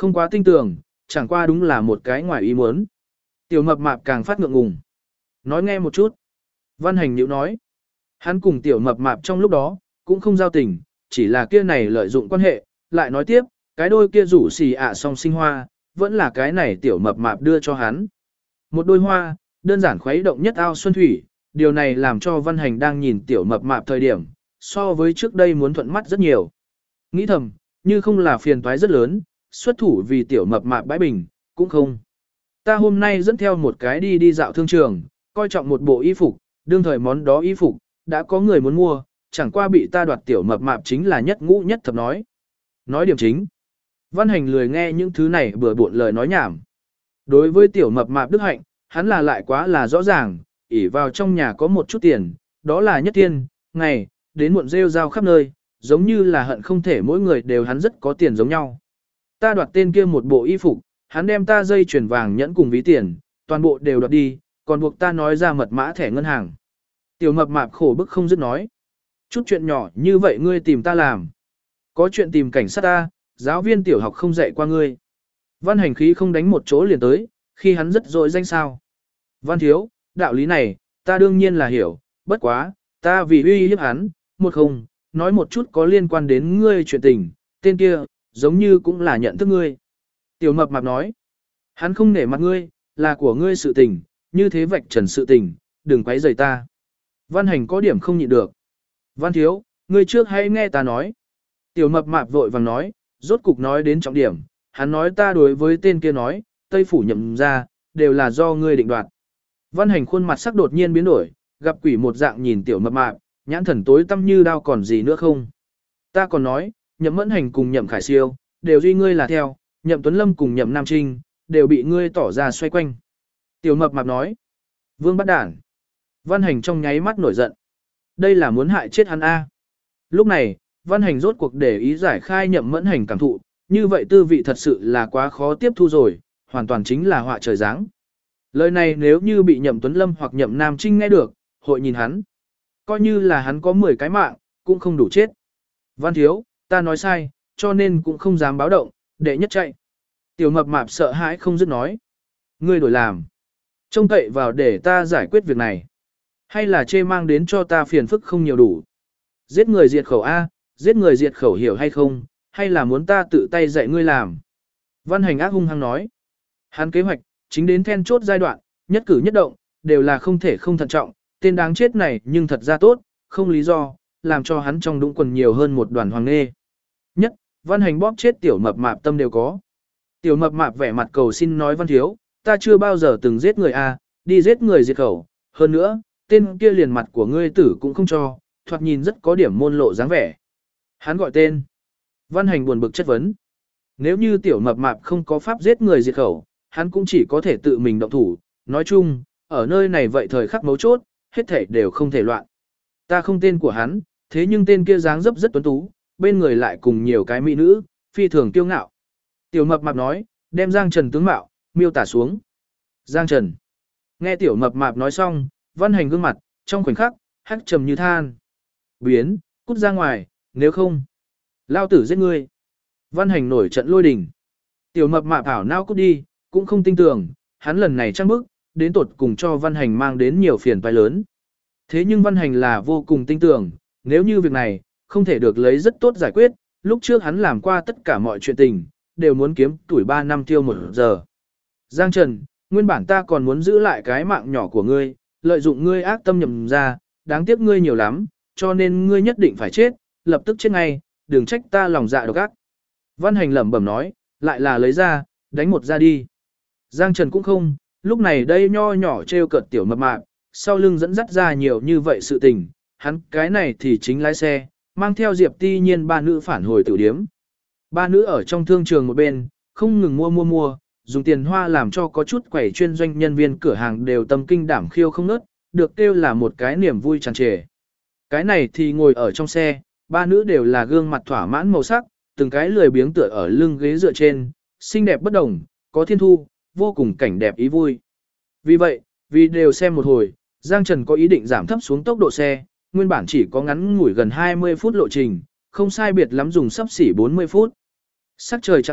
Không quá tin tưởng, chẳng qua đúng là một cái ngoài ý muốn. Tiểu mập mạp càng phát ngượng ngùng. Nói nghe một chút. Văn Hành nhíu nói. Hắn cùng tiểu mập mạp trong lúc đó, cũng không giao tình, chỉ là kia này lợi dụng quan hệ, lại nói tiếp, cái đôi kia rủ xì song sinh hoa, vẫn là cái này tiểu mập mạp đưa cho hắn. Một đôi hoa, đơn giản khuấy động nhất ao xuân thủy, điều này làm cho Văn Hành đang nhìn tiểu mập mạp thời điểm, so với trước đây muốn thuận mắt rất nhiều. Nghĩ thầm, như không là phiền toái rất lớn, xuất thủ vì tiểu mập mạp bãi bình, cũng không. Ta hôm nay dẫn theo một cái đi dạo thương trường, coi trọng một bộ y phục, đương thời món đó y phục, đã có người muốn mua, chẳng qua bị ta đoạt tiểu mập mạp chính là nhất ngũ nhất thập nói. Nói điểm chính. Văn Hành lười nghe những thứ này bừa bộn lời nói nhảm. Đối với tiểu mập mạp đức hạnh, hắn là lại quá là rõ ràng, ỷ vào trong nhà có một chút tiền, đó là nhất tiên, ngày, đến muộn rêu rao khắp nơi, giống như là hận không thể mỗi người đều hắn rất có tiền giống nhau. Ta đoạt tên kia một bộ y phục, hắn đem ta dây chuyền vàng nhẫn cùng ví tiền, toàn bộ đều đoạt đi, còn buộc ta nói ra mật mã thẻ ngân hàng. Tiểu mập mạp khổ bức không dứt nói. Chút chuyện nhỏ như vậy ngươi tìm ta làm. Có chuyện tìm cảnh sát ta, giáo viên tiểu học không dạy qua ngươi. Văn Hành khí không đánh một chỗ liền tới, khi hắn rất dội danh sao. Văn thiếu, đạo lý này, ta đương nhiên là hiểu, bất quá, ta vì uy hiếp hắn, một không, nói một chút có liên quan đến ngươi chuyện tình, tên kia, giống như cũng là nhận thức ngươi. Tiểu mập mạp nói, hắn không nể mặt ngươi, là của ngươi sự tình, như thế vạch trần sự tình, đừng quấy rầy ta. Văn Hành có điểm không nhịn được. Văn thiếu, ngươi trước hãy nghe ta nói. Tiểu mập mạp vội vàng nói, rốt cục nói đến trọng điểm, hắn nói ta đối với tên kia nói, Tây Phủ nhậm ra, đều là do ngươi định đoạt. Văn Hành khuôn mặt sắc đột nhiên biến đổi, gặp quỷ một dạng nhìn tiểu mập mạp, nhãn thần tối tăm như đao còn gì nữa không. Ta còn nói, nhậm Mẫn Hành cùng nhậm Khải Siêu, đều duy ngươi là theo, nhậm Tuấn Lâm cùng nhậm Nam Trinh, đều bị ngươi tỏ ra xoay quanh. Tiểu mập mạp nói, vương bắt đản. Văn Hành trong nháy mắt nổi giận. Đây là muốn hại chết hắn A. Lúc này, Văn Hành rốt cuộc để ý giải khai nhậm Mẫn Hành cảm thụ, như vậy tư vị thật sự là quá khó tiếp thu rồi, hoàn toàn chính là họa trời giáng. Lời này nếu như bị nhậm Tuấn Lâm hoặc nhậm Nam Trinh nghe được, hội nhìn hắn. Coi như là hắn có 10 cái mạng, cũng không đủ chết. Văn thiếu, ta nói sai, cho nên cũng không dám báo động, đệ nhất chạy. Tiểu mập mạp sợ hãi không dứt nói. Ngươi đổi làm. Trông cậy vào để ta giải quyết việc này. Hay là chê mang đến cho ta phiền phức không nhiều đủ. Giết người diệt khẩu A, giết người diệt khẩu hiểu hay không, hay là muốn ta tự tay dạy ngươi làm. Văn Hành ác hung hăng nói. Hắn kế hoạch, chính đến then chốt giai đoạn, nhất cử nhất động, đều là không thể không thận trọng, tên đáng chết này nhưng thật ra tốt, không lý do, làm cho hắn trong đũng quần nhiều hơn một đoàn hoàng nê. Nhất, Văn Hành bóp chết tiểu mập mạp tâm đều có. Tiểu mập mạp vẻ mặt cầu xin nói Văn thiếu, ta chưa bao giờ từng giết người A, đi giết người diệt khẩu, hơn nữa, tên kia liền mặt của ngươi tử cũng không cho, thoạt nhìn rất có điểm môn lộ dáng vẻ. Hắn gọi tên. Văn Hành buồn bực chất vấn. Nếu như tiểu mập mạp không có pháp giết người diệt khẩu, hắn cũng chỉ có thể tự mình động thủ. Nói chung, ở nơi này vậy thời khắc mấu chốt, hết thảy đều không thể loạn. Ta không tên của hắn, thế nhưng tên kia dáng dấp rất tuấn tú, bên người lại cùng nhiều cái mỹ nữ, phi thường kiêu ngạo. Tiểu mập mạp nói, đem Giang Trần tướng mạo, miêu tả xuống. Giang Trần. Nghe tiểu mập mạp nói xong, Văn Hành gương mặt, trong khoảnh khắc, hắc trầm như than. Biến, cút ra ngoài, nếu không. Lao tử giết ngươi. Văn Hành nổi trận lôi đình. Tiểu mập mạp ảo nao cút đi, cũng không tin tưởng, hắn lần này trăng bức, đến tột cùng cho Văn Hành mang đến nhiều phiền toái lớn. Thế nhưng Văn Hành là vô cùng tin tưởng, nếu như việc này, không thể được lấy rất tốt giải quyết, lúc trước hắn làm qua tất cả mọi chuyện tình, đều muốn kiếm tuổi 3 năm tiêu 1 giờ. Giang Trần, nguyên bản ta còn muốn giữ lại cái mạng nhỏ của ngươi, lợi dụng ngươi ác tâm nhầm ra, đáng tiếc ngươi nhiều lắm, cho nên ngươi nhất định phải chết, lập tức chết ngay, đừng trách ta lòng dạ độc ác. Văn Hành lẩm bẩm nói, lại là lấy ra, đánh một ra đi. Giang Trần cũng không, lúc này đây nho nhỏ trêu cợt tiểu mập mạp, sau lưng dẫn dắt ra nhiều như vậy sự tình, hắn cái này thì chính lái xe, mang theo Diệp Ti Nhiên ba nữ phản hồi tử điếm. Ba nữ ở trong thương trường một bên, không ngừng mua, dùng tiền hoa làm cho có chút quẩy chuyên doanh nhân viên cửa hàng đều tâm kinh đảm khiêu không nớt, được kêu là một cái niềm vui tràn trề. Cái này thì ngồi ở trong xe, ba nữ đều là gương mặt thỏa mãn màu sắc, từng cái lười biếng tựa ở lưng ghế dựa trên, xinh đẹp bất đồng, có thiên thu, vô cùng cảnh đẹp ý vui. Vì vậy, vì đều xem một hồi, Giang Trần có ý định giảm thấp xuống tốc độ xe, nguyên bản chỉ có ngắn ngủi gần 20 phút lộ trình, không sai biệt lắm dùng sắp xỉ 40 phút. Sắc trời chạng vạng,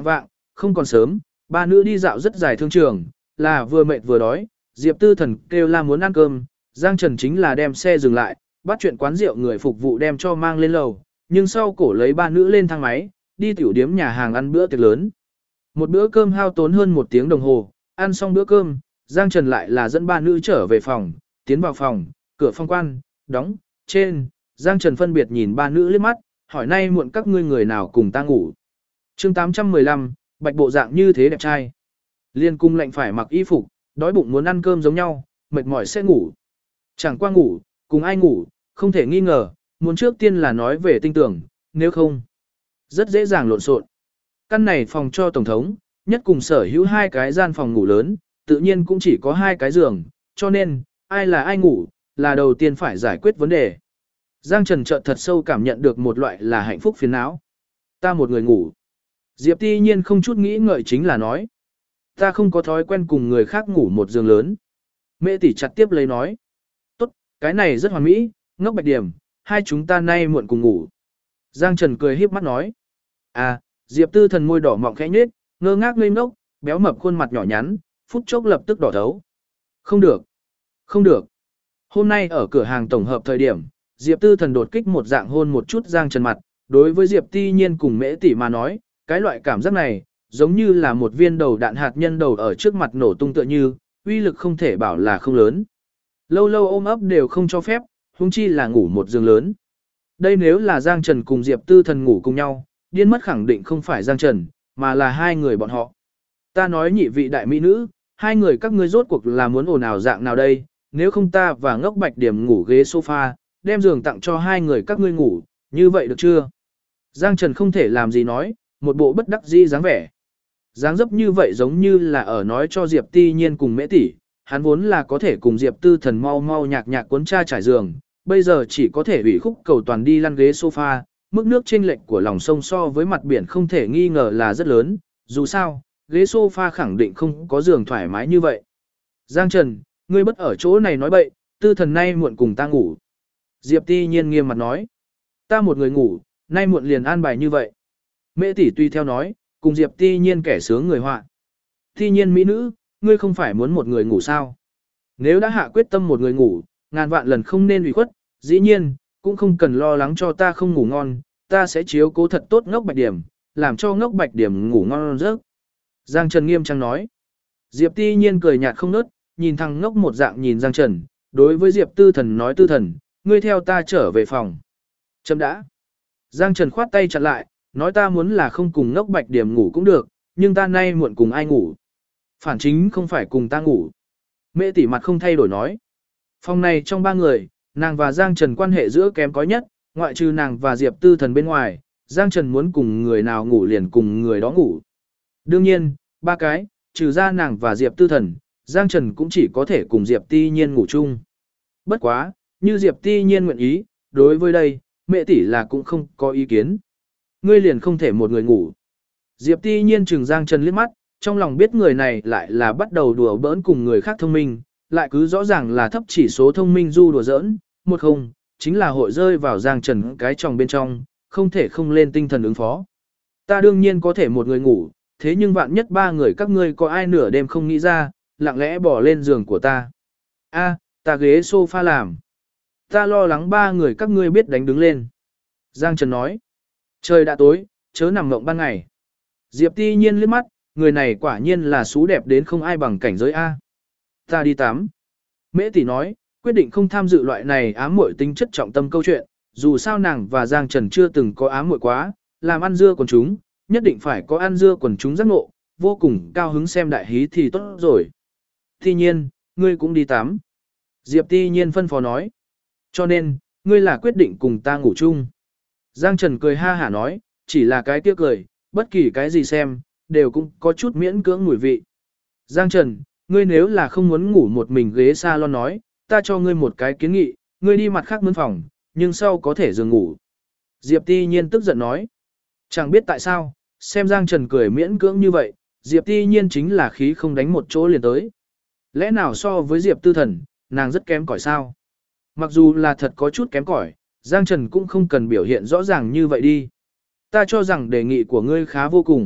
không còn sớm, ba nữ đi dạo rất dài thương trường, là vừa mệt vừa đói, Diệp Tư Thần kêu la muốn ăn cơm, Giang Trần chính là đem xe dừng lại, bắt chuyện quán rượu người phục vụ đem cho mang lên lầu, nhưng sau cổ lấy ba nữ lên thang máy, đi tiểu điếm nhà hàng ăn bữa tiệc lớn. Một bữa cơm hao tốn hơn 1 tiếng đồng hồ, ăn xong bữa cơm, Giang Trần lại là dẫn ba nữ trở về phòng, tiến vào phòng, cửa phòng quan, đóng, trên, Giang Trần phân biệt nhìn ba nữ liếc mắt, hỏi nay muộn các ngươi người nào cùng ta ngủ. Chương 815, bạch bộ dạng như thế đẹp trai. Liên cung lạnh phải mặc y phục, đói bụng muốn ăn cơm giống nhau, mệt mỏi sẽ ngủ. Chẳng qua ngủ, cùng ai ngủ, không thể nghi ngờ, muốn trước tiên là nói về tinh tưởng, nếu không, rất dễ dàng lộn xộn. Căn này phòng cho tổng thống, nhất cùng sở hữu 2 cái gian phòng ngủ lớn, tự nhiên cũng chỉ có 2 cái giường, cho nên, ai là ai ngủ, là đầu tiên phải giải quyết vấn đề. Giang Trần chợt thật sâu cảm nhận được một loại là hạnh phúc phiền não. Ta một người ngủ. Diệp Ti Nhiên không chút nghĩ ngợi chính là nói. Ta không có thói quen cùng người khác ngủ một giường lớn. Mẹ tỷ chặt tiếp lấy nói. Tốt, cái này rất hoàn mỹ, ngốc bạch điểm, hai chúng ta nay muộn cùng ngủ. Giang Trần cười híp mắt nói. À, Diệp Tư Thần môi đỏ mọng khẽ nhếch, ngơ ngác ngây ngốc, béo mập khuôn mặt nhỏ nhắn, phút chốc lập tức đỏ thấu. Không được, không được. Hôm nay ở cửa hàng tổng hợp thời điểm, Diệp Tư Thần đột kích một dạng hôn một chút Giang Trần mặt, đối với Diệp Ti Nhiên cùng Mễ tỷ mà nói, cái loại cảm giác này, giống như là một viên đầu đạn hạt nhân đầu ở trước mặt nổ tung tựa như, uy lực không thể bảo là không lớn. Lâu lâu ôm ấp đều không cho phép, huống chi là ngủ một giường lớn. Đây nếu là Giang Trần cùng Diệp Tư Thần ngủ cùng nhau, điên mất khẳng định không phải Giang Trần, mà là hai người bọn họ. Ta nói nhị vị đại mỹ nữ, hai người các ngươi rốt cuộc là muốn ồn ào dạng nào đây, nếu không ta và ngốc bạch điểm ngủ ghế sofa, đem giường tặng cho hai người các ngươi ngủ, như vậy được chưa? Giang Trần không thể làm gì nói, một bộ bất đắc dĩ dáng vẻ. Dáng dấp như vậy giống như là ở nói cho Diệp Ti Nhiên cùng Mễ tỷ, hắn vốn là có thể cùng Diệp Tư Thần mau mau nhạc nhạc cuốn cha trải giường, bây giờ chỉ có thể ủy khúc cầu toàn đi lăn ghế sofa, mức nước chênh lệch của lòng sông so với mặt biển không thể nghi ngờ là rất lớn, dù sao, ghế sofa khẳng định không có giường thoải mái như vậy. Giang Trần, ngươi bất ở chỗ này nói bậy, Tư Thần nay muộn cùng ta ngủ. Diệp Ti Nhiên nghiêm mặt nói, ta một người ngủ, nay muộn liền an bài như vậy. Mễ tỷ tùy theo nói, cùng Diệp Ti Nhiên kẻ sướng người họa. Ti Nhiên mỹ nữ, ngươi không phải muốn một người ngủ sao? Nếu đã hạ quyết tâm một người ngủ, ngàn vạn lần không nên ủy khuất, dĩ nhiên, cũng không cần lo lắng cho ta không ngủ ngon, ta sẽ chiếu cố thật tốt ngốc bạch điểm, làm cho ngốc bạch điểm ngủ ngon giấc. Giang Trần nghiêm trang nói. Diệp Ti Nhiên cười nhạt không nớt, nhìn thằng ngốc một dạng nhìn Giang Trần, đối với Diệp Tư Thần nói Tư Thần, ngươi theo ta trở về phòng. Chấm đã. Giang Trần khoát tay chặn lại, nói ta muốn là không cùng ngốc bạch điểm ngủ cũng được, nhưng ta nay muộn cùng ai ngủ. Phản chính không phải cùng ta ngủ. Mẹ tỷ mặt không thay đổi nói. Phòng này trong 3 người, nàng và Giang Trần quan hệ giữa kém có nhất, ngoại trừ nàng và Diệp Tư Thần bên ngoài, Giang Trần muốn cùng người nào ngủ liền cùng người đó ngủ. Đương nhiên, 3 cái, trừ ra nàng và Diệp Tư Thần, Giang Trần cũng chỉ có thể cùng Diệp Ti Nhiên ngủ chung. Bất quá, như Diệp Ti Nhiên nguyện ý, đối với đây, mẹ tỷ là cũng không có ý kiến. Ngươi liền không thể một người ngủ. Diệp Ti Nhiên trừng Giang Trần liếc mắt, trong lòng biết người này lại là bắt đầu đùa bỡn cùng người khác thông minh, lại cứ rõ ràng là thấp chỉ số thông minh du đùa giỡn, một không, chính là hội rơi vào Giang Trần cái tròng bên trong, không thể không lên tinh thần ứng phó. Ta đương nhiên có thể một người ngủ, thế nhưng vạn nhất 3 người các ngươi có ai nửa đêm không nghĩ ra, lặng lẽ bỏ lên giường của ta. A, ta ghế sofa làm. Ta lo lắng 3 người các ngươi biết đánh đứng lên. Giang Trần nói. Trời đã tối, chớ nằm mộng ban ngày. Diệp Ti Nhiên liếc mắt, người này quả nhiên là xú đẹp đến không ai bằng cảnh giới A. Ta đi tắm. Mễ tỷ nói, quyết định không tham dự loại này ám muội tính chất trọng tâm câu chuyện, dù sao nàng và Giang Trần chưa từng có ám muội quá, làm ăn dưa quần chúng, nhất định phải có ăn dưa quần chúng giác ngộ, vô cùng cao hứng xem đại hí thì tốt rồi. Ti Nhiên, ngươi cũng đi tắm. Diệp Ti Nhiên phân phó nói. Cho nên, ngươi là quyết định cùng ta ngủ chung. Giang Trần cười ha hả nói, chỉ là cái tiếc cười, bất kỳ cái gì xem, đều cũng có chút miễn cưỡng mùi vị. Giang Trần, ngươi nếu là không muốn ngủ một mình ghế salon nói, ta cho ngươi một cái kiến nghị, ngươi đi mặt khác mướn phòng, nhưng sau có thể giường ngủ. Diệp Ti Nhiên tức giận nói. Chẳng biết tại sao, xem Giang Trần cười miễn cưỡng như vậy, Diệp Ti Nhiên chính là khí không đánh một chỗ liền tới. Lẽ nào so với Diệp Tư Thần, nàng rất kém cỏi sao? Mặc dù là thật có chút kém cỏi, Giang Trần cũng không cần biểu hiện rõ ràng như vậy đi. Ta cho rằng đề nghị của ngươi khá vô cùng,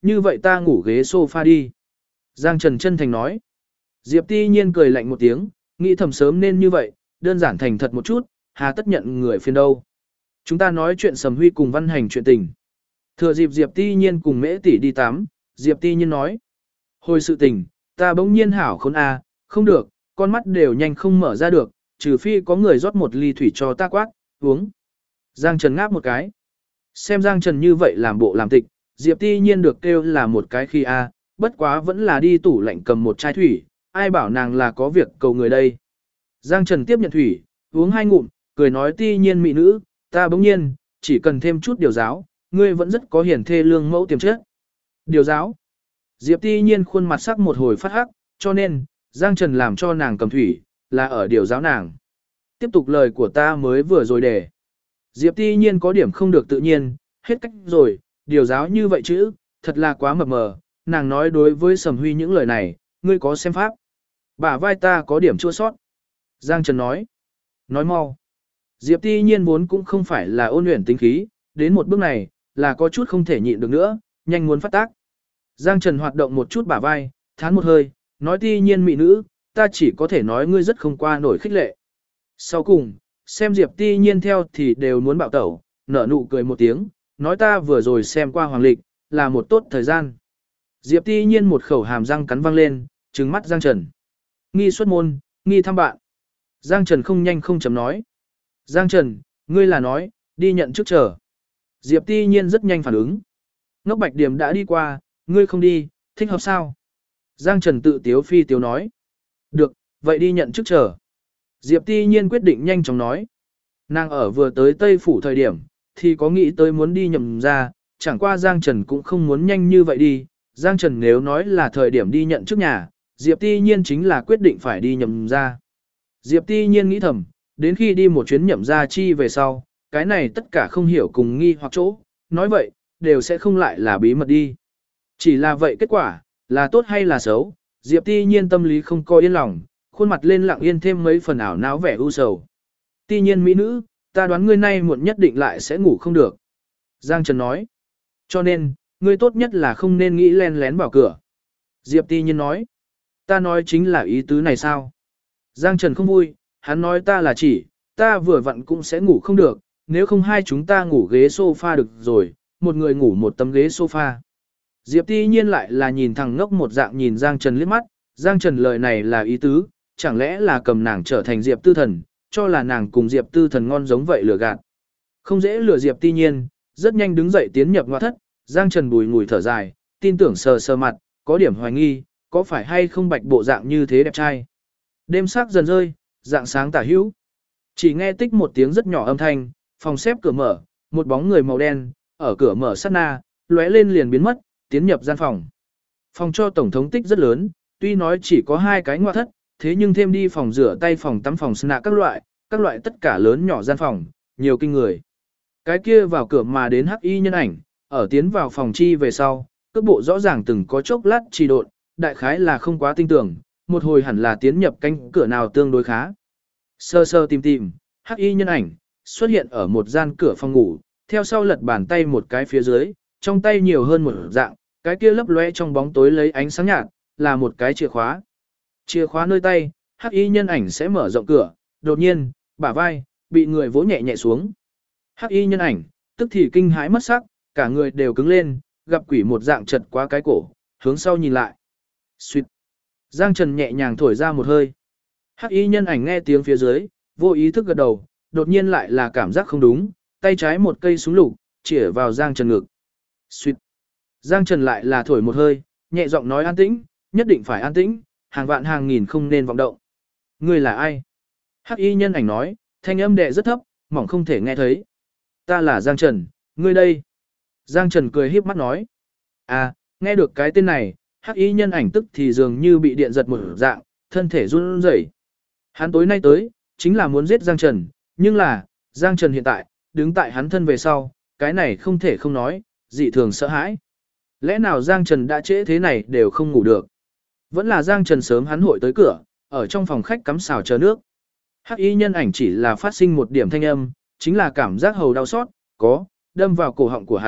như vậy ta ngủ ghế sofa đi. Giang Trần chân thành nói. Diệp Ti Nhiên cười lạnh một tiếng, nghĩ thầm sớm nên như vậy, đơn giản thành thật một chút, hà tất nhận người phiền đâu. Chúng ta nói chuyện Sầm Huy cùng Văn Hành chuyện tình. Thừa dịp Diệp Ti Nhiên cùng Mễ tỷ đi tắm, Diệp Ti Nhiên nói. Hồi sự tình, ta bỗng nhiên hảo khốn à, không được, con mắt đều nhanh không mở ra được, trừ phi có người rót một ly thủy cho ta quát, uống. Giang Trần ngáp một cái. Xem Giang Trần như vậy làm bộ làm tịch, Diệp Ti Nhiên được kêu là một cái khi a, bất quá vẫn là đi tủ lạnh cầm một chai thủy, ai bảo nàng là có việc cầu người đây. Giang Trần tiếp nhận thủy, uống 2 ngụm, cười nói Ti Nhiên mỹ nữ, ta bỗng nhiên, chỉ cần thêm chút điều giáo, ngươi vẫn rất có hiển thê lương mẫu tiềm chất. Điều giáo. Diệp Ti Nhiên khuôn mặt sắc một hồi phát hắc, cho nên, Giang Trần làm cho nàng cầm thủy, là ở điều giáo nàng. Tiếp tục lời của ta mới vừa rồi để. Diệp Ti Nhiên có điểm không được tự nhiên, hết cách rồi, điều giáo như vậy chứ, thật là quá mập mờ, nàng nói đối với Sầm Huy những lời này, ngươi có xem pháp. Bả vai ta có điểm chua sót. Giang Trần nói. Nói mau. Diệp Ti Nhiên vốn cũng không phải là ôn luyện tính khí, đến một bước này, là có chút không thể nhịn được nữa, nhanh muốn phát tác. Giang Trần hoạt động một chút bả vai, thán một hơi, nói Ti Nhiên mỹ nữ, ta chỉ có thể nói ngươi rất không qua nổi khích lệ. Sau cùng, xem Diệp Ti Nhiên theo thì đều muốn bạo tẩu, nở nụ cười một tiếng, nói ta vừa rồi xem qua hoàng lịch, là một tốt thời gian. Diệp Ti Nhiên một khẩu hàm răng cắn văng lên, trừng mắt Giang Trần. Nghi xuất môn, nghi thăm bạn. Giang Trần không nhanh không chậm nói. Giang Trần, ngươi là nói, đi nhận trước chờ. Diệp Ti Nhiên rất nhanh phản ứng. Ngốc Bạch Điểm đã đi qua, ngươi không đi, thích hợp sao? Giang Trần tự tiếu phi tiếu nói. Được, vậy đi nhận trước chờ. Diệp Ti Nhiên quyết định nhanh chóng nói. Nàng ở vừa tới Tây Phủ thời điểm, thì có nghĩ tới muốn đi nhậm ra, chẳng qua Giang Trần cũng không muốn nhanh như vậy đi. Giang Trần nếu nói là thời điểm đi nhận trước nhà, Diệp Ti Nhiên chính là quyết định phải đi nhậm ra. Diệp Ti Nhiên nghĩ thầm, đến khi đi một chuyến nhậm ra chi về sau, cái này tất cả không hiểu cùng nghi hoặc chỗ, nói vậy, đều sẽ không lại là bí mật đi. Chỉ là vậy kết quả, là tốt hay là xấu, Diệp Ti Nhiên tâm lý không coi yên lòng, khuôn mặt lên lặng yên thêm mấy phần ảo não vẻ u sầu. Ti Nhiên mỹ nữ, ta đoán ngươi nay muộn nhất định lại sẽ ngủ không được. Giang Trần nói. Cho nên, ngươi tốt nhất là không nên nghĩ len lén vào cửa. Diệp Ti Nhiên nói. Ta nói chính là ý tứ này sao? Giang Trần không vui, hắn nói ta là chỉ, ta vừa vặn cũng sẽ ngủ không được, nếu không hai chúng ta ngủ ghế sofa được rồi, một người ngủ một tấm ghế sofa. Diệp Ti Nhiên lại là nhìn thằng ngốc một dạng nhìn Giang Trần liếc mắt, Giang Trần lời này là ý tứ, chẳng lẽ là cầm nàng trở thành Diệp Tư Thần, cho là nàng cùng Diệp Tư Thần ngon giống vậy lừa gạt. Không dễ lừa Diệp Ti Nhiên, rất nhanh đứng dậy tiến nhập ngoại thất, Giang Trần bùi ngùi thở dài, tin tưởng sờ sờ mặt, có điểm hoài nghi, có phải hay không Bạch bộ dạng như thế đẹp trai. Đêm sắc dần rơi, dạng sáng tả hữu. Chỉ nghe tích một tiếng rất nhỏ âm thanh, phòng xếp cửa mở, một bóng người màu đen, ở cửa mở sát na, lóe lên liền biến mất, tiến nhập gian phòng. Phòng cho tổng thống tích rất lớn, tuy nói chỉ có 2 cái ngoại thất, thế nhưng thêm đi phòng rửa tay, phòng tắm, phòng snack các loại tất cả lớn nhỏ gian phòng, nhiều kinh người. Cái kia vào cửa mà đến hắc y nhân ảnh, ở tiến vào phòng chi về sau, cước bộ rõ ràng từng có chốc lát trì độn, đại khái là không quá tinh tưởng, một hồi hẳn là tiến nhập cánh cửa nào tương đối khá. Sơ sơ tìm, hắc y nhân ảnh, xuất hiện ở một gian cửa phòng ngủ, theo sau lật bàn tay một cái phía dưới, trong tay nhiều hơn một dạng, cái kia lấp lóe trong bóng tối lấy ánh sáng nhạt, là một cái chìa khóa. Chìa khóa nơi tay, hắc y nhân ảnh sẽ mở rộng cửa, đột nhiên, bả vai, bị người vỗ nhẹ nhẹ xuống. Hắc y nhân ảnh, tức thì kinh hãi mất sắc, cả người đều cứng lên, gặp quỷ một dạng chật qua cái cổ, hướng sau nhìn lại. Xuyệt. Giang Trần nhẹ nhàng thổi ra một hơi. Hắc y nhân ảnh nghe tiếng phía dưới, vô ý thức gật đầu, đột nhiên lại là cảm giác không đúng, tay trái một cây súng lục, chĩa vào Giang Trần ngực. Xuyệt. Giang Trần lại là thổi một hơi, nhẹ giọng nói an tĩnh, nhất định phải an tĩnh, hàng vạn hàng nghìn không nên vọng động. Ngươi là ai? Hắc y nhân ảnh nói, thanh âm đệ rất thấp, mỏng không thể nghe thấy. Ta là Giang Trần, ngươi đây. Giang Trần cười híp mắt nói. À, nghe được cái tên này, hắc y nhân ảnh tức thì dường như bị điện giật một dạng, thân thể run rẩy. Hắn tối nay tới, chính là muốn giết Giang Trần, nhưng là, Giang Trần hiện tại, đứng tại hắn thân về sau, cái này không thể không nói, dị thường sợ hãi. Lẽ nào Giang Trần đã trễ thế này đều không ngủ được? Vẫn là Giang Trần sớm hắn hội tới cửa, ở trong phòng khách cắm xào chờ nước. Hắc y nhân ảnh chỉ là phát sinh một điểm thanh âm, chính là cảm giác hầu đau xót, có, đâm vào cổ họng của hắn,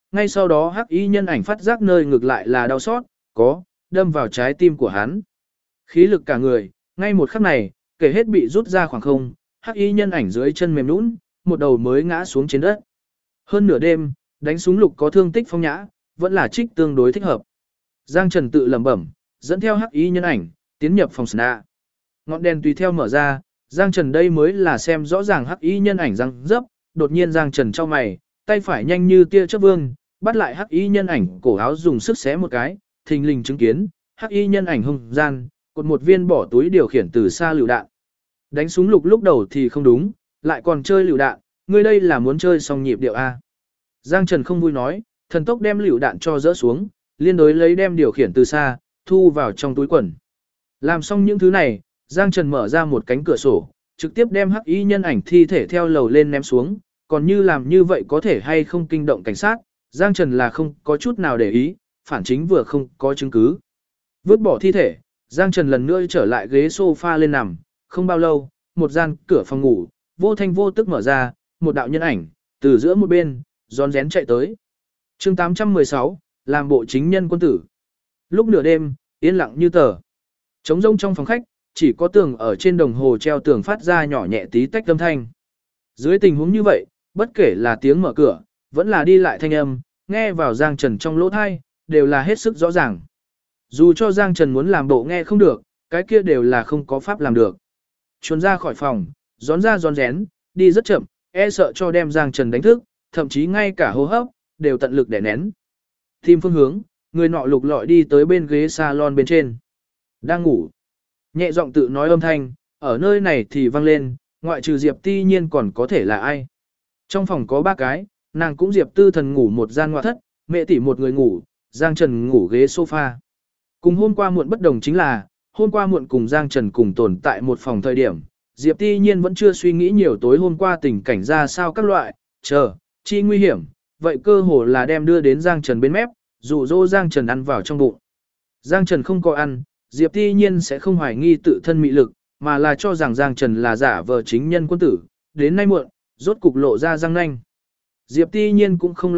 ngay sau đó hắc y nhân ảnh phát giác nơi ngược lại là đau xót, đâm vào trái tim của hắn. Khí lực cả người, ngay một khắc này, kể hết bị rút ra khoảng không, hắc y nhân ảnh dưới chân mềm nhũn, một đầu mới ngã xuống trên đất. Hơn nửa đêm, đánh súng lục có thương tích phong nhã, vẫn là trích tương đối thích hợp. Giang Trần tự lẩm bẩm, dẫn theo hắc y nhân ảnh, tiến nhập phòng sna. Ngọn đèn tùy theo mở ra, Giang Trần đây mới là xem rõ ràng hắc y nhân ảnh răng dấp, đột nhiên Giang Trần chau mày, tay phải nhanh như tia chớp vương, bắt lại hắc y nhân ảnh cổ áo dùng sức xé một cái, thình lình chứng kiến, hắc y nhân ảnh hung gian, cột một viên bỏ túi điều khiển từ xa lựu đạn. Đánh súng lục lúc đầu thì không đúng, lại còn chơi lựu đạn, ngươi đây là muốn chơi xong nhịp điệu a. Giang Trần không vui nói, thần tốc đem lựu đạn cho dỡ xuống, liên đối lấy đem điều khiển từ xa, thu vào trong túi quần. Làm xong những thứ này, Giang Trần mở ra một cánh cửa sổ, trực tiếp đem hắc y nhân ảnh thi thể theo lầu lên ném xuống, còn như làm như vậy có thể hay không kinh động cảnh sát, Giang Trần là không có chút nào để ý, phản chính vừa không có chứng cứ. Vứt bỏ thi thể, Giang Trần lần nữa trở lại ghế sofa lên nằm, không bao lâu, một gian cửa phòng ngủ, vô thanh vô tức mở ra, một đạo nhân ảnh, từ giữa một bên, rón rén chạy tới. chương 816, làm bộ chính nhân quân tử. Lúc nửa đêm, yên lặng như tờ. Trống rông trong phòng khách, chỉ có tường ở trên đồng hồ treo tường phát ra nhỏ nhẹ tí tách âm thanh. Dưới tình huống như vậy, bất kể là tiếng mở cửa, vẫn là đi lại thanh âm, nghe vào Giang Trần trong lỗ thai, đều là hết sức rõ ràng. Dù cho Giang Trần muốn làm bộ nghe không được, cái kia đều là không có pháp làm được. Chuồn ra khỏi phòng, rón ra rón rén, đi rất chậm, e sợ cho đem Giang Trần đánh thức, thậm chí ngay cả hô hấp, đều tận lực để nén. Tìm phương hướng, người nọ lục lọi đi tới bên ghế salon bên trên. Đang ngủ. Nhẹ giọng tự nói âm thanh, ở nơi này thì vang lên, ngoại trừ Diệp Ti Nhiên còn có thể là ai. Trong phòng có 3 cái, nàng cũng Diệp Tư Thần ngủ một gian ngoại thất, mẹ tỷ một người ngủ, Giang Trần ngủ ghế sofa. Cùng hôm qua muộn bất đồng chính là, hôm qua muộn cùng Giang Trần cùng tồn tại một phòng thời điểm, Diệp Ti Nhiên vẫn chưa suy nghĩ nhiều tối hôm qua tình cảnh ra sao các loại, chi nguy hiểm, vậy cơ hồ là đem đưa đến Giang Trần bên mép, dụ dỗ Giang Trần ăn vào trong bụng. Giang Trần không có ăn, Diệp Ti Nhiên sẽ không hoài nghi tự thân mị lực, mà là cho rằng Giang Trần là giả vờ chính nhân quân tử, đến nay muộn, rốt cục lộ ra răng nanh. Diệp Ti Nhiên cũng không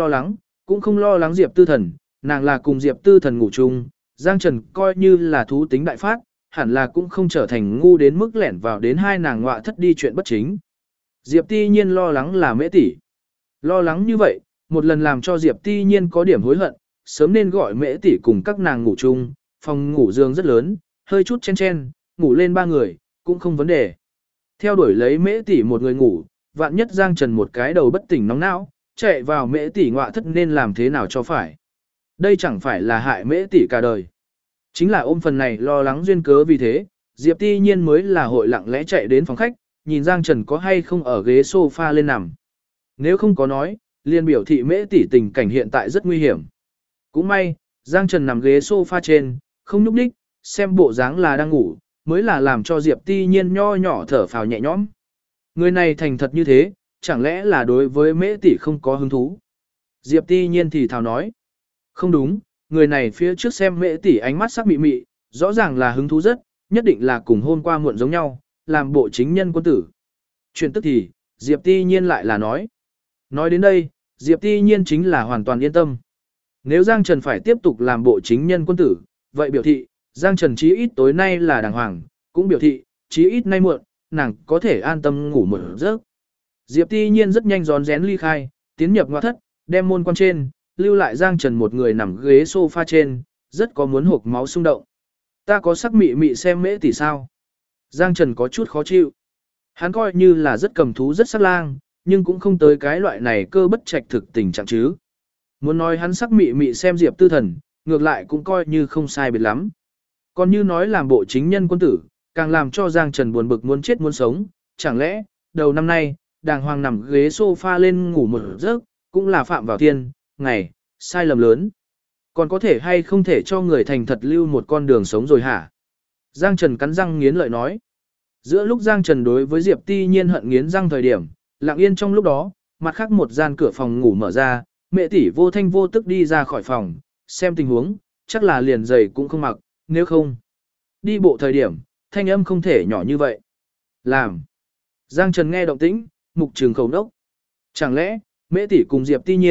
lo lắng Diệp Tư Thần, nàng là cùng Diệp Tư Thần ngủ chung, Giang Trần coi như là thú tính đại phát, hẳn là cũng không trở thành ngu đến mức lẻn vào đến hai nàng ngọa thất đi chuyện bất chính. Diệp Ti Nhiên lo lắng là Mễ tỷ. Lo lắng như vậy, một lần làm cho Diệp Ti Nhiên có điểm hối hận, sớm nên gọi Mễ tỷ cùng các nàng ngủ chung, phòng ngủ giường rất lớn, hơi chút chen, ngủ lên 3 người, cũng không vấn đề. Theo đuổi lấy Mễ tỷ một người ngủ, vạn nhất Giang Trần một cái đầu bất tỉnh nóng não, chạy vào Mễ tỷ ngọa thất nên làm thế nào cho phải. Đây chẳng phải là hại Mễ tỷ cả đời. Chính là ôm phần này lo lắng duyên cớ vì thế, Diệp Ti Nhiên mới là hội lặng lẽ chạy đến phòng khách, nhìn Giang Trần có hay không ở ghế sofa lên nằm. Nếu không có nói, liền biểu thị Mễ tỷ tình cảnh hiện tại rất nguy hiểm. Cũng may, Giang Trần nằm ghế sofa trên, không nhúc nhích, xem bộ dáng là đang ngủ, mới là làm cho Diệp Ti Nhiên nho nhỏ thở phào nhẹ nhõm. Người này thành thật như thế, chẳng lẽ là đối với Mễ tỷ không có hứng thú? Diệp Ti Nhiên thì thào nói. Không đúng, người này phía trước xem Mễ tỷ ánh mắt sắc mị mị, rõ ràng là hứng thú rất, nhất định là cùng hôm qua muộn giống nhau, làm bộ chính nhân quân tử. Chuyện tức thì, Diệp Ti Nhiên lại là nói. Nói đến đây, Diệp Ti Nhiên chính là hoàn toàn yên tâm. Nếu Giang Trần phải tiếp tục làm bộ chính nhân quân tử, vậy biểu thị, Giang Trần chí ít tối nay là đàng hoàng, cũng biểu thị, chí ít nay muộn, nàng có thể an tâm ngủ một giấc. Diệp Ti Nhiên rất nhanh rón rén ly khai, tiến nhập ngoại thất, đem môn quan trên, lưu lại Giang Trần một người nằm ghế sofa trên, rất có muốn hộc máu xung động. Ta có sắc mị mị xem Mễ tỷ sao? Giang Trần có chút khó chịu. Hắn coi như là rất cầm thú rất sắc lang, nhưng cũng không tới cái loại này cơ bất trạch thực tình trạng chứ. Muốn nói hắn sắc mị mị xem Diệp Tư Thần, ngược lại cũng coi như không sai biệt lắm. Còn như nói làm bộ chính nhân quân tử, càng làm cho Giang Trần buồn bực muốn chết muốn sống, chẳng lẽ, đầu năm nay, đàng hoàng nằm ghế sofa lên ngủ một giấc, cũng là phạm vào thiên, ngày, sai lầm lớn. Còn có thể hay không thể cho người thành thật lưu một con đường sống rồi hả? Giang Trần cắn răng nghiến lợi nói. Giữa lúc Giang Trần đối với Diệp Ti Nhiên hận nghiến răng thời điểm, lặng yên trong lúc đó, mặt khác một gian cửa phòng ngủ mở ra, Mẹ tỷ vô thanh vô tức đi ra khỏi phòng, xem tình huống, chắc là liền giày cũng không mặc, nếu không. Đi bộ thời điểm, thanh âm không thể nhỏ như vậy. Làm. Giang Trần nghe động tĩnh, mục trường khẩu nốc. Chẳng lẽ, Mễ tỷ cùng Diệp Ti Nhiên,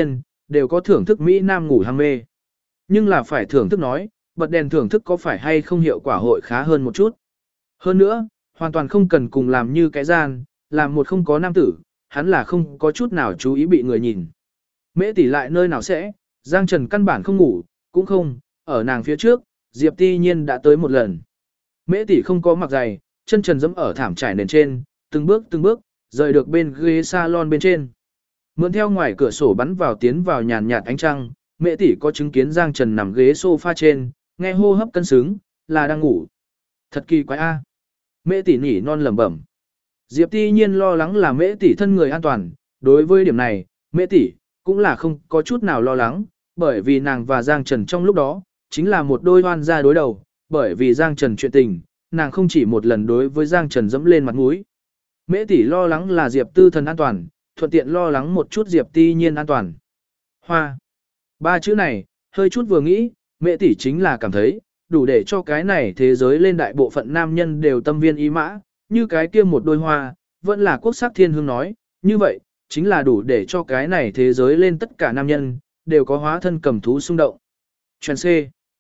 đều có thưởng thức Mỹ Nam ngủ ham mê. Nhưng là phải thưởng thức nói, bật đèn thưởng thức có phải hay không hiệu quả hội khá hơn một chút. Hơn nữa, hoàn toàn không cần cùng làm như cái gian, làm một không có nam tử, hắn là không có chút nào chú ý bị người nhìn. Mễ tỷ lại nơi nào sẽ, Giang Trần căn bản không ngủ, cũng không, ở nàng phía trước, Diệp Ti Nhiên đã tới một lần. Mễ tỷ không có mặc giày, chân trần dẫm ở thảm trải nền trên, từng bước, rời được bên ghế salon bên trên. Mượn theo ngoài cửa sổ bắn vào tiến vào nhàn nhạt ánh trăng, Mễ tỷ có chứng kiến Giang Trần nằm ghế sofa trên, nghe hô hấp cân xứng, là đang ngủ. Thật kỳ quái a. Mễ tỷ nỉ non lẩm bẩm. Diệp Ti Nhiên lo lắng là Mễ tỷ thân người an toàn, đối với điểm này, Mễ tỷ cũng là không có chút nào lo lắng, bởi vì nàng và Giang Trần trong lúc đó chính là một đôi oan gia đối đầu, bởi vì Giang Trần chuyện tình, nàng không chỉ một lần đối với Giang Trần dẫm lên mặt mũi. Mễ tỷ lo lắng là Diệp Tư Thần an toàn, thuận tiện lo lắng một chút Diệp Ti Nhiên an toàn. Hoa. Ba chữ này, hơi chút vừa nghĩ, Mễ tỷ chính là cảm thấy, đủ để cho cái này thế giới lên đại bộ phận nam nhân đều tâm viên ý mã, như cái kia một đôi hoa, vẫn là quốc sắc thiên hương nói, như vậy, chính là đủ để cho cái này thế giới lên tất cả nam nhân, đều có hóa thân cầm thú xung động. Chuyện C.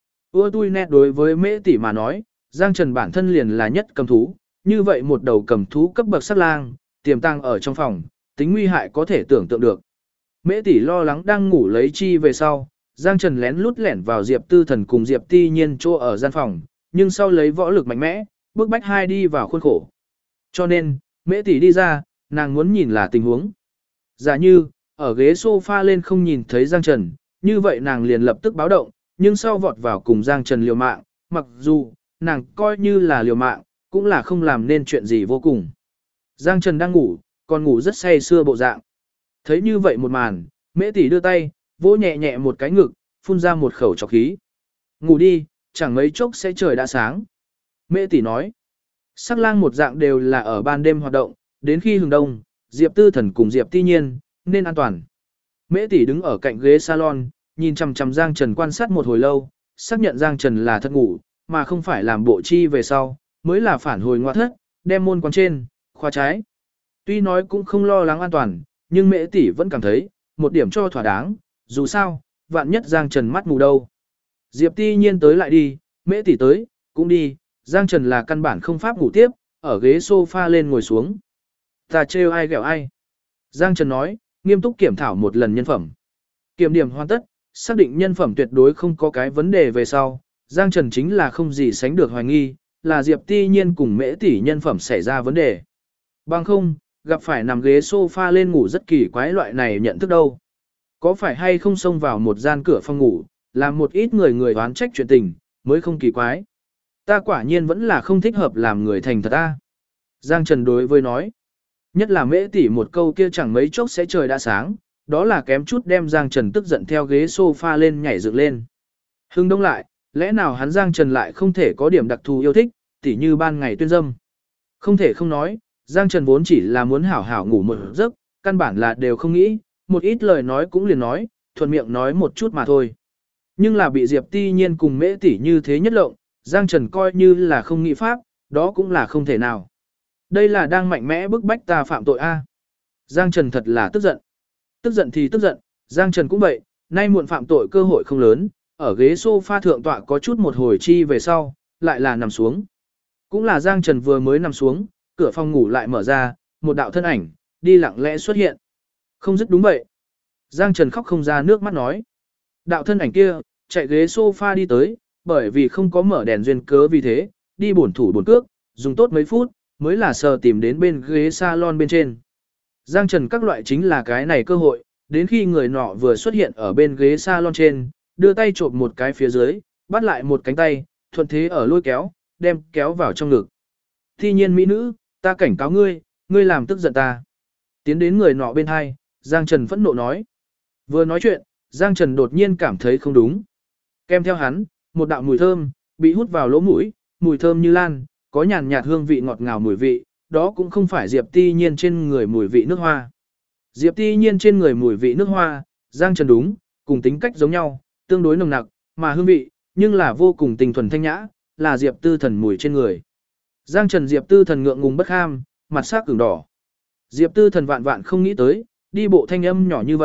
Ưa tui nét đối với Mễ tỷ mà nói, Giang Trần bản thân liền là nhất cầm thú, như vậy một đầu cầm thú cấp bậc sắc lang, tiềm tàng ở trong phòng, tính nguy hại có thể tưởng tượng được. Mễ tỷ lo lắng đang ngủ lấy chi về sau, Giang Trần lén lút lẻn vào Diệp Tư Thần cùng Diệp Ti Nhiên chỗ ở gian phòng, nhưng sau lấy võ lực mạnh mẽ, bước bách hai đi vào khuôn khổ. Cho nên, Mễ tỷ đi ra, nàng muốn nhìn là tình huống. Giả như, ở ghế sofa lên không nhìn thấy Giang Trần, như vậy nàng liền lập tức báo động, nhưng sau vọt vào cùng Giang Trần liều mạng, mặc dù, nàng coi như là liều mạng, cũng là không làm nên chuyện gì vô cùng. Giang Trần đang ngủ, còn ngủ rất say sưa bộ dạng. Thấy như vậy một màn, Mễ tỷ đưa tay, vỗ nhẹ nhẹ một cái ngực, phun ra một khẩu trọc khí. Ngủ đi, chẳng mấy chốc sẽ trời đã sáng. Mễ tỷ nói, sắc lang một dạng đều là ở ban đêm hoạt động, đến khi hừng đông, Diệp Tư Thần cùng Diệp Ti Nhiên, nên an toàn. Mễ tỷ đứng ở cạnh ghế salon, nhìn chằm chằm Giang Trần quan sát một hồi lâu, xác nhận Giang Trần là thật ngủ, mà không phải làm bộ chi về sau, mới là phản hồi ngoại thất, đem môn quán trên, khóa trái. Tuy nói cũng không lo lắng an toàn, nhưng Mễ tỷ vẫn cảm thấy, một điểm cho thỏa đáng, dù sao, vạn nhất Giang Trần mắt mù đâu. Diệp Ti Nhiên tới lại đi, Mễ tỷ tới, cũng đi, Giang Trần là căn bản không pháp ngủ tiếp, ở ghế sofa lên ngồi xuống. Ta trêu ai ghẹo ai. Giang Trần nói, nghiêm túc kiểm thảo một lần nhân phẩm. Kiểm điểm hoàn tất, xác định nhân phẩm tuyệt đối không có cái vấn đề về sau, Giang Trần chính là không gì sánh được hoài nghi, là Diệp Ti Nhiên cùng Mễ tỷ nhân phẩm xảy ra vấn đề. Bằng không, gặp phải nằm ghế sofa lên ngủ rất kỳ quái loại này nhận thức đâu. Có phải hay không xông vào một gian cửa phòng ngủ, làm một ít người oán trách chuyện tình, mới không kỳ quái. Ta quả nhiên vẫn là không thích hợp làm người thành thật ta. Giang Trần đối với nói. Nhất là Mễ tỷ một câu kia chẳng mấy chốc sẽ trời đã sáng, đó là kém chút đem Giang Trần tức giận theo ghế sofa lên nhảy dựng lên. Hưng đông lại, lẽ nào hắn Giang Trần lại không thể có điểm đặc thù yêu thích, tỉ như ban ngày tuyên dâm. Không thể không nói, Giang Trần vốn chỉ là muốn hảo hảo ngủ một giấc, căn bản là đều không nghĩ, một ít lời nói cũng liền nói, thuận miệng nói một chút mà thôi. Nhưng là bị Diệp Ti Nhiên cùng Mễ tỷ như thế nhất lộng, Giang Trần coi như là không nghĩ pháp, đó cũng là không thể nào. Đây là đang mạnh mẽ bức bách ta phạm tội a. Giang Trần thật là tức giận. Tức giận thì tức giận, Giang Trần cũng vậy, nay muộn phạm tội cơ hội không lớn, ở ghế sofa thượng tọa có chút một hồi chi về sau, lại là nằm xuống. Cũng là Giang Trần vừa mới nằm xuống, cửa phòng ngủ lại mở ra, một đạo thân ảnh, đi lặng lẽ xuất hiện. Không dứt đúng vậy. Giang Trần khóc không ra nước mắt nói. Đạo thân ảnh kia, chạy ghế sofa đi tới, bởi vì không có mở đèn duyên cớ vì thế, đi bổn thủ bổn cước, dùng tốt mấy phút, mới là sờ tìm đến bên ghế salon bên trên. Giang Trần các loại chính là cái này cơ hội, đến khi người nọ vừa xuất hiện ở bên ghế salon trên, đưa tay trộm một cái phía dưới, bắt lại một cánh tay, thuận thế ở lôi kéo, đem kéo vào trong ngực. Thi nhiên mỹ nữ, ta cảnh cáo ngươi, ngươi làm tức giận ta. Tiến đến người nọ bên hai, Giang Trần phẫn nộ nói. Vừa nói chuyện, Giang Trần đột nhiên cảm thấy không đúng. Kèm theo hắn, một đạo mùi thơm, bị hút vào lỗ mũi, mùi thơm như lan, có nhàn nhạt hương vị ngọt ngào mùi vị, đó cũng không phải Diệp Ti Nhiên trên người mùi vị nước hoa. Diệp Ti Nhiên trên người mùi vị nước hoa, Giang Trần đúng, cùng tính cách giống nhau, tương đối nồng nặc, mà hương vị, nhưng là vô cùng tình thuần thanh nhã, là Diệp Tư Thần mùi trên người. Giang Trần Diệp Tư Thần ngượng ngùng bất kham, mặt sắc ửng đỏ. Diệp Tư Thần vạn vạn không nghĩ tới, đi bộ thanh âm nhỏ như vậy,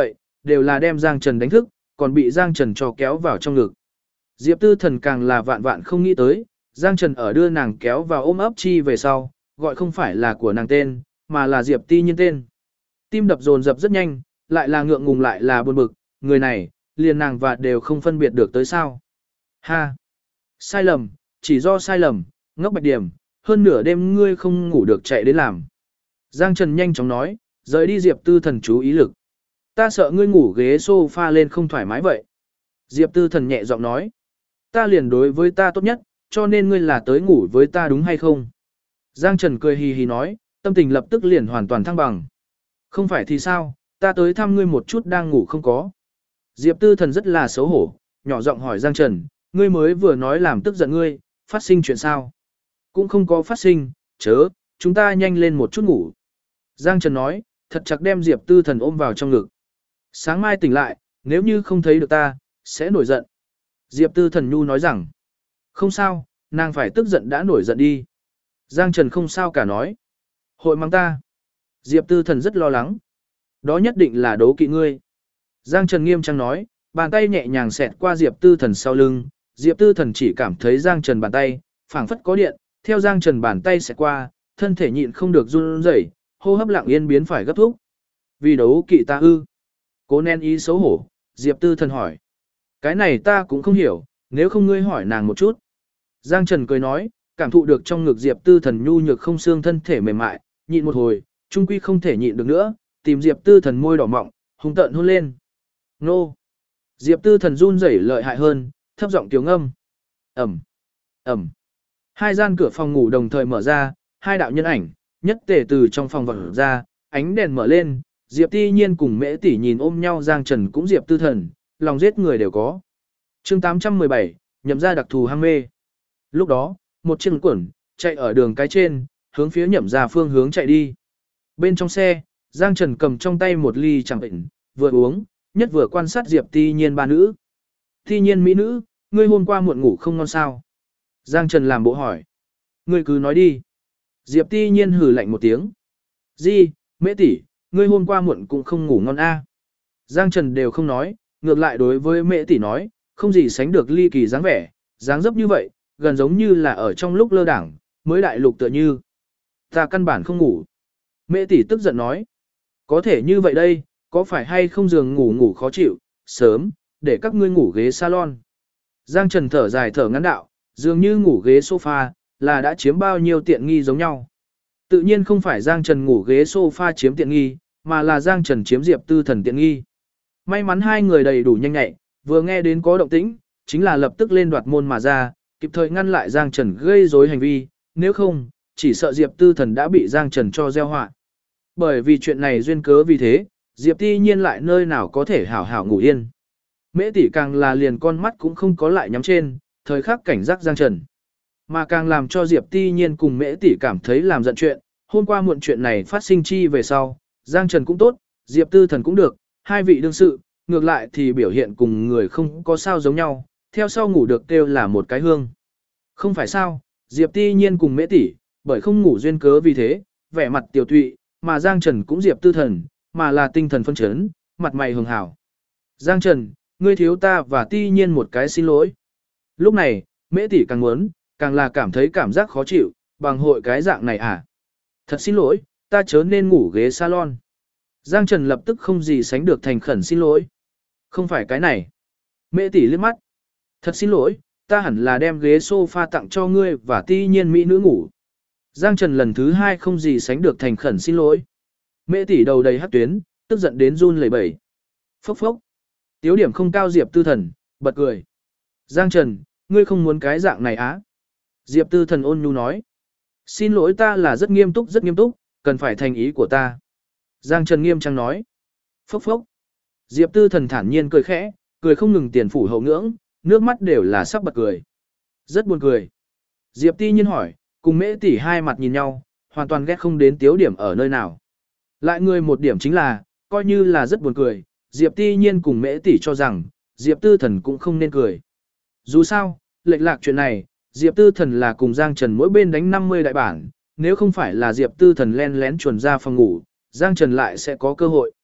đều là đem Giang Trần đánh thức, còn bị Giang Trần cho kéo vào trong ngực. Diệp Tư Thần càng là vạn vạn không nghĩ tới, Giang Trần ở đưa nàng kéo vào ôm ấp chi về sau, gọi không phải là của nàng tên, mà là Diệp Ti Nhiên tên. Tim đập dồn dập rất nhanh, lại là ngượng ngùng lại là buồn bực, người này, liền nàng và đều không phân biệt được tới sao. Ha! Sai lầm, chỉ do sai lầm, ngốc bạch điểm, hơn nửa đêm ngươi không ngủ được chạy đến làm. Giang Trần nhanh chóng nói, rời đi Diệp Tư Thần chú ý lực. Ta sợ ngươi ngủ ghế sofa lên không thoải mái vậy. Diệp Tư Thần nhẹ giọng nói, ta liền đối với ta tốt nhất, cho nên ngươi là tới ngủ với ta đúng hay không? Giang Trần cười hì hì nói, tâm tình lập tức liền hoàn toàn thăng bằng. Không phải thì sao, ta tới thăm ngươi một chút đang ngủ không có. Diệp Tư Thần rất là xấu hổ, nhỏ giọng hỏi Giang Trần, ngươi mới vừa nói làm tức giận ngươi, phát sinh chuyện sao? Cũng không có phát sinh, chớ, chúng ta nhanh lên một chút ngủ. Giang Trần nói, thật chặt đem Diệp Tư Thần ôm vào trong ngực. Sáng mai tỉnh lại, nếu như không thấy được ta, sẽ nổi giận. Diệp Tư Thần nhu nói rằng, không sao, nàng phải tức giận đã nổi giận đi. Giang Trần không sao cả nói, hội mắng ta. Diệp Tư Thần rất lo lắng. Đó nhất định là đố kỵ ngươi. Giang Trần nghiêm trang nói, bàn tay nhẹ nhàng xẹt qua Diệp Tư Thần sau lưng. Diệp Tư Thần chỉ cảm thấy Giang Trần bàn tay, phảng phất có điện, theo Giang Trần bàn tay xẹt qua, thân thể nhịn không được run rẩy, hô hấp lặng yên biến phải gấp thúc. Vì đấu kỵ ta ư? Cố nén ý xấu hổ, Diệp Tư Thần hỏi. Cái này ta cũng không hiểu, nếu không ngươi hỏi nàng một chút. Giang Trần cười nói, cảm thụ được trong ngực Diệp Tư Thần nhu nhược không xương thân thể mềm mại, nhịn một hồi, trung quy không thể nhịn được nữa, tìm Diệp Tư Thần môi đỏ mọng, hung tợn hôn lên. Nô! Diệp Tư Thần run rẩy lợi hại hơn, thấp giọng tiếng âm. Ẩm! Ẩm! Hai gian cửa phòng ngủ đồng thời mở ra, hai đạo nhân ảnh, nhất tề từ trong phòng vọt ra, ánh đèn mở lên, Diệp Ti Nhiên cùng Mễ Tỷ nhìn ôm nhau Giang Trần cũng Diệp Tư Thần, lòng giết người đều có. Chương 817, nhậm ra đặc thù ham mê. Lúc đó, một chiếc quẩn chạy ở đường cái trên, hướng phía nhậm ra phương hướng chạy đi. Bên trong xe, Giang Trần cầm trong tay một ly chẳng bệnh, vừa uống, nhất vừa quan sát Diệp Ti Nhiên ba nữ. Ti Nhiên mỹ nữ, ngươi hôm qua muộn ngủ không ngon sao? Giang Trần làm bộ hỏi. Ngươi cứ nói đi. Diệp Ti Nhiên hừ lạnh một tiếng. Di, Mễ tỷ, ngươi hôm qua muộn cũng không ngủ ngon a. Giang Trần đều không nói, ngược lại đối với Mễ tỷ nói, không gì sánh được ly kỳ dáng vẻ, dáng dấp như vậy, gần giống như là ở trong lúc lơ đảng, mới đại lục tựa như. Ta căn bản không ngủ. Mễ tỷ tức giận nói. Có thể như vậy đây, có phải hay không giường ngủ ngủ khó chịu, sớm, để các ngươi ngủ ghế salon. Giang Trần thở dài thở ngắn đạo, dường như ngủ ghế sofa, là đã chiếm bao nhiêu tiện nghi giống nhau. Tự nhiên không phải Giang Trần ngủ ghế sofa chiếm tiện nghi, mà là Giang Trần chiếm Diệp Tư Thần tiện nghi. May mắn hai người đầy đủ nhanh nhạy, vừa nghe đến có động tĩnh, chính là lập tức lên đoạt môn mà ra, kịp thời ngăn lại Giang Trần gây rối hành vi, nếu không, chỉ sợ Diệp Tư Thần đã bị Giang Trần cho gieo họa. Bởi vì chuyện này duyên cớ vì thế, Diệp Ti Nhiên lại nơi nào có thể hảo hảo ngủ yên. Mễ tỷ càng là liền con mắt cũng không có lại nhắm trên, thời khắc cảnh giác Giang Trần. Mà càng làm cho Diệp Ti Nhiên cùng Mễ tỷ cảm thấy làm giận chuyện, hôm qua muộn chuyện này phát sinh chi về sau, Giang Trần cũng tốt, Diệp Tư Thần cũng được, hai vị đương sự, ngược lại thì biểu hiện cùng người không có sao giống nhau, theo sau ngủ được kêu là một cái hương. Không phải sao, Diệp Ti Nhiên cùng Mễ tỷ, bởi không ngủ duyên cớ vì thế, vẻ mặt tiểu tụy, mà Giang Trần cũng Diệp Tư Thần, mà là tinh thần phân chấn, mặt mày hường hảo. Giang Trần, ngươi thiếu ta và Ti Nhiên một cái xin lỗi. Lúc này, Mễ tỷ càng muốn, càng là cảm thấy cảm giác khó chịu, bằng hội cái dạng này à. Thật xin lỗi, ta chớ nên ngủ ghế salon. Giang Trần lập tức không gì sánh được thành khẩn xin lỗi. Không phải cái này. Mễ tỷ liếc mắt. Thật xin lỗi, ta hẳn là đem ghế sofa tặng cho ngươi và Ti Nhiên mỹ nữ ngủ. Giang Trần lần thứ hai không gì sánh được thành khẩn xin lỗi. Mễ tỷ đầu đầy hắc tuyến, tức giận đến run lẩy bẩy. Phốc phốc. Tiếu điểm không cao Diệp Tư Thần, bật cười. Giang Trần, ngươi không muốn cái dạng này á? Diệp Tư Thần ôn nhu nói. Xin lỗi, ta là rất nghiêm túc, cần phải thành ý của ta. Giang Trần nghiêm trang nói. Phốc phốc. Diệp Tư Thần thản nhiên cười khẽ, cười không ngừng tiền phủ hậu ngưỡng, nước mắt đều là sắp bật cười. Rất buồn cười. Diệp Ti Nhiên hỏi, cùng Mễ tỷ hai mặt nhìn nhau, hoàn toàn ghét không đến tiếu điểm ở nơi nào. Lại người một điểm chính là, coi như là rất buồn cười, Diệp Ti Nhiên cùng Mễ tỷ cho rằng, Diệp Tư Thần cũng không nên cười. Dù sao, lệch lạc chuyện này, Diệp Tư Thần là cùng Giang Trần mỗi bên đánh 50 đại bản, nếu không phải là Diệp Tư Thần len lén chuồn ra phòng ngủ, Giang Trần lại sẽ có cơ hội.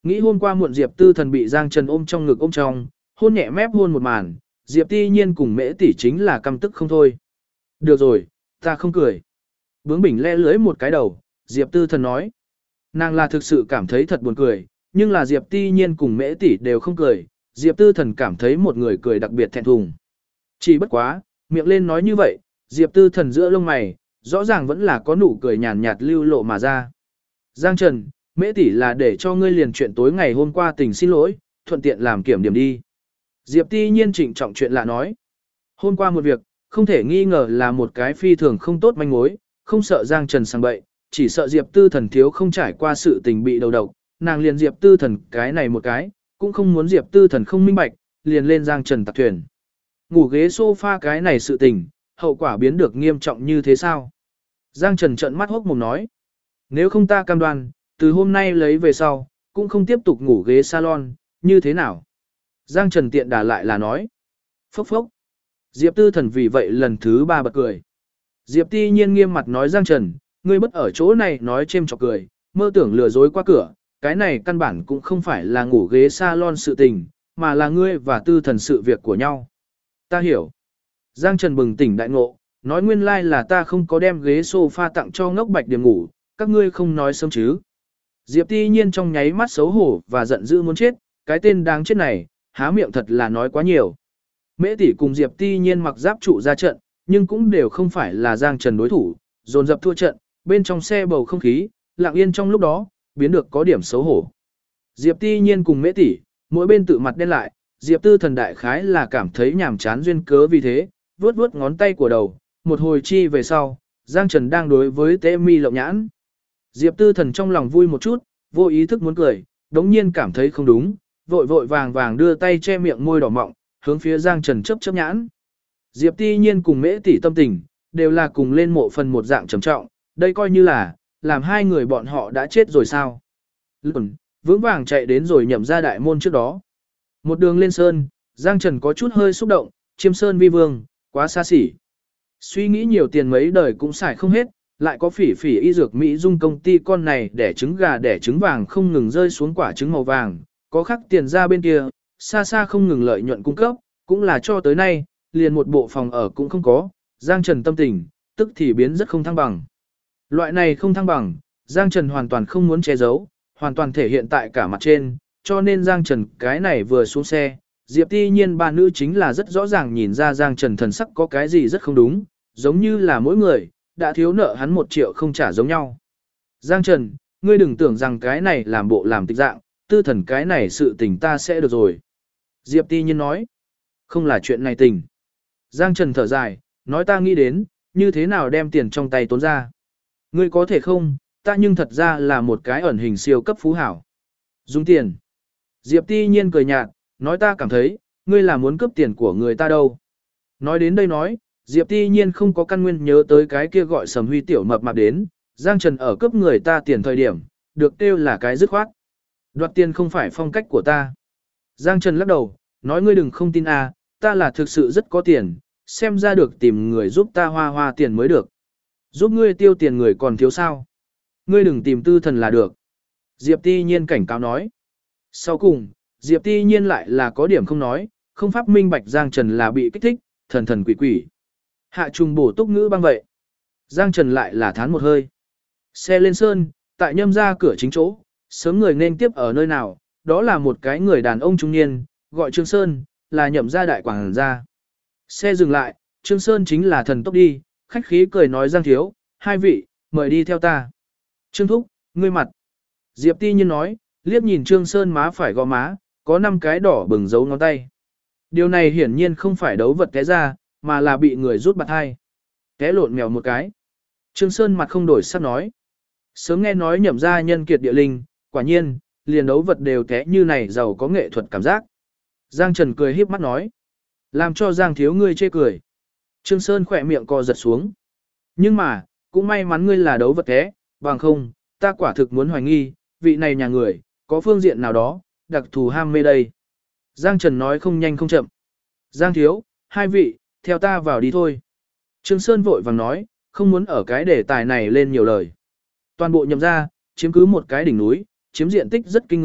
Nghĩ hôm qua muộn Diệp Tư Thần bị Giang Trần ôm trong ngực ôm trong, hôn nhẹ mép hôn một màn, Diệp Ti Nhiên cùng Mễ tỷ chính là căm tức không thôi. Được rồi, ta không cười. Bướng bỉnh le lưới một cái đầu, Diệp Tư Thần nói. Nàng là thực sự cảm thấy thật buồn cười, nhưng là Diệp Ti Nhiên cùng Mễ tỷ đều không cười, Diệp Tư Thần cảm thấy một người cười đặc biệt thẹn thùng. Chỉ bất quá, miệng lên nói như vậy, Diệp Tư Thần giữa lông mày, rõ ràng vẫn là có nụ cười nhàn nhạt lưu lộ mà ra. Giang Trần, Mễ tỷ là để cho ngươi liền chuyện tối ngày hôm qua tình xin lỗi, thuận tiện làm kiểm điểm đi. Diệp Ti Nhiên trịnh trọng chuyện lạ nói. Hôm qua một việc, không thể nghi ngờ là một cái phi thường không tốt manh mối, không sợ Giang Trần sang bậy, chỉ sợ Diệp Tư Thần thiếu không trải qua sự tình bị đầu độc, nàng liền Diệp Tư Thần cái này một cái, cũng không muốn Diệp Tư Thần không minh bạch, liền lên Giang Trần tạc thuyền. Ngủ ghế sofa cái này sự tình, hậu quả biến được nghiêm trọng như thế sao? Giang Trần trợn mắt hốc mồm nói. Nếu không ta cam đoan, từ hôm nay lấy về sau, cũng không tiếp tục ngủ ghế salon, như thế nào? Giang Trần tiện đà lại là nói. Phốc phốc. Diệp Tư Thần vì vậy lần thứ 3 bật cười. Diệp Ti Nhiên nghiêm mặt nói Giang Trần, ngươi bất ở chỗ này nói chêm chọc cười, mơ tưởng lừa dối qua cửa, cái này căn bản cũng không phải là ngủ ghế salon sự tình, mà là ngươi và Tư Thần sự việc của nhau. Ta hiểu. Giang Trần bừng tỉnh đại ngộ, nói nguyên lai là ta không có đem ghế sofa tặng cho ngốc bạch điểm ngủ, các ngươi không nói sớm chứ. Diệp Ti Nhiên trong nháy mắt xấu hổ và giận dữ muốn chết, cái tên đáng chết này, há miệng thật là nói quá nhiều. Mễ tỷ cùng Diệp Ti Nhiên mặc giáp trụ ra trận, nhưng cũng đều không phải là Giang Trần đối thủ, dồn dập thua trận, bên trong xe bầu không khí, lặng yên trong lúc đó, biến được có điểm xấu hổ. Diệp Ti Nhiên cùng Mễ tỷ, mỗi bên tự mặt đen lại, Diệp Tư Thần đại khái là cảm thấy nhàm chán duyên cớ vì thế, vuốt vuốt ngón tay của đầu, một hồi chi về sau, Giang Trần đang đối với Tế Mi lộng nhãn. Diệp Tư Thần trong lòng vui một chút, vô ý thức muốn cười, đống nhiên cảm thấy không đúng, vội vội vàng vàng đưa tay che miệng môi đỏ mọng, hướng phía Giang Trần chớp chớp nhãn. Diệp Ti Nhiên cùng Mễ tỷ tâm tình, đều là cùng lên mộ phần một dạng trầm trọng, đây coi như là, làm hai người bọn họ đã chết rồi sao. Lùn, vững vàng chạy đến rồi nhậm ra đại môn trước đó. Một đường lên sơn, Giang Trần có chút hơi xúc động, chiêm sơn vi vương, quá xa xỉ. Suy nghĩ nhiều tiền mấy đời cũng xài không hết, lại có phỉ phỉ y dược Mỹ dung công ty con này để trứng gà để trứng vàng không ngừng rơi xuống quả trứng màu vàng, có khắc tiền ra bên kia, xa xa không ngừng lợi nhuận cung cấp, cũng là cho tới nay, liền một bộ phòng ở cũng không có, Giang Trần tâm tình, tức thì biến rất không thăng bằng. Loại này không thăng bằng, Giang Trần hoàn toàn không muốn che giấu, hoàn toàn thể hiện tại cả mặt trên, cho nên Giang Trần cái này vừa xuống xe, Diệp Ti Nhiên ba nữ chính là rất rõ ràng nhìn ra Giang Trần thần sắc có cái gì rất không đúng, giống như là mỗi người, đã thiếu nợ hắn 1 triệu không trả giống nhau. Giang Trần, ngươi đừng tưởng rằng cái này làm bộ làm tịch dạng, Tư Thần cái này sự tình ta sẽ được rồi. Diệp Ti Nhiên nói, không là chuyện này tình. Giang Trần thở dài, nói ta nghĩ đến, như thế nào đem tiền trong tay tốn ra. Ngươi có thể không, ta nhưng thật ra là một cái ẩn hình siêu cấp phú hảo. Dùng tiền. Diệp Ti Nhiên cười nhạt, nói ta cảm thấy, ngươi là muốn cướp tiền của người ta đâu. Nói đến đây nói, Diệp Ti Nhiên không có căn nguyên nhớ tới cái kia gọi Sầm Huy tiểu mập mạp đến, Giang Trần ở cướp người ta tiền thời điểm, được kêu là cái dứt khoát. Đoạt tiền không phải phong cách của ta. Giang Trần lắc đầu, nói ngươi đừng không tin à, ta là thực sự rất có tiền, xem ra được tìm người giúp ta hoa hoa tiền mới được. Giúp ngươi tiêu tiền người còn thiếu sao. Ngươi đừng tìm Tư Thần là được. Diệp Ti Nhiên cảnh cáo nói. Sau cùng, Diệp Ti Nhiên lại là có điểm không nói, không pháp minh bạch Giang Trần là bị kích thích, thần thần quỷ quỷ. Hạ trùng bổ túc ngữ băng vậy. Giang Trần lại là thán một hơi. Xe lên sơn, tại nhâm ra cửa chính chỗ, sớm người nên tiếp ở nơi nào, đó là một cái người đàn ông trung niên, gọi Trương Sơn, là nhậm gia đại quảng gia. Xe dừng lại, Trương Sơn chính là thần tốc đi, khách khí cười nói Giang thiếu, hai vị, mời đi theo ta. Trương Thúc, ngươi mặt. Diệp Ti Nhiên nói, liếc nhìn Trương Sơn má phải gò má, có 5 cái đỏ bừng dấu ngón tay. Điều này hiển nhiên không phải đấu vật té ra, mà là bị người rút bạt hai. Té lộn mèo một cái. Trương Sơn mặt không đổi sắc nói. Sớm nghe nói nhậm ra nhân kiệt địa linh, quả nhiên, liền đấu vật đều té như này giàu có nghệ thuật cảm giác. Giang Trần cười híp mắt nói. Làm cho Giang thiếu ngươi chê cười. Trương Sơn khỏe miệng co giật xuống. Nhưng mà, cũng may mắn ngươi là đấu vật té, bằng không, ta quả thực muốn hoài nghi, vị này nhà người, có phương diện nào đó, đặc thù ham mê đây. Giang Trần nói không nhanh không chậm. Giang thiếu, hai vị, theo ta vào đi thôi. Trương Sơn vội vàng nói, không muốn ở cái đề tài này lên nhiều lời. Toàn bộ nhậm ra, chiếm cứ một cái đỉnh núi, chiếm diện tích rất kinh người,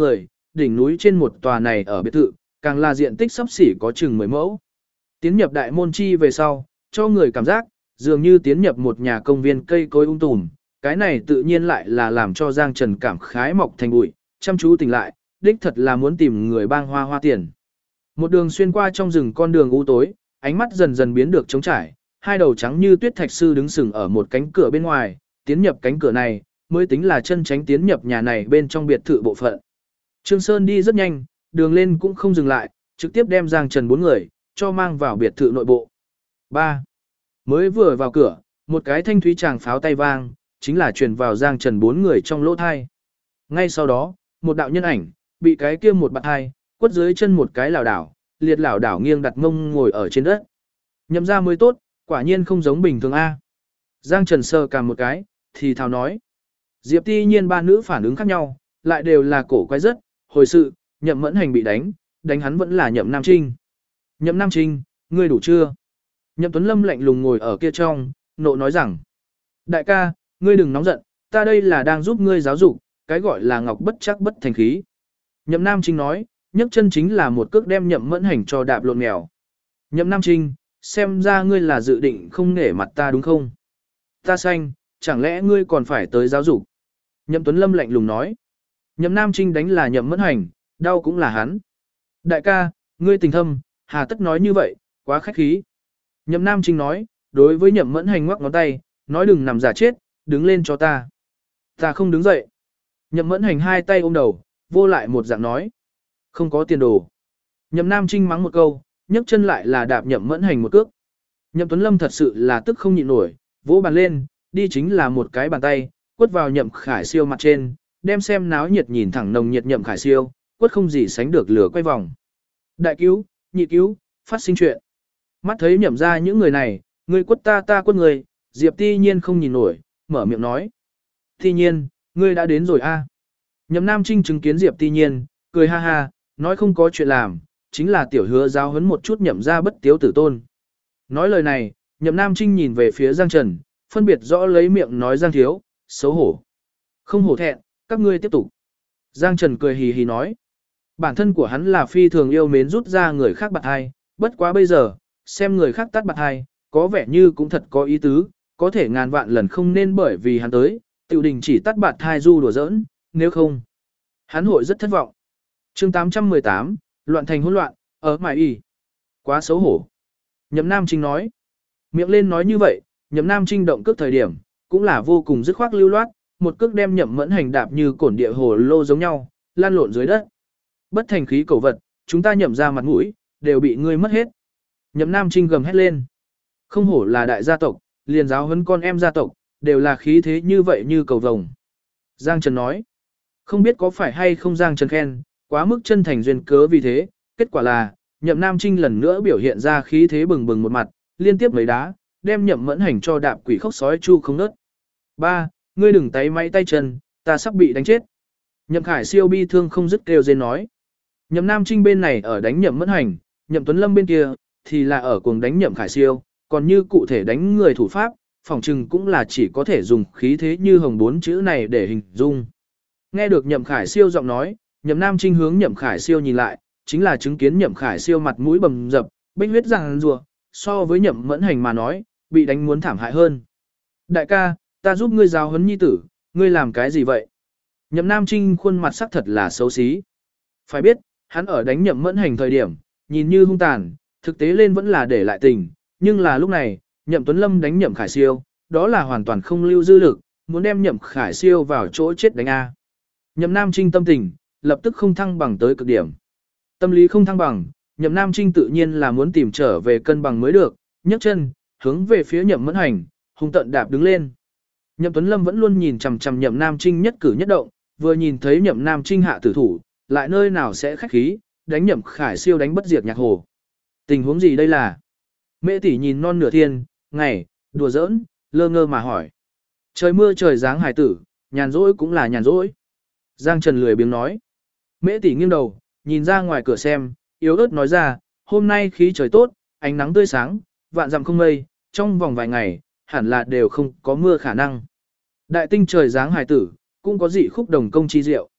đỉnh núi trên một tòa này ở biệt thự, càng là diện tích sấp xỉ có chừng 10 mẫu. Tiến nhập đại môn chi về sau, cho người cảm giác, dường như tiến nhập một nhà công viên cây cối tùm, cái này tự nhiên lại là làm cho Giang Trần cảm khái mọc thành bụi, chăm chú tỉnh lại, đích thật là muốn tìm người bang hoa tiền. Một đường xuyên qua trong rừng con đường u tối, ánh mắt dần dần biến được trống trải, hai đầu trắng như tuyết thạch sư đứng sừng ở một cánh cửa bên ngoài, tiến nhập cánh cửa này, mới tính là chân tránh tiến nhập nhà này bên trong biệt thự bộ phận. Trương Sơn đi rất nhanh, đường lên cũng không dừng lại, trực tiếp đem Giang Trần 4 người, cho mang vào biệt thự nội bộ. 3. Mới vừa vào cửa, một cái thanh thúy tràng pháo tay vang, chính là truyền vào Giang Trần 4 người trong lỗ thai. Ngay sau đó, một đạo nhân ảnh, bị cái kia một bạt hai, quất dưới chân một cái lảo đảo, liệt lảo đảo nghiêng đặt mông ngồi ở trên đất. Nhậm ra mới tốt, quả nhiên không giống bình thường A. Giang Trần sờ cằm một cái, thì thào nói. Diệp Ti Nhiên ba nữ phản ứng khác nhau, lại đều là cổ quái rất, hồi sự, Nhậm Mẫn Hành bị đánh hắn vẫn là Nhậm Nam Trinh. Nhậm Nam Trinh, ngươi đủ chưa? Nhậm Tuấn Lâm lạnh lùng ngồi ở kia trong, nộ nói rằng. Đại ca, ngươi đừng nóng giận, ta đây là đang giúp ngươi giáo dục, cái gọi là ngọc bất chắc bất thành khí. Nhậm Nam Trinh nói, nhấc chân chính là một cước đem Nhậm Mẫn Hành cho đạp lộn mèo. Nhậm Nam Trinh, xem ra ngươi là dự định không nể mặt ta đúng không? Ta xanh, chẳng lẽ ngươi còn phải tới giáo dục? Nhậm Tuấn Lâm lạnh lùng nói. Nhậm Nam Trinh đánh là Nhậm Mẫn Hành, đau cũng là hắn. Đại ca, ngươi tình thâm, hà tất nói như vậy, quá khách khí. Nhậm Nam Trinh nói, đối với Nhậm Mẫn Hành ngoắc ngón tay, nói đừng nằm giả chết, đứng lên cho ta. Ta không đứng dậy. Nhậm Mẫn Hành hai tay ôm đầu, vô lại một dạng nói. Không có tiền đồ. Nhậm Nam Trinh mắng một câu, nhấc chân lại là đạp Nhậm Mẫn Hành một cước. Nhậm Tuấn Lâm thật sự là tức không nhịn nổi, vỗ bàn lên, đi chính là một cái bàn tay, quất vào Nhậm Khải Siêu mặt trên, đem xem náo nhiệt nhìn thẳng nồng nhiệt Nhậm Khải Siêu, quất không gì sánh được lửa quay vòng. Đại cứu, nhị cứu, phát sinh chuyện. Mắt thấy Nhậm ra những người này, ngươi quất ta ta quất người, Diệp Ti Nhiên không nhìn nổi, mở miệng nói. Ti Nhiên, ngươi đã đến rồi a. Nhậm Nam Trinh chứng kiến Diệp Ti Nhiên, cười ha ha, nói không có chuyện làm, chính là tiểu hứa giáo huấn một chút Nhậm ra bất tiếu tử tôn. Nói lời này, Nhậm Nam Trinh nhìn về phía Giang Trần, phân biệt rõ lấy miệng nói Giang thiếu, xấu hổ. Không hổ thẹn, các ngươi tiếp tục. Giang Trần cười hì hì nói. Bản thân của hắn là phi thường yêu mến rút ra người khác bạt hai, bất quá bây giờ, xem người khác tắt bạt hai, có vẻ như cũng thật có ý tứ, có thể ngàn vạn lần không nên bởi vì hắn tới, tiểu đình chỉ tắt bạt hai du đùa giỡn, nếu không, hắn hội rất thất vọng. Chương 818, loạn thành hỗn loạn, ở mải y. Quá xấu hổ. Nhậm Nam Trinh nói. Miệng lên nói như vậy, Nhậm Nam Trinh động cước thời điểm, cũng là vô cùng dứt khoát lưu loát, một cước đem Nhậm Mẫn Hành đạp như cổn địa hồ lô giống nhau, lan lộn dưới đất. Bất thành khí cầu vật, chúng ta Nhậm ra mặt mũi, đều bị ngươi mất hết. Nhậm Nam Trinh gầm hét lên. Không hổ là đại gia tộc, liền giáo huấn con em gia tộc, đều là khí thế như vậy như cầu vồng. Giang Trần nói. Không biết có phải hay không Giang Trần khen, quá mức chân thành duyên cớ vì thế, kết quả là, Nhậm Nam Trinh lần nữa biểu hiện ra khí thế bừng bừng một mặt, liên tiếp lấy đá, đem Nhậm Mẫn Hành cho đạp quỷ khóc sói chu không nớt. 3. Ngươi đừng tay máy tay chân, ta sắp bị đánh chết. Nhậm Khải Siêu bi thương không dứt kêu rên nói. Nhậm Nam Trinh bên này ở đánh Nhậm Mẫn Hành, Nhậm Tuấn Lâm bên kia thì là ở cuồng đánh Nhậm Khải Siêu, còn như cụ thể đánh người thủ pháp, phỏng chừng cũng là chỉ có thể dùng khí thế như hồng 4 chữ này để hình dung. Nghe được Nhậm Khải Siêu giọng nói, Nhậm Nam Trinh hướng Nhậm Khải Siêu nhìn lại, chính là chứng kiến Nhậm Khải Siêu mặt mũi bầm dập, bênh huyết răng rùa, so với Nhậm Mẫn Hành mà nói, bị đánh muốn thảm hại hơn. Đại ca, ta giúp ngươi giáo huấn nhi tử, ngươi làm cái gì vậy? Nhậm Nam Trinh khuôn mặt sắc thật là xấu xí. Phải biết, hắn ở đánh Nhậm Mẫn Hành thời điểm, nhìn như hung tàn, thực tế lên vẫn là để lại tình, nhưng là lúc này, Nhậm Tuấn Lâm đánh Nhậm Khải Siêu, đó là hoàn toàn không lưu dư lực, muốn đem Nhậm Khải Siêu vào chỗ chết đánh A. Nhậm Nam Trinh tâm tình, lập tức không thăng bằng tới cực điểm. Tâm lý không thăng bằng, Nhậm Nam Trinh tự nhiên là muốn tìm trở về cân bằng mới được, nhấc chân, hướng về phía Nhậm Mẫn Hành, hung tận đạp đứng lên. Nhậm Tuấn Lâm vẫn luôn nhìn chằm chằm Nhậm Nam Trinh nhất cử nhất động, vừa nhìn thấy Nhậm Nam Trinh hạ tử thủ, lại nơi nào sẽ khách khí, đánh Nhậm Khải Siêu đánh bất diệt nhạc hồ. Tình huống gì đây là? Mẹ tỷ nhìn non nửa thiên, ngày, đùa giỡn, lơ ngơ mà hỏi. Trời mưa trời giáng hải tử, nhàn rỗi cũng là nhàn rỗi. Giang Trần lười biếng nói. Mễ tỷ nghiêng đầu, nhìn ra ngoài cửa xem, yếu ớt nói ra, hôm nay khí trời tốt, ánh nắng tươi sáng, vạn dặm không mây, trong vòng vài ngày, hẳn là đều không có mưa khả năng. Đại tinh trời giáng hải tử, cũng có dị khúc đồng công chi diệu.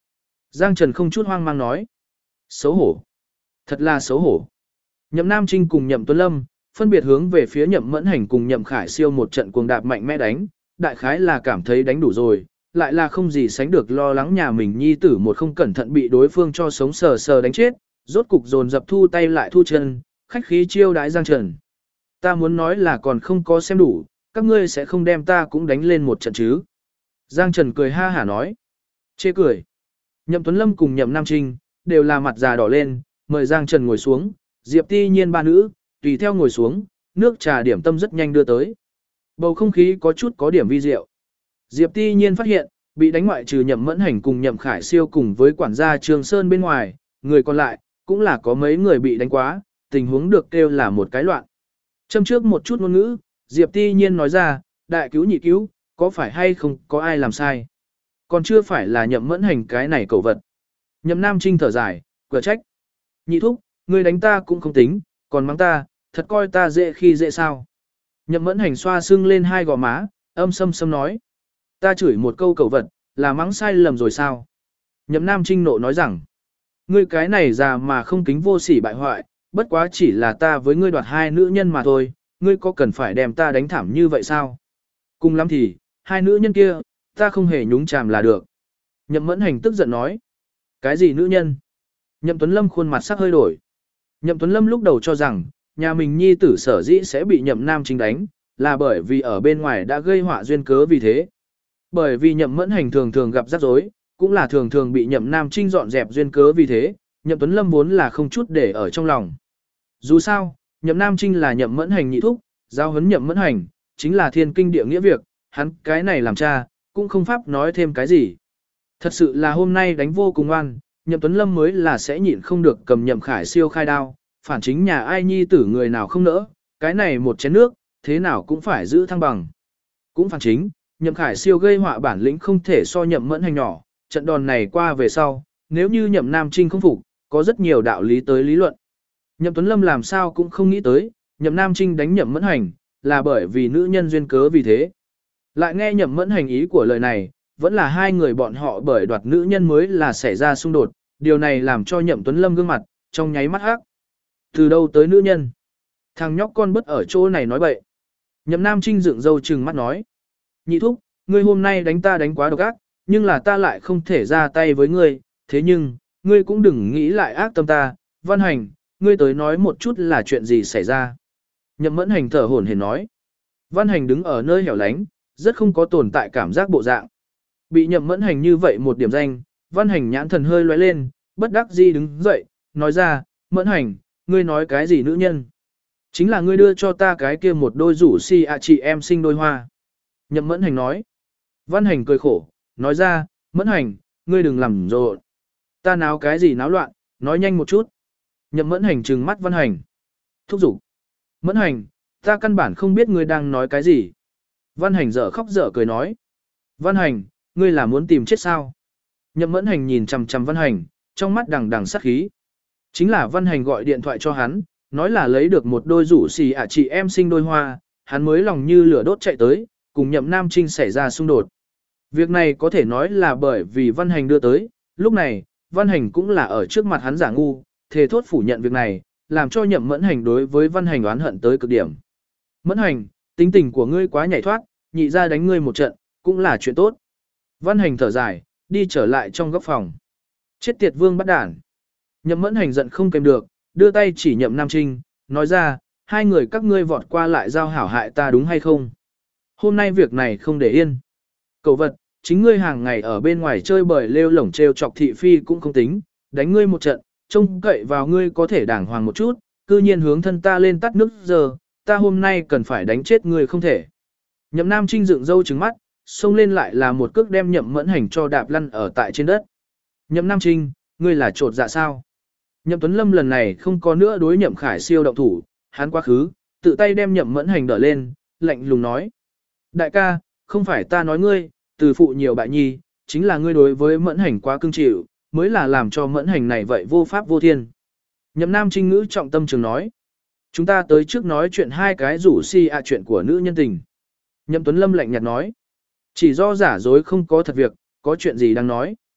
Giang Trần không chút hoang mang nói. Xấu hổ. Thật là xấu hổ. Nhậm Nam Trinh cùng Nhậm Tuấn Lâm, phân biệt hướng về phía Nhậm Mẫn Hành cùng Nhậm Khải Siêu một trận cuồng đạp mạnh mẽ đánh, đại khái là cảm thấy đánh đủ rồi, lại là không gì sánh được lo lắng nhà mình nhi tử một không cẩn thận bị đối phương cho sống sờ sờ đánh chết, rốt cục dồn dập thu tay lại thu chân, khách khí chiêu đãi Giang Trần. Ta muốn nói là còn không có xem đủ, các ngươi sẽ không đem ta cũng đánh lên một trận chứ. Giang Trần cười ha hả nói. Chê cười. Nhậm Tuấn Lâm cùng Nhậm Nam Trinh, đều là mặt già đỏ lên, mời Giang Trần ngồi xuống, Diệp Ti Nhiên ba nữ, tùy theo ngồi xuống, nước trà điểm tâm rất nhanh đưa tới. Bầu không khí có chút có điểm vi diệu. Diệp Ti Nhiên phát hiện, bị đánh ngoại trừ Nhậm Mẫn Hành cùng Nhậm Khải Siêu cùng với quản gia Trường Sơn bên ngoài, người còn lại, cũng là có mấy người bị đánh quá, tình huống được kêu là một cái loạn. Châm trước một chút ngôn ngữ, Diệp Ti Nhiên nói ra, đại cứu nhị cứu, có phải hay không có ai làm sai? Còn chưa phải là Nhậm Mẫn Hành cái này cầu vật. Nhậm Nam Trinh thở dài, cửa trách. Nhị thúc, ngươi đánh ta cũng không tính, còn mắng ta, thật coi ta dễ khi dễ sao. Nhậm Mẫn Hành xoa sưng lên hai gò má, âm sâm sâm nói. Ta chửi một câu cầu vật, là mắng sai lầm rồi sao? Nhậm Nam Trinh nộ nói rằng, ngươi cái này già mà không kính vô sỉ bại hoại, bất quá chỉ là ta với ngươi đoạt hai nữ nhân mà thôi, ngươi có cần phải đem ta đánh thảm như vậy sao? Cùng lắm thì, hai nữ nhân kia, ta không hề nhúng chàm là được. Nhậm Mẫn Hành tức giận nói, cái gì nữ nhân? Nhậm Tuấn Lâm khuôn mặt sắc hơi đổi. Nhậm Tuấn Lâm lúc đầu cho rằng, nhà mình nhi tử sở dĩ sẽ bị Nhậm Nam Trinh đánh, là bởi vì ở bên ngoài đã gây họa duyên cớ vì thế. Bởi vì Nhậm Mẫn Hành thường thường gặp rắc rối, cũng là thường thường bị Nhậm Nam Trinh dọn dẹp duyên cớ vì thế, Nhậm Tuấn Lâm vốn là không chút để ở trong lòng. Dù sao, Nhậm Nam Trinh là Nhậm Mẫn Hành nhị thúc, giao huấn Nhậm Mẫn Hành, chính là thiên kinh địa nghĩa việc, hắn cái này làm cha, cũng không pháp nói thêm cái gì. Thật sự là hôm nay đánh vô cùng ngoan, Nhậm Tuấn Lâm mới là sẽ nhịn không được cầm Nhậm Khải Siêu khai đao, phản chính nhà ai nhi tử người nào không nỡ, cái này một chén nước, thế nào cũng phải giữ thăng bằng. Cũng phản chính, Nhậm Khải Siêu gây họa bản lĩnh không thể so Nhậm Mẫn Hành nhỏ, trận đòn này qua về sau, nếu như Nhậm Nam Trinh không phục, có rất nhiều đạo lý tới lý luận. Nhậm Tuấn Lâm làm sao cũng không nghĩ tới, Nhậm Nam Trinh đánh Nhậm Mẫn Hành, là bởi vì nữ nhân duyên cớ vì thế. Lại nghe Nhậm Mẫn Hành ý của lời này, vẫn là hai người bọn họ bởi đoạt nữ nhân mới là xảy ra xung đột, điều này làm cho Nhậm Tuấn Lâm gương mặt, trong nháy mắt hắc. Từ đâu tới nữ nhân? Thằng nhóc con bất ở chỗ này nói bậy. Nhậm Nam Trinh dựng râu trừng mắt nói. Nhị thúc, ngươi hôm nay đánh ta đánh quá độc ác, nhưng là ta lại không thể ra tay với ngươi, thế nhưng, ngươi cũng đừng nghĩ lại ác tâm ta, Văn Hành, ngươi tới nói một chút là chuyện gì xảy ra. Nhậm Mẫn Hành thở hổn hển nói. Văn Hành đứng ở nơi hẻo lánh, rất không có tồn tại cảm giác bộ dạng. Bị Nhậm Mẫn Hành như vậy một điểm danh, Văn Hành nhãn thần hơi lóe lên, bất đắc dĩ đứng dậy, nói ra, Mẫn Hành, ngươi nói cái gì nữ nhân? Chính là ngươi đưa cho ta cái kia một đôi rủ si chị em sinh đôi hoa. Nhậm Mẫn Hành nói. Văn Hành cười khổ, nói ra, Mẫn Hành, ngươi đừng làm rộn. Ta náo cái gì náo loạn, nói nhanh một chút. Nhậm Mẫn Hành trừng mắt Văn Hành. Thúc giục. Mẫn Hành, ta căn bản không biết ngươi đang nói cái gì. Văn Hành dở khóc dở cười nói. Văn Hành, ngươi là muốn tìm chết sao? Nhậm Mẫn Hành nhìn chằm chằm Văn Hành, trong mắt đằng đằng sát khí. Chính là Văn Hành gọi điện thoại cho hắn, nói là lấy được một đôi rủ xì chị em sinh đôi hoa, hắn mới lòng như lửa đốt chạy tới, cùng Nhậm Nam Trinh xảy ra xung đột. Việc này có thể nói là bởi vì Văn Hành đưa tới, lúc này, Văn Hành cũng là ở trước mặt hắn giả ngu, thề thốt phủ nhận việc này, làm cho Nhậm Mẫn Hành đối với Văn Hành oán hận tới cực điểm. Mẫn Hành, tính tình của ngươi quá nhảy thoát, nhị ra đánh ngươi một trận, cũng là chuyện tốt. Văn Hành thở dài, đi trở lại trong góc phòng. Chết tiệt vương bắt đản. Nhậm Mẫn Hành giận không kèm được, đưa tay chỉ Nhậm Nam Trinh, nói ra, hai người các ngươi vọt qua lại giao hảo hại ta đúng hay không? Hôm nay việc này không để yên. Cậu vật, chính ngươi hàng ngày ở bên ngoài chơi bời lêu lổng trêu chọc thị phi cũng không tính, đánh ngươi một trận, trông cậy vào ngươi có thể đàng hoàng một chút, cư nhiên hướng thân ta lên tắt nước giờ, ta hôm nay cần phải đánh chết ngươi không thể. Nhậm Nam Trinh dựng râu trừng mắt, xông lên lại là một cước đem Nhậm Mẫn Hành cho đạp lăn ở tại trên đất. Nhậm Nam Trinh, ngươi là trột dạ sao? Nhậm Tuấn Lâm lần này không có nữa đối Nhậm Khải Siêu động thủ, hắn quá khứ, tự tay đem Nhậm Mẫn Hành đỡ lên, lạnh lùng nói. Đại ca, không phải ta nói ngươi, từ phụ nhiều bại nhi, chính là ngươi đối với Mẫn Hành quá cưng chịu, mới là làm cho Mẫn Hành này vậy vô pháp vô thiên. Nhậm Nam Trinh ngữ trọng tâm trường nói. Chúng ta tới trước nói chuyện hai cái rủ si chuyện của nữ nhân tình. Nhậm Tuấn Lâm lạnh nhạt nói. Chỉ do giả dối không có thật việc, có chuyện gì đang nói.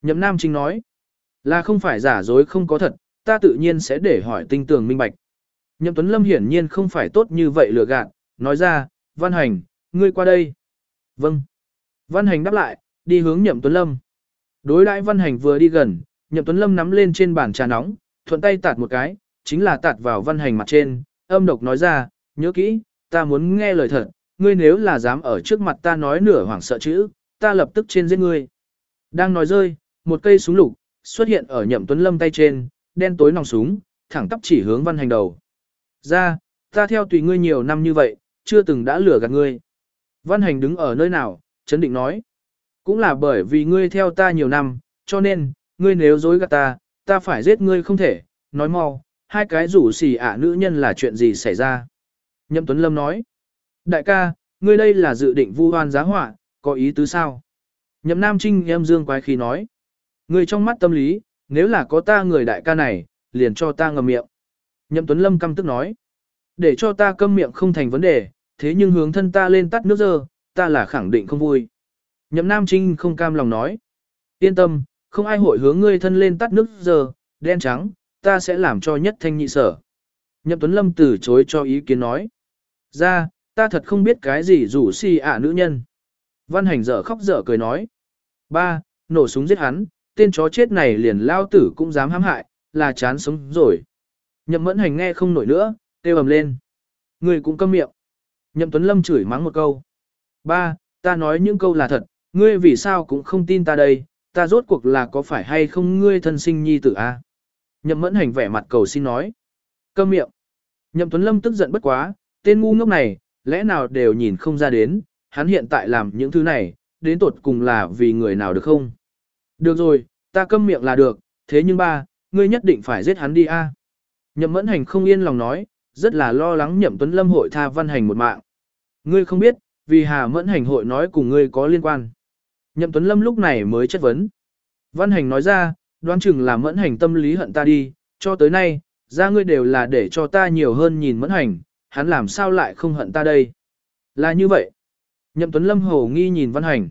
Nhậm Nam Trinh nói, là không phải giả dối không có thật, ta tự nhiên sẽ để hỏi tinh tường minh bạch. Nhậm Tuấn Lâm hiển nhiên không phải tốt như vậy lừa gạt, nói ra, Văn Hành, ngươi qua đây. Vâng. Văn Hành đáp lại, đi hướng Nhậm Tuấn Lâm. Đối đãi Văn Hành vừa đi gần, Nhậm Tuấn Lâm nắm lên trên bàn trà nóng, thuận tay tạt một cái, chính là tạt vào Văn Hành mặt trên, âm độc nói ra, nhớ kỹ, ta muốn nghe lời thật, ngươi nếu là dám ở trước mặt ta nói nửa hoảng sợ chữ, ta lập tức trên giết ngươi. Đang nói rơi, một cây súng lục xuất hiện ở Nhậm Tuấn Lâm tay trên, đen tối nòng súng, thẳng tắp chỉ hướng Văn Hành đầu. Ra, ta theo tùy ngươi nhiều năm như vậy, chưa từng đã lừa gạt ngươi. Văn Hành đứng ở nơi nào, chấn định nói. Cũng là bởi vì ngươi theo ta nhiều năm, cho nên, ngươi nếu dối gạt ta, ta phải giết ngươi không thể. Nói mau, hai cái rủ xì nữ nhân là chuyện gì xảy ra. Nhậm Tuấn Lâm nói. Đại ca, ngươi đây là dự định vu oan giá họa, có ý tứ sao? Nhậm Nam Trinh em dương quái khí nói. Ngươi trong mắt tâm lý, nếu là có ta người đại ca này, liền cho ta ngậm miệng. Nhậm Tuấn Lâm căm tức nói. Để cho ta câm miệng không thành vấn đề, thế nhưng hướng thân ta lên tắt nước dơ, ta là khẳng định không vui. Nhậm Nam Trinh không cam lòng nói. Yên tâm, không ai hội hướng ngươi thân lên tắt nước dơ, đen trắng, ta sẽ làm cho nhất thanh nhị sở. Nhậm Tuấn Lâm từ chối cho ý kiến nói. Ra, ta thật không biết cái gì rủ si nữ nhân. Văn Hành dở khóc dở cười nói. Ba, nổ súng giết hắn, tên chó chết này liền lao tử cũng dám hãm hại, là chán sống rồi. Nhậm Mẫn Hành nghe không nổi nữa, kêu ầm lên. Người cũng câm miệng. Nhậm Tuấn Lâm chửi mắng một câu. Ba, ta nói những câu là thật, ngươi vì sao cũng không tin ta đây, ta rốt cuộc là có phải hay không ngươi thân sinh nhi tử a? Nhậm Mẫn Hành vẻ mặt cầu xin nói. Câm miệng. Nhậm Tuấn Lâm tức giận bất quá, tên ngu ngốc này, lẽ nào đều nhìn không ra đến, hắn hiện tại làm những thứ này, đến tột cùng là vì người nào được không? Được rồi, ta câm miệng là được, thế nhưng ba, ngươi nhất định phải giết hắn đi a. Nhậm Mẫn Hành không yên lòng nói, rất là lo lắng Nhậm Tuấn Lâm hội tha Văn Hành một mạng. Ngươi không biết, vì Hà Mẫn Hành hội nói cùng ngươi có liên quan. Nhậm Tuấn Lâm lúc này mới chất vấn. Văn Hành nói ra, đoán chừng là Mẫn Hành tâm lý hận ta đi, cho tới nay, ra ngươi đều là để cho ta nhiều hơn nhìn Mẫn Hành, hắn làm sao lại không hận ta đây. Là như vậy. Nhậm Tuấn Lâm hổ nghi nhìn Văn Hành.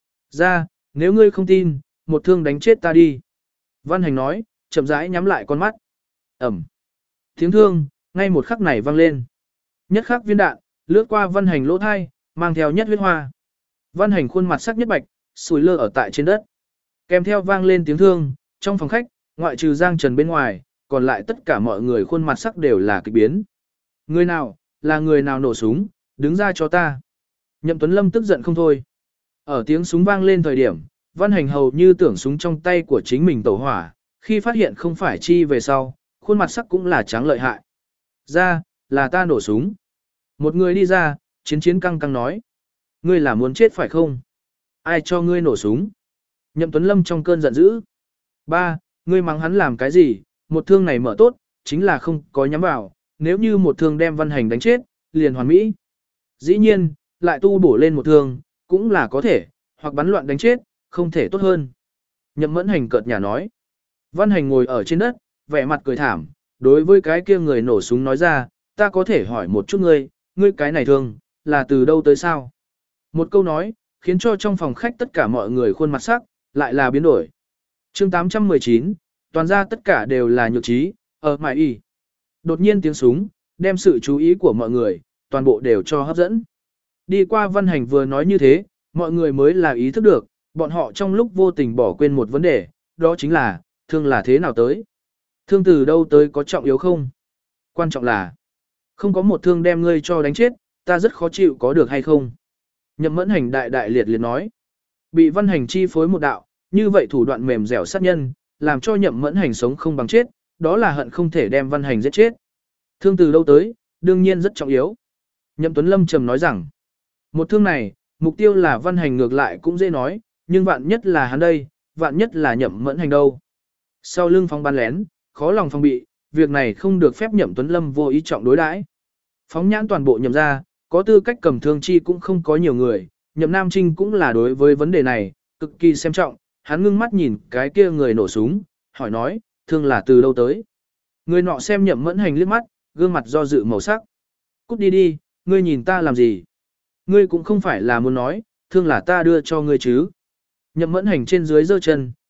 Ra, nếu ngươi không tin, một thương đánh chết ta đi. Văn Hành nói, chậm rãi nhắm lại con mắt. Ẩm. Tiếng thương, ngay một khắc này vang lên. Nhất khắc viên đạn, lướt qua Văn Hành lỗ thai, mang theo nhất huyết hoa. Văn Hành khuôn mặt sắc nhất bạch, sùi lơ ở tại trên đất. Kèm theo vang lên tiếng thương, trong phòng khách, ngoại trừ Giang Trần bên ngoài, còn lại tất cả mọi người khuôn mặt sắc đều là kịch biến. Người nào, là người nào nổ súng, đứng ra cho ta. Nhậm Tuấn Lâm tức giận không thôi. Ở tiếng súng vang lên thời điểm, Văn Hành hầu như tưởng súng trong tay của chính mình tẩu hỏa, khi phát hiện không phải chi về sau, khuôn mặt sắc cũng là trắng lợi hại. Ra, là ta nổ súng. Một người đi ra, chiến căng căng nói. Ngươi là muốn chết phải không? Ai cho ngươi nổ súng? Nhậm Tuấn Lâm trong cơn giận dữ. Ba, ngươi mắng hắn làm cái gì? Một thương này mở tốt, chính là không có nhắm vào. Nếu như một thương đem Văn Hành đánh chết, liền hoàn mỹ. Dĩ nhiên, lại tu bổ lên một thương, cũng là có thể, hoặc bắn loạn đánh chết, không thể tốt hơn. Nhậm Mẫn Hành cợt nhả nói. Văn Hành ngồi ở trên đất, vẻ mặt cười thảm, đối với cái kia người nổ súng nói ra, ta có thể hỏi một chút ngươi cái này thương, là từ đâu tới sao? Một câu nói, khiến cho trong phòng khách tất cả mọi người khuôn mặt sắc, lại là biến đổi. chương 819, toàn ra tất cả đều là nhược trí, ở mại y. Đột nhiên tiếng súng, đem sự chú ý của mọi người, toàn bộ đều cho hấp dẫn. Đi qua Văn Hành vừa nói như thế, mọi người mới là ý thức được, bọn họ trong lúc vô tình bỏ quên một vấn đề, đó chính là, thương là thế nào tới? Thương từ đâu tới có trọng yếu không? Quan trọng là, không có một thương đem ngươi cho đánh chết, ta rất khó chịu có được hay không? Nhậm Mẫn Hành đại liệt nói. Bị Văn Hành chi phối một đạo, như vậy thủ đoạn mềm dẻo sát nhân, làm cho Nhậm Mẫn Hành sống không bằng chết, đó là hận không thể đem Văn Hành giết chết. Thương từ đâu tới, đương nhiên rất trọng yếu. Nhậm Tuấn Lâm trầm nói rằng, một thương này, mục tiêu là Văn Hành ngược lại cũng dễ nói, nhưng vạn nhất là hắn đây, vạn nhất là Nhậm Mẫn Hành đâu. Sau lưng phóng bắn lén, khó lòng phòng bị, việc này không được phép Nhậm Tuấn Lâm vô ý trọng đối đãi. Phóng nhãn toàn bộ Nhậm ra, có tư cách cầm thương chi cũng không có nhiều người, Nhậm Nam Trinh cũng là đối với vấn đề này, cực kỳ xem trọng, hắn ngưng mắt nhìn cái kia người nổ súng, hỏi nói, thương là từ đâu tới. Người nọ xem Nhậm Mẫn Hành liếc mắt, gương mặt do dự màu sắc. Cút đi đi, ngươi nhìn ta làm gì? Ngươi cũng không phải là muốn nói, thương là ta đưa cho ngươi chứ. Nhậm Mẫn Hành trên dưới giơ chân,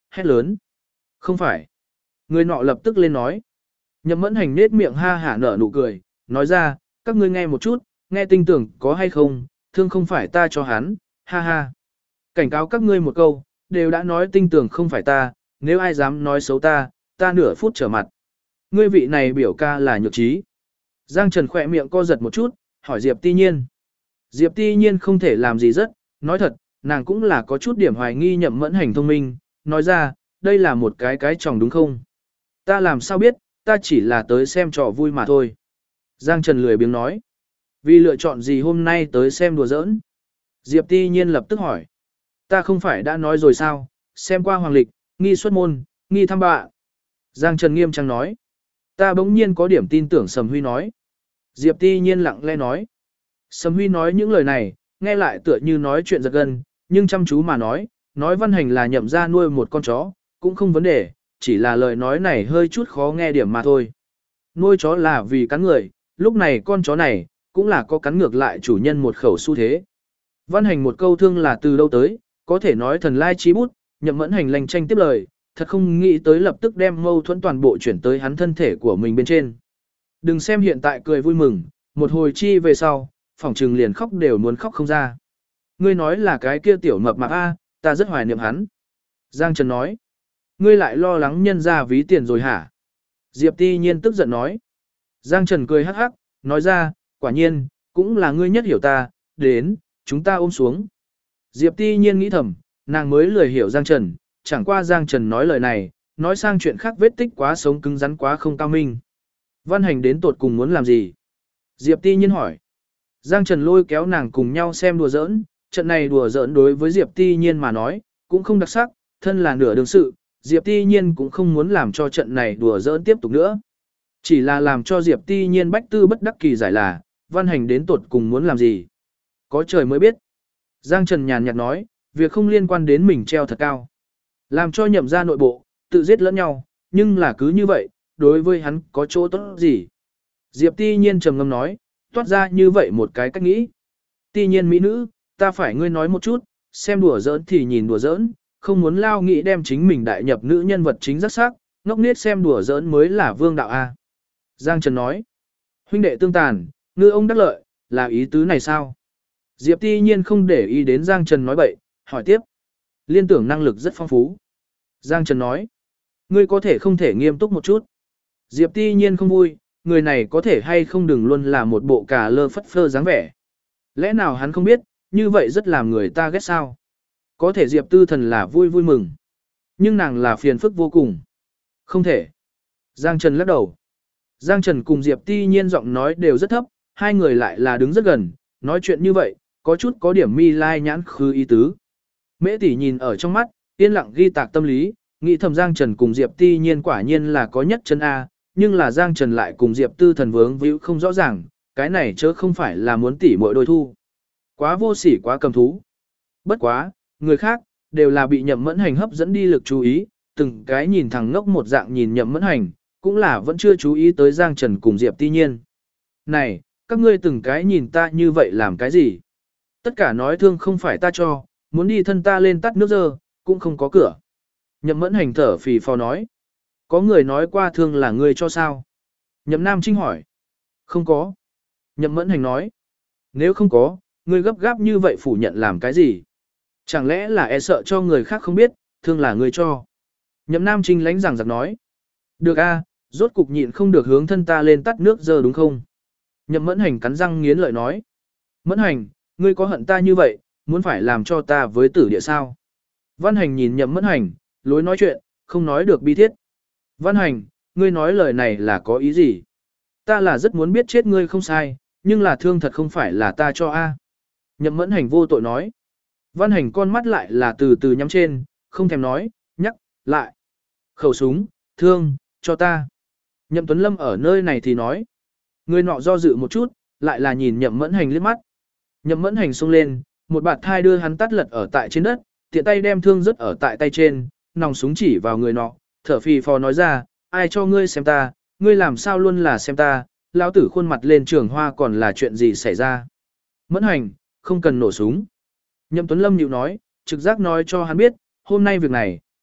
hét lớn. Không phải. Người nọ lập tức lên nói. Nhậm Mẫn Hành nết miệng ha hả nở nụ cười, nói ra, các ngươi nghe một chút, nghe tinh tưởng có hay không, thương không phải ta cho hắn, ha ha. Cảnh cáo các ngươi một câu, đều đã nói tinh tưởng không phải ta, nếu ai dám nói xấu ta, ta nửa phút trở mặt. Ngươi vị này biểu ca là Nhược Trí. Giang Trần khỏe miệng co giật một chút, hỏi Diệp Ti Nhiên. Diệp Ti Nhiên không thể làm gì rất, nói thật, nàng cũng là có chút điểm hoài nghi Nhậm Mẫn Hành thông minh, nói ra, đây là một cái tròng đúng không? Ta làm sao biết, ta chỉ là tới xem trò vui mà thôi. Giang Trần lười biếng nói. Vì lựa chọn gì hôm nay tới xem đùa giỡn? Diệp Ti Nhiên lập tức hỏi. Ta không phải đã nói rồi sao, xem qua hoàng lịch, nghi xuất môn, nghi thăm bạ. Giang Trần nghiêm trang nói. Ta bỗng nhiên có điểm tin tưởng Sầm Huy nói. Diệp Ti Nhiên lặng lẽ nói. Sầm Huy nói những lời này, nghe lại tựa như nói chuyện giật gân, nhưng chăm chú mà nói Văn Hành là Nhậm ra nuôi một con chó, cũng không vấn đề, chỉ là lời nói này hơi chút khó nghe điểm mà thôi. Nuôi chó là vì cắn người, lúc này con chó này, cũng là có cắn ngược lại chủ nhân một khẩu xu thế. Văn Hành một câu thương là từ đâu tới, có thể nói thần lai chí bút, Nhậm Mẫn Hành lành tranh tiếp lời, thật không nghĩ tới lập tức đem mâu thuẫn toàn bộ chuyển tới hắn thân thể của mình bên trên. Đừng xem hiện tại cười vui mừng, một hồi chi về sau, phỏng trừng liền khóc đều muốn khóc không ra. Ngươi nói là cái kia tiểu mập mạp a, ta rất hoài niệm hắn. Giang Trần nói, ngươi lại lo lắng nhân ra ví tiền rồi hả? Diệp Ti Nhiên tức giận nói. Giang Trần cười hắc hắc, nói ra, quả nhiên, cũng là ngươi nhất hiểu ta, đến, chúng ta ôm xuống. Diệp Ti Nhiên nghĩ thầm, nàng mới lười hiểu Giang Trần, chẳng qua Giang Trần nói lời này, nói sang chuyện khác vết tích quá sống cứng rắn quá không cao minh. Văn Hành đến tột cùng muốn làm gì? Diệp Ti Nhiên hỏi. Giang Trần lôi kéo nàng cùng nhau xem đùa giỡn, trận này đùa giỡn đối với Diệp Ti Nhiên mà nói, cũng không đặc sắc, thân là nửa đương sự, Diệp Ti Nhiên cũng không muốn làm cho trận này đùa giỡn tiếp tục nữa. Chỉ là làm cho Diệp Ti Nhiên bách tư bất đắc kỳ giải là, Văn Hành đến tột cùng muốn làm gì? Có trời mới biết. Giang Trần nhàn nhạt nói, việc không liên quan đến mình treo thật cao. Làm cho Nhậm ra nội bộ, tự giết lẫn nhau, nhưng là cứ như vậy, đối với hắn có chỗ tốt gì? Diệp Ti Nhiên trầm ngâm nói, toát ra như vậy một cái cách nghĩ. Ti Nhiên mỹ nữ, ta phải ngươi nói một chút, xem đùa giỡn thì nhìn đùa giỡn, không muốn lao nghĩ đem chính mình đại nhập nữ nhân vật chính rất sắc, ngốc nết xem đùa giỡn mới là vương đạo A. Giang Trần nói, huynh đệ tương tàn, ngư ông đắc lợi, là ý tứ này sao? Diệp Ti Nhiên không để ý đến Giang Trần nói bậy, hỏi tiếp. Liên tưởng năng lực rất phong phú. Giang Trần nói, ngươi có thể không thể nghiêm túc một chút. Diệp Ti Nhiên không vui, người này có thể hay không đừng luôn là một bộ cà lơ phất phơ dáng vẻ. Lẽ nào hắn không biết, như vậy rất làm người ta ghét sao? Có thể Diệp Tư Thần là vui vui mừng. Nhưng nàng là phiền phức vô cùng. Không thể. Giang Trần lắc đầu. Giang Trần cùng Diệp Ti Nhiên giọng nói đều rất thấp, hai người lại là đứng rất gần, nói chuyện như vậy, có chút có điểm mi lai nhãn khư ý tứ. Mễ tỷ nhìn ở trong mắt, yên lặng ghi tạc tâm lý, nghĩ thầm Giang Trần cùng Diệp Ti Nhiên quả nhiên là có nhất chân A, nhưng là Giang Trần lại cùng Diệp Tư Thần vướng víu không rõ ràng, cái này chớ không phải là muốn tỉ muội đôi thu. Quá vô sỉ quá cầm thú. Bất quá, người khác, đều là bị Nhậm Mẫn Hành hấp dẫn đi lực chú ý, từng cái nhìn thằng ngốc một dạng nhìn Nhậm Mẫn Hành, cũng là vẫn chưa chú ý tới Giang Trần cùng Diệp Ti Nhiên. Này, các ngươi từng cái nhìn ta như vậy làm cái gì? Tất cả nói thương không phải ta cho, muốn đi thân ta lên tắt nước dơ, cũng không có cửa. Nhậm Mẫn Hành thở phì phò nói. Có người nói qua thương là ngươi cho sao? Nhậm Nam Trinh hỏi. Không có. Nhậm Mẫn Hành nói. Nếu không có, ngươi gấp gáp như vậy phủ nhận làm cái gì? Chẳng lẽ là e sợ cho người khác không biết, thương là ngươi cho? Nhậm Nam Trinh lánh rằng giặc nói. Được a, rốt cục nhịn không được hướng thân ta lên tắt nước giờ đúng không? Nhậm Mẫn Hành cắn răng nghiến lợi nói. Mẫn Hành, ngươi có hận ta như vậy, muốn phải làm cho ta với tử địa sao? Văn Hành nhìn Nhậm Mẫn Hành, lối nói chuyện, không nói được bi thiết. Văn Hành, ngươi nói lời này là có ý gì? Ta là rất muốn biết chết ngươi không sai, nhưng là thương thật không phải là ta cho a. Nhậm Mẫn Hành vô tội nói. Văn Hành con mắt lại là từ từ nhắm trên, không thèm nói, nhắc, lại. Khẩu súng, thương, cho ta. Nhậm Tuấn Lâm ở nơi này thì nói. Người nọ do dự một chút, lại là nhìn Nhậm Mẫn Hành liếc mắt. Nhậm Mẫn Hành xông lên, một bạt thai đưa hắn tắt lật ở tại trên đất, tiện tay đem thương rớt ở tại tay trên, nòng súng chỉ vào người nọ, thở phì phò nói ra, ai cho ngươi xem ta, ngươi làm sao luôn là xem ta, lão tử khuôn mặt lên trường hoa còn là chuyện gì xảy ra. Mẫn Hành, không cần nổ súng. Nhậm Tuấn Lâm nhịu nói, trực giác nói cho hắn biết, hôm nay việc này,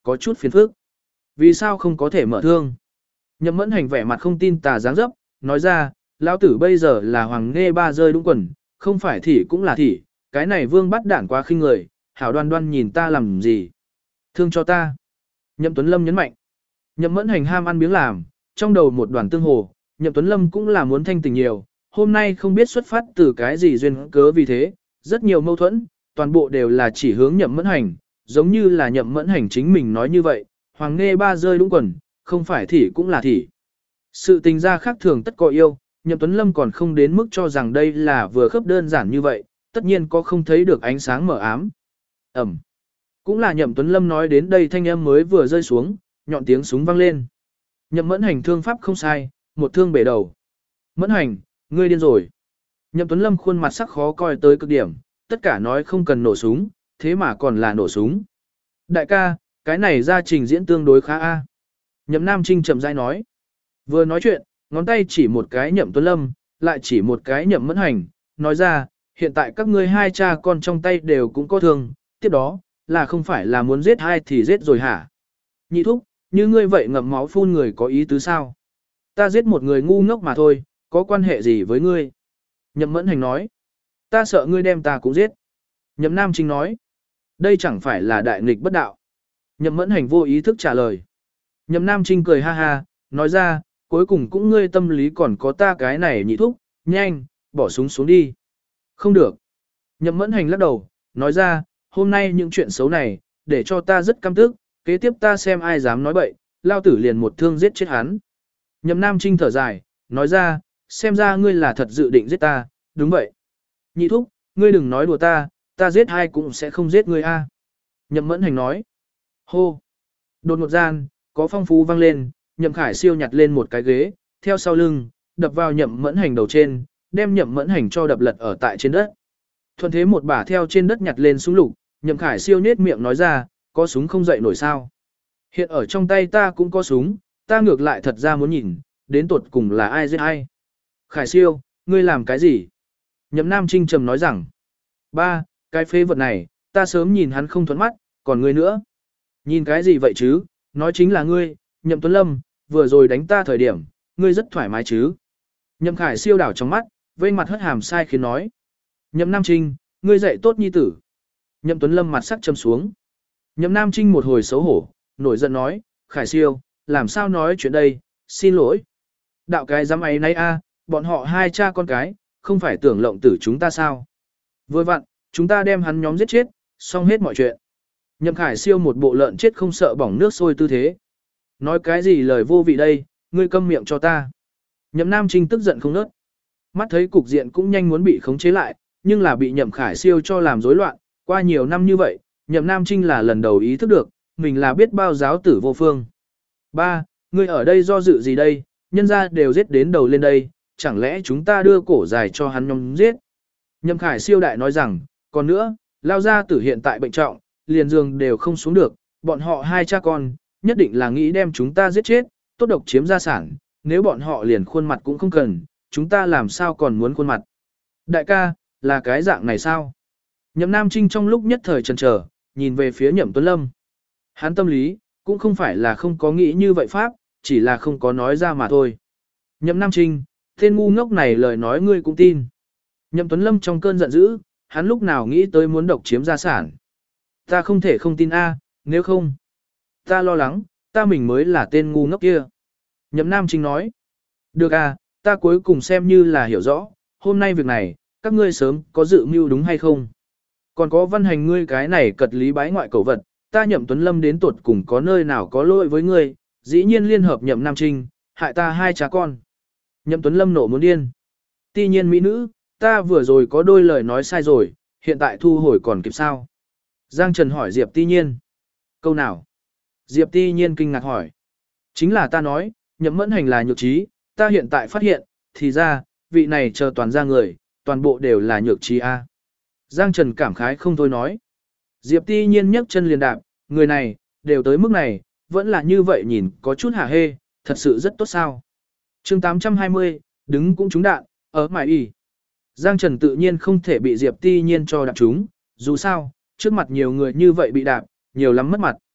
có chút phiền phức. Vì sao không có thể mở thương? Nhậm Mẫn Hành vẻ mặt không tin tà dáng dấp, nói ra, lão tử bây giờ là hoàng nghe ba rơi đúng quần, không phải thì cũng là thì, cái này vương bắt đản quá khinh người, hảo đoan đoan nhìn ta làm gì. Thương cho ta. Nhậm Tuấn Lâm nhấn mạnh. Nhậm Mẫn Hành ham ăn miếng làm, trong đầu một đoàn tương hồ, Nhậm Tuấn Lâm cũng là muốn thanh tình nhiều, hôm nay không biết xuất phát từ cái gì duyên cớ vì thế, rất nhiều mâu thuẫn, toàn bộ đều là chỉ hướng Nhậm Mẫn Hành, giống như là Nhậm Mẫn Hành chính mình nói như vậy, hoàng nghe ba rơi đúng quần, không phải thì cũng là thì. Sự tình ra khác thường tất có yêu, Nhậm Tuấn Lâm còn không đến mức cho rằng đây là vừa khớp đơn giản như vậy, tất nhiên có không thấy được ánh sáng mở ám. Ẩm. Cũng là Nhậm Tuấn Lâm nói đến đây thanh âm mới vừa rơi xuống, nhọn tiếng súng vang lên. Nhậm Mẫn Hành thương pháp không sai, một thương bể đầu. Mẫn Hành, ngươi điên rồi. Nhậm Tuấn Lâm khuôn mặt sắc khó coi tới cực điểm, tất cả nói không cần nổ súng, thế mà còn là nổ súng. Đại ca, cái này ra trình diễn tương đối khá a. Nhậm Nam Trinh chậm rãi nói. Vừa nói chuyện, ngón tay chỉ một cái Nhậm Tuấn Lâm, lại chỉ một cái Nhậm Mẫn Hành, nói ra, hiện tại các ngươi hai cha con trong tay đều cũng có thương, tiếp đó, là không phải là muốn giết hai thì giết rồi hả? Nhị thúc, như ngươi vậy ngậm máu phun người có ý tứ sao? Ta giết một người ngu ngốc mà thôi, có quan hệ gì với ngươi? Nhậm Mẫn Hành nói, ta sợ ngươi đem ta cũng giết. Nhậm Nam Trinh nói, đây chẳng phải là đại nghịch bất đạo. Nhậm Mẫn Hành vô ý thức trả lời. Nhậm Nam Trinh cười ha ha, nói ra, cuối cùng cũng ngươi tâm lý còn có ta cái này nhị thúc, nhanh, bỏ súng xuống đi. Không được. Nhậm Mẫn Hành lắc đầu, nói ra, hôm nay những chuyện xấu này, để cho ta rất căm tức, kế tiếp ta xem ai dám nói bậy, lao tử liền một thương giết chết hắn. Nhậm Nam Trinh thở dài, nói ra, xem ra ngươi là thật dự định giết ta, đúng vậy. Nhị thúc, ngươi đừng nói đùa ta giết ai cũng sẽ không giết ngươi a. Nhậm Mẫn Hành nói. Hô. Đột ngột gian, có phong phú vang lên, Nhậm Khải siêu nhặt lên một cái ghế, theo sau lưng, đập vào Nhậm Mẫn Hành đầu trên, đem Nhậm Mẫn Hành cho đập lật ở tại trên đất. Thuận thế một bả theo trên đất nhặt lên súng lục, Nhậm Khải siêu nhếch miệng nói ra, có súng không dậy nổi sao. Hiện ở trong tay ta cũng có súng, ta ngược lại thật ra muốn nhìn, đến tột cùng là ai giết ai. Khải siêu, ngươi làm cái gì? Nhậm Nam Trinh trầm nói rằng, ba, cái phế vật này, ta sớm nhìn hắn không thuận mắt, còn ngươi nữa. Nhìn cái gì vậy chứ, nói chính là ngươi, Nhậm Tuấn Lâm, vừa rồi đánh ta thời điểm, ngươi rất thoải mái chứ. Nhậm Khải siêu đảo trong mắt, vây mặt hất hàm sai khiến nói. Nhậm Nam Trinh, ngươi dạy tốt nhi tử. Nhậm Tuấn Lâm mặt sắc châm xuống. Nhậm Nam Trinh một hồi xấu hổ, nổi giận nói, Khải siêu, làm sao nói chuyện đây, xin lỗi. Đạo cái dám ấy nấy a, bọn họ hai cha con cái, không phải tưởng lộng tử chúng ta sao. Vừa vặn, chúng ta đem hắn nhóm giết chết, xong hết mọi chuyện. Nhậm Khải siêu một bộ lợn chết không sợ bỏng nước sôi tư thế. Nói cái gì lời vô vị đây, ngươi câm miệng cho ta. Nhậm Nam Trinh tức giận không nớt. Mắt thấy cục diện cũng nhanh muốn bị khống chế lại, nhưng là bị Nhậm Khải siêu cho làm rối loạn. Qua nhiều năm như vậy, Nhậm Nam Trinh là lần đầu ý thức được, mình là biết bao giáo tử vô phương. Ba, ngươi ở đây do dự gì đây, nhân ra đều giết đến đầu lên đây, chẳng lẽ chúng ta đưa cổ dài cho hắn nhóm giết. Nhậm Khải siêu đại nói rằng, còn nữa, lao gia tử hiện tại bệnh trọng, liền giường đều không xuống được, bọn họ hai cha con, nhất định là nghĩ đem chúng ta giết chết, tốt độc chiếm gia sản, nếu bọn họ liền khuôn mặt cũng không cần, chúng ta làm sao còn muốn khuôn mặt. Đại ca, là cái dạng này sao? Nhậm Nam Trinh trong lúc nhất thời chần chờ, nhìn về phía Nhậm Tuấn Lâm. Hắn tâm lý, cũng không phải là không có nghĩ như vậy pháp, chỉ là không có nói ra mà thôi. Nhậm Nam Trinh, tên ngu ngốc này lời nói ngươi cũng tin. Nhậm Tuấn Lâm trong cơn giận dữ, hắn lúc nào nghĩ tới muốn độc chiếm gia sản. Ta không thể không tin a, nếu không, ta lo lắng, ta mình mới là tên ngu ngốc kia. Nhậm Nam Trinh nói, được à, ta cuối cùng xem như là hiểu rõ, hôm nay việc này, các ngươi sớm có dự mưu đúng hay không. Còn có Văn Hành ngươi cái này cật lý bái ngoại cầu vật, ta Nhậm Tuấn Lâm đến tuột cùng có nơi nào có lỗi với ngươi, dĩ nhiên liên hợp Nhậm Nam Trinh, hại ta hai cha con. Nhậm Tuấn Lâm nổ muốn điên. Tuy nhiên mỹ nữ, ta vừa rồi có đôi lời nói sai rồi, hiện tại thu hồi còn kịp sao? Giang Trần hỏi Diệp Ti Nhiên. Câu nào? Diệp Ti Nhiên kinh ngạc hỏi. Chính là ta nói, Nhậm Mẫn Hành là nhược trí, ta hiện tại phát hiện, thì ra, vị này chờ toàn ra người, toàn bộ đều là nhược trí a. Giang Trần cảm khái không thôi nói. Diệp Ti Nhiên nhấc chân liền đạp, người này, đều tới mức này, vẫn là như vậy nhìn có chút hả hê, thật sự rất tốt sao. chương 820, đứng cũng trúng đạn, ở mải y. Giang Trần tự nhiên không thể bị Diệp Ti Nhiên cho đạp trúng, dù sao, trước mặt nhiều người như vậy bị đạp, nhiều lắm mất mặt.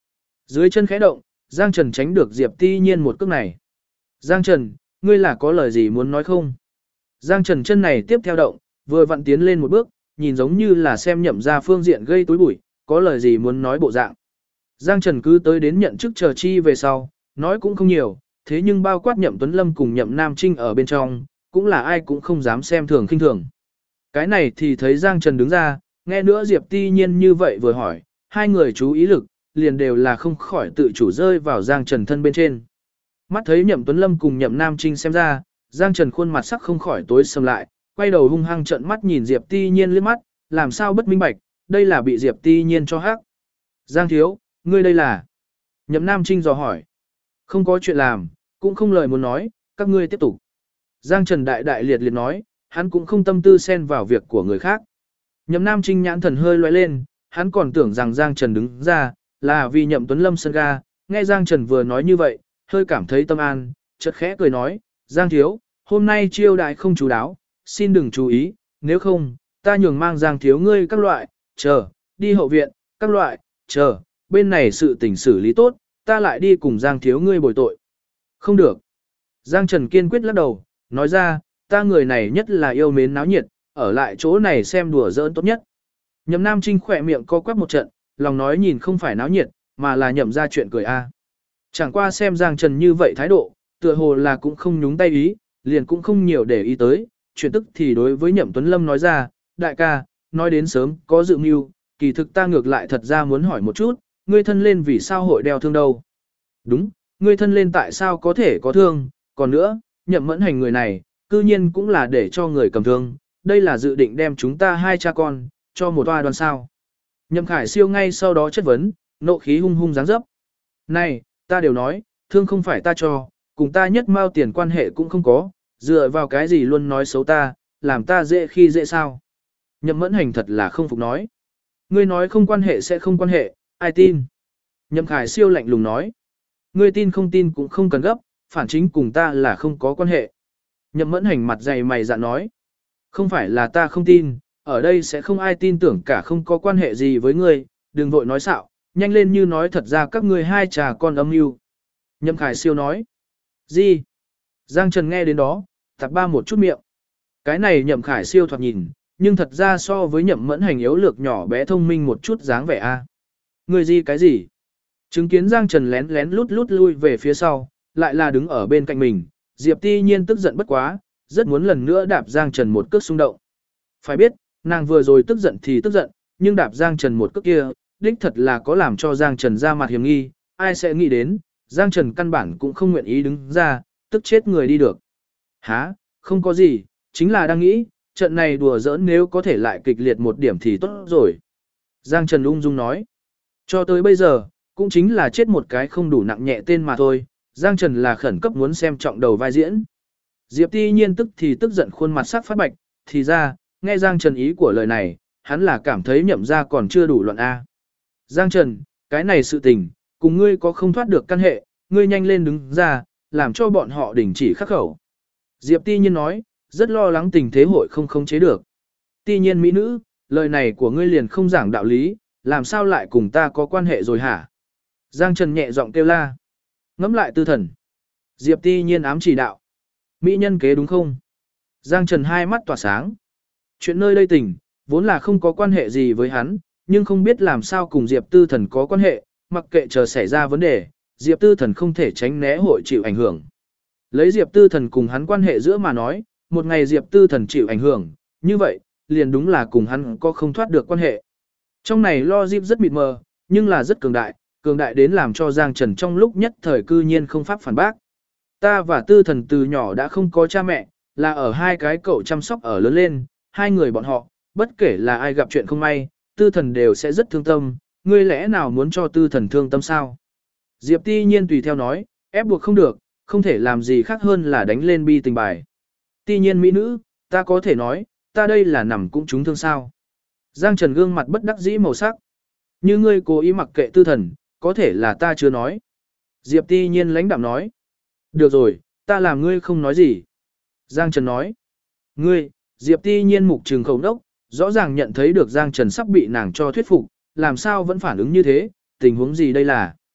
Dưới chân khẽ động, Giang Trần tránh được Diệp Ti Nhiên một cước này. Giang Trần, ngươi là có lời gì muốn nói không? Giang Trần chân này tiếp theo động, vừa vặn tiến lên một bước, nhìn giống như là xem Nhậm ra phương diện gây túi bụi, có lời gì muốn nói bộ dạng. Giang Trần cứ tới đến nhận chức chờ chi về sau, nói cũng không nhiều, thế nhưng bao quát Nhậm Tuấn Lâm cùng Nhậm Nam Trinh ở bên trong, cũng là ai cũng không dám xem thường khinh thường. Cái này thì thấy Giang Trần đứng ra, nghe nữa Diệp Ti Nhiên như vậy vừa hỏi, hai người chú ý lực, liền đều là không khỏi tự chủ rơi vào Giang Trần thân bên trên. Mắt thấy Nhậm Tuấn Lâm cùng Nhậm Nam Trinh xem ra, Giang Trần khuôn mặt sắc không khỏi tối sầm lại, quay đầu hung hăng trợn mắt nhìn Diệp Ti Nhiên liếc mắt, làm sao bất minh bạch, đây là bị Diệp Ti Nhiên cho hắc. Giang thiếu, ngươi đây là? Nhậm Nam Trinh dò hỏi. Không có chuyện làm, cũng không lời muốn nói, các ngươi tiếp tục. Giang Trần đại đại liệt liệt nói, hắn cũng không tâm tư xen vào việc của người khác. Nhậm Nam Trinh nhãn thần hơi lóe lên, hắn còn tưởng rằng Giang Trần đứng ra, là vì Nhậm Tuấn Lâm sân ga, nghe Giang Trần vừa nói như vậy, hơi cảm thấy tâm an, chợt khẽ cười nói, Giang thiếu, hôm nay chiêu đại không chú đáo, xin đừng chú ý, nếu không, ta nhường mang Giang thiếu ngươi các loại, chờ, đi hậu viện, các loại, chờ, bên này sự tình xử lý tốt, ta lại đi cùng Giang thiếu ngươi bồi tội. Không được. Giang Trần kiên quyết lắc đầu, nói ra, ta người này nhất là yêu mến náo nhiệt, ở lại chỗ này xem đùa giỡn tốt nhất. Nhậm Nam Trinh khỏe miệng co quắp một trận, lòng nói nhìn không phải náo nhiệt, mà là nhậm ra chuyện cười a. Chẳng qua xem Giang Trần như vậy thái độ, tựa hồ là cũng không nhúng tay ý, liền cũng không nhiều để ý tới, chuyện tức thì đối với Nhậm Tuấn Lâm nói ra, đại ca, nói đến sớm, có dự mưu, kỳ thực ta ngược lại thật ra muốn hỏi một chút, ngươi thân lên vì sao hội đeo thương đâu? Đúng, ngươi thân lên tại sao có thể có thương, còn nữa, Nhậm Mẫn Hành người này, cư nhiên cũng là để cho người cầm thương, đây là dự định đem chúng ta hai cha con, cho một toa đoàn sao. Nhậm Khải Siêu ngay sau đó chất vấn, nộ khí hung hung dáng dấp. Này, ta đều nói, thương không phải ta cho, cùng ta nhất mao tiền quan hệ cũng không có, dựa vào cái gì luôn nói xấu ta, làm ta dễ khi dễ sao. Nhậm Mẫn Hành thật là không phục nói. Ngươi nói không quan hệ sẽ không quan hệ, ai tin? Nhậm Khải Siêu lạnh lùng nói. Ngươi tin không tin cũng không cần gấp, phản chính cùng ta là không có quan hệ. Nhậm Mẫn Hành mặt dày mày dạn nói. Không phải là ta không tin, ở đây sẽ không ai tin tưởng cả không có quan hệ gì với ngươi, đừng vội nói xạo, nhanh lên như nói thật ra các ngươi hai trà con âm mưu. Nhậm Khải Siêu nói. Gì? Giang Trần nghe đến đó, tạp ba một chút miệng. Cái này Nhậm Khải Siêu thoạt nhìn, nhưng thật ra so với Nhậm Mẫn Hành yếu lược nhỏ bé thông minh một chút dáng vẻ a. Ngươi gì cái gì? Chứng kiến Giang Trần lén lén lút lút lui về phía sau, lại là đứng ở bên cạnh mình, Diệp Ti Nhiên tức giận bất quá, rất muốn lần nữa đạp Giang Trần một cước xung động. Phải biết, nàng vừa rồi tức giận thì tức giận, nhưng đạp Giang Trần một cước kia, đích thật là có làm cho Giang Trần ra mặt hiểm nghi, ai sẽ nghĩ đến, Giang Trần căn bản cũng không nguyện ý đứng ra, tức chết người đi được. Hả, không có gì, chính là đang nghĩ, trận này đùa giỡn nếu có thể lại kịch liệt một điểm thì tốt rồi. Giang Trần ung dung nói, cho tới bây giờ, cũng chính là chết một cái không đủ nặng nhẹ tên mà thôi, Giang Trần là khẩn cấp muốn xem trọng đầu vai diễn. Diệp Ti Nhiên tức thì tức giận khuôn mặt sắc phát bạch, thì ra, nghe Giang Trần ý của lời này, hắn là cảm thấy Nhậm ra còn chưa đủ luận A. Giang Trần, cái này sự tình, cùng ngươi có không thoát được căn hệ, ngươi nhanh lên đứng ra, làm cho bọn họ đình chỉ khắc khẩu. Diệp Ti Nhiên nói, rất lo lắng tình thế hội không khống chế được. Ti Nhiên mỹ nữ, lời này của ngươi liền không giảng đạo lý, làm sao lại cùng ta có quan hệ rồi hả? Giang Trần nhẹ giọng kêu la. Ngẫm lại tư thần. Diệp Ti Nhiên ám chỉ đạo. Mỹ nhân kế đúng không? Giang Trần hai mắt tỏa sáng. Chuyện nơi đây tình, vốn là không có quan hệ gì với hắn, nhưng không biết làm sao cùng Diệp Tư Thần có quan hệ, mặc kệ chờ xảy ra vấn đề, Diệp Tư Thần không thể tránh né hội chịu ảnh hưởng. Lấy Diệp Tư Thần cùng hắn quan hệ giữa mà nói, một ngày Diệp Tư Thần chịu ảnh hưởng, như vậy, liền đúng là cùng hắn có không thoát được quan hệ. Trong này logic rất mịt mờ, nhưng là rất cường đại đến làm cho Giang Trần trong lúc nhất thời cư nhiên không pháp phản bác. Ta và Tư Thần từ nhỏ đã không có cha mẹ, là ở hai cái cậu chăm sóc ở lớn lên, hai người bọn họ, bất kể là ai gặp chuyện không may, Tư Thần đều sẽ rất thương tâm, ngươi lẽ nào muốn cho Tư Thần thương tâm sao? Diệp Ti Nhiên tùy theo nói, ép buộc không được, không thể làm gì khác hơn là đánh lên bi tình bài. Ti Nhiên mỹ nữ, ta có thể nói, ta đây là nằm cũng trúng thương sao? Giang Trần gương mặt bất đắc dĩ màu sắc. Như ngươi cố ý mặc kệ Tư Thần, có thể là ta chưa nói. Diệp Ti Nhiên lãnh đạm nói. Được rồi, ta làm ngươi không nói gì. Giang Trần nói. Ngươi, Diệp Ti Nhiên mục trừng khẩu đốc, rõ ràng nhận thấy được Giang Trần sắp bị nàng cho thuyết phục, làm sao vẫn phản ứng như thế, tình huống gì đây là.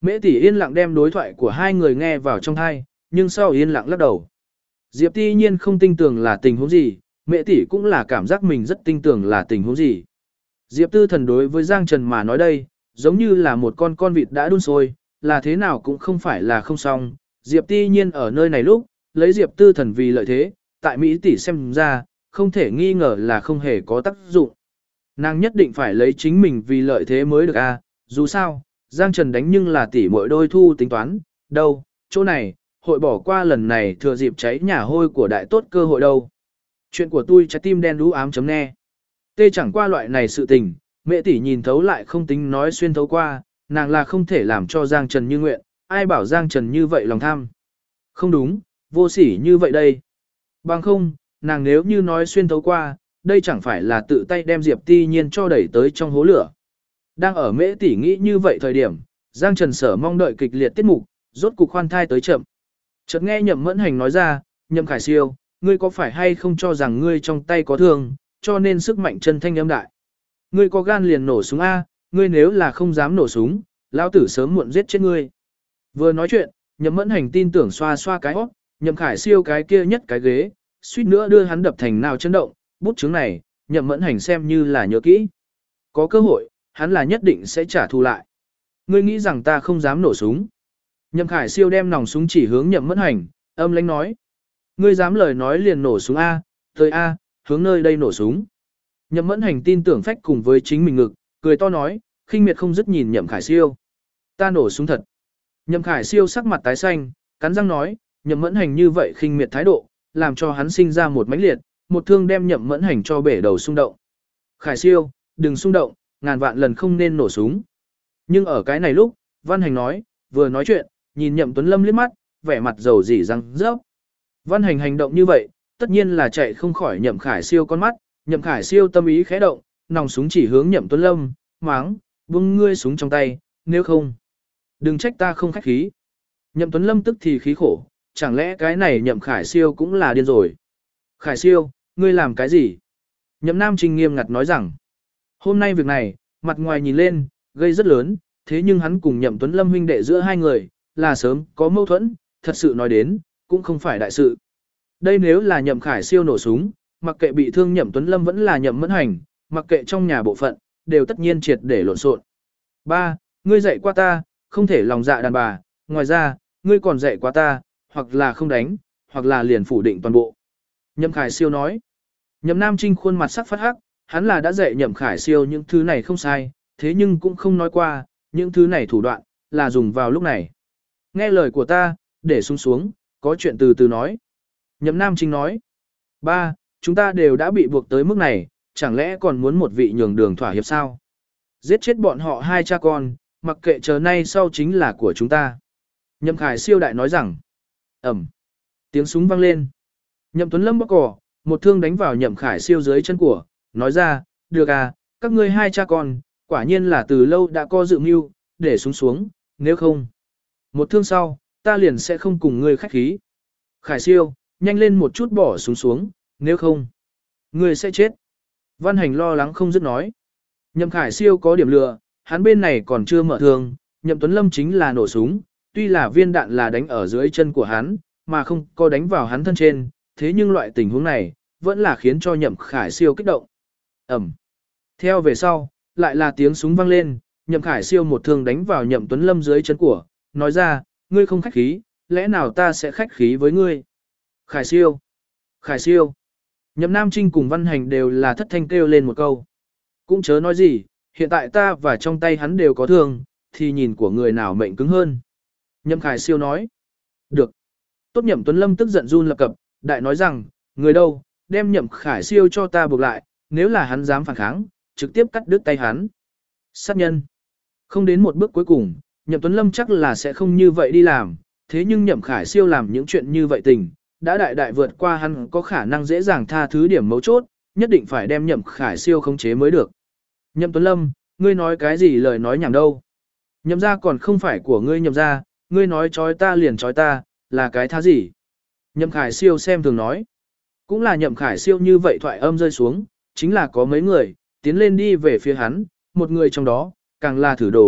Mễ tỷ yên lặng đem đối thoại của hai người nghe vào trong tai, nhưng sau yên lặng lắc đầu. Diệp Ti Nhiên không tin tưởng là tình huống gì, Mễ tỷ cũng là cảm giác mình rất tin tưởng là tình huống gì. Diệp Tư Thần đối với Giang Trần mà nói đây, giống như là một con vịt đã đun sôi, là thế nào cũng không phải là không xong. Diệp Ti Nhiên ở nơi này lúc, lấy Diệp Tư Thần vì lợi thế, tại Mỹ tỷ xem ra, không thể nghi ngờ là không hề có tác dụng. Nàng nhất định phải lấy chính mình vì lợi thế mới được a. Dù sao, Giang Trần đánh nhưng là tỷ muội đôi thu tính toán, đâu, chỗ này, hội bỏ qua lần này thừa dịp cháy nhà hôi của đại tốt cơ hội đâu. Chuyện của tôi trái tim đen đú ám.ne. Tê chẳng qua loại này sự tình, Mẹ tỷ nhìn thấu lại không tính nói xuyên thấu qua, nàng là không thể làm cho Giang Trần như nguyện, ai bảo Giang Trần như vậy lòng tham. Không đúng, vô sỉ như vậy đây. Bằng không, nàng nếu như nói xuyên thấu qua, đây chẳng phải là tự tay đem Diệp Ti Nhiên cho đẩy tới trong hố lửa. Đang ở Mễ tỷ nghĩ như vậy thời điểm, Giang Trần sở mong đợi kịch liệt tiết mục, rốt cục khoan thai tới chậm. Chợt nghe Nhậm Mẫn Hành nói ra, Nhậm Khải Siêu, ngươi có phải hay không cho rằng ngươi trong tay có thương, cho nên sức mạnh chân thanh âm đại. Ngươi có gan liền nổ súng A, ngươi nếu là không dám nổ súng, lão tử sớm muộn giết chết ngươi. Vừa nói chuyện, Nhậm Mẫn Hành tin tưởng xoa xoa cái hót, Nhậm Khải Siêu cái kia nhất cái ghế, suýt nữa đưa hắn đập thành nào chấn động, bút chứng này, Nhậm Mẫn Hành xem như là nhớ kỹ. Có cơ hội, hắn là nhất định sẽ trả thù lại. Ngươi nghĩ rằng ta không dám nổ súng? Nhậm Khải Siêu đem nòng súng chỉ hướng Nhậm Mẫn Hành, âm lãnh nói. Ngươi dám lời nói liền nổ súng A, tới A, hướng nơi đây nổ súng. Nhậm Mẫn Hành tin tưởng phách cùng với chính mình ngực, cười to nói, khinh miệt không dứt nhìn Nhậm Khải Siêu. Ta nổ súng thật. Nhậm Khải Siêu sắc mặt tái xanh, cắn răng nói, Nhậm Mẫn Hành như vậy khinh miệt thái độ, làm cho hắn sinh ra một mãnh liệt, một thương đem Nhậm Mẫn Hành cho bể đầu xung động. Khải Siêu, đừng xung động, ngàn vạn lần không nên nổ súng. Nhưng ở cái này lúc, Văn Hành nói, vừa nói chuyện, nhìn Nhậm Tuấn Lâm liếc mắt, vẻ mặt dầu dỉ răng rớp. Văn Hành hành động như vậy, tất nhiên là chạy không khỏi Nhậm Khải Siêu con mắt, Nhậm Khải Siêu tâm ý khẽ động, nòng súng chỉ hướng Nhậm Tuấn Lâm, máng, buông ngươi súng trong tay, nếu không, đừng trách ta không khách khí. Nhậm Tuấn Lâm tức thì khí khổ, chẳng lẽ cái này Nhậm Khải Siêu cũng là điên rồi. Khải Siêu, ngươi làm cái gì? Nhậm Nam Trinh nghiêm ngặt nói rằng, hôm nay việc này, mặt ngoài nhìn lên, gây rất lớn, thế nhưng hắn cùng Nhậm Tuấn Lâm huynh đệ giữa hai người, là sớm có mâu thuẫn, thật sự nói đến, cũng không phải đại sự. Đây nếu là Nhậm Khải Siêu nổ súng, mặc kệ bị thương Nhậm Tuấn Lâm vẫn là Nhậm Mẫn Hành, mặc kệ trong nhà bộ phận, đều tất nhiên triệt để lộn xộn. Ba, ngươi dạy qua ta, không thể lòng dạ đàn bà, ngoài ra, ngươi còn dạy qua ta, hoặc là không đánh, hoặc là liền phủ định toàn bộ. Nhậm Khải Siêu nói. Nhậm Nam Trinh khuôn mặt sắc phát hắc, hắn là đã dạy Nhậm Khải Siêu những thứ này không sai, thế nhưng cũng không nói qua, những thứ này thủ đoạn, là dùng vào lúc này. Nghe lời của ta, để xuống, có chuyện từ từ nói. Nhậm Nam Trinh nói. Ba, chúng ta đều đã bị buộc tới mức này, chẳng lẽ còn muốn một vị nhường đường thỏa hiệp sao? Giết chết bọn họ hai cha con, mặc kệ chờ nay sau chính là của chúng ta. Nhậm Khải Siêu đại nói rằng. Ẩm. Tiếng súng vang lên. Nhậm Tuấn Lâm bóc cỏ, một thương đánh vào Nhậm Khải Siêu dưới chân của, nói ra, được à, các ngươi hai cha con, quả nhiên là từ lâu đã có dự mưu, để xuống, nếu không. Một thương sau, ta liền sẽ không cùng ngươi khách khí. Khải Siêu, nhanh lên một chút bỏ súng xuống, nếu không, ngươi sẽ chết. Văn Hành lo lắng không dứt nói. Nhậm Khải Siêu có điểm lừa, hắn bên này còn chưa mở thương, Nhậm Tuấn Lâm chính là nổ súng, tuy là viên đạn là đánh ở dưới chân của hắn, mà không có đánh vào hắn thân trên, thế nhưng loại tình huống này, vẫn là khiến cho Nhậm Khải Siêu kích động. Ẩm. Theo về sau, lại là tiếng súng vang lên, Nhậm Khải Siêu một thương đánh vào Nhậm Tuấn Lâm dưới chân của, nói ra, ngươi không khách khí, lẽ nào ta sẽ khách khí với ngươi? Khải Siêu. Khải Siêu. Nhậm Nam Trinh cùng Văn Hành đều là thất thanh kêu lên một câu. Cũng chớ nói gì, hiện tại ta và trong tay hắn đều có thương, thì nhìn của người nào mệnh cứng hơn. Nhậm Khải Siêu nói. Được. Tốt Nhậm Tuấn Lâm tức giận run lập cập, đại nói rằng, người đâu, đem Nhậm Khải Siêu cho ta buộc lại, nếu là hắn dám phản kháng, trực tiếp cắt đứt tay hắn. Sát nhân. Không đến một bước cuối cùng, Nhậm Tuấn Lâm chắc là sẽ không như vậy đi làm, thế nhưng Nhậm Khải Siêu làm những chuyện như vậy tình, đã đại vượt qua hắn có khả năng dễ dàng tha thứ điểm mấu chốt, nhất định phải đem Nhậm Khải Siêu khống chế mới được. Nhậm Tuấn Lâm, ngươi nói cái gì lời nói nhảm đâu? Nhậm gia còn không phải của ngươi Nhậm gia, ngươi nói chói ta liền chói ta, là cái thá gì? Nhậm Khải Siêu xem thường nói. Cũng là Nhậm Khải Siêu như vậy thoại âm rơi xuống, chính là có mấy người, tiến lên đi về phía hắn, một người trong đó, càng là thử đồ,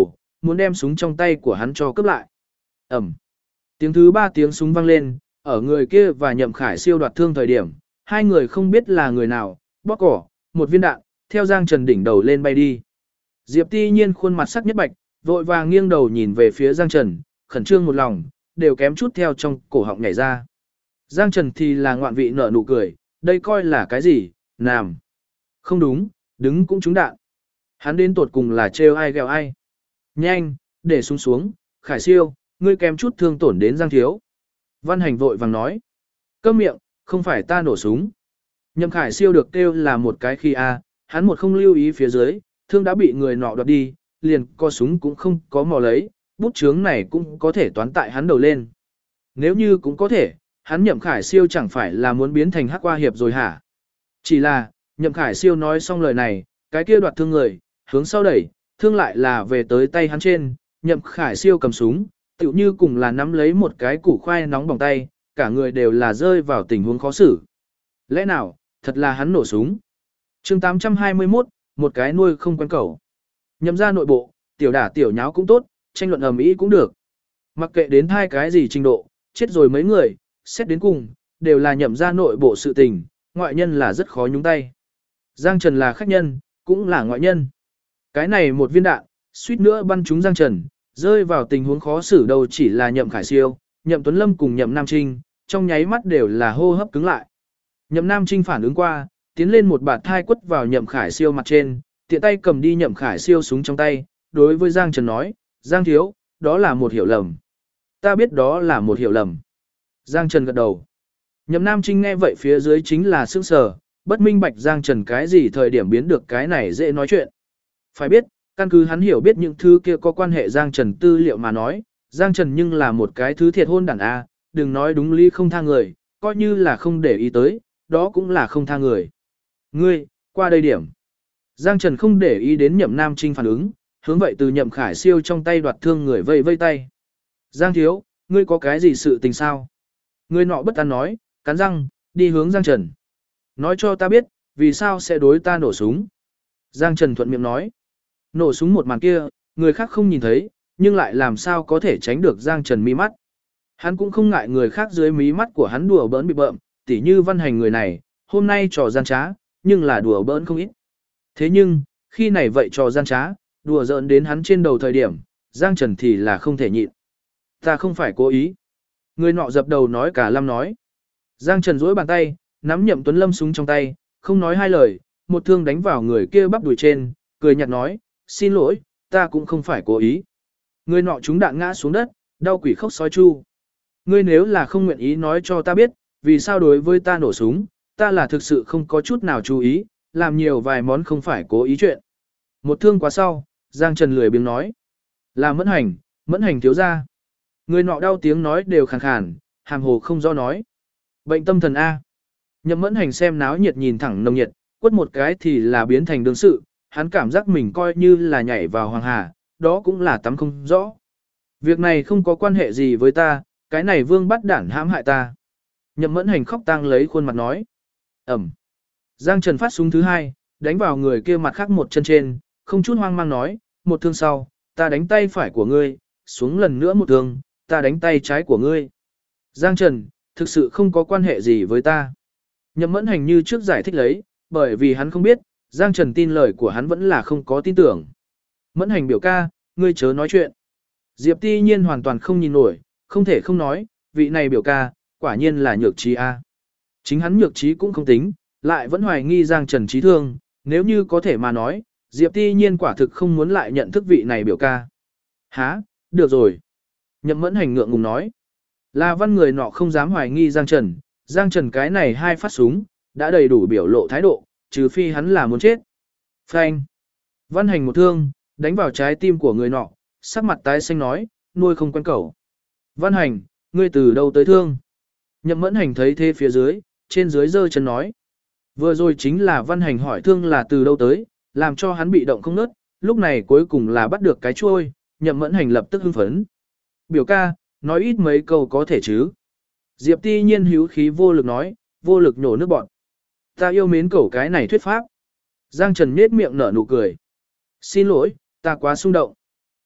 muốn đem súng trong tay của hắn cho cướp lại. Ẩm. Tiếng thứ 3 tiếng súng vang lên, ở người kia và Nhậm Khải Siêu đoạt thương thời điểm, hai người không biết là người nào, bóp cỏ, một viên đạn, theo Giang Trần đỉnh đầu lên bay đi. Diệp Ti Nhiên khuôn mặt sắc nhất bạch, vội vàng nghiêng đầu nhìn về phía Giang Trần, khẩn trương một lòng, đều kém chút theo trong cổ họng nhảy ra. Giang Trần thì là ngoạn vị nở nụ cười, đây coi là cái gì, làm. Không đúng, đứng cũng trúng đạn. Hắn đến tột cùng là trêu ai ghẹo ai. Nhanh, để súng xuống, Khải Siêu, ngươi kém chút thương tổn đến Giang Thiếu. Văn Hành vội vàng nói. Câm miệng, không phải ta nổ súng. Nhậm Khải Siêu được kêu là một cái khi a, hắn một không lưu ý phía dưới, thương đã bị người nọ đoạt đi, liền co súng cũng không có mò lấy, bút chướng này cũng có thể toán tại hắn đầu lên. Nếu như cũng có thể, hắn Nhậm Khải Siêu chẳng phải là muốn biến thành hắc qua hiệp rồi hả? Chỉ là, Nhậm Khải Siêu nói xong lời này, cái kia đoạt thương người, hướng sau đẩy, thương lại là về tới tay hắn trên, Nhậm Khải Siêu cầm súng, tựu như cùng là nắm lấy một cái củ khoai nóng bỏng tay, cả người đều là rơi vào tình huống khó xử. Lẽ nào, thật là hắn nổ súng? Chương 821, một cái nuôi không quen cẩu. Nhậm ra nội bộ, tiểu đả tiểu nháo cũng tốt, tranh luận ầm ĩ cũng được. Mặc kệ đến hai cái gì trình độ, chết rồi mấy người, xét đến cùng, đều là Nhậm ra nội bộ sự tình, ngoại nhân là rất khó nhúng tay. Giang Trần là khách nhân, cũng là ngoại nhân. Cái này một viên đạn, suýt nữa bắn trúng Giang Trần, rơi vào tình huống khó xử đâu chỉ là Nhậm Khải Siêu, Nhậm Tuấn Lâm cùng Nhậm Nam Trinh, trong nháy mắt đều là hô hấp cứng lại. Nhậm Nam Trinh phản ứng qua, tiến lên một bạt thai quất vào Nhậm Khải Siêu mặt trên, tiện tay cầm đi Nhậm Khải Siêu súng trong tay, đối với Giang Trần nói, Giang Thiếu, đó là một hiểu lầm. Ta biết đó là một hiểu lầm. Giang Trần gật đầu. Nhậm Nam Trinh nghe vậy phía dưới chính là sững sờ, bất minh bạch Giang Trần cái gì thời điểm biến được cái này dễ nói chuyện. Phải biết, căn cứ hắn hiểu biết những thứ kia có quan hệ Giang Trần tư liệu mà nói, Giang Trần nhưng là một cái thứ thiệt hôn đản A, đừng nói đúng lý không tha người, coi như là không để ý tới, đó cũng là không tha người. Ngươi, qua đây điểm. Giang Trần không để ý đến Nhậm Nam Trinh phản ứng, hướng vậy từ Nhậm Khải Siêu trong tay đoạt thương người vây vây tay. Giang Thiếu, ngươi có cái gì sự tình sao? Ngươi nọ bất an nói, cắn răng, đi hướng Giang Trần. Nói cho ta biết, vì sao sẽ đối ta nổ súng. Giang Trần thuận miệng nói. Nổ súng một màn kia, người khác không nhìn thấy, nhưng lại làm sao có thể tránh được Giang Trần mí mắt. Hắn cũng không ngại người khác dưới mí mắt của hắn đùa bỡn bị bợm, tỉ như Văn Hành người này, hôm nay trò gian trá, nhưng là đùa bỡn không ít. Thế nhưng, khi này vậy trò gian trá, đùa giỡn đến hắn trên đầu thời điểm, Giang Trần thì là không thể nhịn. Ta không phải cố ý. Người nọ dập đầu nói cả lâm nói. Giang Trần duỗi bàn tay, nắm Nhậm Tuấn Lâm súng trong tay, không nói hai lời, một thương đánh vào người kia bắp đùi trên, cười nhạt nói, xin lỗi, ta cũng không phải cố ý. Người nọ trúng đạn ngã xuống đất, đau quỷ khóc sói chu. Ngươi nếu là không nguyện ý nói cho ta biết, vì sao đối với ta nổ súng, ta là thực sự không có chút nào chú ý, làm nhiều vài món không phải cố ý chuyện. Một thương quá sau, Giang Trần lười biếng nói, là Mẫn Hành thiếu ra. Người nọ đau tiếng nói đều khàn khàn, hàm hồ không do nói. Bệnh tâm thần A. Nhậm Mẫn Hành xem náo nhiệt nhìn thẳng nồng nhiệt, quất một cái thì là biến thành đương sự, hắn cảm giác mình coi như là nhảy vào hoàng hà, đó cũng là tắm không rõ. Việc này không có quan hệ gì với ta, cái này vương bắt đản hãm hại ta. Nhậm Mẫn Hành khóc tang lấy khuôn mặt nói. Ẩm. Giang Trần phát súng thứ hai, đánh vào người kia mặt khác một chân trên, không chút hoang mang nói, một thương sau, ta đánh tay phải của ngươi, xuống lần nữa một thương, ta đánh tay trái của ngươi. Giang Trần, thực sự không có quan hệ gì với ta. Nhậm Mẫn Hành như trước giải thích lấy, bởi vì hắn không biết, Giang Trần tin lời của hắn vẫn là không có tin tưởng. Mẫn Hành biểu ca, ngươi chớ nói chuyện. Diệp Ti Nhiên hoàn toàn không nhìn nổi, không thể không nói, vị này biểu ca, quả nhiên là nhược trí a. Chính hắn nhược trí cũng không tính, lại vẫn hoài nghi Giang Trần trí thương, nếu như có thể mà nói, Diệp Ti Nhiên quả thực không muốn lại nhận thức vị này biểu ca. Hả, được rồi. Nhậm Mẫn Hành ngượng ngùng nói. Là Văn người nọ không dám hoài nghi Giang Trần cái này hai phát súng, đã đầy đủ biểu lộ thái độ, trừ phi hắn là muốn chết. Phanh. Văn Hành một thương, đánh vào trái tim của người nọ, sắc mặt tái xanh nói, nuôi không quen cẩu. Văn Hành, ngươi từ đâu tới thương? Nhậm Mẫn Hành thấy thế phía dưới, trên dưới giơ chân nói. Vừa rồi chính là Văn Hành hỏi thương là từ đâu tới, làm cho hắn bị động không nớt, lúc này cuối cùng là bắt được cái chuôi, Nhậm Mẫn Hành lập tức hưng phấn. Biểu ca, nói ít mấy câu có thể chứ. Diệp Ti Nhiên hữu khí vô lực nói, vô lực nhổ nước bọn. Ta yêu mến cẩu cái này thuyết pháp. Giang Trần nhếch miệng nở nụ cười. Xin lỗi, ta quá xung động.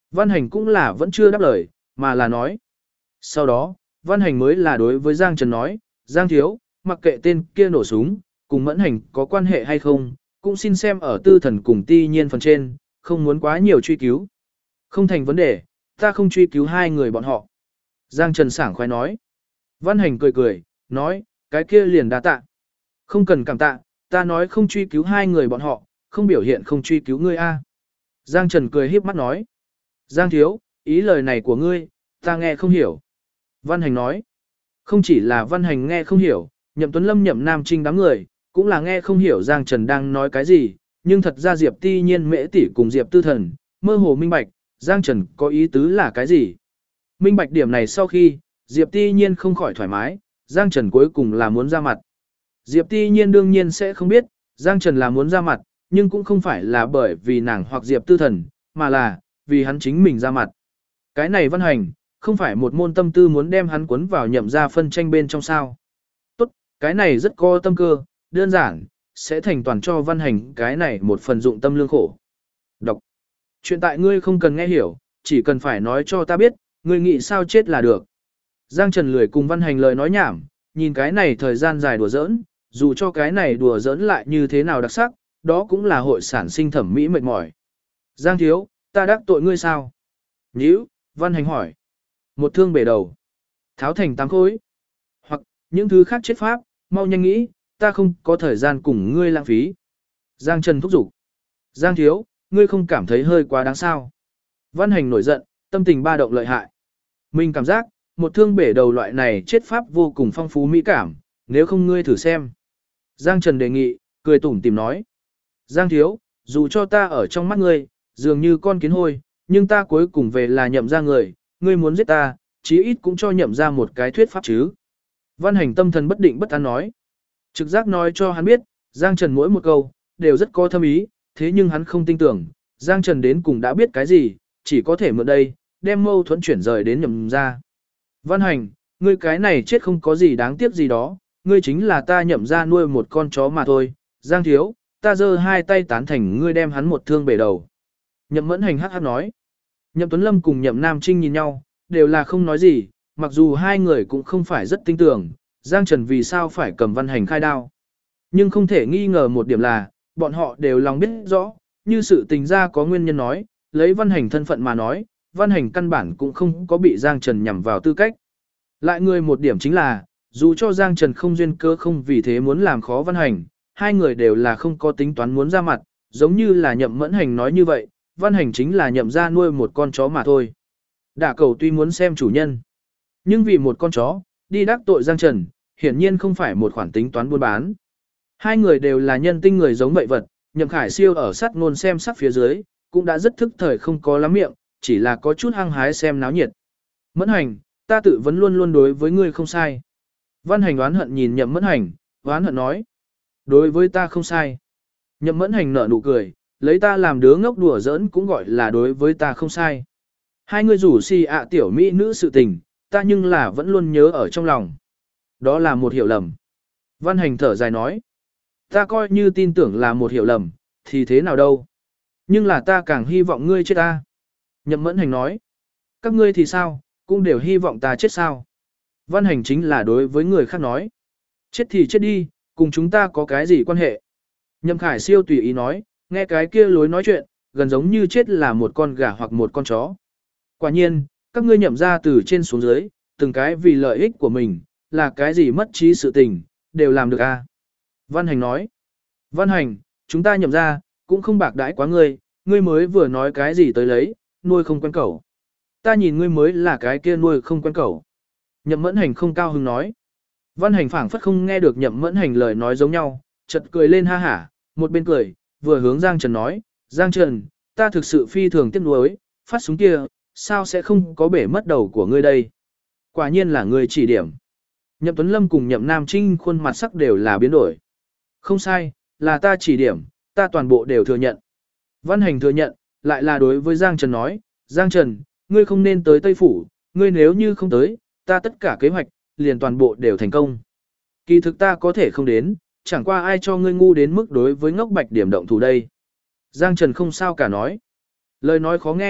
Văn Hành cũng là vẫn chưa đáp lời, mà là nói. Sau đó, Văn Hành mới là đối với Giang Trần nói, Giang thiếu, mặc kệ tên kia nổ súng, cùng Mẫn Hành có quan hệ hay không, cũng xin xem ở Tư Thần cùng Ti Nhiên phần trên, không muốn quá nhiều truy cứu. Không thành vấn đề, ta không truy cứu hai người bọn họ. Giang Trần sảng khoái nói. Văn Hành cười cười, nói, cái kia liền đa tạ. Không cần cảm tạ, ta nói không truy cứu hai người bọn họ, không biểu hiện không truy cứu ngươi a. Giang Trần cười híp mắt nói. Giang thiếu, ý lời này của ngươi, ta nghe không hiểu. Văn Hành nói. Không chỉ là Văn Hành nghe không hiểu, Nhậm Tuấn Lâm Nhậm Nam Trinh đám người, cũng là nghe không hiểu Giang Trần đang nói cái gì, nhưng thật ra Diệp Ti Nhiên Mễ tỷ cùng Diệp Tư Thần, mơ hồ minh bạch, Giang Trần có ý tứ là cái gì. Minh bạch điểm này sau khi, Diệp Ti Nhiên không khỏi thoải mái, Giang Trần cuối cùng là muốn ra mặt. Diệp Ti Nhiên đương nhiên sẽ không biết, Giang Trần là muốn ra mặt, nhưng cũng không phải là bởi vì nàng hoặc Diệp Tư Thần, mà là vì hắn chính mình ra mặt. Cái này Văn Hành, không phải một môn tâm tư muốn đem hắn cuốn vào Nhậm ra phân tranh bên trong sao. Tốt, cái này rất có tâm cơ, đơn giản, sẽ thành toàn cho Văn Hành cái này một phần dụng tâm lương khổ. Đọc. Chuyện tại ngươi không cần nghe hiểu, chỉ cần phải nói cho ta biết, ngươi nghĩ sao chết là được. Giang Trần lười cùng Văn Hành lời nói nhảm, nhìn cái này thời gian dài đùa giỡn, dù cho cái này đùa giỡn lại như thế nào đặc sắc, đó cũng là hội sản sinh thẩm mỹ mệt mỏi. Giang thiếu, ta đắc tội ngươi sao? Nhíu, Văn Hành hỏi. Một thương bể đầu. Tháo thành 8 khối. Hoặc, những thứ khác chết pháp, mau nhanh nghĩ, ta không có thời gian cùng ngươi lãng phí. Giang Trần thúc giục. Giang thiếu, ngươi không cảm thấy hơi quá đáng sao? Văn Hành nổi giận, tâm tình ba động lợi hại. Mình cảm giác, một thương bể đầu loại này chết pháp vô cùng phong phú mỹ cảm, nếu không ngươi thử xem. Giang Trần đề nghị, cười tủm tìm nói. Giang thiếu, dù cho ta ở trong mắt ngươi, dường như con kiến hôi, nhưng ta cuối cùng về là Nhậm ra người, ngươi muốn giết ta, chí ít cũng cho Nhậm ra một cái thuyết pháp chứ. Văn Hành tâm thần bất định bất an nói. Trực giác nói cho hắn biết, Giang Trần mỗi một câu, đều rất có thâm ý, thế nhưng hắn không tin tưởng, Giang Trần đến cùng đã biết cái gì, chỉ có thể mượn đây, đem mâu thuẫn chuyển rời đến Nhậm ra. Văn Hành, ngươi cái này chết không có gì đáng tiếc gì đó, ngươi chính là ta Nhậm ra nuôi một con chó mà thôi, Giang thiếu, ta giơ hai tay tán thành ngươi đem hắn một thương bể đầu. Nhậm Mẫn Hành hắc hắc nói. Nhậm Tuấn Lâm cùng Nhậm Nam Trinh nhìn nhau, đều là không nói gì, mặc dù hai người cũng không phải rất tin tưởng, Giang Trần vì sao phải cầm Văn Hành khai đao. Nhưng không thể nghi ngờ một điểm là, bọn họ đều lòng biết rõ, như sự tình ra có nguyên nhân nói, lấy Văn Hành thân phận mà nói, Văn Hành căn bản cũng không có bị Giang Trần nhằm vào tư cách. Lại người một điểm chính là, dù cho Giang Trần không duyên cơ không vì thế muốn làm khó Văn Hành, hai người đều là không có tính toán muốn ra mặt, giống như là Nhậm Mẫn Hành nói như vậy, Văn Hành chính là Nhậm ra nuôi một con chó mà thôi. Đả cầu tuy muốn xem chủ nhân, nhưng vì một con chó, đi đắc tội Giang Trần, hiển nhiên không phải một khoản tính toán buôn bán. Hai người đều là nhân tinh người giống vậy vật, Nhậm Khải Siêu ở sát ngôn xem sắc phía dưới, cũng đã rất thức thời không có lắm miệng, chỉ là có chút hăng hái xem náo nhiệt. Mẫn Hành, ta tự vấn luôn luôn đối với ngươi không sai. Văn Hành oán hận nhìn Nhậm Mẫn Hành, oán hận nói. Đối với ta không sai. Nhậm Mẫn Hành nở nụ cười, lấy ta làm đứa ngốc đùa giỡn cũng gọi là đối với ta không sai. Hai người rủ si ạ tiểu mỹ nữ sự tình, ta nhưng là vẫn luôn nhớ ở trong lòng. Đó là một hiểu lầm. Văn Hành thở dài nói. Ta coi như tin tưởng là một hiểu lầm, thì thế nào đâu. Nhưng là ta càng hy vọng ngươi chết ta. Nhậm Mẫn Hành nói. Các ngươi thì sao, cũng đều hy vọng ta chết sao. Văn Hành chính là đối với người khác nói. Chết thì chết đi, cùng chúng ta có cái gì quan hệ. Nhậm Khải Siêu tùy ý nói, nghe cái kia lối nói chuyện, gần giống như chết là một con gà hoặc một con chó. Quả nhiên, các ngươi Nhậm ra từ trên xuống dưới, từng cái vì lợi ích của mình, là cái gì mất trí sự tình, đều làm được a. Văn Hành nói. Văn Hành, chúng ta Nhậm ra, cũng không bạc đãi quá ngươi, ngươi mới vừa nói cái gì tới lấy, nuôi không quen cẩu. Ta nhìn ngươi mới là cái kia nuôi không quen cẩu. Nhậm Mẫn Hành không cao hứng nói. Văn Hành phảng phất không nghe được Nhậm Mẫn Hành lời nói giống nhau, chợt cười lên ha hả, một bên cười, vừa hướng Giang Trần nói, Giang Trần, ta thực sự phi thường tiếc nuối, phát súng kia, sao sẽ không có bể mất đầu của ngươi đây? Quả nhiên là ngươi chỉ điểm. Nhậm Tuấn Lâm cùng Nhậm Nam Trinh khuôn mặt sắc đều là biến đổi. Không sai, là ta chỉ điểm, ta toàn bộ đều thừa nhận. Văn Hành thừa nhận, lại là đối với Giang Trần nói, Giang Trần, ngươi không nên tới Tây Phủ, ngươi nếu như không tới, ta tất cả kế hoạch, liền toàn bộ đều thành công. Kỳ thực ta có thể không đến, chẳng qua ai cho ngươi ngu đến mức đối với ngốc bạch điểm động thủ đây. Giang Trần không sao cả nói. Lời nói khó nghe,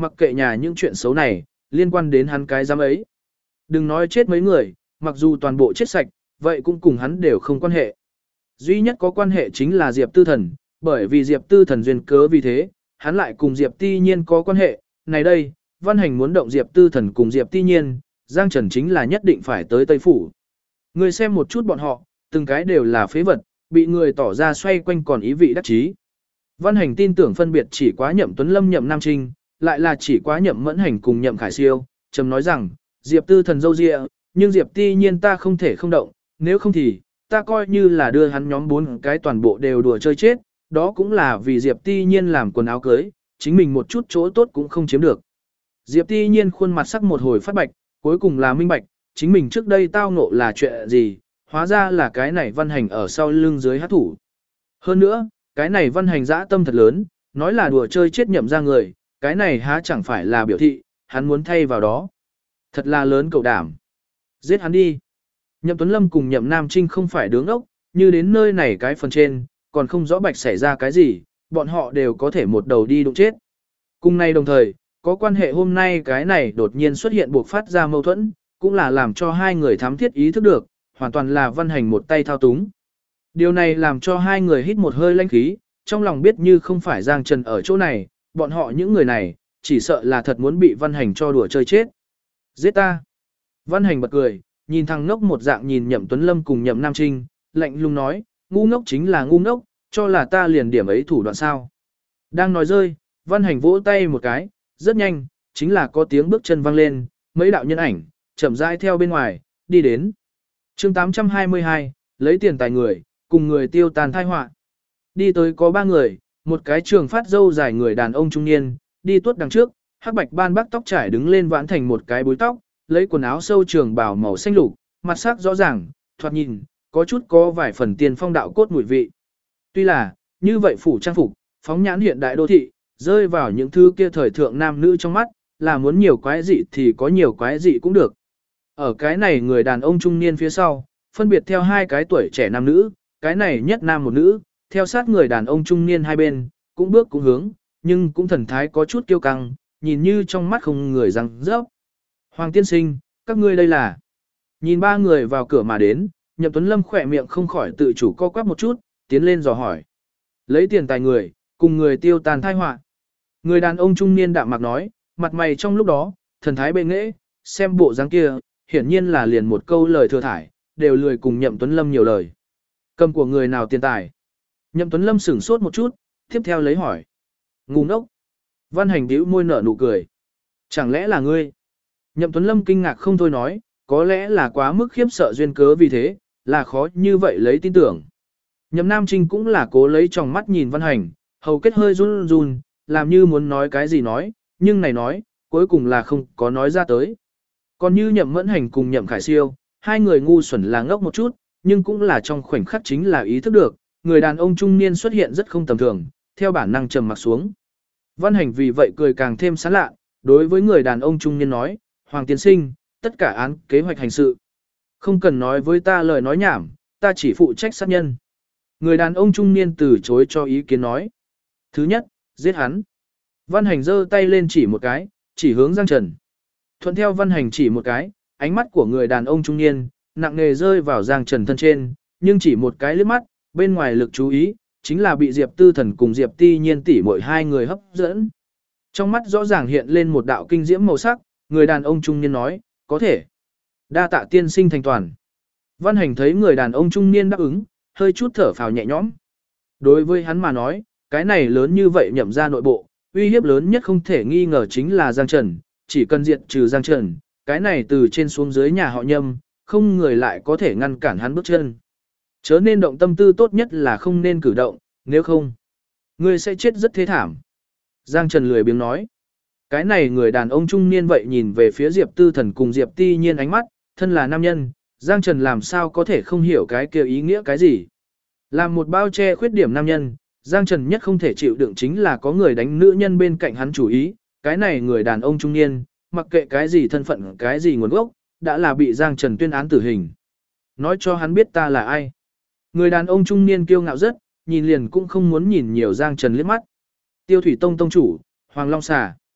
mặc kệ nhà những chuyện xấu này, liên quan đến hắn cái giám ấy. Đừng nói chết mấy người, mặc dù toàn bộ chết sạch, vậy cũng cùng hắn đều không quan hệ. Duy nhất có quan hệ chính là Diệp Tư Thần, bởi vì Diệp Tư Thần duyên cớ vì thế, hắn lại cùng Diệp Ti Nhiên có quan hệ. Này đây, Văn Hành muốn động Diệp Tư Thần cùng Diệp Ti Nhiên, Giang Trần chính là nhất định phải tới Tây Phủ. Người xem một chút bọn họ, từng cái đều là phế vật, bị người tỏ ra xoay quanh còn ý vị đắc chí. Văn Hành tin tưởng phân biệt chỉ quá Nhậm Tuấn Lâm Nhậm Nam Trinh, lại là chỉ quá Nhậm Mẫn Hành cùng Nhậm Khải Siêu, trầm nói rằng, Diệp Tư Thần dâu dịa, nhưng Diệp Ti Nhiên ta không thể không động, nếu không thì, ta coi như là đưa hắn nhóm 4 cái toàn bộ đều đùa chơi chết, đó cũng là vì Diệp Ti Nhiên làm quần áo cưới, chính mình một chút chỗ tốt cũng không chiếm được. Diệp Ti Nhiên khuôn mặt sắc một hồi phát bạch, cuối cùng là minh bạch, chính mình trước đây tao ngộ là chuyện gì, hóa ra là cái này Văn Hành ở sau lưng dưới hát thủ. Hơn nữa, cái này Văn Hành dã tâm thật lớn, nói là đùa chơi chết Nhậm ra người, cái này há chẳng phải là biểu thị, hắn muốn thay vào đó. Thật là lớn cậu đảm. Giết hắn đi. Nhậm Tuấn Lâm cùng Nhậm Nam Trinh không phải đứng ốc, như đến nơi này cái phần trên, còn không rõ bạch xảy ra cái gì, bọn họ đều có thể một đầu đi đụng chết. Cùng nay đồng thời, có quan hệ hôm nay cái này đột nhiên xuất hiện buộc phát ra mâu thuẫn, cũng là làm cho hai người thám thiết ý thức được, hoàn toàn là Văn Hành một tay thao túng. Điều này làm cho hai người hít một hơi lãnh khí, trong lòng biết như không phải Giang Trần ở chỗ này, bọn họ những người này, chỉ sợ là thật muốn bị Văn Hành cho đùa chơi chết. Giết ta! Văn Hành bật cười, nhìn thằng ngốc một dạng nhìn Nhậm Tuấn Lâm cùng Nhậm Nam Trinh, lạnh lùng nói, ngu ngốc chính là ngu ngốc, cho là ta liền điểm ấy thủ đoạn sao. Đang nói rơi, Văn Hành vỗ tay một cái, rất nhanh, chính là có tiếng bước chân vang lên, mấy đạo nhân ảnh, chậm rãi theo bên ngoài, đi đến. chương 822, lấy tiền tài người, cùng người tiêu tàn thai họa. Đi tới có 3 người, một cái trường phát râu dài người đàn ông trung niên, đi tuốt đằng trước, hắc bạch ban bắc tóc trải đứng lên vãn thành một cái búi tóc, lấy quần áo sâu trường bào màu xanh lục, mặt sắc rõ ràng, thoạt nhìn, có chút có vài phần tiền phong đạo cốt mùi vị. Tuy là, như vậy phủ trang phục, phóng nhãn hiện đại đô thị, rơi vào những thứ kia thời thượng nam nữ trong mắt, là muốn nhiều quái dị thì có nhiều quái dị cũng được. Ở cái này người đàn ông trung niên phía sau, phân biệt theo 2 cái tuổi trẻ nam nữ, cái này nhất nam một nữ, theo sát người đàn ông trung niên hai bên, cũng bước cũng hướng, nhưng cũng thần thái có chút kiêu căng, nhìn như trong mắt không người răng rớp. Hoàng tiên sinh, các ngươi đây là... Nhìn 3 người vào cửa mà đến, Nhậm Tuấn Lâm khỏe miệng không khỏi tự chủ co quắp một chút, tiến lên dò hỏi. Lấy tiền tài người, cùng người tiêu tàn thai họa. Người đàn ông trung niên đạm mạc nói, mặt mày trong lúc đó, thần thái bệ nghệ, xem bộ dáng kia, hiển nhiên là liền một câu lời thừa thải, đều lười cùng Nhậm Tuấn Lâm nhiều lời. Cầm của người nào tiền tài? Nhậm Tuấn Lâm sửng sốt một chút, tiếp theo lấy hỏi. Ngu ngốc. Văn Hành bĩu môi nở nụ cười. Chẳng lẽ là ngươi? Nhậm Tuấn Lâm kinh ngạc không thôi nói, có lẽ là quá mức khiếp sợ duyên cớ vì thế, là khó như vậy lấy tin tưởng. Nhậm Nam Trinh cũng là cố lấy tròng mắt nhìn Văn Hành, hầu kết hơi run run, làm như muốn nói cái gì nói, nhưng này nói, cuối cùng là không có nói ra tới. Còn như Nhậm Mẫn Hành cùng Nhậm Khải Siêu, 2 người ngu xuẩn là ngốc một chút, nhưng cũng là trong khoảnh khắc chính là ý thức được, người đàn ông trung niên xuất hiện rất không tầm thường, theo bản năng trầm mặc xuống. Văn Hành vì vậy cười càng thêm sán lạ, đối với người đàn ông trung niên nói, Hoàng tiên sinh, tất cả án kế hoạch hành sự. Không cần nói với ta lời nói nhảm, ta chỉ phụ trách sát nhân. Người đàn ông trung niên từ chối cho ý kiến nói. Thứ nhất, giết hắn. Văn Hành giơ tay lên chỉ một cái, chỉ hướng Giang Trần. Thuận theo Văn Hành chỉ một cái, ánh mắt của người đàn ông trung niên, nặng nề rơi vào Giang Trần thân trên, nhưng chỉ một cái liếc mắt, bên ngoài lực chú ý, chính là bị Diệp Tư Thần cùng Diệp Ti Nhiên tỷ muội 2 người hấp dẫn. Trong mắt rõ ràng hiện lên một đạo kinh diễm màu sắc, người đàn ông trung niên nói, có thể. Đa tạ tiên sinh thành toàn. Văn Hành thấy người đàn ông trung niên đáp ứng, hơi chút thở phào nhẹ nhõm. Đối với hắn mà nói, cái này lớn như vậy Nhậm ra nội bộ, uy hiếp lớn nhất không thể nghi ngờ chính là Giang Trần, chỉ cần diệt trừ Giang Trần, cái này từ trên xuống dưới nhà họ Nhâm, không người lại có thể ngăn cản hắn bước chân. Chớ nên động tâm tư, tốt nhất là không nên cử động, nếu không, ngươi sẽ chết rất thế thảm. Giang Trần lười biếng nói. Cái này người đàn ông trung niên vậy nhìn về phía Diệp Tư Thần cùng Diệp Ti Nhiên ánh mắt, thân là nam nhân, Giang Trần làm sao có thể không hiểu cái kia ý nghĩa cái gì. Làm một bao che khuyết điểm nam nhân, Giang Trần nhất không thể chịu đựng chính là có người đánh nữ nhân bên cạnh hắn chủ ý, cái này người đàn ông trung niên, mặc kệ cái gì thân phận cái gì nguồn gốc, đã là bị Giang Trần tuyên án tử hình. Nói cho hắn biết ta là ai. Người đàn ông trung niên kiêu ngạo rất, nhìn liền cũng không muốn nhìn nhiều Giang Trần liếc mắt. Tiêu Thủy Tông tông chủ, Hoàng Long Xà.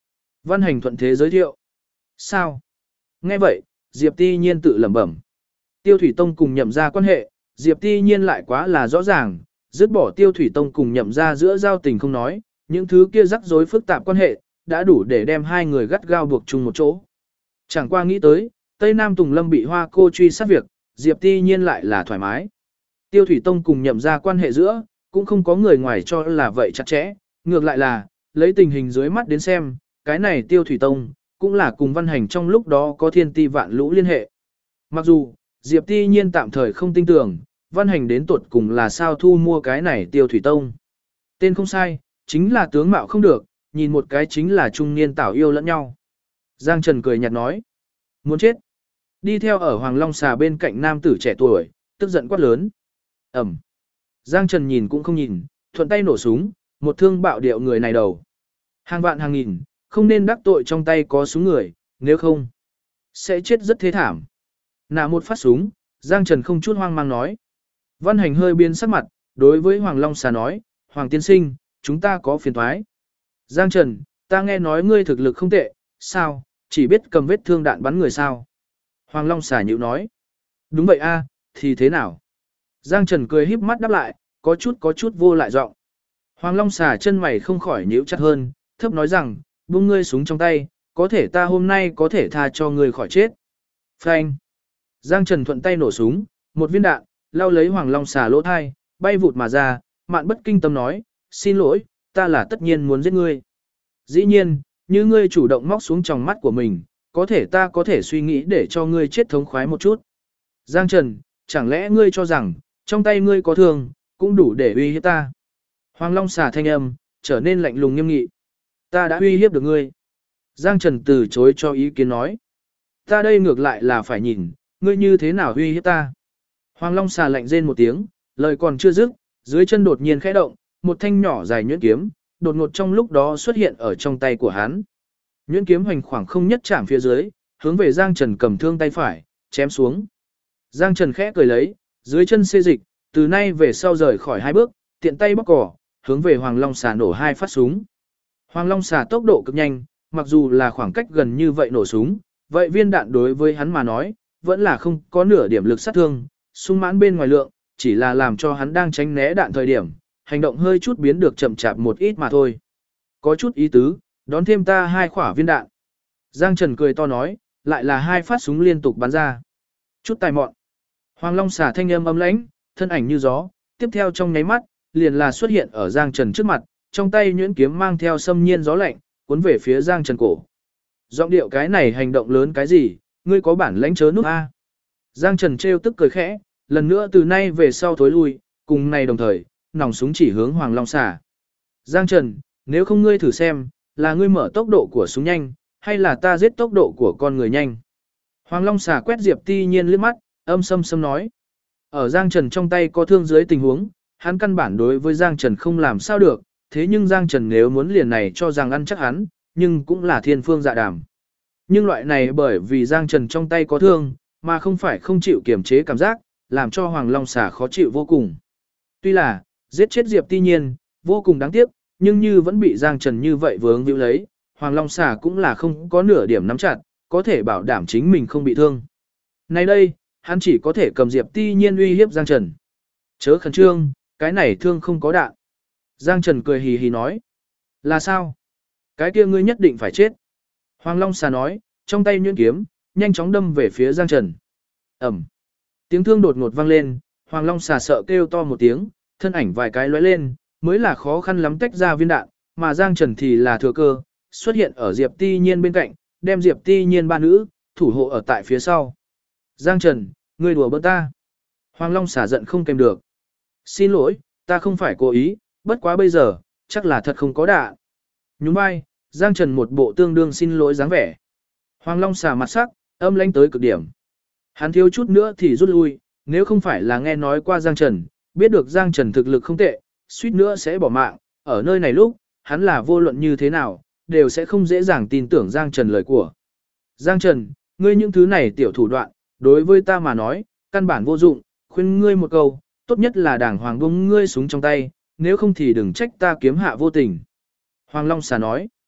Văn Hành thuận thế giới thiệu. Sao? Nghe vậy, Diệp Ti Nhiên tự lẩm bẩm. Tiêu Thủy Tông cùng Nhậm gia quan hệ, Diệp Ti Nhiên lại quá là rõ ràng, dứt bỏ Tiêu Thủy Tông cùng Nhậm gia giữa giao tình không nói, những thứ kia rắc rối phức tạp quan hệ, đã đủ để đem hai người gắt gao buộc chung một chỗ. Chẳng qua nghĩ tới, Tây Nam Tùng Lâm bị Hoa Cô truy sát việc, Diệp Ti Nhiên lại là thoải mái. Tiêu Thủy Tông cùng Nhậm gia quan hệ giữa, cũng không có người ngoài cho là vậy chặt chẽ, ngược lại là, lấy tình hình dưới mắt đến xem, cái này Tiêu Thủy Tông, cũng là cùng Văn Hành trong lúc đó có thiên ti vạn lũ liên hệ. Mặc dù, Diệp Ti Nhiên tạm thời không tin tưởng, Văn Hành đến tuột cùng là sao thu mua cái này Tiêu Thủy Tông. Tên không sai, chính là tướng mạo không được, nhìn một cái chính là trung niên tảo yêu lẫn nhau. Giang Trần cười nhạt nói, muốn chết. Đi theo ở Hoàng Long Xà bên cạnh nam tử trẻ tuổi, tức giận quát lớn. Ẩm. Giang Trần nhìn cũng không nhìn, thuận tay nổ súng, một thương bạo điệu người này đầu. Hàng vạn hàng nghìn, không nên đắc tội trong tay có súng người, nếu không, sẽ chết rất thế thảm. Nạ một phát súng, Giang Trần không chút hoang mang nói. Văn Hành hơi biến sắc mặt, đối với Hoàng Long Xà nói, Hoàng tiên sinh, chúng ta có phiền thoái. Giang Trần, ta nghe nói ngươi thực lực không tệ, sao, chỉ biết cầm vết thương đạn bắn người sao. Hoàng Long Xà nhịu nói. Đúng vậy a, thì thế nào? Giang Trần cười híp mắt đáp lại, có chút vô lại giọng. Hoàng Long Xà chân mày không khỏi nhíu chặt hơn, thấp nói rằng, buông ngươi súng trong tay, có thể ta hôm nay có thể tha cho ngươi khỏi chết. Phanh. Giang Trần thuận tay nổ súng, một viên đạn, lao lấy Hoàng Long Xà lỗ thai, bay vụt mà ra, Mạn Bất Kinh Tâm nói, xin lỗi, ta là tất nhiên muốn giết ngươi. Dĩ nhiên, như ngươi chủ động móc xuống tròng mắt của mình, có thể ta có thể suy nghĩ để cho ngươi chết thống khoái một chút. Giang Trần, chẳng lẽ ngươi cho rằng, trong tay ngươi có thương, cũng đủ để uy hiếp ta. Hoàng Long Xà thanh âm, trở nên lạnh lùng nghiêm nghị. Ta đã uy hiếp được ngươi. Giang Trần từ chối cho ý kiến nói. Ta đây ngược lại là phải nhìn, ngươi như thế nào uy hiếp ta. Hoàng Long Xà lạnh rên một tiếng, lời còn chưa dứt, dưới chân đột nhiên khẽ động, một thanh nhỏ dài nhuyễn kiếm, đột ngột trong lúc đó xuất hiện ở trong tay của hắn. Nhuyễn kiếm hoành khoảng không nhất chạm phía dưới, hướng về Giang Trần cầm thương tay phải, chém xuống. Giang Trần khẽ cười lấy, dưới chân xê dịch, từ nay về sau rời khỏi hai bước, tiện tay bóc cỏ, hướng về Hoàng Long Xà nổ hai phát súng. Hoàng Long Xà tốc độ cực nhanh, mặc dù là khoảng cách gần như vậy nổ súng, vậy viên đạn đối với hắn mà nói, vẫn là không có nửa điểm lực sát thương, sung mãn bên ngoài lượng, chỉ là làm cho hắn đang tránh né đạn thời điểm, hành động hơi chút biến được chậm chạp một ít mà thôi. Có chút ý tứ, đón thêm ta hai quả viên đạn. Giang Trần cười to nói, lại là hai phát súng liên tục bắn ra. Chút tài mọn. Hoàng Long Xà thanh âm ấm lãnh, thân ảnh như gió, tiếp theo trong nháy mắt, liền là xuất hiện ở Giang Trần trước mặt, trong tay nhuyễn kiếm mang theo xâm nhiên gió lạnh, cuốn về phía Giang Trần cổ. Giọng điệu cái này hành động lớn cái gì, ngươi có bản lãnh chớ núp a. Giang Trần trêu tức cười khẽ, lần nữa từ nay về sau thối lui, cùng này đồng thời, nòng súng chỉ hướng Hoàng Long Xà. Giang Trần, nếu không ngươi thử xem, là ngươi mở tốc độ của súng nhanh, hay là ta giết tốc độ của con người nhanh. Hoàng Long Xà quét Diệp Ti Nhiên liếc mắt, âm sâm sâm nói. Ở Giang Trần trong tay có thương dưới tình huống, hắn căn bản đối với Giang Trần không làm sao được, thế nhưng Giang Trần nếu muốn liền này cho rằng ăn chắc hắn, nhưng cũng là thiên phương dạ đàm. Nhưng loại này bởi vì Giang Trần trong tay có thương, mà không phải không chịu kiềm chế cảm giác, làm cho Hoàng Long Xà khó chịu vô cùng. Tuy là, giết chết Diệp Ti Nhiên, vô cùng đáng tiếc, nhưng như vẫn bị Giang Trần như vậy vướng víu lấy, Hoàng Long Xà cũng là không có nửa điểm nắm chặt, có thể bảo đảm chính mình không bị thương. Nay đây, hắn chỉ có thể cầm Diệp Ti Nhiên uy hiếp Giang Trần. Chớ khẩn trương, cái này thương không có đạn. Giang Trần cười hì hì nói. Là sao? Cái kia ngươi nhất định phải chết. Hoàng Long Xà nói, trong tay nhuyễn kiếm, nhanh chóng đâm về phía Giang Trần. Ẩm. Tiếng thương đột ngột vang lên, Hoàng Long Xà sợ kêu to một tiếng, thân ảnh vài cái lóe lên, mới là khó khăn lắm tách ra viên đạn, mà Giang Trần thì là thừa cơ, xuất hiện ở Diệp Ti Nhiên bên cạnh, đem Diệp Ti Nhiên ba nữ, thủ hộ ở tại phía sau. Giang Trần, ngươi đùa bỡn ta. Hoàng Long Xà giận không kèm được. Xin lỗi, ta không phải cố ý, bất quá bây giờ, chắc là thật không có đạn. Nhún vai, Giang Trần một bộ tương đương xin lỗi dáng vẻ. Hoàng Long Xà mặt sắc, âm lãnh tới cực điểm. Hắn thiếu chút nữa thì rút lui, nếu không phải là nghe nói qua Giang Trần, biết được Giang Trần thực lực không tệ, suýt nữa sẽ bỏ mạng, ở nơi này lúc, hắn là vô luận như thế nào, đều sẽ không dễ dàng tin tưởng Giang Trần lời của. Giang Trần, ngươi những thứ này tiểu thủ đoạn, đối với ta mà nói, căn bản vô dụng, khuyên ngươi một câu, tốt nhất là đàng hoàng buông ngươi súng trong tay, nếu không thì đừng trách ta kiếm hạ vô tình. Hoàng Long Xà nói,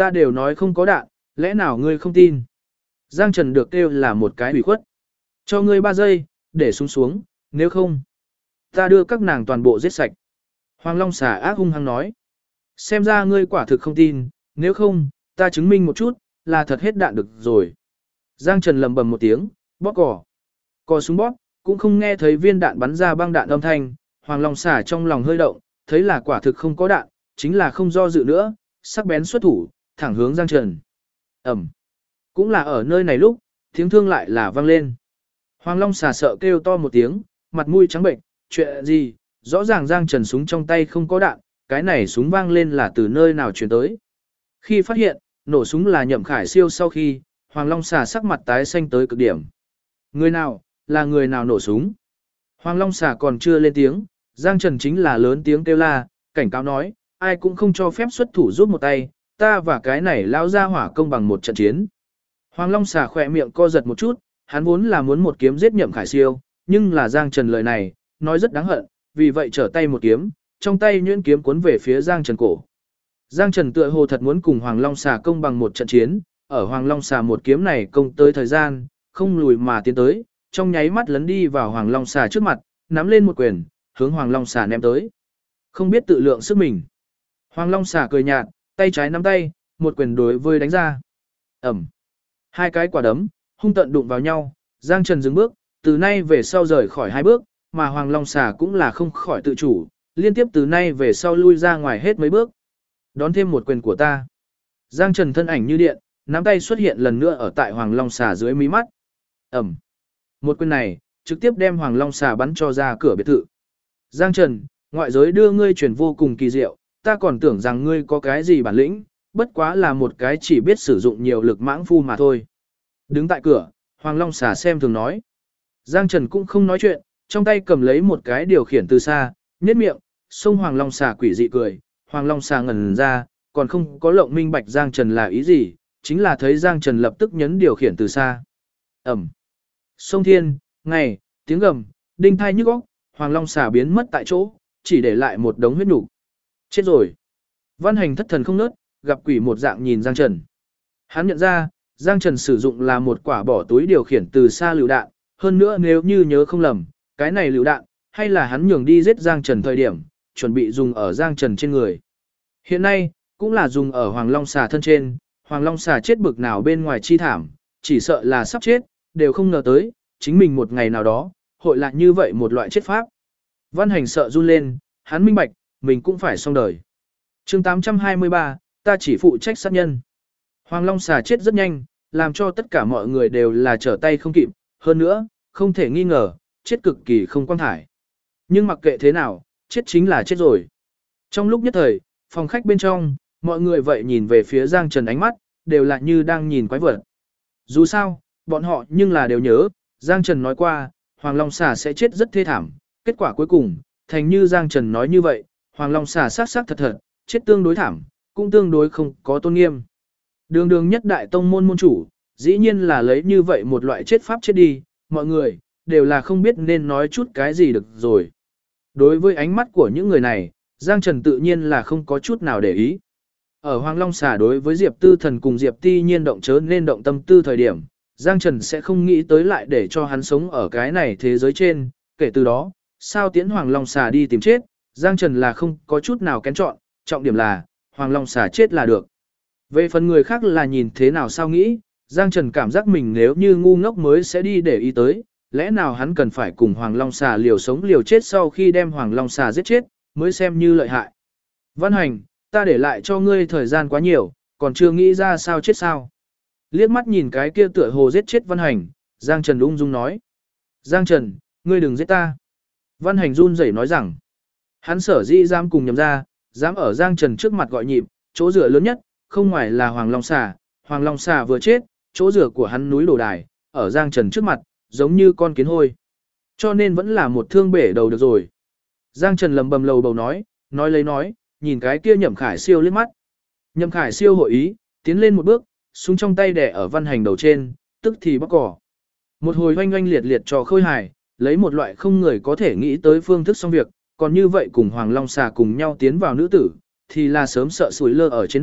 Ta đều nói không có đạn, lẽ nào ngươi không tin? Giang Trần được kêu là một cái ủy khuất. Cho ngươi 3 giây, để xuống, nếu không, ta đưa các nàng toàn bộ giết sạch. Hoàng Long xà ác hung hăng nói. Xem ra ngươi quả thực không tin, nếu không, ta chứng minh một chút, là thật hết đạn được rồi. Giang Trần lầm bầm một tiếng, bóp cò. Cò súng bóp, cũng không nghe thấy viên đạn bắn ra băng đạn âm thanh. Hoàng Long xà trong lòng hơi động, thấy là quả thực không có đạn, chính là không do dự nữa, sắc bén xuất thủ, thẳng hướng Giang Trần. Ẩm. Cũng là ở nơi này lúc, tiếng thương lại là vang lên. Hoàng Long xà sợ kêu to một tiếng, mặt mũi trắng bệnh, chuyện gì, rõ ràng Giang Trần súng trong tay không có đạn, cái này súng vang lên là từ nơi nào truyền tới. Khi phát hiện, nổ súng là Nhậm Khải Siêu sau khi, Hoàng Long xà sắc mặt tái xanh tới cực điểm. Người nào, là người nào nổ súng? Hoàng Long xà còn chưa lên tiếng, Giang Trần chính là lớn tiếng kêu la, cảnh cáo nói, ai cũng không cho phép xuất thủ giúp một tay, ta và cái này lao ra hỏa công bằng một trận chiến. Hoàng Long xà khỏe miệng co giật một chút, hắn vốn là muốn một kiếm giết Nhậm Khải Siêu, nhưng là Giang Trần lời này, nói rất đáng hận, vì vậy trở tay một kiếm, trong tay nhuyễn kiếm cuốn về phía Giang Trần cổ. Giang Trần tựa hồ thật muốn cùng Hoàng Long xà công bằng một trận chiến, ở Hoàng Long xà một kiếm này công tới thời gian, không lùi mà tiến tới, trong nháy mắt lấn đi vào Hoàng Long xà trước mặt, nắm lên một quyền, hướng Hoàng Long xà ném tới. Không biết tự lượng sức mình. Hoàng Long xà cười nhạt, tay trái nắm tay, một quyền đối với đánh ra. Ẩm. Hai cái quả đấm, hung tận đụng vào nhau, Giang Trần dừng bước, từ nay về sau rời khỏi 2 bước, mà Hoàng Long xà cũng là không khỏi tự chủ, liên tiếp từ nay về sau lui ra ngoài hết mấy bước. Đón thêm một quyền của ta. Giang Trần thân ảnh như điện, nắm tay xuất hiện lần nữa ở tại Hoàng Long xà dưới mí mắt. Ẩm. Một quyền này, trực tiếp đem Hoàng Long xà bắn cho ra cửa biệt thự. Giang Trần, ngoại giới đưa ngươi truyền vô cùng kỳ diệu, ta còn tưởng rằng ngươi có cái gì bản lĩnh, bất quá là một cái chỉ biết sử dụng nhiều lực mãng phu mà thôi. Đứng tại cửa, Hoàng Long xà xem thường nói. Giang Trần cũng không nói chuyện, trong tay cầm lấy một cái điều khiển từ xa, nhếch miệng, xông Hoàng Long xà quỷ dị cười. Hoàng Long xà ngẩn ra, còn không có lộng minh bạch Giang Trần là ý gì, chính là thấy Giang Trần lập tức nhấn điều khiển từ xa. Ẩm. Sông thiên, ngày, tiếng gầm, đinh thai nhức óc, Hoàng Long xà biến mất tại chỗ, chỉ để lại một đống huyết nục. Chết rồi. Văn Hành thất thần không nớt, gặp quỷ một dạng nhìn Giang Trần. Hắn nhận ra, Giang Trần sử dụng là một quả bỏ túi điều khiển từ xa lựu đạn, hơn nữa nếu như nhớ không lầm, cái này lựu đạn, hay là hắn nhường đi giết Giang Trần thời điểm, chuẩn bị dùng ở Giang Trần trên người. Hiện nay, cũng là dùng ở Hoàng Long xà thân trên, Hoàng Long xà chết bực nào bên ngoài chi thảm, chỉ sợ là sắp chết, đều không ngờ tới, chính mình một ngày nào đó, hội lại như vậy một loại chết pháp. Văn Hành sợ run lên, hắn minh bạch, mình cũng phải xong đời. chương 823, ta chỉ phụ trách sát nhân. Hoàng Long xà chết rất nhanh, làm cho tất cả mọi người đều là trở tay không kịp, hơn nữa, không thể nghi ngờ, chết cực kỳ không quang thải. Nhưng mặc kệ thế nào, chết chính là chết rồi. Trong lúc nhất thời, phòng khách bên trong, mọi người vậy nhìn về phía Giang Trần ánh mắt, đều là như đang nhìn quái vật. Dù sao, bọn họ nhưng là đều nhớ, Giang Trần nói qua, Hoàng Long xà sẽ chết rất thê thảm, kết quả cuối cùng, thành như Giang Trần nói như vậy, Hoàng Long xà sát thật thật, chết tương đối thảm, cũng tương đối không có tôn nghiêm. Đường đường nhất đại tông môn môn chủ, dĩ nhiên là lấy như vậy một loại chết pháp chết đi, mọi người, đều là không biết nên nói chút cái gì được rồi. Đối với ánh mắt của những người này, Giang Trần tự nhiên là không có chút nào để ý. Ở Hoàng Long xà đối với Diệp Tư Thần cùng Diệp Ti Nhiên động chớ nên động tâm tư thời điểm, Giang Trần sẽ không nghĩ tới lại để cho hắn sống ở cái này thế giới trên, kể từ đó, sao tiễn Hoàng Long xà đi tìm chết, Giang Trần là không có chút nào kén chọn, trọng điểm là, Hoàng Long xà chết là được. Về phần người khác là nhìn thế nào sao nghĩ, Giang Trần cảm giác mình nếu như ngu ngốc mới sẽ đi để ý tới, lẽ nào hắn cần phải cùng Hoàng Long xà liều sống liều chết sau khi đem Hoàng Long xà giết chết, mới xem như lợi hại. Văn Hành, ta để lại cho ngươi thời gian quá nhiều, còn chưa nghĩ ra sao chết sao. Liếc mắt nhìn cái kia tựa hồ giết chết Văn Hành, Giang Trần ung dung nói. Giang Trần, ngươi đừng giết ta. Văn Hành run rẩy nói rằng, hắn sở dĩ dám cùng nhầm ra, dám ở Giang Trần trước mặt gọi nhịp, chỗ dựa lớn nhất, không ngoài là Hoàng Long xà vừa chết, chỗ dựa của hắn núi đổ đài, ở Giang Trần trước mặt, giống như con kiến hôi. Cho nên vẫn là một thương bể đầu được rồi. Giang Trần lầm bầm lầu bầu nói, nói, nhìn cái kia Nhậm Khải Siêu liếc mắt. Nhậm Khải Siêu hội ý, tiến lên một bước, súng trong tay đè ở Văn Hành đầu trên, tức thì bóc cỏ. Một hồi oanh oanh liệt liệt trò khôi hài, lấy một loại không người có thể nghĩ tới phương thức xong việc, còn như vậy cùng Hoàng Long xà cùng nhau tiến vào nữ tử, thì là sớm sợ sủi lơ ở trên đất,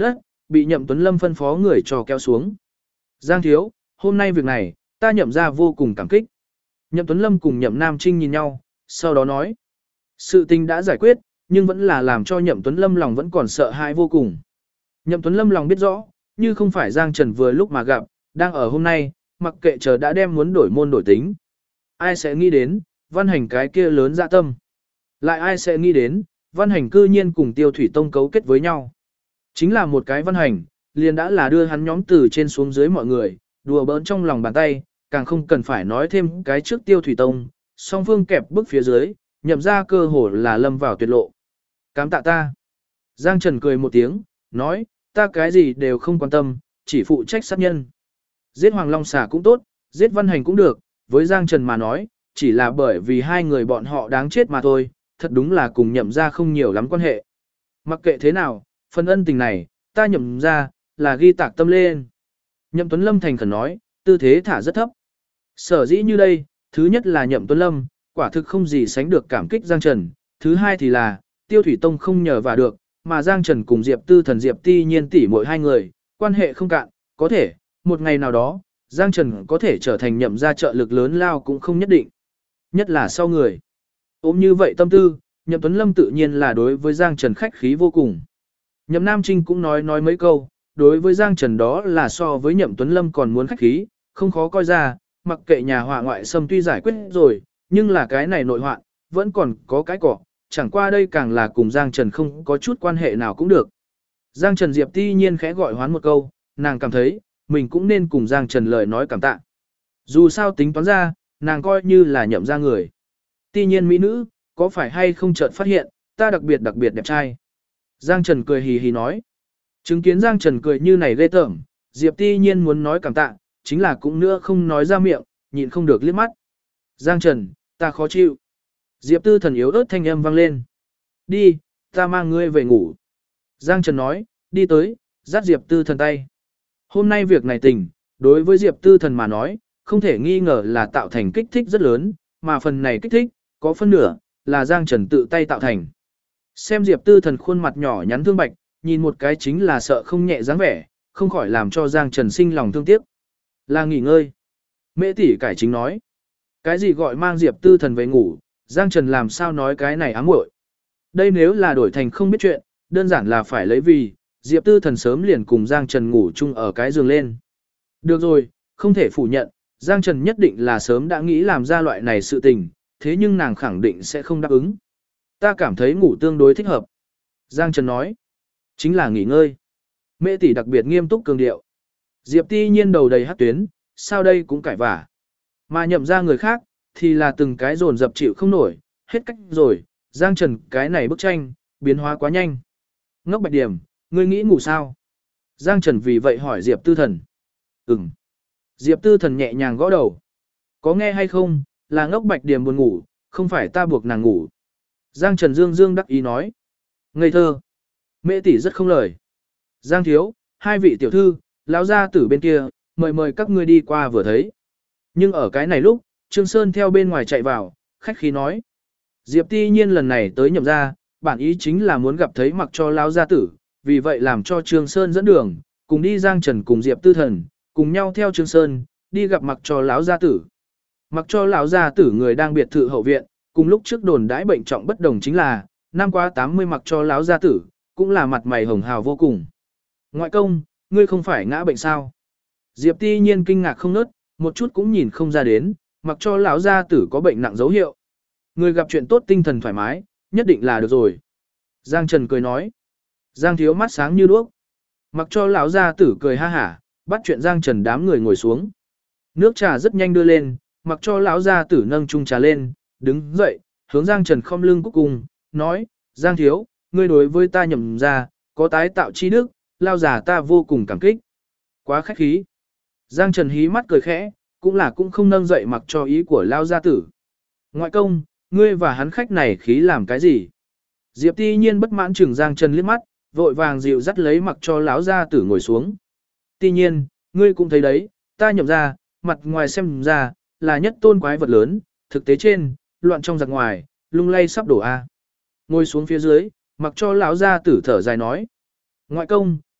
bị Nhậm Tuấn Lâm phân phó người cho kéo xuống. Giang thiếu, hôm nay việc này, ta Nhậm ra vô cùng cảm kích. Nhậm Tuấn Lâm cùng Nhậm Nam Trinh nhìn nhau, sau đó nói. Sự tình đã giải quyết, nhưng vẫn là làm cho Nhậm Tuấn Lâm lòng vẫn còn sợ hãi vô cùng. Nhậm Tuấn Lâm lòng biết rõ, như không phải Giang Trần vừa lúc mà gặp, đang ở hôm nay, mặc kệ chờ đã đem muốn đổi môn đổi tính. Ai sẽ nghĩ đến, Văn Hành cái kia lớn dạ tâm. Lại ai sẽ nghĩ đến, Văn Hành cư nhiên cùng Tiêu Thủy Tông cấu kết với nhau. Chính là một cái Văn Hành, liền đã là đưa hắn nhóm từ trên xuống dưới mọi người, đùa bỡn trong lòng bàn tay, càng không cần phải nói thêm cái trước Tiêu Thủy Tông, song phương kẹp bức phía dưới, Nhậm ra cơ hồ là lâm vào tuyệt lộ. Cám tạ ta. Giang Trần cười một tiếng, nói, ta cái gì đều không quan tâm, chỉ phụ trách sát nhân. Giết Hoàng Long Xà cũng tốt, giết Văn Hành cũng được, với Giang Trần mà nói, chỉ là bởi vì hai người bọn họ đáng chết mà thôi, thật đúng là cùng Nhậm ra không nhiều lắm quan hệ. Mặc kệ thế nào, phần ân tình này, ta Nhậm ra, là ghi tạc tâm lên. Nhậm Tuấn Lâm thành khẩn nói, tư thế thả rất thấp. Sở dĩ như đây, thứ nhất là Nhậm Tuấn Lâm, quả thực không gì sánh được cảm kích Giang Trần, thứ hai thì là, Tiêu Thủy Tông không nhờ vào được, mà Giang Trần cùng Diệp Tư Thần Diệp Ti Nhiên tỷ mỗi hai người, quan hệ không cạn, có thể, một ngày nào đó, Giang Trần có thể trở thành Nhậm ra trợ lực lớn lao cũng không nhất định. Nhất là sau người. Ôm như vậy tâm tư, Nhậm Tuấn Lâm tự nhiên là đối với Giang Trần khách khí vô cùng. Nhậm Nam Trinh cũng nói mấy câu, đối với Giang Trần đó là so với Nhậm Tuấn Lâm còn muốn khách khí, không khó coi ra, mặc kệ nhà họa ngoại xâm tuy giải quyết rồi, nhưng là cái này nội hoạn, vẫn còn có cái cỏ, chẳng qua đây càng là cùng Giang Trần không có chút quan hệ nào cũng được. Giang Trần Diệp Ti Nhiên khẽ gọi hoán một câu, nàng cảm thấy, mình cũng nên cùng Giang Trần lời nói cảm tạ. Dù sao tính toán ra, nàng coi như là Nhậm ra người. Ti Nhiên mỹ nữ, có phải hay không chợt phát hiện, ta đặc biệt đẹp trai. Giang Trần cười hì hì nói. Chứng kiến Giang Trần cười như này ghê tởm, Diệp Ti Nhiên muốn nói cảm tạ, chính là cũng nữa không nói ra miệng, nhịn không được liếc mắt. Giang Trần, ta khó chịu. Diệp Tư Thần yếu ớt thanh âm vang lên. Đi, ta mang ngươi về ngủ. Giang Trần nói, đi tới, dắt Diệp Tư Thần tay. Hôm nay việc này tình, đối với Diệp Tư Thần mà nói, không thể nghi ngờ là tạo thành kích thích rất lớn, mà phần này kích thích, có phân nửa, là Giang Trần tự tay tạo thành. Xem Diệp Tư Thần khuôn mặt nhỏ nhắn thương bạch, nhìn một cái chính là sợ không nhẹ dáng vẻ, không khỏi làm cho Giang Trần sinh lòng thương tiếc. Là nghỉ ngơi. Mễ tỷ cải chính nói. Cái gì gọi mang Diệp Tư Thần về ngủ, Giang Trần làm sao nói cái này ám muội. Đây nếu là đổi thành không biết chuyện, đơn giản là phải lấy vì, Diệp Tư Thần sớm liền cùng Giang Trần ngủ chung ở cái giường lên. Được rồi, không thể phủ nhận, Giang Trần nhất định là sớm đã nghĩ làm ra loại này sự tình, thế nhưng nàng khẳng định sẽ không đáp ứng. Ta cảm thấy ngủ tương đối thích hợp. Giang Trần nói, chính là nghỉ ngơi. Mễ tỷ đặc biệt nghiêm túc cường điệu. Diệp Ti Nhiên đầu đầy hát tuyến, sao đây cũng cãi vả. Mà Nhậm ra người khác, thì là từng cái dồn dập chịu không nổi, hết cách rồi, Giang Trần cái này bức tranh, biến hóa quá nhanh. Ngốc Bạch Điểm, ngươi nghĩ ngủ sao? Giang Trần vì vậy hỏi Diệp Tư Thần. Ừm. Diệp Tư Thần nhẹ nhàng gõ đầu. Có nghe hay không, là Ngốc Bạch Điểm buồn ngủ, không phải ta buộc nàng ngủ. Giang Trần dương đắc ý nói. Ngây thơ. Mễ tỷ rất không lời. Giang thiếu, hai vị tiểu thư, lão gia tử bên kia, mời các ngươi đi qua vừa thấy. Nhưng ở cái này lúc, Trương Sơn theo bên ngoài chạy vào, khách khí nói. Diệp Ti Nhiên lần này tới Nhậm ra, bản ý chính là muốn gặp thấy mặc cho lão gia tử, vì vậy làm cho Trương Sơn dẫn đường, cùng đi Giang Trần cùng Diệp Tư Thần, cùng nhau theo Trương Sơn, đi gặp mặc cho lão gia tử. Mặc cho lão gia tử người đang biệt thự hậu viện, cùng lúc trước đồn đãi bệnh trọng bất đồng chính là, năm qua 80 mặc cho lão gia tử, cũng là mặt mày hồng hào vô cùng. Ngoại công, ngươi không phải ngã bệnh sao? Diệp Ti Nhiên kinh ngạc không nớt, một chút cũng nhìn không ra đến, mặc cho lão gia tử có bệnh nặng dấu hiệu. Người gặp chuyện tốt tinh thần thoải mái, nhất định là được rồi. Giang Trần cười nói. Giang thiếu mắt sáng như đuốc. Mặc cho lão gia tử cười ha hả, bắt chuyện Giang Trần đám người ngồi xuống. Nước trà rất nhanh đưa lên, mặc cho lão gia tử nâng chung trà lên, đứng dậy, hướng Giang Trần khom lưng cúc cung, nói, Giang thiếu, ngươi đối với ta Nhậm ra, có tái tạo chi đức, lao già ta vô cùng cảm kích. Quá khách khí. Giang Trần hí mắt cười khẽ, cũng không nâng dậy mặc cho ý của lao gia tử. Ngoại công, ngươi và hắn khách này khí làm cái gì? Diệp Ti Nhiên bất mãn chừng Giang Trần liếc mắt, vội vàng dịu dắt lấy mặc cho lão gia tử ngồi xuống. Ti Nhiên, ngươi cũng thấy đấy, ta Nhậm ra, mặt ngoài xem ra, là nhất tôn quái vật lớn, thực tế trên, loạn trong giặc ngoài, lung lay sắp đổ a. Ngồi xuống phía dưới, mặc cho lão gia tử thở dài nói. Ngoại công,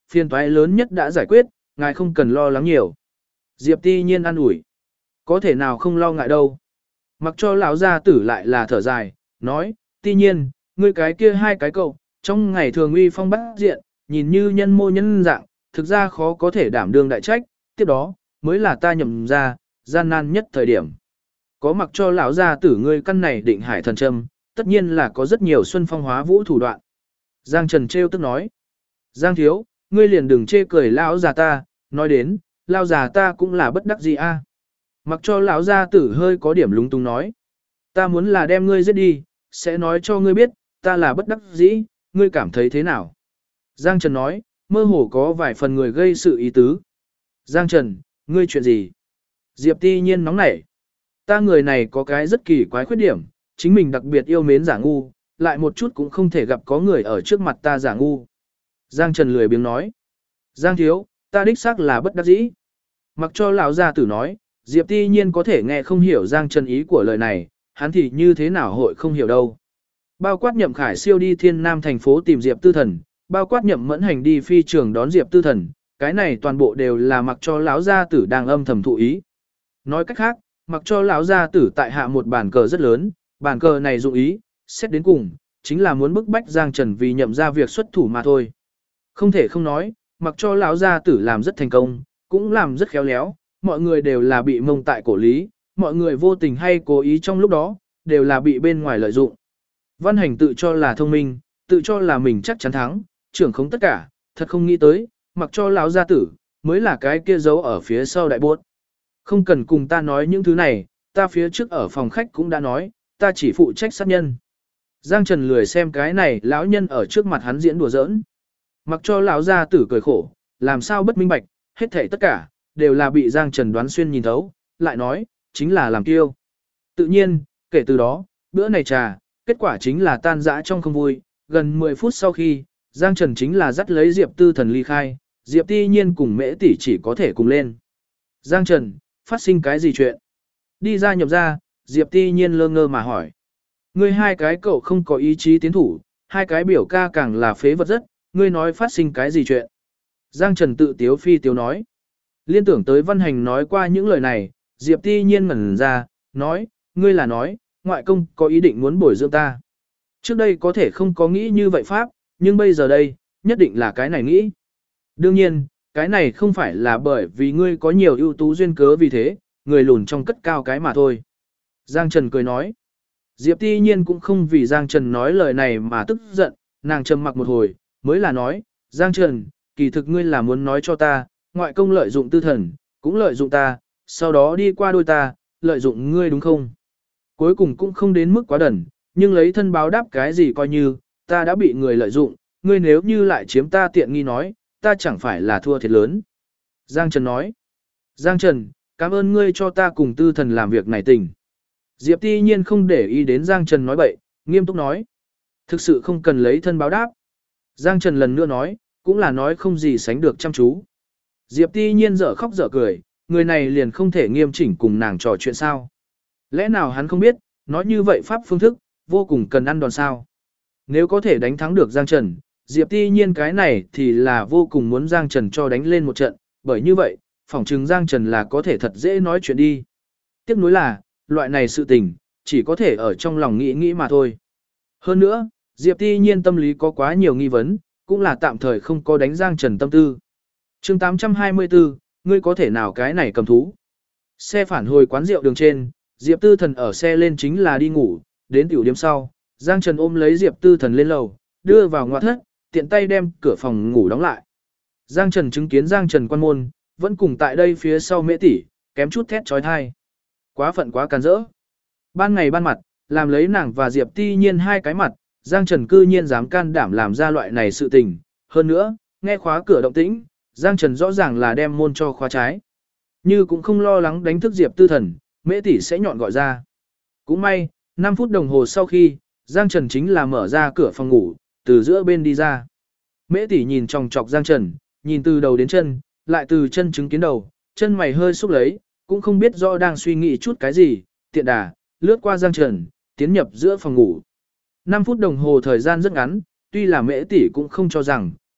phiền toái lớn nhất đã giải quyết, ngài không cần lo lắng nhiều. Diệp Ti Nhiên an ủi. Có thể nào không lo ngại đâu. Mặc cho lão gia tử lại là thở dài, nói, Ti Nhiên, ngươi cái kia hai cái cậu, trong ngày thường uy phong bát diện, nhìn như nhân mô nhân dạng, thực ra khó có thể đảm đương đại trách, tiếp đó, mới là ta nhầm ra, gian nan nhất thời điểm. Có mặc cho lão gia tử ngươi căn này định hải thần châm, tất nhiên là có rất nhiều xuân phong hóa vũ thủ đoạn. Giang Trần trêu tức nói, Giang thiếu, ngươi liền đừng chê cười lão già ta, nói đến, lão già ta cũng là bất đắc dĩ a. Mặc cho lão gia tử hơi có điểm lúng túng nói, ta muốn là đem ngươi giết đi, sẽ nói cho ngươi biết, ta là bất đắc dĩ, ngươi cảm thấy thế nào? Giang Trần nói, mơ hồ có vài phần người gây sự ý tứ. Giang Trần, ngươi chuyện gì? Diệp Ti Nhiên nóng nảy. Ta người này có cái rất kỳ quái khuyết điểm, chính mình đặc biệt yêu mến giả ngu, lại một chút cũng không thể gặp có người ở trước mặt ta giả ngu. Giang Trần lười biếng nói. Giang thiếu, ta đích xác là bất đắc dĩ. Mặc cho lão gia tử nói, Diệp Ti Nhiên có thể nghe không hiểu Giang Trần ý của lời này, hắn thì như thế nào hội không hiểu đâu. Bao quát Nhậm Khải siêu đi Thiên Nam thành phố tìm Diệp Tư Thần, bao quát Nhậm Mẫn Hành đi phi trường đón Diệp Tư Thần, cái này toàn bộ đều là mặc cho lão gia tử đang âm thầm thụ ý. Nói cách khác, mặc cho lão gia tử tại hạ một bàn cờ rất lớn, bàn cờ này dụng ý, xét đến cùng, chính là muốn bức bách Giang Trần vì nhậm ra việc xuất thủ mà thôi. Không thể không nói, mặc cho lão gia tử làm rất thành công, cũng làm rất khéo léo, mọi người đều là bị mông tại cổ lý, mọi người vô tình hay cố ý trong lúc đó, đều là bị bên ngoài lợi dụng. Văn Hành tự cho là thông minh, tự cho là mình chắc chắn thắng, trưởng không tất cả, thật không nghĩ tới, mặc cho lão gia tử, mới là cái kia giấu ở phía sau đại bốt. Không cần cùng ta nói những thứ này, ta phía trước ở phòng khách cũng đã nói, ta chỉ phụ trách sát nhân. Giang Trần lười xem cái này lão nhân ở trước mặt hắn diễn đùa giỡn. Mặc cho lão gia tử cười khổ, làm sao bất minh bạch, hết thảy tất cả, đều là bị Giang Trần đoán xuyên nhìn thấu, lại nói, chính là làm kiêu. Tự nhiên, kể từ đó, bữa này trà, kết quả chính là tan rã trong không vui, gần 10 phút sau khi, Giang Trần chính là dắt lấy Diệp Tư Thần ly khai, Diệp Ti Nhiên cùng Mễ tỷ chỉ có thể cùng lên. Giang Trần, phát sinh cái gì chuyện? Đi ra nhập ra, Diệp Ti Nhiên lơ ngơ mà hỏi. Ngươi hai cái cậu không có ý chí tiến thủ, hai cái biểu ca càng là phế vật rất, ngươi nói phát sinh cái gì chuyện? Giang Trần tự tiếu phi tiếu nói. Liên tưởng tới Văn Hành nói qua những lời này, Diệp Ti Nhiên ngẩn ra, nói, ngươi là nói, ngoại công có ý định muốn bồi dưỡng ta. Trước đây có thể không có nghĩ như vậy pháp, nhưng bây giờ đây, nhất định là cái này nghĩ. Đương nhiên, cái này không phải là bởi vì ngươi có nhiều ưu tú duyên cớ vì thế, người lùn trong cất cao cái mà thôi. Giang Trần cười nói. Diệp Ti Nhiên cũng không vì Giang Trần nói lời này mà tức giận, nàng trầm mặc một hồi, mới là nói, Giang Trần, kỳ thực ngươi là muốn nói cho ta, ngoại công lợi dụng Tư Thần, cũng lợi dụng ta, sau đó đi qua đôi ta, lợi dụng ngươi đúng không? Cuối cùng cũng không đến mức quá đần, nhưng lấy thân báo đáp cái gì coi như, ta đã bị người lợi dụng, ngươi nếu như lại chiếm ta tiện nghi nói, ta chẳng phải là thua thiệt lớn. Giang Trần nói, Giang Trần, cảm ơn ngươi cho ta cùng Tư Thần làm việc này tình. Diệp Ti Nhiên không để ý đến Giang Trần nói bậy, nghiêm túc nói, thực sự không cần lấy thân báo đáp. Giang Trần lần nữa nói, cũng là nói không gì sánh được chăm chú. Diệp Ti Nhiên dở khóc dở cười, người này liền không thể nghiêm chỉnh cùng nàng trò chuyện sao. Lẽ nào hắn không biết, nói như vậy pháp phương thức, vô cùng cần ăn đòn sao. Nếu có thể đánh thắng được Giang Trần, Diệp Ti Nhiên cái này thì là vô cùng muốn Giang Trần cho đánh lên một trận, bởi như vậy, phỏng chừng Giang Trần là có thể thật dễ nói chuyện đi. Tiếc nuối là, loại này sự tình, chỉ có thể ở trong lòng nghĩ nghĩ mà thôi. Hơn nữa, Diệp Ti Nhiên tâm lý có quá nhiều nghi vấn, cũng là tạm thời không có đánh Giang Trần tâm tư. Chương 824, ngươi có thể nào cái này cầm thú. Xe phản hồi quán rượu đường trên, Diệp Tư Thần ở xe lên chính là đi ngủ, đến tiểu điểm sau, Giang Trần ôm lấy Diệp Tư Thần lên lầu, đưa vào ngoại thất, tiện tay đem cửa phòng ngủ đóng lại. Giang Trần chứng kiến Giang Trần quan môn, vẫn cùng tại đây phía sau Mễ tỷ, kém chút thét chói tai. Quá phận quá can dỡ. Ban ngày ban mặt, làm lấy nàng và Diệp Ti Nhiên hai cái mặt, Giang Trần cư nhiên dám can đảm làm ra loại này sự tình. Hơn nữa, nghe khóa cửa động tĩnh, Giang Trần rõ ràng là đem môn cho khóa trái. Như cũng không lo lắng đánh thức Diệp Tư Thần, Mễ tỷ sẽ nhọn gọi ra. Cũng may, 5 phút đồng hồ sau khi, Giang Trần chính là mở ra cửa phòng ngủ, từ giữa bên đi ra. Mễ tỷ nhìn chòng chọc Giang Trần, nhìn từ đầu đến chân, lại từ chân chứng kiến đầu, chân mày hơi xúc lấy, cũng không biết rõ đang suy nghĩ chút cái gì, tiện đà, lướt qua Giang Trần, tiến nhập giữa phòng ngủ. 5 phút đồng hồ thời gian rất ngắn, tuy là Mễ tỷ cũng không cho rằng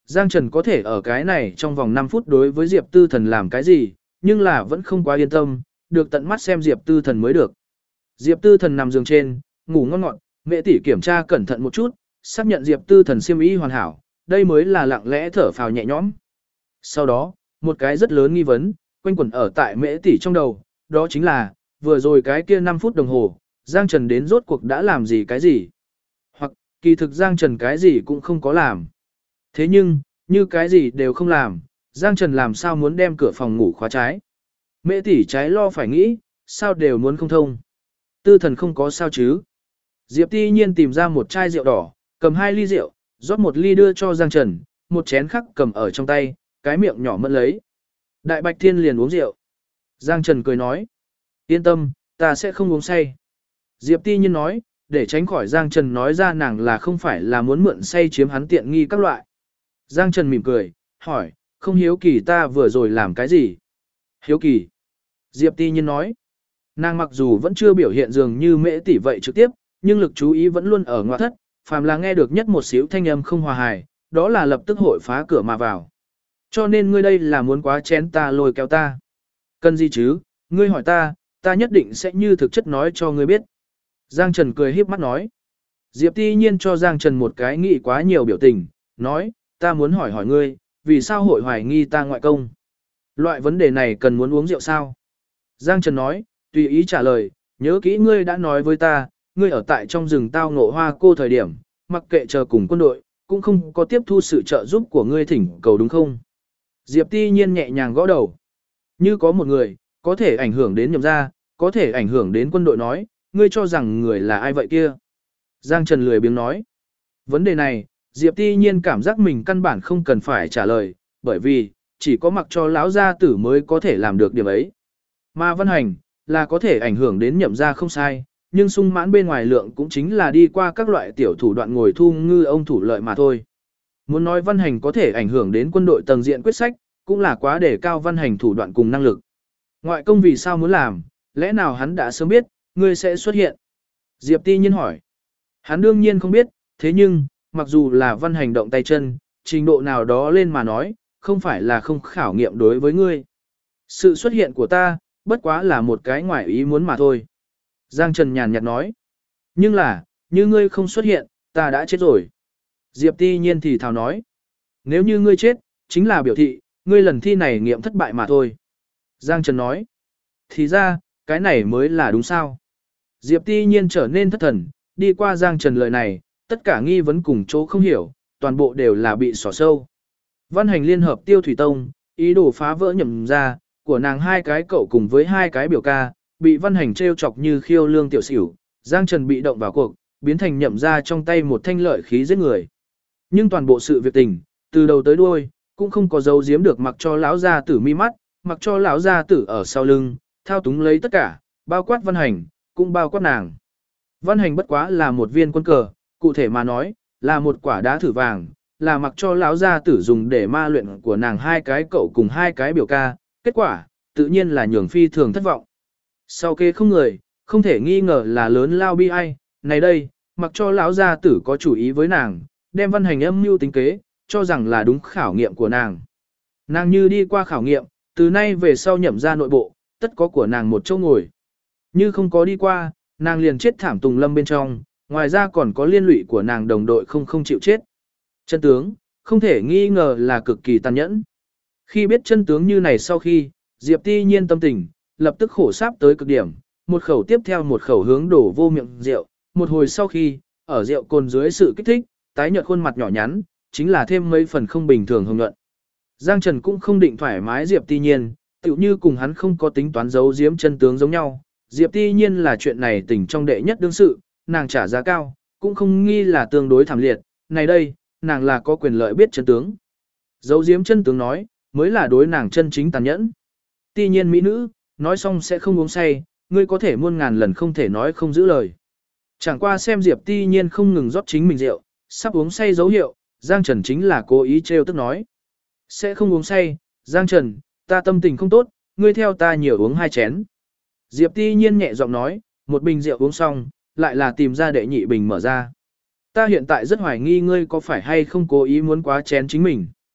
Giang Trần có thể ở cái này trong vòng 5 phút đối với Diệp Tư Thần làm cái gì, nhưng là vẫn không quá yên tâm, được tận mắt xem Diệp Tư Thần mới được. Diệp Tư Thần nằm giường trên, ngủ ngon ngọt, Mẹ tỷ kiểm tra cẩn thận một chút, xác nhận Diệp Tư Thần xiêm y hoàn hảo, đây mới là lặng lẽ thở phào nhẹ nhõm. Sau đó, một cái rất lớn nghi vấn, quanh quẩn ở tại Mẹ tỷ trong đầu, đó chính là, vừa rồi cái kia 5 phút đồng hồ, Giang Trần đến rốt cuộc đã làm gì cái gì. Hoặc, kỳ thực Giang Trần cái gì cũng không có làm. Thế nhưng, như cái gì đều không làm, Giang Trần làm sao muốn đem cửa phòng ngủ khóa trái. Mẹ tỷ trái lo phải nghĩ, sao đều muốn không thông. Tư Thần không có sao chứ. Diệp Ti Nhiên tìm ra một chai rượu đỏ, cầm 2 ly rượu, rót 1 ly đưa cho Giang Trần, một chén khác cầm ở trong tay, cái miệng nhỏ mẫn lấy. Đại Bạch Thiên liền uống rượu. Giang Trần cười nói, yên tâm, ta sẽ không uống say. Diệp Ti Nhiên nói, để tránh khỏi Giang Trần nói ra nàng là không phải là muốn mượn say chiếm hắn tiện nghi các loại. Giang Trần mỉm cười, hỏi, không hiếu kỳ ta vừa rồi làm cái gì? Hiếu kỳ. Diệp Ti Nhiên nói, nàng mặc dù vẫn chưa biểu hiện dường như Mễ tỷ vậy trực tiếp, nhưng lực chú ý vẫn luôn ở ngoại thất, phàm là nghe được nhất một xíu thanh âm không hòa hài, đó là lập tức hội phá cửa mà vào. Cho nên ngươi đây là muốn quá chén ta lôi kéo ta. Cần gì chứ, ngươi hỏi ta nhất định sẽ như thực chất nói cho ngươi biết. Giang Trần cười híp mắt nói. Diệp Ti Nhiên cho Giang Trần một cái nghĩ quá nhiều biểu tình, nói, ta muốn hỏi ngươi, vì sao hội hoài nghi ta ngoại công? Loại vấn đề này cần muốn uống rượu sao? Giang Trần nói, tùy ý trả lời, nhớ kỹ ngươi đã nói với ta, ngươi ở tại trong rừng tao ngộ hoa cô thời điểm, mặc kệ chờ cùng quân đội, cũng không có tiếp thu sự trợ giúp của ngươi thỉnh cầu đúng không? Diệp Ti Nhiên nhẹ nhàng gõ đầu. Như có một người, có thể ảnh hưởng đến Nhậm gia, có thể ảnh hưởng đến quân đội nói, ngươi cho rằng người là ai vậy kia? Giang Trần lười biếng nói. Vấn đề này, Diệp Ti Nhiên cảm giác mình căn bản không cần phải trả lời, bởi vì, chỉ có mặc cho lão gia tử mới có thể làm được điểm ấy. Mà Văn Hành, là có thể ảnh hưởng đến Nhậm gia không sai, nhưng sung mãn bên ngoài lượng cũng chính là đi qua các loại tiểu thủ đoạn ngồi thu ngư ông thủ lợi mà thôi. Muốn nói Văn Hành có thể ảnh hưởng đến quân đội tầng diện quyết sách, cũng là quá để cao Văn Hành thủ đoạn cùng năng lực. Ngoại công vì sao muốn làm, lẽ nào hắn đã sớm biết, ngươi sẽ xuất hiện? Diệp Ti Nhiên hỏi. Hắn đương nhiên không biết, thế nhưng, mặc dù là Văn Hành động tay chân, trình độ nào đó lên mà nói, không phải là không khảo nghiệm đối với ngươi. Sự xuất hiện của ta, bất quá là một cái ngoài ý muốn mà thôi. Giang Trần nhàn nhạt nói. Nhưng là, như ngươi không xuất hiện, ta đã chết rồi. Diệp Ti Nhiên thì thào nói. Nếu như ngươi chết, chính là biểu thị, ngươi lần thi này nghiệm thất bại mà thôi. Giang Trần nói. Thì ra, cái này mới là đúng sao. Diệp Ti Nhiên trở nên thất thần, đi qua Giang Trần lời này, tất cả nghi vấn cùng chỗ không hiểu, toàn bộ đều là bị xỏ sâu. Văn Hành liên hợp Tiêu Thủy Tông, ý đồ phá vỡ Nhậm gia của nàng 2 cái cậu cùng với 2 cái biểu ca, bị Văn Hành trêu chọc như khiêu lương tiểu xỉu, Giang Trần bị động vào cuộc, biến thành Nhậm gia trong tay một thanh lợi khí giết người. Nhưng toàn bộ sự việc tình, từ đầu tới đuôi, cũng không có giấu giếm được mặc cho lão gia tử mi mắt, mặc cho lão gia tử ở sau lưng, thao túng lấy tất cả, bao quát Văn Hành, cũng bao quát nàng. Văn Hành bất quá là một viên quân cờ, cụ thể mà nói, là một quả đá thử vàng, là mặc cho lão gia tử dùng để ma luyện của nàng 2 cái cậu cùng 2 cái biểu ca, kết quả, tự nhiên là nhường phi thường thất vọng. Sau kê không người, không thể nghi ngờ là lớn lao bi ai, này đây, mặc cho lão gia tử có chủ ý với nàng, đem Văn Hành âm mưu tính kế, cho rằng là đúng khảo nghiệm của nàng. Nàng như đi qua khảo nghiệm, từ nay về sau Nhậm gia nội bộ, tất có của nàng một chỗ ngồi. Như không có đi qua, nàng liền chết thảm tùng lâm bên trong, ngoài ra còn có liên lụy của nàng đồng đội không chịu chết. Chân tướng, không thể nghi ngờ là cực kỳ tàn nhẫn. Khi biết chân tướng như này sau khi, Diệp Ti Nhiên tâm tình, lập tức khổ sáp tới cực điểm, một khẩu tiếp theo một khẩu hướng đổ vô miệng rượu, một hồi sau khi, ở rượu cồn dưới sự kích thích, tái nhợt khuôn mặt nhỏ nhắn, chính là thêm mấy phần không bình thường hồng nhuận. Giang Trần cũng không định thoải mái Diệp Ti Nhiên, tựu như cùng hắn không có tính toán giấu giếm chân tướng giống nhau. Diệp Ti Nhiên là chuyện này tình trong đệ nhất đương sự, nàng trả giá cao, cũng không nghi là tương đối thảm liệt, này đây, nàng là có quyền lợi biết chân tướng. Giấu giếm chân tướng nói, mới là đối nàng chân chính tàn nhẫn. Ti Nhiên mỹ nữ, nói xong sẽ không uống say, ngươi có thể muôn ngàn lần không thể nói không giữ lời. Chẳng qua xem Diệp Ti Nhiên không ngừng rót chính mình rượu, sắp uống say dấu hiệu, Giang Trần chính là cố ý trêu tức nói. Sẽ không uống say, Giang Trần, ta tâm tình không tốt, ngươi theo ta nhiều uống 2 chén. Diệp Ti Nhiên nhẹ giọng nói, một bình rượu uống xong, lại là tìm ra đệ nhị bình mở ra. Ta hiện tại rất hoài nghi ngươi có phải hay không cố ý muốn quá chén chính mình.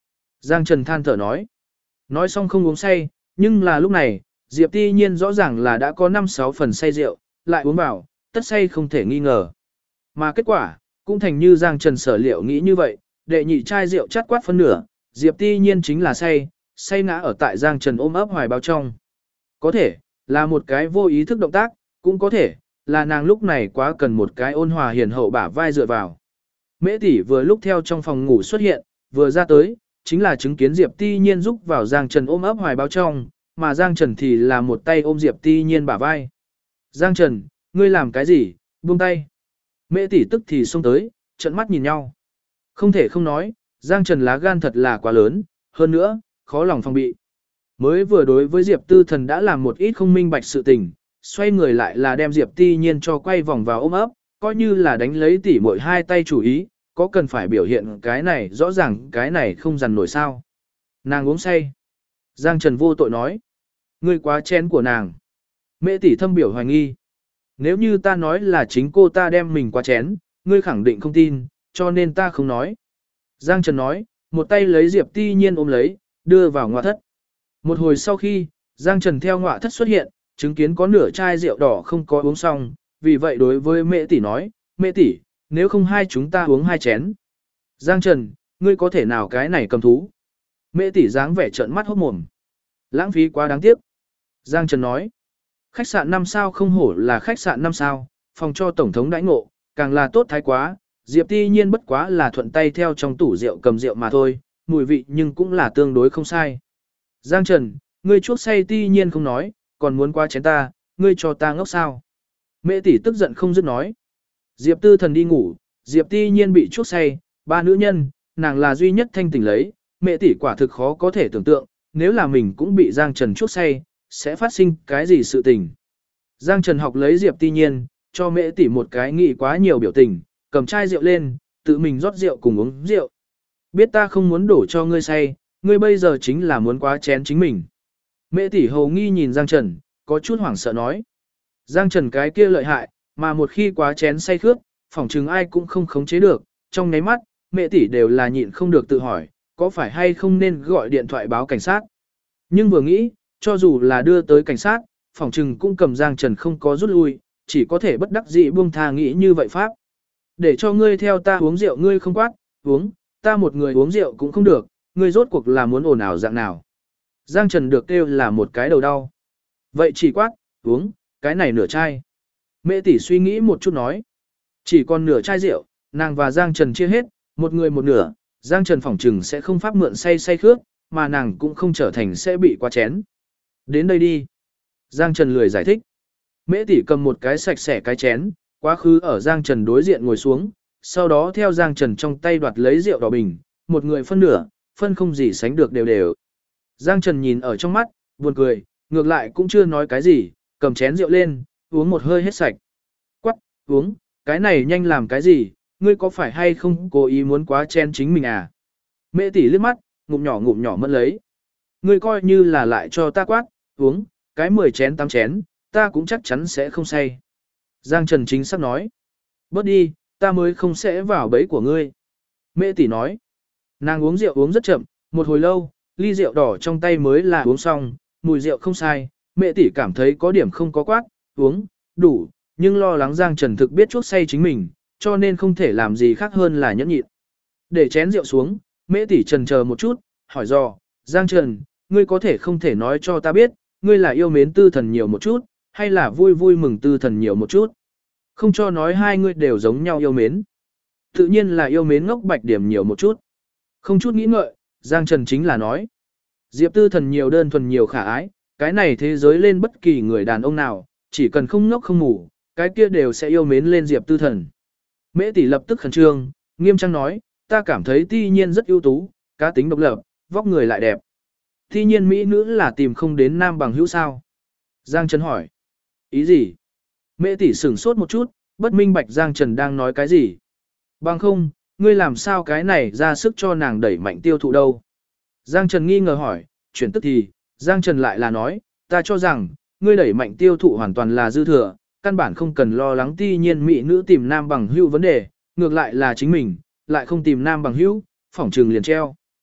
Giang Trần than thở nói. Nói xong không uống say, nhưng là lúc này, Diệp Ti Nhiên rõ ràng là đã có 5-6 phần say rượu, lại uống vào, tất say không thể nghi ngờ. Mà kết quả, cũng thành như Giang Trần sở liệu nghĩ như vậy, đệ nhị chai rượu chát quát phân nửa, Diệp Ti Nhiên chính là say ngã ở tại Giang Trần ôm ấp hoài bao trong. Có thể, là một cái vô ý thức động tác, cũng có thể, là nàng lúc này quá cần một cái ôn hòa hiền hậu bả vai dựa vào. Mễ tỷ vừa lúc theo trong phòng ngủ xuất hiện, vừa ra tới, chính là chứng kiến Diệp Ti Nhiên giúp vào Giang Trần ôm ấp hoài bao trong, mà Giang Trần thì là một tay ôm Diệp Ti Nhiên bả vai. Giang Trần, ngươi làm cái gì, buông tay. Mễ tỷ tức thì xông tới, trợn mắt nhìn nhau. Không thể không nói, Giang Trần lá gan thật là quá lớn, hơn nữa, khó lòng phòng bị. Mới vừa đối với Diệp Tư Thần đã làm một ít không minh bạch sự tình, xoay người lại là đem Diệp Ti Nhiên cho quay vòng vào ôm ấp, coi như là đánh lấy tỉ mỗi hai tay chủ ý, có cần phải biểu hiện cái này rõ ràng cái này không dằn nổi sao. Nàng uống say. Giang Trần vô tội nói. Ngươi quá chén của nàng. Mẹ tỷ thâm biểu hoài nghi. Nếu như ta nói là chính cô ta đem mình quá chén, ngươi khẳng định không tin, cho nên ta không nói. Giang Trần nói, một tay lấy Diệp Ti Nhiên ôm lấy, đưa vào ngoại thất. Một hồi sau khi, Giang Trần theo ngoại thất xuất hiện, chứng kiến có nửa chai rượu đỏ không có uống xong, vì vậy đối với mẹ tỷ nói, mẹ tỷ, nếu không hai chúng ta uống hai chén. Giang Trần, ngươi có thể nào cái này cầm thú? Mẹ tỷ dáng vẻ trợn mắt hốt mồm. Lãng phí quá đáng tiếc. Giang Trần nói, khách sạn 5 sao không hổ là khách sạn 5 sao, phòng cho tổng thống đãi ngộ, càng là tốt thái quá, Diệp Ti Nhiên bất quá là thuận tay theo trong tủ rượu cầm rượu mà thôi, mùi vị nhưng cũng là tương đối không sai. Giang Trần, ngươi chuốc say Ti Nhiên không nói, còn muốn qua chén ta, ngươi cho ta ngốc sao? Mẹ tỷ tức giận không dứt nói. Diệp Tư Thần đi ngủ, Diệp Ti Nhiên bị chuốc say, ba nữ nhân, nàng là duy nhất thanh tỉnh lấy, mẹ tỷ quả thực khó có thể tưởng tượng, nếu là mình cũng bị Giang Trần chuốc say, sẽ phát sinh cái gì sự tình. Giang Trần học lấy Diệp Ti Nhiên, cho mẹ tỷ một cái nghĩ quá nhiều biểu tình, cầm chai rượu lên, tự mình rót rượu cùng uống rượu. Biết ta không muốn đổ cho ngươi say, ngươi bây giờ chính là muốn quá chén chính mình. Mẹ tỷ hầu nghi nhìn Giang Trần, có chút hoảng sợ nói. Giang Trần cái kia lợi hại, mà một khi quá chén say khướt, phỏng chừng ai cũng không khống chế được, trong nháy mắt, mẹ tỷ đều là nhịn không được tự hỏi, có phải hay không nên gọi điện thoại báo cảnh sát. Nhưng vừa nghĩ, cho dù là đưa tới cảnh sát, phỏng chừng cũng cầm Giang Trần không có rút lui, chỉ có thể bất đắc dĩ buông tha nghĩ như vậy pháp. Để cho ngươi theo ta uống rượu ngươi không quát, uống, ta một người uống rượu cũng không được, ngươi rốt cuộc là muốn ồn ào dạng nào. Giang Trần được kêu là một cái đầu đau. Vậy chỉ quát, uống, cái này nửa chai. Mẹ tỷ suy nghĩ một chút nói. Chỉ còn nửa chai rượu, nàng và Giang Trần chia hết, một người một nửa, Giang Trần phỏng chừng sẽ không pháp mượn say khước, mà nàng cũng không trở thành sẽ bị quá chén. Đến đây đi. Giang Trần lười giải thích. Mễ tỷ cầm một cái sạch sẽ cái chén, quá khứ ở Giang Trần đối diện ngồi xuống, sau đó theo Giang Trần trong tay đoạt lấy rượu đỏ bình, một người phân nửa, phân không gì sánh được đều đều. Giang Trần nhìn ở trong mắt, buồn cười, ngược lại cũng chưa nói cái gì, cầm chén rượu lên, uống một hơi hết sạch. Quắc, uống, cái này nhanh làm cái gì, ngươi có phải hay không cố ý muốn quá chén chính mình à? Mẹ tỷ liếc mắt, ngụm nhỏ mất lấy. Ngươi coi như là lại cho ta quát, uống, cái 10 chén 8 chén, ta cũng chắc chắn sẽ không say. Giang Trần chính xác nói. Bớt đi, ta mới không sẽ vào bẫy của ngươi. Mẹ tỷ nói. Nàng uống rượu uống rất chậm, một hồi lâu, ly rượu đỏ trong tay mới là uống xong, mùi rượu không sai. Mẹ tỷ cảm thấy có điểm không có quát, uống, đủ, nhưng lo lắng Giang Trần thực biết chuốc say chính mình, cho nên không thể làm gì khác hơn là nhẫn nhịn. Để chén rượu xuống, mẹ tỷ trần chờ một chút, hỏi dò, Giang Trần, ngươi có thể không thể nói cho ta biết, ngươi là yêu mến Tư Thần nhiều một chút, hay là vui vui mừng Tư Thần nhiều một chút. Không cho nói hai ngươi đều giống nhau yêu mến. Tự nhiên là yêu mến Ngốc Bạch Điểm nhiều một chút. Không chút nghĩ ngợi, Giang Trần chính là nói. Diệp Tư Thần nhiều đơn thuần nhiều khả ái, cái này thế giới lên bất kỳ người đàn ông nào, chỉ cần không ngốc không ngủ, cái kia đều sẽ yêu mến lên Diệp Tư Thần. Mễ tỷ lập tức khẩn trương, nghiêm trang nói, ta cảm thấy Ti Nhiên rất ưu tú, cá tính độc lập, vóc người lại đẹp. Ti Nhiên mỹ nữ là tìm không đến nam bằng hữu sao? Giang Trần hỏi. Ý gì? Mễ tỷ sửng sốt một chút, bất minh bạch Giang Trần đang nói cái gì. Bằng không, ngươi làm sao cái này ra sức cho nàng đẩy mạnh tiêu thụ đâu? Giang Trần nghi ngờ hỏi, chuyển tức thì, Giang Trần lại là nói, ta cho rằng, ngươi đẩy mạnh tiêu thụ hoàn toàn là dư thừa, căn bản không cần lo lắng Ti Nhiên mỹ nữ tìm nam bằng hữu vấn đề, ngược lại là chính mình, lại không tìm nam bằng hữu, phỏng trừng liền treo.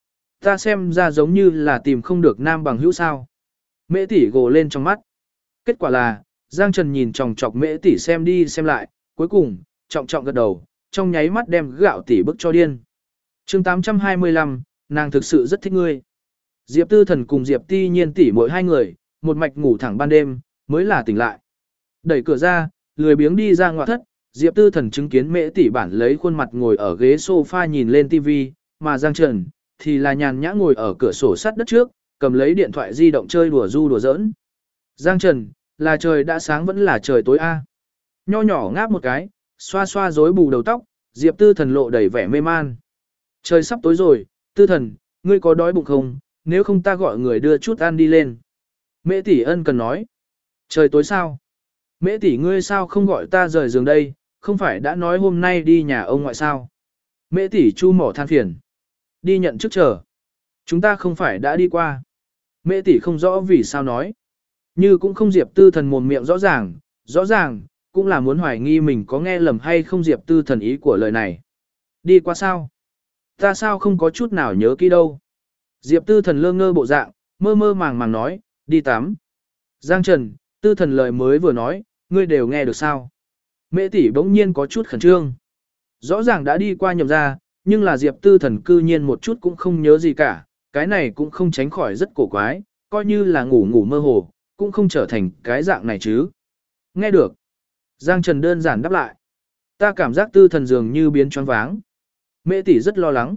Ta xem ra giống như là tìm không được nam bằng hữu sao. Mễ tỷ gồ lên trong mắt. Kết quả là, Giang Trần nhìn chòng chọc Mễ tỷ xem đi xem lại, cuối cùng, trọng trọng gật đầu, trong nháy mắt đem gạo tỷ bức cho điên. chương 825, nàng thực sự rất thích ngươi. Diệp Tư Thần cùng Diệp Ti Nhiên tỷ mỗi hai người, một mạch ngủ thẳng ban đêm, mới là tỉnh lại. Đẩy cửa ra, lười biếng đi ra ngoại thất, Diệp Tư Thần chứng kiến Mễ tỷ bản lấy khuôn mặt ngồi ở ghế sofa nhìn lên tivi, mà Giang Trần thì là nhàn nhã ngồi ở cửa sổ sắt đất trước, cầm lấy điện thoại di động chơi đùa du đùa giỡn. Giang Trần, là trời đã sáng vẫn là trời tối a. Nho nhỏ ngáp một cái, xoa xoa rối bù đầu tóc, Diệp Tư Thần lộ đầy vẻ mê man. Trời sắp tối rồi, Tư Thần, ngươi có đói bụng không? Nếu không ta gọi người đưa chút ăn đi lên. Mễ tỷ ân cần nói. Trời tối sao? Mễ tỷ ngươi sao không gọi ta rời giường đây, không phải đã nói hôm nay đi nhà ông ngoại sao? Mễ tỷ chu mỏ than phiền. Đi nhận chức chờ. Chúng ta không phải đã đi qua. Mễ tỷ không rõ vì sao nói. Như cũng không Diệp Tư Thần mồm miệng rõ ràng, cũng là muốn hoài nghi mình có nghe lầm hay không Diệp Tư Thần ý của lời này. Đi qua sao? Ta sao không có chút nào nhớ kỹ đâu. Diệp Tư Thần lơ ngơ bộ dạng, mơ mơ màng màng nói, đi tắm. Giang Trần, Tư Thần lời mới vừa nói, ngươi đều nghe được sao? Mễ tỷ bỗng nhiên có chút khẩn trương. Rõ ràng đã đi qua nhầm ra, nhưng là Diệp Tư Thần cư nhiên một chút cũng không nhớ gì cả, cái này cũng không tránh khỏi rất cổ quái, coi như là ngủ mơ hồ, cũng không trở thành cái dạng này chứ. Nghe được. Giang Trần đơn giản đáp lại. Ta cảm giác Tư Thần dường như biến choáng váng. Mễ tỷ rất lo lắng.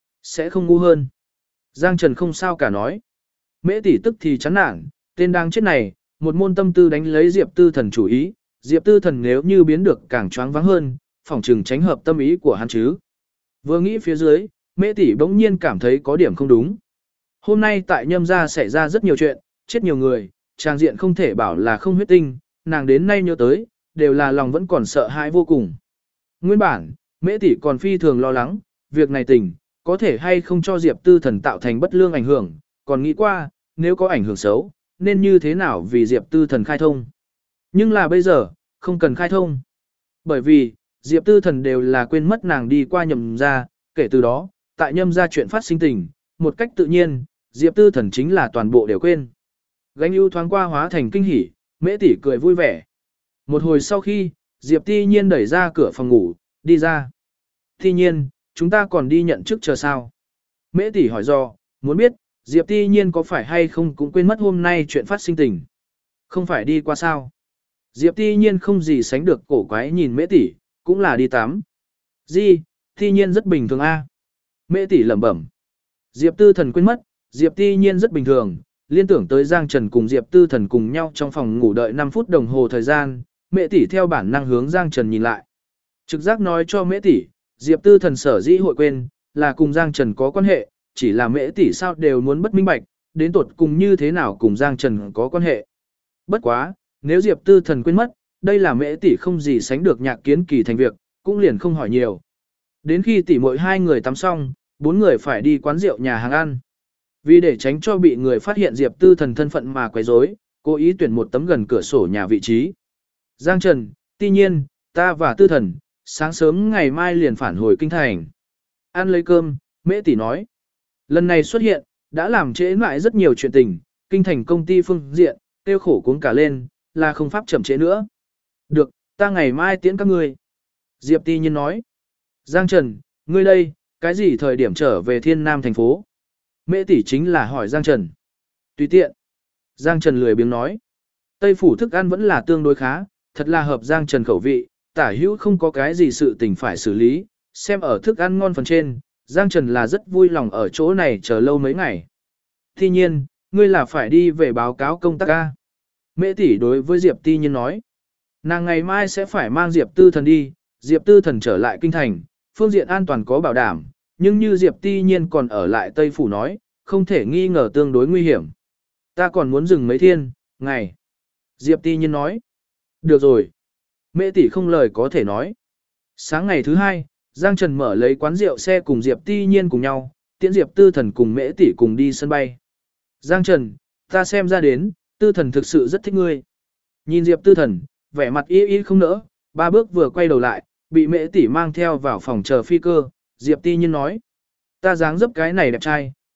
Sẽ không ngu hơn. Giang Trần không sao cả nói. Mễ tỷ tức thì chán nản, tên đang chết này, một môn tâm tư đánh lấy Diệp Tư Thần chủ ý, Diệp Tư Thần nếu như biến được càng choáng váng hơn, phỏng chừng tránh hợp tâm ý của hắn chứ. Vừa nghĩ phía dưới, Mễ tỷ bỗng nhiên cảm thấy có điểm không đúng. Hôm nay tại Nhâm gia xảy ra rất nhiều chuyện, chết nhiều người, trang diện không thể bảo là không huyết tinh, nàng đến nay nhớ tới, đều là lòng vẫn còn sợ hãi vô cùng. Nguyên bản, Mễ tỷ còn phi thường lo lắng, việc này tình, có thể hay không cho Diệp Tư Thần tạo thành bất lương ảnh hưởng, còn nghĩ qua, nếu có ảnh hưởng xấu, nên như thế nào vì Diệp Tư Thần khai thông. Nhưng là bây giờ, không cần khai thông. Bởi vì, Diệp Tư Thần đều là quên mất nàng đi qua Nhâm gia, kể từ đó, tại Nhâm gia chuyện phát sinh tình, một cách tự nhiên, Diệp Tư Thần chính là toàn bộ đều quên. Gánh ưu thoáng qua hóa thành kinh hỉ, Mễ tỷ cười vui vẻ. Một hồi sau khi, Diệp Ti Nhiên đẩy ra cửa phòng ngủ, đi ra. Ti Nhiên, chúng ta còn đi nhận chức chờ sao? Mễ tỷ hỏi do, muốn biết, Diệp Ti Nhiên có phải hay không cũng quên mất hôm nay chuyện phát sinh tình. Không phải đi qua sao? Diệp Ti Nhiên không gì sánh được cổ quái nhìn Mễ tỷ, cũng là đi tắm. Di, Ti Nhiên rất bình thường a. Mễ tỷ lẩm bẩm. Diệp Tư Thần quên mất, Diệp Ti Nhiên rất bình thường, liên tưởng tới Giang Trần cùng Diệp Tư Thần cùng nhau trong phòng ngủ đợi 5 phút đồng hồ thời gian, Mễ tỷ theo bản năng hướng Giang Trần nhìn lại. Trực giác nói cho Mễ tỷ, Diệp Tư Thần sở dĩ hội quên, là cùng Giang Trần có quan hệ, chỉ là Mễ tỷ sao đều muốn bất minh bạch, đến tột cùng như thế nào cùng Giang Trần có quan hệ. Bất quá, nếu Diệp Tư Thần quên mất, đây là Mễ tỷ không gì sánh được Nhạc Kiến Kỳ thành việc, cũng liền không hỏi nhiều. Đến khi tỷ muội hai người tắm xong, 4 người phải đi quán rượu nhà hàng ăn. Vì để tránh cho bị người phát hiện Diệp Tư Thần thân phận mà quấy rối, cố ý tuyển một tấm gần cửa sổ nhà vị trí. Giang Trần, Ti Nhiên, ta và Tư Thần, sáng sớm ngày mai liền phản hồi kinh thành. Ăn lấy cơm, Mễ tỷ nói. Lần này xuất hiện, đã làm trễ lại rất nhiều chuyện tình, kinh thành công ty phương diện, tiêu khổ cuống cả lên, là không pháp chậm trễ nữa. Được, ta ngày mai tiễn các ngươi. Diệp Ti Nhiên nói. Giang Trần, ngươi đây, cái gì thời điểm trở về Thiên Nam thành phố? Mễ tỷ chính là hỏi Giang Trần. Tùy tiện. Giang Trần lười biếng nói. Tây phủ thức ăn vẫn là tương đối khá, thật là hợp Giang Trần khẩu vị, tả hữu không có cái gì sự tình phải xử lý, xem ở thức ăn ngon phần trên, Giang Trần là rất vui lòng ở chỗ này chờ lâu mấy ngày. Tuy nhiên, ngươi là phải đi về báo cáo công tác ca. Mễ tỷ đối với Diệp Ti Nhiên nói. Nàng ngày mai sẽ phải mang Diệp Tư Thần đi, Diệp Tư Thần trở lại kinh thành, phương diện an toàn có bảo đảm, nhưng như Diệp Ti Nhiên còn ở lại Tây Phủ nói, không thể nghi ngờ tương đối nguy hiểm. Ta còn muốn dừng mấy thiên, ngày. Diệp Ti Nhiên nói. Được rồi. Mễ tỷ không lời có thể nói. Sáng ngày thứ hai, Giang Trần mở lấy quán rượu xe cùng Diệp Ti Nhiên cùng nhau, tiễn Diệp Tư Thần cùng Mễ tỷ cùng đi sân bay. Giang Trần, ta xem ra đến, Tư Thần thực sự rất thích ngươi. Nhìn Diệp Tư Thần, vẻ mặt y không nỡ, 3 bước vừa quay đầu lại, bị Mễ tỷ mang theo vào phòng chờ phi cơ, Diệp Ti Nhiên nói. Ta dáng dấp cái này đẹp trai,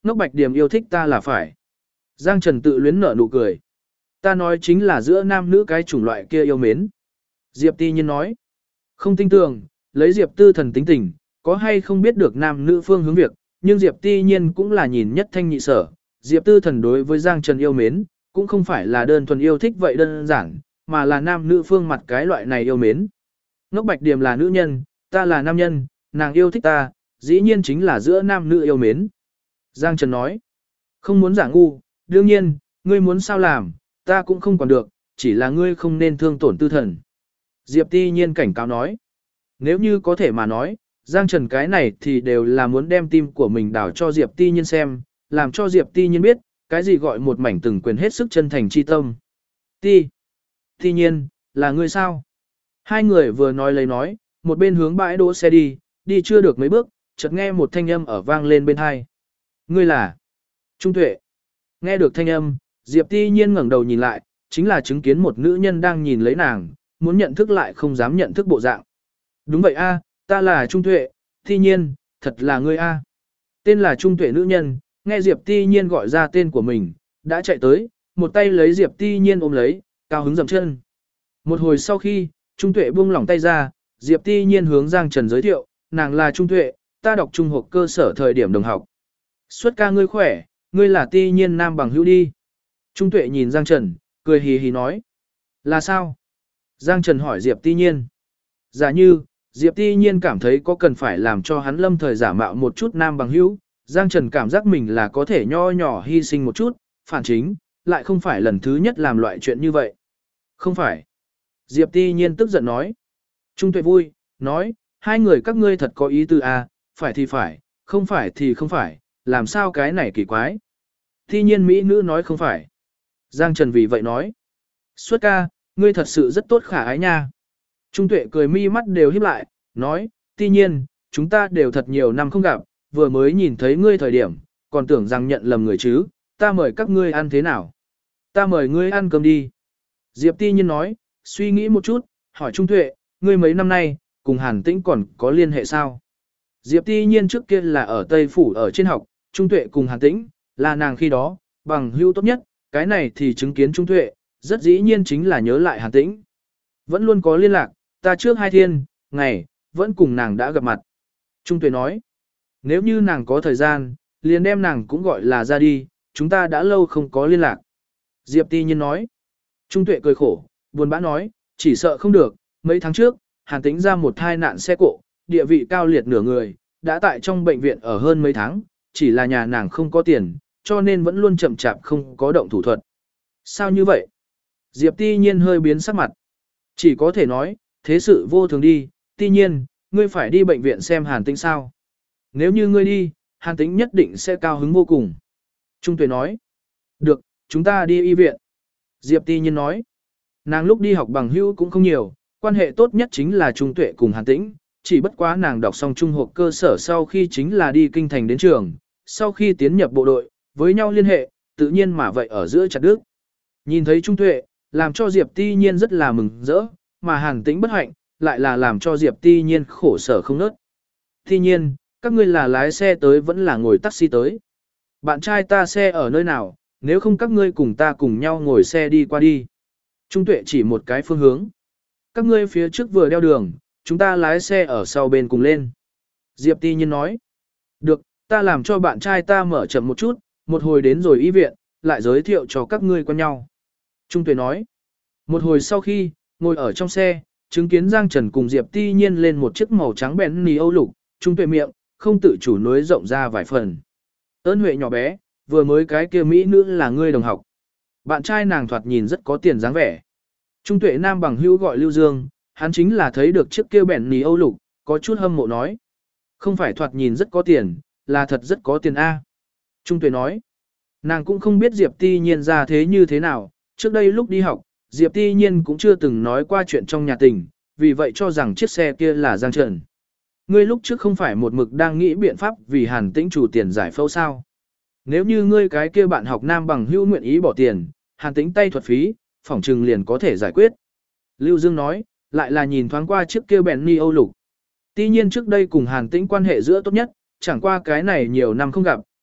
Ngốc Bạch Điềm yêu thích ta là phải. Giang Trần tự luyến nở nụ cười. Ta nói chính là giữa nam nữ cái chủng loại kia yêu mến. Diệp Ti Nhiên nói. Không tin tưởng, lấy Diệp Tư Thần tính tình, có hay không biết được nam nữ phương hướng việc, nhưng Diệp Ti Nhiên cũng là nhìn nhất thanh nhị sở. Diệp Tư Thần đối với Giang Trần yêu mến, cũng không phải là đơn thuần yêu thích vậy đơn giản, mà là nam nữ phương mặt cái loại này yêu mến. Ngốc Bạch Điềm là nữ nhân, ta là nam nhân, nàng yêu thích ta, dĩ nhiên chính là giữa nam nữ yêu mến. Giang Trần nói, không muốn giả ngu, đương nhiên, ngươi muốn sao làm, ta cũng không còn được, chỉ là ngươi không nên thương tổn Tư Thần. Diệp Ti Nhiên cảnh cáo nói, nếu như có thể mà nói, Giang Trần cái này thì đều là muốn đem tim của mình đảo cho Diệp Ti Nhiên xem, làm cho Diệp Ti Nhiên biết, cái gì gọi một mảnh từng quyền hết sức chân thành chi tâm. Ti Nhiên, là ngươi sao? Hai người vừa nói lấy nói, một bên hướng bãi đỗ xe đi, đi chưa được mấy bước, chợt nghe một thanh âm ở vang lên bên hai. Ngươi là Trung Tuệ. Nghe được thanh âm, Diệp Ti Nhiên ngẩng đầu nhìn lại, chính là chứng kiến một nữ nhân đang nhìn lấy nàng, muốn nhận thức lại không dám nhận thức bộ dạng. Đúng vậy a, ta là Trung Tuệ, Ti Nhiên, thật là ngươi a. Tên là Trung Tuệ nữ nhân, nghe Diệp Ti Nhiên gọi ra tên của mình, đã chạy tới, một tay lấy Diệp Ti Nhiên ôm lấy, cao hứng dậm chân. Một hồi sau khi, Trung Tuệ buông lỏng tay ra, Diệp Ti Nhiên hướng Giang Trần giới thiệu, nàng là Trung Tuệ, ta đọc trung học cơ sở thời điểm đồng học. Xuất ca ngươi khỏe, ngươi là Ti Nhiên nam bằng hữu đi. Trung Tuệ nhìn Giang Trần, cười hì hì nói. Là sao? Giang Trần hỏi Diệp Ti Nhiên. Giả như, Diệp Ti Nhiên cảm thấy có cần phải làm cho hắn lâm thời giả mạo một chút nam bằng hữu, Giang Trần cảm giác mình là có thể nho nhỏ hy sinh một chút, phản chính, lại không phải lần thứ nhất làm loại chuyện như vậy. Không phải. Diệp Ti Nhiên tức giận nói. Trung Tuệ vui, nói, hai người các ngươi thật có ý tư à, phải thì phải, không phải thì không phải, làm sao cái này kỳ quái. Ti Nhiên Mỹ nữ nói không phải. Giang Trần vì vậy nói. Xuất ca, ngươi thật sự rất tốt khả ái nha. Trung Tuệ cười mi mắt đều híp lại, nói, Ti Nhiên, chúng ta đều thật nhiều năm không gặp, vừa mới nhìn thấy ngươi thời điểm, còn tưởng rằng nhận lầm người chứ, ta mời các ngươi ăn thế nào? Ta mời ngươi ăn cơm đi. Diệp Ti Nhiên nói, suy nghĩ một chút, hỏi Trung Tuệ, ngươi mấy năm nay, cùng Hàn Tĩnh còn có liên hệ sao? Diệp Ti Nhiên trước kia là ở Tây Phủ ở trên học, Trung Tuệ cùng Hàn Tĩnh, là nàng khi đó, bằng hữu tốt nhất, cái này thì chứng kiến Trung Tuệ, rất dĩ nhiên chính là nhớ lại Hàn Tĩnh. Vẫn luôn có liên lạc, ta trước 2 thiên, ngày, vẫn cùng nàng đã gặp mặt. Trung Tuệ nói, nếu như nàng có thời gian, liền đem nàng cũng gọi là ra đi, chúng ta đã lâu không có liên lạc. Diệp Ti Nhiên nói, Trung Tuệ cười khổ, buồn bã nói, chỉ sợ không được, mấy tháng trước, Hàn Tĩnh ra một thai nạn xe cộ, địa vị cao liệt nửa người, đã tại trong bệnh viện ở hơn mấy tháng, chỉ là nhà nàng không có tiền, cho nên vẫn luôn chậm chạp không có động thủ thuật. Sao như vậy? Diệp Ti Nhiên hơi biến sắc mặt. Chỉ có thể nói, thế sự vô thường đi, Ti Nhiên, ngươi phải đi bệnh viện xem Hàn Tĩnh sao. Nếu như ngươi đi, Hàn Tĩnh nhất định sẽ cao hứng vô cùng. Trung Tuệ nói, được, chúng ta đi y viện. Diệp Ti Nhiên nói, nàng lúc đi học bằng hữu cũng không nhiều, quan hệ tốt nhất chính là Trung Tuệ cùng Hàn Tĩnh, chỉ bất quá nàng đọc xong trung học cơ sở sau khi chính là đi kinh thành đến trường, sau khi tiến nhập bộ đội, với nhau liên hệ, tự nhiên mà vậy ở giữa chặt đứt. Nhìn thấy Trung Tuệ, làm cho Diệp Ti Nhiên rất là mừng rỡ, mà Hàn Tĩnh bất hạnh, lại là làm cho Diệp Ti Nhiên khổ sở không nớt. Ti Nhiên, các ngươi là lái xe tới vẫn là ngồi taxi tới. Bạn trai ta xe ở nơi nào, nếu không các ngươi cùng ta cùng nhau ngồi xe đi qua đi. Trung Tuệ chỉ một cái phương hướng. Các ngươi phía trước vừa đeo đường, chúng ta lái xe ở sau bên cùng lên. Diệp Ti Nhiên nói. Được, ta làm cho bạn trai ta mở chậm một chút, một hồi đến rồi y viện, lại giới thiệu cho các ngươi quen nhau. Trung Tuệ nói. Một hồi sau khi, ngồi ở trong xe, chứng kiến Giang Trần cùng Diệp Ti Nhiên lên một chiếc màu trắng bén nì Âu lục, Trung Tuệ miệng, không tự chủ nối rộng ra vài phần. Ơn Huệ nhỏ bé, vừa mới cái kia mỹ nữ là ngươi đồng học. Bạn trai nàng thoạt nhìn rất có tiền dáng vẻ. Trung Tuệ nam bằng hữu gọi Lưu Dương, hắn chính là thấy được chiếc kia bén nì Âu lục, có chút hâm mộ nói. Không phải thoạt nhìn rất có tiền, là thật rất có tiền A. Trung Tuệ nói, nàng cũng không biết Diệp Ti Nhiên ra thế như thế nào, trước đây lúc đi học, Diệp Ti Nhiên cũng chưa từng nói qua chuyện trong nhà tình, vì vậy cho rằng chiếc xe kia là Giang Trần. Ngươi lúc trước không phải một mực đang nghĩ biện pháp vì Hàn Tĩnh chủ tiền giải phẫu sao? Nếu như ngươi cái kia bạn học nam bằng hữu nguyện ý bỏ tiền, Hàn Tĩnh tay thuật phí, phỏng trừng liền có thể giải quyết. Lưu Dương nói, lại là nhìn thoáng qua chiếc kia Bentley Âu lục. Tuy nhiên trước đây cùng Hàn Tĩnh quan hệ giữa tốt nhất, chẳng qua cái này nhiều năm không gặp,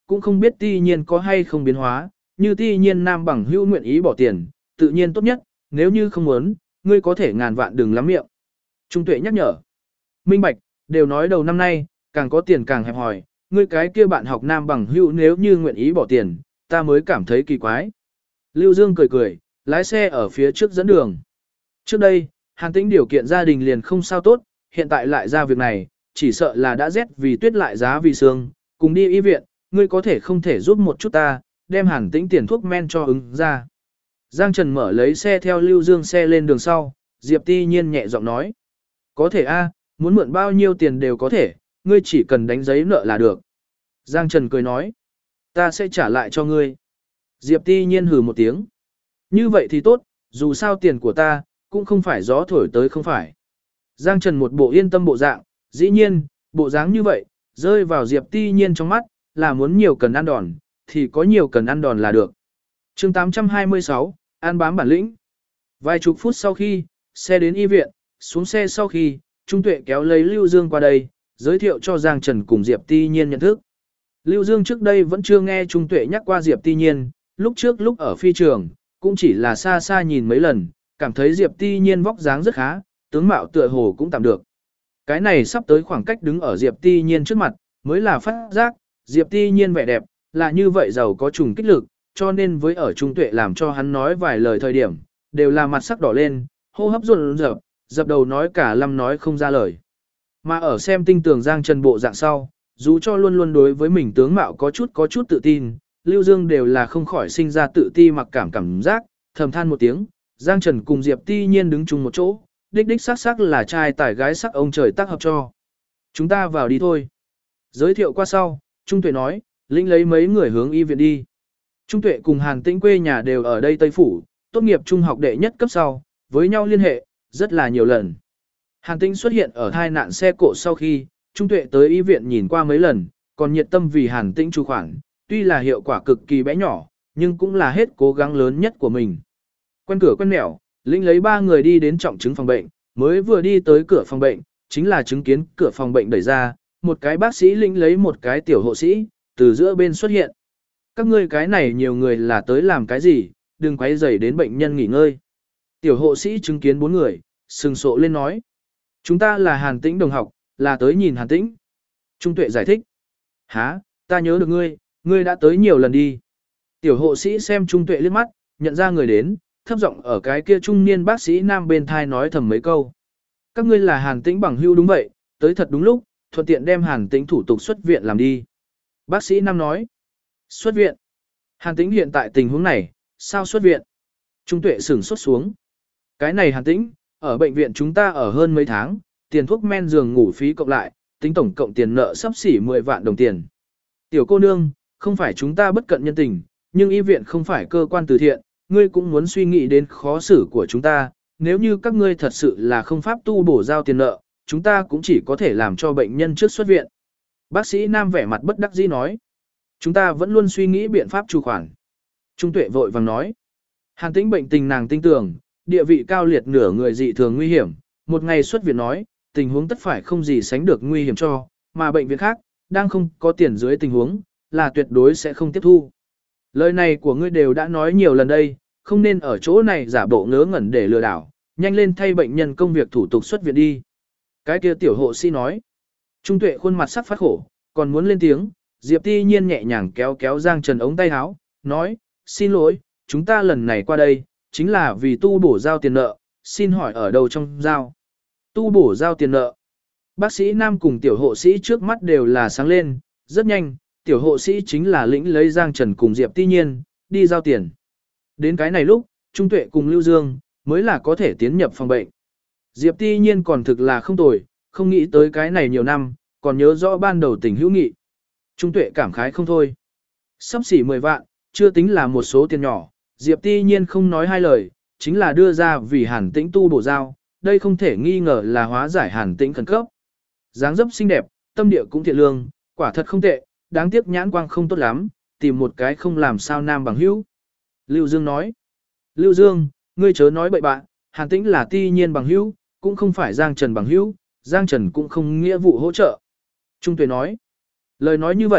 cũng không biết Ti Nhiên có hay không biến hóa, như Ti Nhiên nam bằng hữu nguyện ý bỏ tiền, tự nhiên tốt nhất, nếu như không muốn, ngươi có thể ngàn vạn đừng lắm miệng. Trung Tuệ nhắc nhở. Minh bạch, đều nói đầu năm nay, càng có tiền càng hẹp hòi, ngươi cái kia bạn học nam bằng hữu nếu như nguyện ý bỏ tiền, ta mới cảm thấy kỳ quái. Lưu Dương cười cười, lái xe ở phía trước dẫn đường. Trước đây, Hàn Tĩnh điều kiện gia đình liền không sao tốt, hiện tại lại ra việc này, chỉ sợ là đã rét vì tuyết lại giá vì sương, cùng đi y viện, ngươi có thể không thể giúp một chút ta, đem Hàn Tĩnh tiền thuốc men cho ứng ra. Giang Trần mở lấy xe theo Lưu Dương xe lên đường sau, Diệp Ti Nhiên nhẹ giọng nói. Có thể a, muốn mượn bao nhiêu tiền đều có thể, ngươi chỉ cần đánh giấy nợ là được. Giang Trần cười nói. Ta sẽ trả lại cho ngươi. Diệp Ti Nhiên hừ một tiếng. Như vậy thì tốt, dù sao tiền của ta, cũng không phải gió thổi tới không phải. Giang Trần một bộ yên tâm bộ dạng, dĩ nhiên, bộ dáng như vậy, rơi vào Diệp Ti Nhiên trong mắt, là muốn nhiều cần ăn đòn, thì có nhiều cần ăn đòn là được. chương 826, ăn bám bản lĩnh. Vài chục phút sau khi, xe đến y viện, xuống xe sau khi, Trung Tuệ kéo lấy Lưu Dương qua đây, giới thiệu cho Giang Trần cùng Diệp Ti Nhiên nhận thức. Lưu Dương trước đây vẫn chưa nghe Trung Tuệ nhắc qua Diệp Ti Nhiên, lúc trước lúc ở phi trường, cũng chỉ là xa xa nhìn mấy lần, cảm thấy Diệp Ti Nhiên vóc dáng rất khá, tướng mạo tựa hồ cũng tạm được. Cái này sắp tới khoảng cách đứng ở Diệp Ti Nhiên trước mặt, mới là phát giác, Diệp Ti Nhiên vẻ đẹp, là như vậy giàu có trùng kích lực, cho nên với ở Trung Tuệ làm cho hắn nói vài lời thời điểm, đều là mặt sắc đỏ lên, hô hấp run rợp, dập đầu nói cả lâm nói không ra lời. Mà ở xem tinh tường Giang Trần bộ dạng sau, dù cho luôn luôn đối với mình tướng mạo có chút tự tin, Lưu Dương đều là không khỏi sinh ra tự ti mặc cảm giác, thầm than một tiếng, Giang Trần cùng Diệp Ti Nhiên đứng chung một chỗ, đích đích sắc là trai tài gái sắc ông trời tác hợp cho. Chúng ta vào đi thôi. Giới thiệu qua sau, Trung Tuệ nói, lĩnh lấy mấy người hướng y viện đi. Trung Tuệ cùng Hàn Tĩnh quê nhà đều ở đây Tây Phủ, tốt nghiệp trung học đệ nhất cấp sau, với nhau liên hệ, rất là nhiều lần. Hàn Tĩnh xuất hiện ở thai nạn xe cộ sau khi, Trung Tuệ tới y viện nhìn qua mấy lần, còn nhiệt tâm vì Hàn Tĩnh chu khoản, tuy là hiệu quả cực kỳ bé nhỏ, nhưng cũng là hết cố gắng lớn nhất của mình. Quen cửa quen mẻo, lĩnh lấy 3 người đi đến trọng chứng phòng bệnh, mới vừa đi tới cửa phòng bệnh, chính là chứng kiến cửa phòng bệnh đẩy ra, một cái bác sĩ lĩnh lấy một cái tiểu hộ sĩ, từ giữa bên xuất hiện. Các ngươi cái này nhiều người là tới làm cái gì, đừng quấy rầy đến bệnh nhân nghỉ ngơi. Tiểu hộ sĩ chứng kiến 4 người, sừng sộ lên nói. Chúng ta là Hàn Tĩnh đồng học, là tới nhìn Hàn Tĩnh. Trung Tuệ giải thích. Hả, ta nhớ được ngươi đã tới nhiều lần đi. Tiểu hộ sĩ xem Trung Tuệ liếc mắt, nhận ra người đến, thấp giọng ở cái kia trung niên bác sĩ nam bên thai nói thầm mấy câu. Các ngươi là Hàn Tĩnh bằng hữu đúng vậy, tới thật đúng lúc, thuận tiện đem Hàn Tĩnh thủ tục xuất viện làm đi. Bác sĩ nam nói. Xuất viện. Hàn Tĩnh hiện tại tình huống này, sao xuất viện? Trung Tuệ sửng sốt xuống. Cái này Hàn Tĩnh, ở bệnh viện chúng ta ở hơn mấy tháng, tiền thuốc men giường ngủ phí cộng lại, tính tổng cộng tiền nợ sắp xỉ 10 vạn đồng tiền. Tiểu cô nương, không phải chúng ta bất cận nhân tình, nhưng y viện không phải cơ quan từ thiện, ngươi cũng muốn suy nghĩ đến khó xử của chúng ta, nếu như các ngươi thật sự là không pháp tu bổ giao tiền nợ, chúng ta cũng chỉ có thể làm cho bệnh nhân trước xuất viện. Bác sĩ nam vẻ mặt bất đắc dĩ nói, chúng ta vẫn luôn suy nghĩ biện pháp chu khoản. Trung Tuệ vội vàng nói, Hàn Tĩnh bệnh tình nàng tinh tường, địa vị cao liệt nửa người dị thường nguy hiểm, một ngày xuất viện nói, tình huống tất phải không gì sánh được nguy hiểm cho, mà bệnh viện khác, đang không có tiền dưới tình huống, là tuyệt đối sẽ không tiếp thu. Lời này của ngươi đều đã nói nhiều lần đây, không nên ở chỗ này giả bộ ngớ ngẩn để lừa đảo, nhanh lên thay bệnh nhân công việc thủ tục xuất viện đi. Cái kia tiểu hộ sĩ nói. Trung Tuệ khuôn mặt sắc phát khổ, còn muốn lên tiếng, Diệp Ti Nhiên nhẹ nhàng kéo kéo Giang Trần ống tay áo, nói, xin lỗi, chúng ta lần này qua đây, chính là vì tu bổ giao tiền nợ, xin hỏi ở đâu trong giao. Tu bổ giao tiền nợ. Bác sĩ nam cùng tiểu hộ sĩ trước mắt đều là sáng lên, rất nhanh, tiểu hộ sĩ chính là lĩnh lấy Giang Trần cùng Diệp Ti Nhiên, đi giao tiền. Đến cái này lúc, Trung Tuệ cùng Lưu Dương, mới là có thể tiến nhập phòng bệnh. Diệp Ti Nhiên còn thực là không tồi, không nghĩ tới cái này nhiều năm, còn nhớ rõ ban đầu tình hữu nghị. Trung Tuệ cảm khái không thôi. Sắp xỉ 10 vạn, chưa tính là một số tiền nhỏ, Diệp Ti Nhiên không nói hai lời, chính là đưa ra vì Hàn Tĩnh tu bổ giao, đây không thể nghi ngờ là hóa giải Hàn Tĩnh khẩn cấp. Dáng dấp xinh đẹp, tâm địa cũng thiện lương, quả thật không tệ, đáng tiếc nhãn quang không tốt lắm, tìm một cái không làm sao nam bằng hữu. Lưu Dương nói, Lưu Dương, ngươi chớ nói bậy bạ, Hàn Tĩnh là Ti Nhiên bằng hữu, cũng không phải Giang Trần bằng hữu, Giang Trần cũng không nghĩa vụ hỗ trợ. Trung Tuệ nói, lời nói như vậy,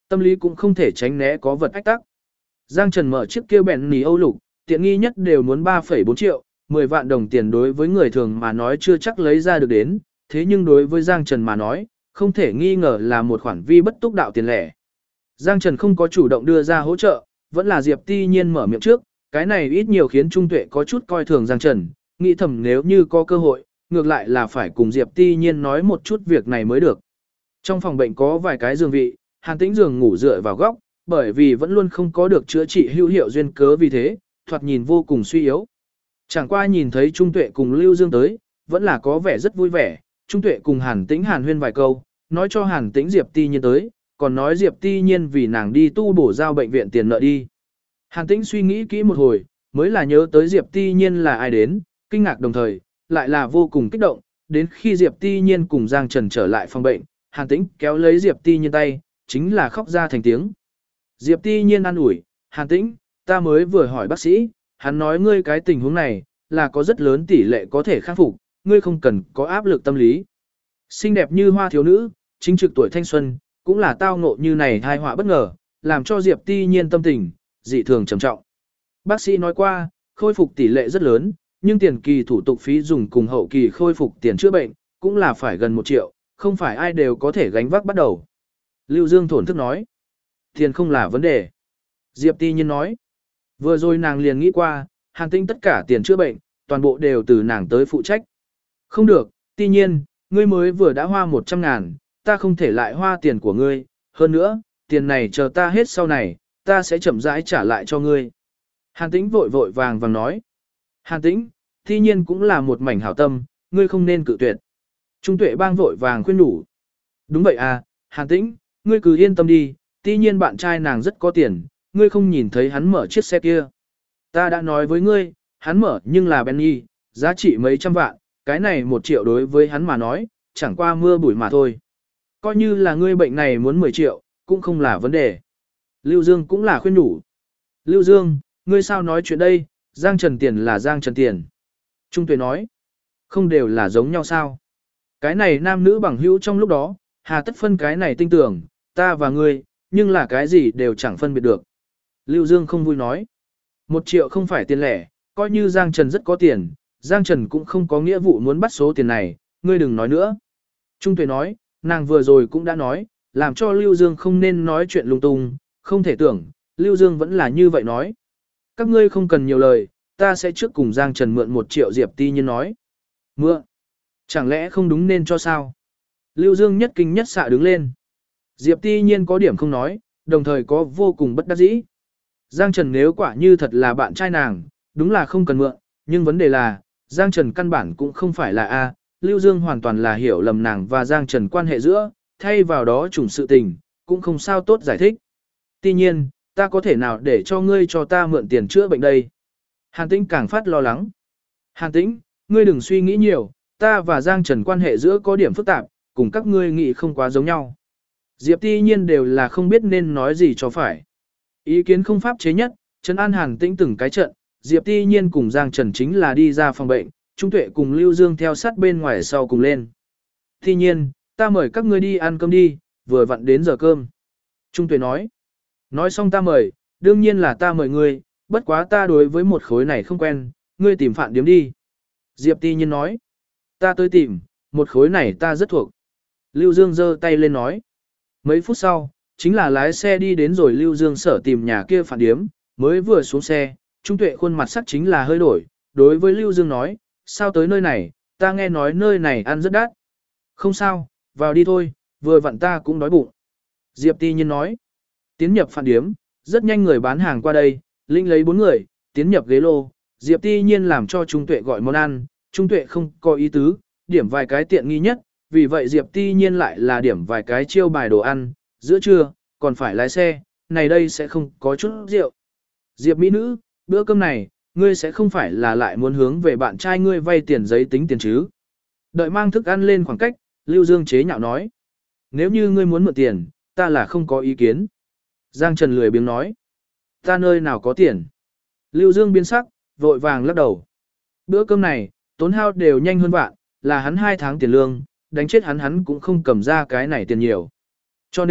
Tâm lý cũng không thể tránh né có vật ách tắc. Giang Trần mở chiếc kia bẹn nì Âu lục, tiện nghi nhất đều muốn 3,4 triệu, 10 vạn đồng tiền đối với người thường mà nói chưa chắc lấy ra được đến, thế nhưng đối với Giang Trần mà nói, không thể nghi ngờ là một khoản vi bất túc đạo tiền lẻ. Giang Trần không có chủ động đưa ra hỗ trợ, vẫn là Diệp Ti Nhiên mở miệng trước, cái này ít nhiều khiến Trung Tuệ có chút coi thường Giang Trần, nghĩ thầm nếu như có cơ hội, ngược lại là phải cùng Diệp Ti Nhiên nói một chút việc này mới được. Trong phòng bệnh có vài cái giường vị, Hàn Tĩnh giường ngủ dựa vào góc, bởi vì vẫn luôn không có được chữa trị hữu hiệu duyên cớ vì thế, thoạt nhìn vô cùng suy yếu. Chẳng qua nhìn thấy Trung Tuệ cùng Lưu Dương tới, vẫn là có vẻ rất vui vẻ, Trung Tuệ cùng Hàn Tĩnh hàn huyên vài câu, nói cho Hàn Tĩnh Diệp Ti Nhiên tới, còn nói Diệp Ti Nhiên vì nàng đi tu bổ giao bệnh viện tiền nợ đi. Hàn Tĩnh suy nghĩ kỹ một hồi, mới là nhớ tới Diệp Ti Nhiên là ai đến, kinh ngạc đồng thời, lại là vô cùng kích động, đến khi Diệp Ti Nhiên cùng Giang Trần trở lại phòng bệnh, Hàn Tĩnh kéo lấy Diệp Ti Nhiên tay, chính là khóc ra thành tiếng. Diệp Ti Nhiên an ủi, Hàn Tĩnh, ta mới vừa hỏi bác sĩ, hắn nói ngươi cái tình huống này, là có rất lớn tỷ lệ có thể khắc phục, ngươi không cần có áp lực tâm lý. Xinh đẹp như hoa thiếu nữ, chính trực tuổi thanh xuân, cũng là tao ngộ như này tai họa bất ngờ, làm cho Diệp Ti Nhiên tâm tình dị thường trầm trọng. Bác sĩ nói qua, khôi phục tỷ lệ rất lớn, nhưng tiền kỳ thủ tục phí dùng cùng hậu kỳ khôi phục tiền chữa bệnh, cũng là phải gần 1 triệu, không phải ai đều có thể gánh vác bắt đầu. Lưu Dương thổn thức nói, tiền không là vấn đề. Diệp Ti Nhiên nói, vừa rồi nàng liền nghĩ qua, Hàn Tĩnh tất cả tiền chữa bệnh, toàn bộ đều từ nàng tới phụ trách. Không được, Ti Nhiên, ngươi mới vừa đã hoa 100.000, ta không thể lại hoa tiền của ngươi, hơn nữa, tiền này chờ ta hết sau này, ta sẽ chậm rãi trả lại cho ngươi. Hàn Tĩnh vội vội vàng vàng nói, Hàn Tĩnh, Ti Nhiên cũng là một mảnh hảo tâm, ngươi không nên cự tuyệt. Trung Tuệ bang vội vàng khuyên nhủ. Đúng vậy à, Hàn Tĩnh, ngươi cứ yên tâm đi, Ti Nhiên bạn trai nàng rất có tiền, ngươi không nhìn thấy hắn mở chiếc xe kia. Ta đã nói với ngươi, hắn mở nhưng là Bentley, giá trị mấy trăm vạn, cái này 1 triệu đối với hắn mà nói, chẳng qua mưa bụi mà thôi. Coi như là ngươi bệnh này muốn 10 triệu, cũng không là vấn đề. Lưu Dương cũng là khuyên nhủ. Lưu Dương, ngươi sao nói chuyện đây, Giang Trần tiền là Giang Trần tiền. Trung Tuệ nói, không đều là giống nhau sao? Cái này nam nữ bằng hữu trong lúc đó, hà tất phân cái này tinh tưởng, ta và ngươi, nhưng là cái gì đều chẳng phân biệt được. Lưu Dương không vui nói, 1 triệu không phải tiền lẻ, coi như Giang Trần rất có tiền, Giang Trần cũng không có nghĩa vụ muốn bắt số tiền này, ngươi đừng nói nữa. Trung Tuệ nói, nàng vừa rồi cũng đã nói, làm cho Lưu Dương không nên nói chuyện lung tung, không thể tưởng, Lưu Dương vẫn là như vậy nói. Các ngươi không cần nhiều lời, ta sẽ trước cùng Giang Trần mượn 1 triệu. Diệp Ti Nhiên nói. Mượn? Chẳng lẽ không đúng nên cho sao? Lưu Dương nhất kinh nhất xạ đứng lên. Diệp Ti Nhiên có điểm không nói, đồng thời có vô cùng bất đắc dĩ. Giang Trần nếu quả như thật là bạn trai nàng, đúng là không cần mượn, nhưng vấn đề là, Giang Trần căn bản cũng không phải là A, Lưu Dương hoàn toàn là hiểu lầm nàng và Giang Trần quan hệ giữa, thay vào đó trùng sự tình, cũng không sao tốt giải thích. Tuy nhiên, ta có thể nào để cho ngươi cho ta mượn tiền chữa bệnh đây? Hàn Tĩnh càng phát lo lắng. Hàn Tĩnh, ngươi đừng suy nghĩ nhiều, ta và Giang Trần quan hệ giữa có điểm phức tạp, cùng các ngươi nghĩ không quá giống nhau. Diệp Ti Nhiên đều là không biết nên nói gì cho phải. Ý kiến không pháp chế nhất, Trấn An Hàn Tĩnh từng cái trận, Diệp Ti Nhiên cùng Giang Trần chính là đi ra phòng bệnh, Trung Tuệ cùng Lưu Dương theo sát bên ngoài sau cùng lên. Ti Nhiên, ta mời các ngươi đi ăn cơm đi, vừa vặn đến giờ cơm. Trung Tuệ nói. Nói xong ta mời, đương nhiên là ta mời ngươi, bất quá ta đối với một khối này không quen, ngươi tìm Phạn Điếm đi. Diệp Ti Nhiên nói. Ta tới tìm, một khối này ta rất thuộc. Lưu Dương giơ tay lên nói. Mấy phút sau, chính là lái xe đi đến rồi Lưu Dương sở tìm nhà kia Phạn Điếm, mới vừa xuống xe, Trung Tuệ khuôn mặt sắc chính là hơi đổi, đối với Lưu Dương nói, sao tới nơi này, ta nghe nói nơi này ăn rất đắt. Không sao, vào đi thôi, vừa vặn ta cũng đói bụng. Diệp Ti Nhiên nói, tiến nhập Phạn Điếm, rất nhanh người bán hàng qua đây, Linh lấy 4 người, tiến nhập ghế lô, Diệp Ti Nhiên làm cho Trung Tuệ gọi món ăn, Trung Tuệ không có ý tứ, điểm vài cái tiện nghi nhất, vì vậy Diệp Ti Nhiên lại là điểm vài cái chiêu bài đồ ăn, giữa trưa, còn phải lái xe, này đây sẽ không có chút rượu. Diệp Mỹ nữ, bữa cơm này, ngươi sẽ không phải là lại muốn hướng về bạn trai ngươi vay tiền giấy tính tiền chứ. Đợi mang thức ăn lên khoảng cách, Lưu Dương chế nhạo nói. Nếu như ngươi muốn mượn tiền, ta là không có ý kiến. Giang Trần lười biếng nói. Ta nơi nào có tiền. Lưu Dương biến sắc, vội vàng lắc đầu. Bữa cơm này, tốn hao đều nhanh hơn vạn, là hắn 2 tháng tiền lương, đánh chết hắn cũng không cầm ra cái này tiền nhiều. Cho nên,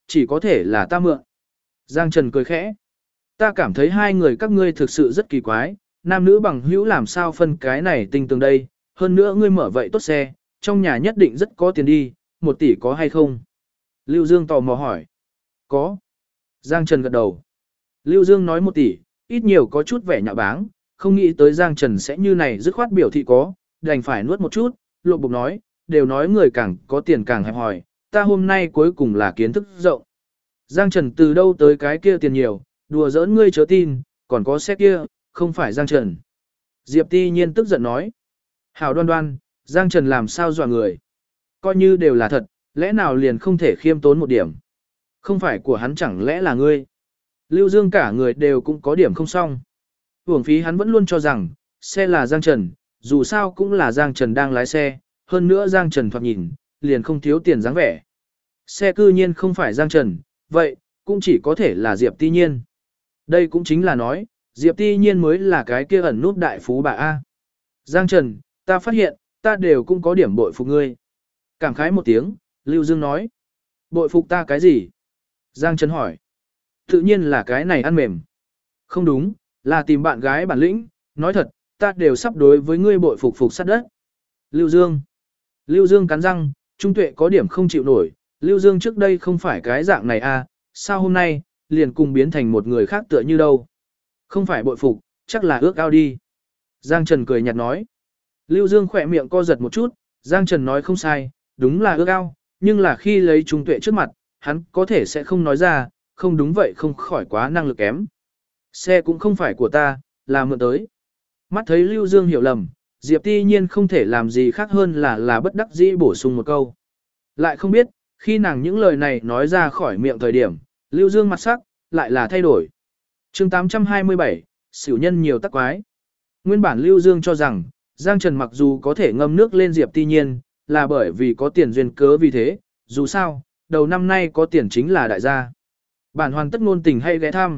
chỉ có thể là ta mượn. Giang Trần cười khẽ. Ta cảm thấy hai người các ngươi thực sự rất kỳ quái, nam nữ bằng hữu làm sao phân cái này tinh tường đây, hơn nữa ngươi mở vậy tốt xe, trong nhà nhất định rất có tiền đi, 1 tỷ có hay không? Lưu Dương tò mò hỏi. Có. Giang Trần gật đầu. Lưu Dương nói 1 tỷ, ít nhiều có chút vẻ nhạo báng, không nghĩ tới Giang Trần sẽ như này dứt khoát biểu thị có, đành phải nuốt một chút, lộ bục nói, đều nói người càng có tiền càng hẹp hòi, ta hôm nay cuối cùng là kiến thức rộng. Giang Trần từ đâu tới cái kia tiền nhiều, đùa giỡn ngươi chớ tin, còn có xe kia, không phải Giang Trần. Diệp Ti Nhiên tức giận nói. Hảo Đoan Đoan, Giang Trần làm sao dọa người. Coi như đều là thật, lẽ nào liền không thể khiêm tốn một điểm. Không phải của hắn chẳng lẽ là ngươi. Lưu Dương cả người đều cũng có điểm không xong. Hưởng phí hắn vẫn luôn cho rằng, xe là Giang Trần, dù sao cũng là Giang Trần đang lái xe, hơn nữa Giang Trần thoạt nhìn, liền không thiếu tiền dáng vẻ. Xe cư nhiên không phải Giang Trần, vậy, cũng chỉ có thể là Diệp Ti Nhiên. Đây cũng chính là nói, Diệp Ti Nhiên mới là cái kia ẩn nút đại phú bà A. Giang Trần, ta phát hiện, ta đều cũng có điểm bội phục ngươi. Cảm khái một tiếng, Lưu Dương nói. Bội phục ta cái gì? Giang Trần hỏi. Tự nhiên là cái này ăn mềm. Không đúng, là tìm bạn gái bản lĩnh, nói thật, ta đều sắp đối với ngươi bội phục phục sát đất. Lưu Dương. Lưu Dương cắn răng, Trung Tuệ có điểm không chịu nổi, Lưu Dương trước đây không phải cái dạng này à, sao hôm nay, liền cùng biến thành một người khác tựa như đâu. Không phải bội phục, chắc là ước ao đi. Giang Trần cười nhạt nói. Lưu Dương khỏe miệng co giật một chút, Giang Trần nói không sai, đúng là ước ao, nhưng là khi lấy Trung Tuệ trước mặt, hắn có thể sẽ không nói ra, không đúng vậy không khỏi quá năng lực kém. Xe cũng không phải của ta, là mượn tới. Mắt thấy Lưu Dương hiểu lầm, Diệp Ti Nhiên không thể làm gì khác hơn là bất đắc dĩ bổ sung một câu. Lại không biết, khi nàng những lời này nói ra khỏi miệng thời điểm, Lưu Dương mặt sắc, lại là thay đổi. chương 827, xỉu nhân nhiều tắc quái. Nguyên bản Lưu Dương cho rằng, Giang Trần mặc dù có thể ngâm nước lên Diệp Ti Nhiên, là bởi vì có tiền duyên cớ vì thế, dù sao, đầu năm nay có tiền chính là đại gia. Bản hoàn tất ngôn tình hay ghé thăm.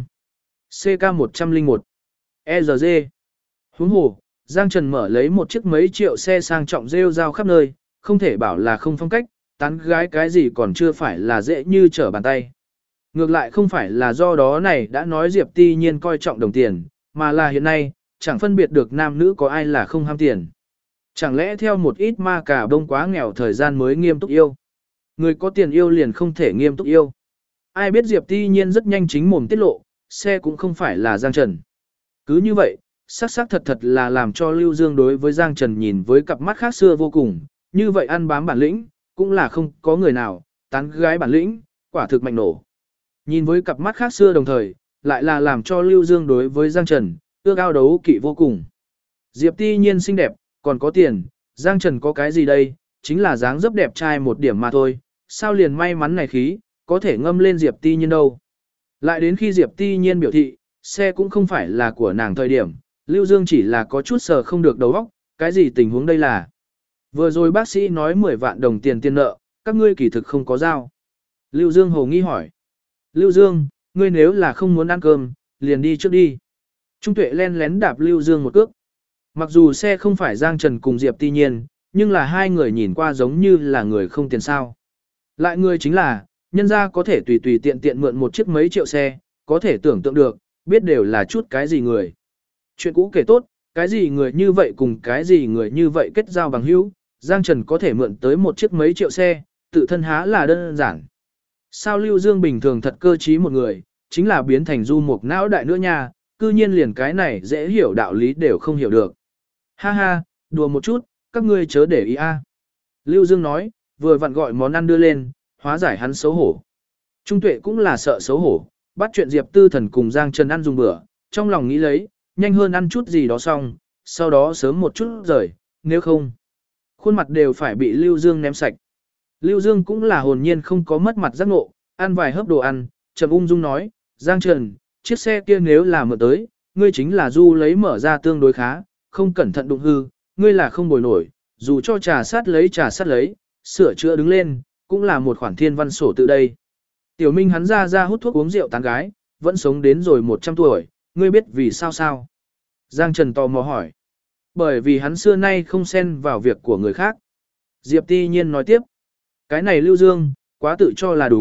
CK101 ERG. Huống hồ, Giang Trần mở lấy một chiếc mấy triệu xe sang trọng rêu rao khắp nơi, không thể bảo là không phong cách, tán gái cái gì còn chưa phải là dễ như trở bàn tay. Ngược lại không phải là do đó này đã nói Diệp Ti Nhiên coi trọng đồng tiền, mà là hiện nay, chẳng phân biệt được nam nữ có ai là không ham tiền. Chẳng lẽ theo một ít ma cà bông quá nghèo thời gian mới nghiêm túc yêu. Người có tiền yêu liền không thể nghiêm túc yêu. Ai biết Diệp Ti Nhiên rất nhanh chính mồm tiết lộ, xe cũng không phải là Giang Trần. Cứ như vậy, xác thật thật là làm cho Lưu Dương đối với Giang Trần nhìn với cặp mắt khác xưa vô cùng, như vậy ăn bám bản lĩnh, cũng là không có người nào, tán gái bản lĩnh, quả thực mạnh nổ. Nhìn với cặp mắt khác xưa đồng thời, lại là làm cho Lưu Dương đối với Giang Trần, ước ao đấu kỵ vô cùng. Diệp Ti Nhiên xinh đẹp, còn có tiền, Giang Trần có cái gì đây, chính là dáng dấp đẹp trai một điểm mà thôi, sao liền may mắn này khí, có thể ngâm lên Diệp Ti Nhiên đâu. Lại đến khi Diệp Ti Nhiên biểu thị, xe cũng không phải là của nàng thời điểm, Lưu Dương chỉ là có chút sờ không được đầu óc, cái gì tình huống đây là. Vừa rồi bác sĩ nói 10 vạn đồng tiền tiền nợ, các ngươi kỳ thực không có giao. Lưu Dương hồ nghi hỏi. Lưu Dương, ngươi nếu là không muốn ăn cơm, liền đi trước đi. Trung Tuệ len lén đạp Lưu Dương một cước. Mặc dù xe không phải Giang Trần cùng Diệp Ti Nhiên, nhưng là hai người nhìn qua giống như là người không tiền sao. Lại người chính là, nhân gia có thể tùy tùy tiện tiện mượn một chiếc mấy triệu xe, có thể tưởng tượng được, biết đều là chút cái gì người. Chuyện cũ kể tốt, cái gì người như vậy cùng cái gì người như vậy kết giao bằng hữu, Giang Trần có thể mượn tới một chiếc mấy triệu xe, tự thân há là đơn giản. Sao Lưu Dương bình thường thật cơ trí một người, chính là biến thành du mục não đại nữa nha, cư nhiên liền cái này dễ hiểu đạo lý đều không hiểu được. Ha ha, đùa một chút, các ngươi chớ để ý a. Lưu Dương nói, vừa vặn gọi món ăn đưa lên, hóa giải hắn xấu hổ. Trung Tuệ cũng là sợ xấu hổ, bắt chuyện Diệp Tư Thần cùng Giang Trần ăn dùng bữa, trong lòng nghĩ lấy, nhanh hơn ăn chút gì đó xong, sau đó sớm một chút rời, nếu không, khuôn mặt đều phải bị Lưu Dương ném sạch. Lưu Dương cũng là hồn nhiên không có mất mặt giác ngộ, ăn vài hớp đồ ăn, trầm ung dung nói, Giang Trần, chiếc xe kia nếu là mượn tới, ngươi chính là du lấy mở ra tương đối khá, không cẩn thận đụng hư, ngươi là không bồi nổi, dù cho trà sát lấy, sửa chữa đứng lên, cũng là một khoản thiên văn sổ tự đây. Tiểu Minh hắn ra hút thuốc uống rượu tán gái, vẫn sống đến rồi 100 tuổi, ngươi biết vì sao sao? Giang Trần tò mò hỏi. Bởi vì hắn xưa nay không xen vào việc của người khác. Diệp Ti Nhiên nói tiếp. Cái này Lưu Dương, quá tự cho là đúng,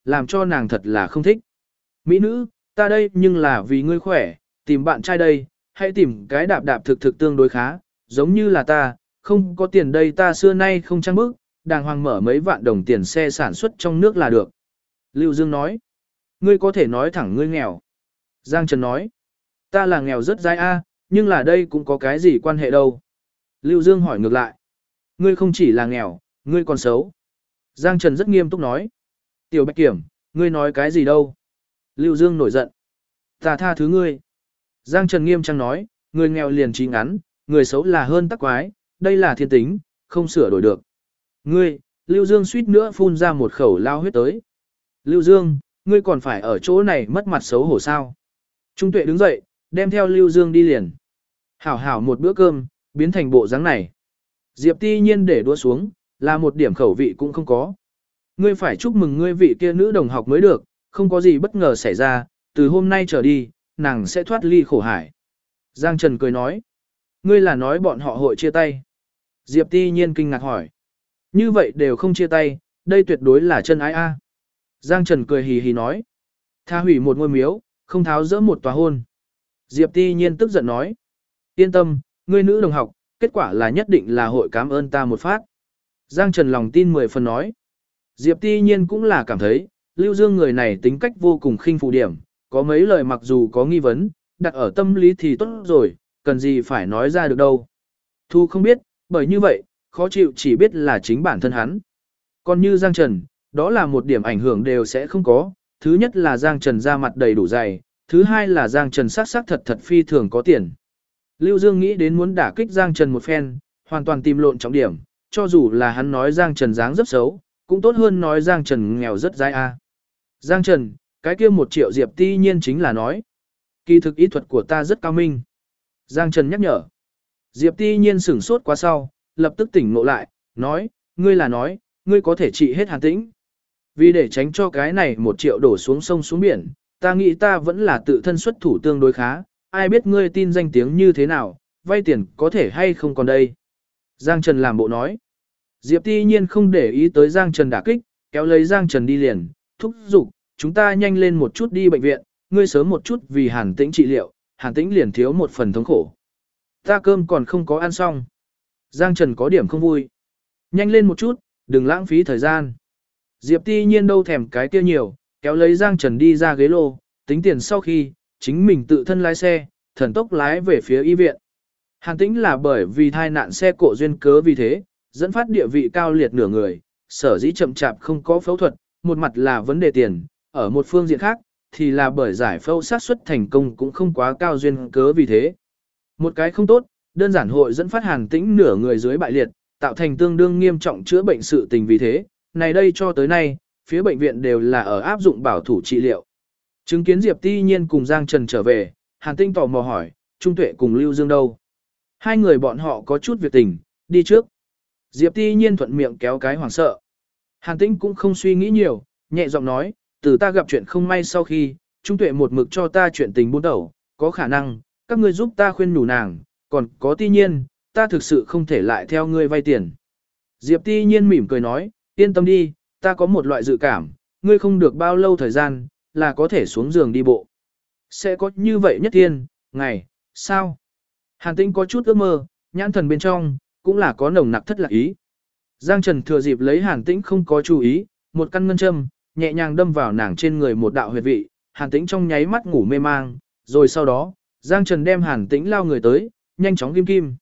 làm cho nàng thật là không thích. Mỹ nữ, ta đây nhưng là vì ngươi khỏe, tìm bạn trai đây, hãy tìm cái đạp đạp thực thực tương đối khá, giống như là ta, không có tiền đây ta xưa nay không trang bức, đàng hoàng mở mấy vạn đồng tiền xe sản xuất trong nước là được. Lưu Dương nói, ngươi có thể nói thẳng ngươi nghèo. Giang Trần nói, ta là nghèo rất dai a, nhưng là đây cũng có cái gì quan hệ đâu. Lưu Dương hỏi ngược lại, ngươi không chỉ là nghèo, ngươi còn xấu. Giang Trần rất nghiêm túc nói, Tiểu Bạch Kiểm, ngươi nói cái gì đâu. Lưu Dương nổi giận, ta tha thứ ngươi. Giang Trần nghiêm trang nói, người nghèo liền trí ngắn, người xấu là hơn tắc quái, đây là thiên tính, không sửa đổi được. Ngươi, Lưu Dương suýt nữa phun ra một khẩu lao huyết tới. Lưu Dương, ngươi còn phải ở chỗ này mất mặt xấu hổ sao. Trung Tuệ đứng dậy, đem theo Lưu Dương đi liền. Hảo hảo một bữa cơm, biến thành bộ dáng này. Diệp Ti Nhiên để đua xuống, là một điểm khẩu vị cũng không có. Ngươi phải chúc mừng ngươi vị kia nữ đồng học mới được, không có gì bất ngờ xảy ra, từ hôm nay trở đi, nàng sẽ thoát ly khổ hải. Giang Trần cười nói, ngươi là nói bọn họ hội chia tay. Diệp Ti Nhiên kinh ngạc hỏi, như vậy đều không chia tay, đây tuyệt đối là chân ái a. Giang Trần cười hì hì nói, tha hủy một ngôi miếu, không tháo dỡ một tòa hôn. Diệp Ti Nhiên tức giận nói, yên tâm, ngươi nữ đồng học, kết quả là nhất định là hội cảm ơn ta một phát. Giang Trần lòng tin 10 phần nói, Diệp Ti Nhiên cũng là cảm thấy, Lưu Dương người này tính cách vô cùng khinh phụ điểm, có mấy lời mặc dù có nghi vấn, đặt ở tâm lý thì tốt rồi, cần gì phải nói ra được đâu. Thu không biết, bởi như vậy, khó chịu chỉ biết là chính bản thân hắn. Còn như Giang Trần, đó là một điểm ảnh hưởng đều sẽ không có, thứ nhất là Giang Trần ra mặt đầy đủ dày, thứ hai là Giang Trần sắc sắc thật thật phi thường có tiền. Lưu Dương nghĩ đến muốn đả kích Giang Trần một phen, hoàn toàn tìm lộn trọng điểm, cho dù là hắn nói Giang Trần dáng rất xấu, cũng tốt hơn nói Giang Trần nghèo rất dai a. Giang Trần, cái kia 1 triệu Diệp Ti Nhiên chính là nói, kỳ thực ý thuật của ta rất cao minh. Giang Trần nhắc nhở. Diệp Ti Nhiên sửng sốt quá sau, lập tức tỉnh ngộ lại, nói, ngươi là nói, ngươi có thể trị hết Hàn Tĩnh. Vì để tránh cho cái này 1 triệu đổ xuống sông xuống biển, ta nghĩ ta vẫn là tự thân xuất thủ tương đối khá, ai biết ngươi tin danh tiếng như thế nào, vay tiền có thể hay không còn đây. Giang Trần làm bộ nói. Diệp Ti Nhiên không để ý tới Giang Trần đả kích, kéo lấy Giang Trần đi liền, thúc giục, chúng ta nhanh lên một chút đi bệnh viện, ngươi sớm một chút vì Hàn Tĩnh trị liệu, Hàn Tĩnh liền thiếu một phần thống khổ. Ta cơm còn không có ăn xong. Giang Trần có điểm không vui. Nhanh lên một chút, đừng lãng phí thời gian. Diệp Ti Nhiên đâu thèm cái kia nhiều, kéo lấy Giang Trần đi ra ghế lô, tính tiền sau khi, chính mình tự thân lái xe, thần tốc lái về phía y viện. Hàn Tĩnh là bởi vì thai nạn xe cộ duyên cớ vì thế, dẫn phát địa vị cao liệt nửa người, sở dĩ chậm chạp không có phẫu thuật, một mặt là vấn đề tiền, ở một phương diện khác, thì là bởi giải phẫu xác suất thành công cũng không quá cao duyên cớ vì thế. Một cái không tốt, đơn giản hội dẫn phát Hàn Tĩnh nửa người dưới bại liệt, tạo thành tương đương nghiêm trọng chữa bệnh sự tình vì thế, này đây cho tới nay, phía bệnh viện đều là ở áp dụng bảo thủ trị liệu. Chứng kiến Diệp Ti Nhiên cùng Giang Trần trở về, Hàn Tĩnh tò mò hỏi, Trung Tuệ cùng Lưu Dương đâu? Hai người bọn họ có chút việc tình, đi trước. Diệp Ti Nhiên thuận miệng kéo cái hoảng sợ. Hàn Tĩnh cũng không suy nghĩ nhiều, nhẹ giọng nói, từ ta gặp chuyện không may sau khi, Trung Tuệ một mực cho ta chuyện tình buôn đầu, có khả năng, các ngươi giúp ta khuyên nhủ nàng, còn có Ti Nhiên, ta thực sự không thể lại theo ngươi vay tiền. Diệp Ti Nhiên mỉm cười nói, yên tâm đi, ta có một loại dự cảm, ngươi không được bao lâu thời gian, là có thể xuống giường đi bộ. Sẽ có như vậy nhất thiên, ngày, sao? Hàn Tĩnh có chút ước mơ, nhãn thần bên trong, cũng là có nồng nặc thất lạc ý. Giang Trần thừa dịp lấy Hàn Tĩnh không có chú ý, một căn ngân châm, nhẹ nhàng đâm vào nàng trên người một đạo huyệt vị, Hàn Tĩnh trong nháy mắt ngủ mê mang, rồi sau đó, Giang Trần đem Hàn Tĩnh lao người tới, nhanh chóng kim kim.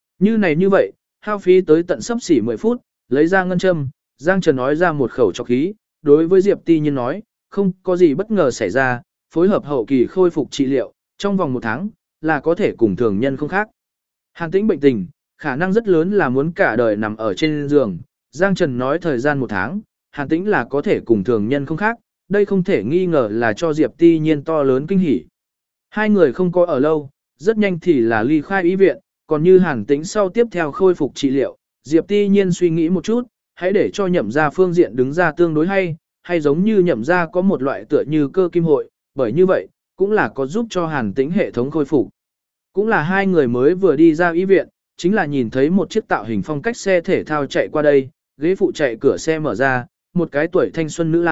Như vậy, hao phí tới tận sắp xỉ 10 phút, lấy ra ngân châm, Giang Trần nói ra một khẩu trọc khí, đối với Diệp Ti Nhiên nói, không có gì bất ngờ xảy ra, phối hợp hậu kỳ khôi phục trị liệu, trong vòng 1 tháng, là có thể cùng thường nhân không khác. Hàn Tĩnh bệnh tình, khả năng rất lớn là muốn cả đời nằm ở trên giường, Giang Trần nói thời gian 1 tháng, Hàn Tĩnh là có thể cùng thường nhân không khác, đây không thể nghi ngờ là cho Diệp Ti Nhiên to lớn kinh hỉ. Hai người không có ở lâu, rất nhanh thì là ly khai y viện, còn như Hàn Tĩnh sau tiếp theo khôi phục trị liệu, Diệp Ti Nhiên suy nghĩ một chút, hãy để cho Nhậm gia phương diện đứng ra tương đối hay giống như Nhậm gia có một loại tựa như cơ kim hội, bởi như vậy, cũng là có giúp cho Hàn Tĩnh hệ thống khôi phục. Cũng là hai người mới vừa đi ra y viện, chính là nhìn thấy một chiếc tạo hình phong cách xe thể thao chạy qua đây, ghế phụ chạy cửa xe mở ra, một cái tuổi thanh xuân nữ lang,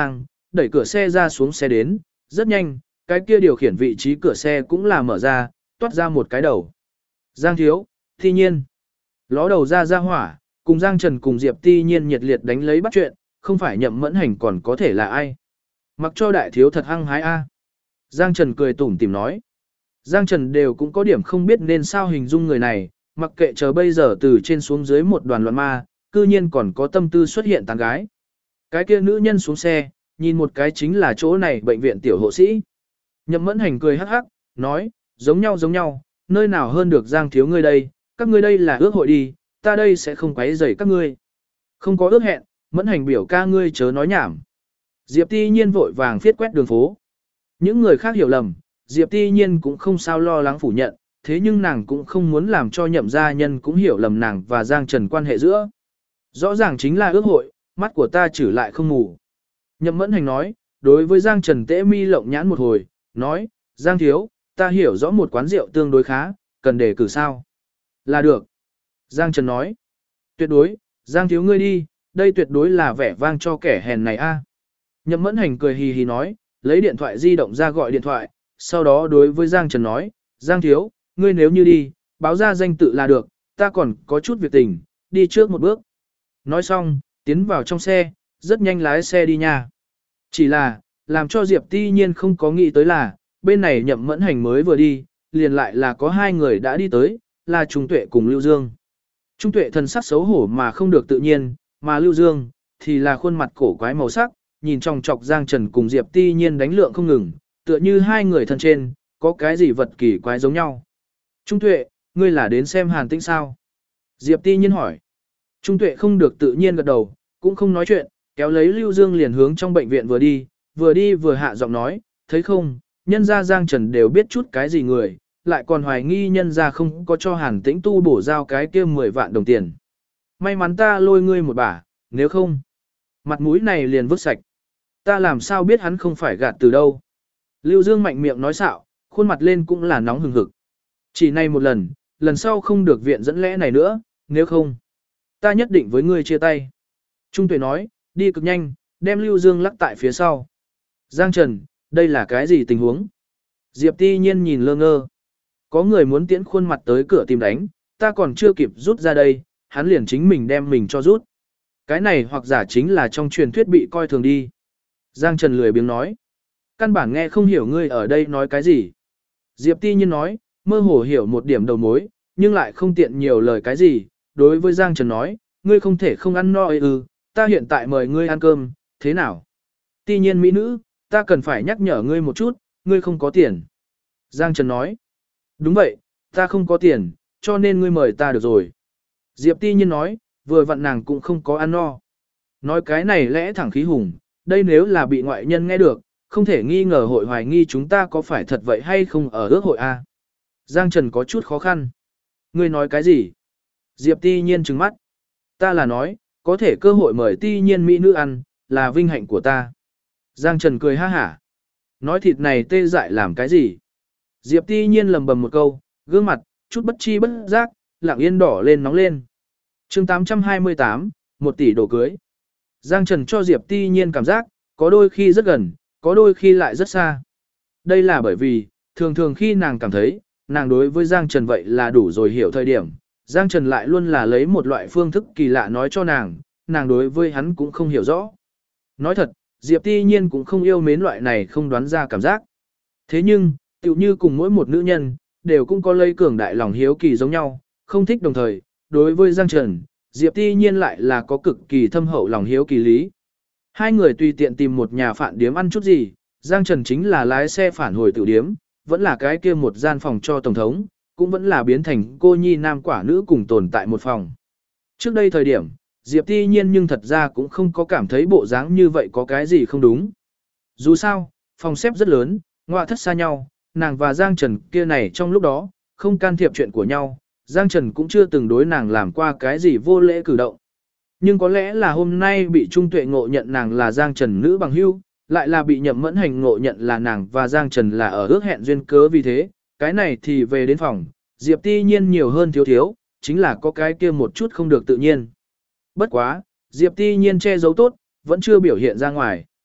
đẩy cửa xe ra xuống xe đến, rất nhanh, cái kia điều khiển vị trí cửa xe cũng là mở ra, toát ra một cái đầu. Giang thiếu, Thi Nhiên. Ló đầu ra hỏa, cùng Giang Trần cùng Diệp Ti Nhiên nhiệt liệt đánh lấy bắt chuyện, không phải Nhậm Mẫn Hành còn có thể là ai. Mặc cho đại thiếu thật hăng hái a. Giang Trần cười tủm tỉm nói. Giang Trần đều cũng có điểm không biết nên sao hình dung người này, mặc kệ chờ bây giờ từ trên xuống dưới một đoàn loạn ma, cư nhiên còn có tâm tư xuất hiện tán gái. Cái kia nữ nhân xuống xe, nhìn một cái chính là chỗ này bệnh viện tiểu hộ sĩ. Nhậm Mẫn Hành cười hắc hắc, nói, giống nhau, nơi nào hơn được Giang thiếu ngươi đây, các ngươi đây là ước hội đi, ta đây sẽ không quấy rầy các ngươi. Không có ước hẹn, Mẫn Hành biểu ca ngươi chớ nói nhảm. Diệp Ti Nhiên vội vàng phiết quét đường phố. Những người khác hiểu lầm, Diệp Ti Nhiên cũng không sao lo lắng phủ nhận, thế nhưng nàng cũng không muốn làm cho Nhậm gia nhân cũng hiểu lầm nàng và Giang Trần quan hệ giữa. Rõ ràng chính là ước hội, mắt của ta trừ lại không ngủ. Nhậm Mẫn Hành nói, đối với Giang Trần tễ mi lộng nhãn một hồi, nói, Giang thiếu, ta hiểu rõ một quán rượu tương đối khá, cần đề cử sao? Là được. Giang Trần nói, tuyệt đối, Giang thiếu ngươi đi, đây tuyệt đối là vẻ vang cho kẻ hèn này a. Nhậm Mẫn Hành cười hì hì nói, lấy điện thoại di động ra gọi điện thoại, sau đó đối với Giang Trần nói, Giang thiếu, ngươi nếu như đi, báo ra danh tự là được, ta còn có chút việc tình, đi trước một bước. Nói xong, tiến vào trong xe, rất nhanh lái xe đi nha. Chỉ là, làm cho Diệp Ti Nhiên không có nghĩ tới là, bên này Nhậm Mẫn Hành mới vừa đi, liền lại là có hai người đã đi tới, là Trung Tuệ cùng Lưu Dương. Trung Tuệ thần sắc xấu hổ mà không được tự nhiên, mà Lưu Dương, thì là khuôn mặt cổ quái màu sắc, nhìn trong chọc Giang Trần cùng Diệp Ti Nhiên đánh lượng không ngừng, tựa như hai người thân trên, có cái gì vật kỳ quái giống nhau. Trung Tuệ, ngươi là đến xem Hàn Tĩnh sao? Diệp Ti Nhiên hỏi. Trung Tuệ không được tự nhiên gật đầu, cũng không nói chuyện, kéo lấy Lưu Dương liền hướng trong bệnh viện vừa đi vừa hạ giọng nói, thấy không, nhân gia Giang Trần đều biết chút cái gì người, lại còn hoài nghi nhân gia không có cho Hàn Tĩnh tu bổ giao cái kia 10 vạn đồng tiền. May mắn ta lôi ngươi một bả, nếu không, mặt mũi này liền vứt sạch. Ta làm sao biết hắn không phải gạt từ đâu. Lưu Dương mạnh miệng nói xạo, khuôn mặt lên cũng là nóng hừng hực. Chỉ này một lần sau không được viện dẫn lẽ này nữa, nếu không, ta nhất định với ngươi chia tay. Trung Tuệ nói, đi cực nhanh, đem Lưu Dương lắc tại phía sau. Giang Trần, đây là cái gì tình huống? Diệp Ti Nhiên nhìn lơ ngơ. Có người muốn tiễn khuôn mặt tới cửa tìm đánh, ta còn chưa kịp rút ra đây, hắn liền chính mình đem mình cho rút. Cái này hoặc giả chính là trong truyền thuyết bị coi thường đi. Giang Trần lười biếng nói. Căn bản nghe không hiểu ngươi ở đây nói cái gì. Diệp Ti Nhiên nói, mơ hồ hiểu một điểm đầu mối, nhưng lại không tiện nhiều lời cái gì. Đối với Giang Trần nói, ngươi không thể không ăn no ta hiện tại mời ngươi ăn cơm, thế nào? Ti Nhiên mỹ nữ, ta cần phải nhắc nhở ngươi một chút, ngươi không có tiền. Giang Trần nói, đúng vậy, ta không có tiền, cho nên ngươi mời ta được rồi. Diệp Ti Nhiên nói, vừa vặn nàng cũng không có ăn no. Nói cái này lẽ thẳng khí hùng, đây nếu là bị ngoại nhân nghe được, không thể nghi ngờ hội hoài nghi chúng ta có phải thật vậy hay không ở ước hội A. Giang Trần có chút khó khăn. Ngươi nói cái gì? Diệp Ti Nhiên trừng mắt. Ta là nói, có thể cơ hội mời Ti Nhiên mỹ nữ ăn, là vinh hạnh của ta. Giang Trần cười ha hả. Nói thịt này tê dại làm cái gì? Diệp Ti Nhiên lầm bầm một câu, gương mặt, chút bất chi bất giác, lặng yên đỏ lên nóng lên. chương 828, 1 tỷ đồ cưới. Giang Trần cho Diệp Ti Nhiên cảm giác, có đôi khi rất gần, có đôi khi lại rất xa. Đây là bởi vì, thường khi nàng cảm thấy, nàng đối với Giang Trần vậy là đủ rồi hiểu thời điểm. Giang Trần lại luôn là lấy một loại phương thức kỳ lạ nói cho nàng đối với hắn cũng không hiểu rõ. Nói thật, Diệp Ti Nhiên cũng không yêu mến loại này không đoán ra cảm giác. Thế nhưng, tựu như cùng mỗi một nữ nhân, đều cũng có lấy cường đại lòng hiếu kỳ giống nhau, không thích đồng thời, đối với Giang Trần, Diệp Ti Nhiên lại là có cực kỳ thâm hậu lòng hiếu kỳ lý. Hai người tùy tiện tìm một nhà phạn điếm ăn chút gì, Giang Trần chính là lái xe phản hồi tiểu điếm, vẫn là cái kia một gian phòng cho tổng thống, cũng vẫn là biến thành cô nhi nam quả nữ cùng tồn tại một phòng. Trước đây thời điểm, Diệp Ti Nhiên nhưng thật ra cũng không có cảm thấy bộ dáng như vậy có cái gì không đúng. Dù sao, phòng xếp rất lớn, ngoại thất xa nhau, nàng và Giang Trần kia này trong lúc đó, không can thiệp chuyện của nhau, Giang Trần cũng chưa từng đối nàng làm qua cái gì vô lễ cử động. Nhưng có lẽ là hôm nay bị Trung Tuệ ngộ nhận nàng là Giang Trần nữ bằng hữu, lại là bị Nhậm Mẫn Hành ngộ nhận là nàng và Giang Trần là ở ước hẹn duyên cớ vì thế, cái này thì về đến phòng, Diệp Ti Nhiên nhiều hơn thiếu, chính là có cái kia một chút không được tự nhiên. Bất quá, Diệp Ti Nhiên che giấu tốt, vẫn chưa biểu hiện ra ngoài.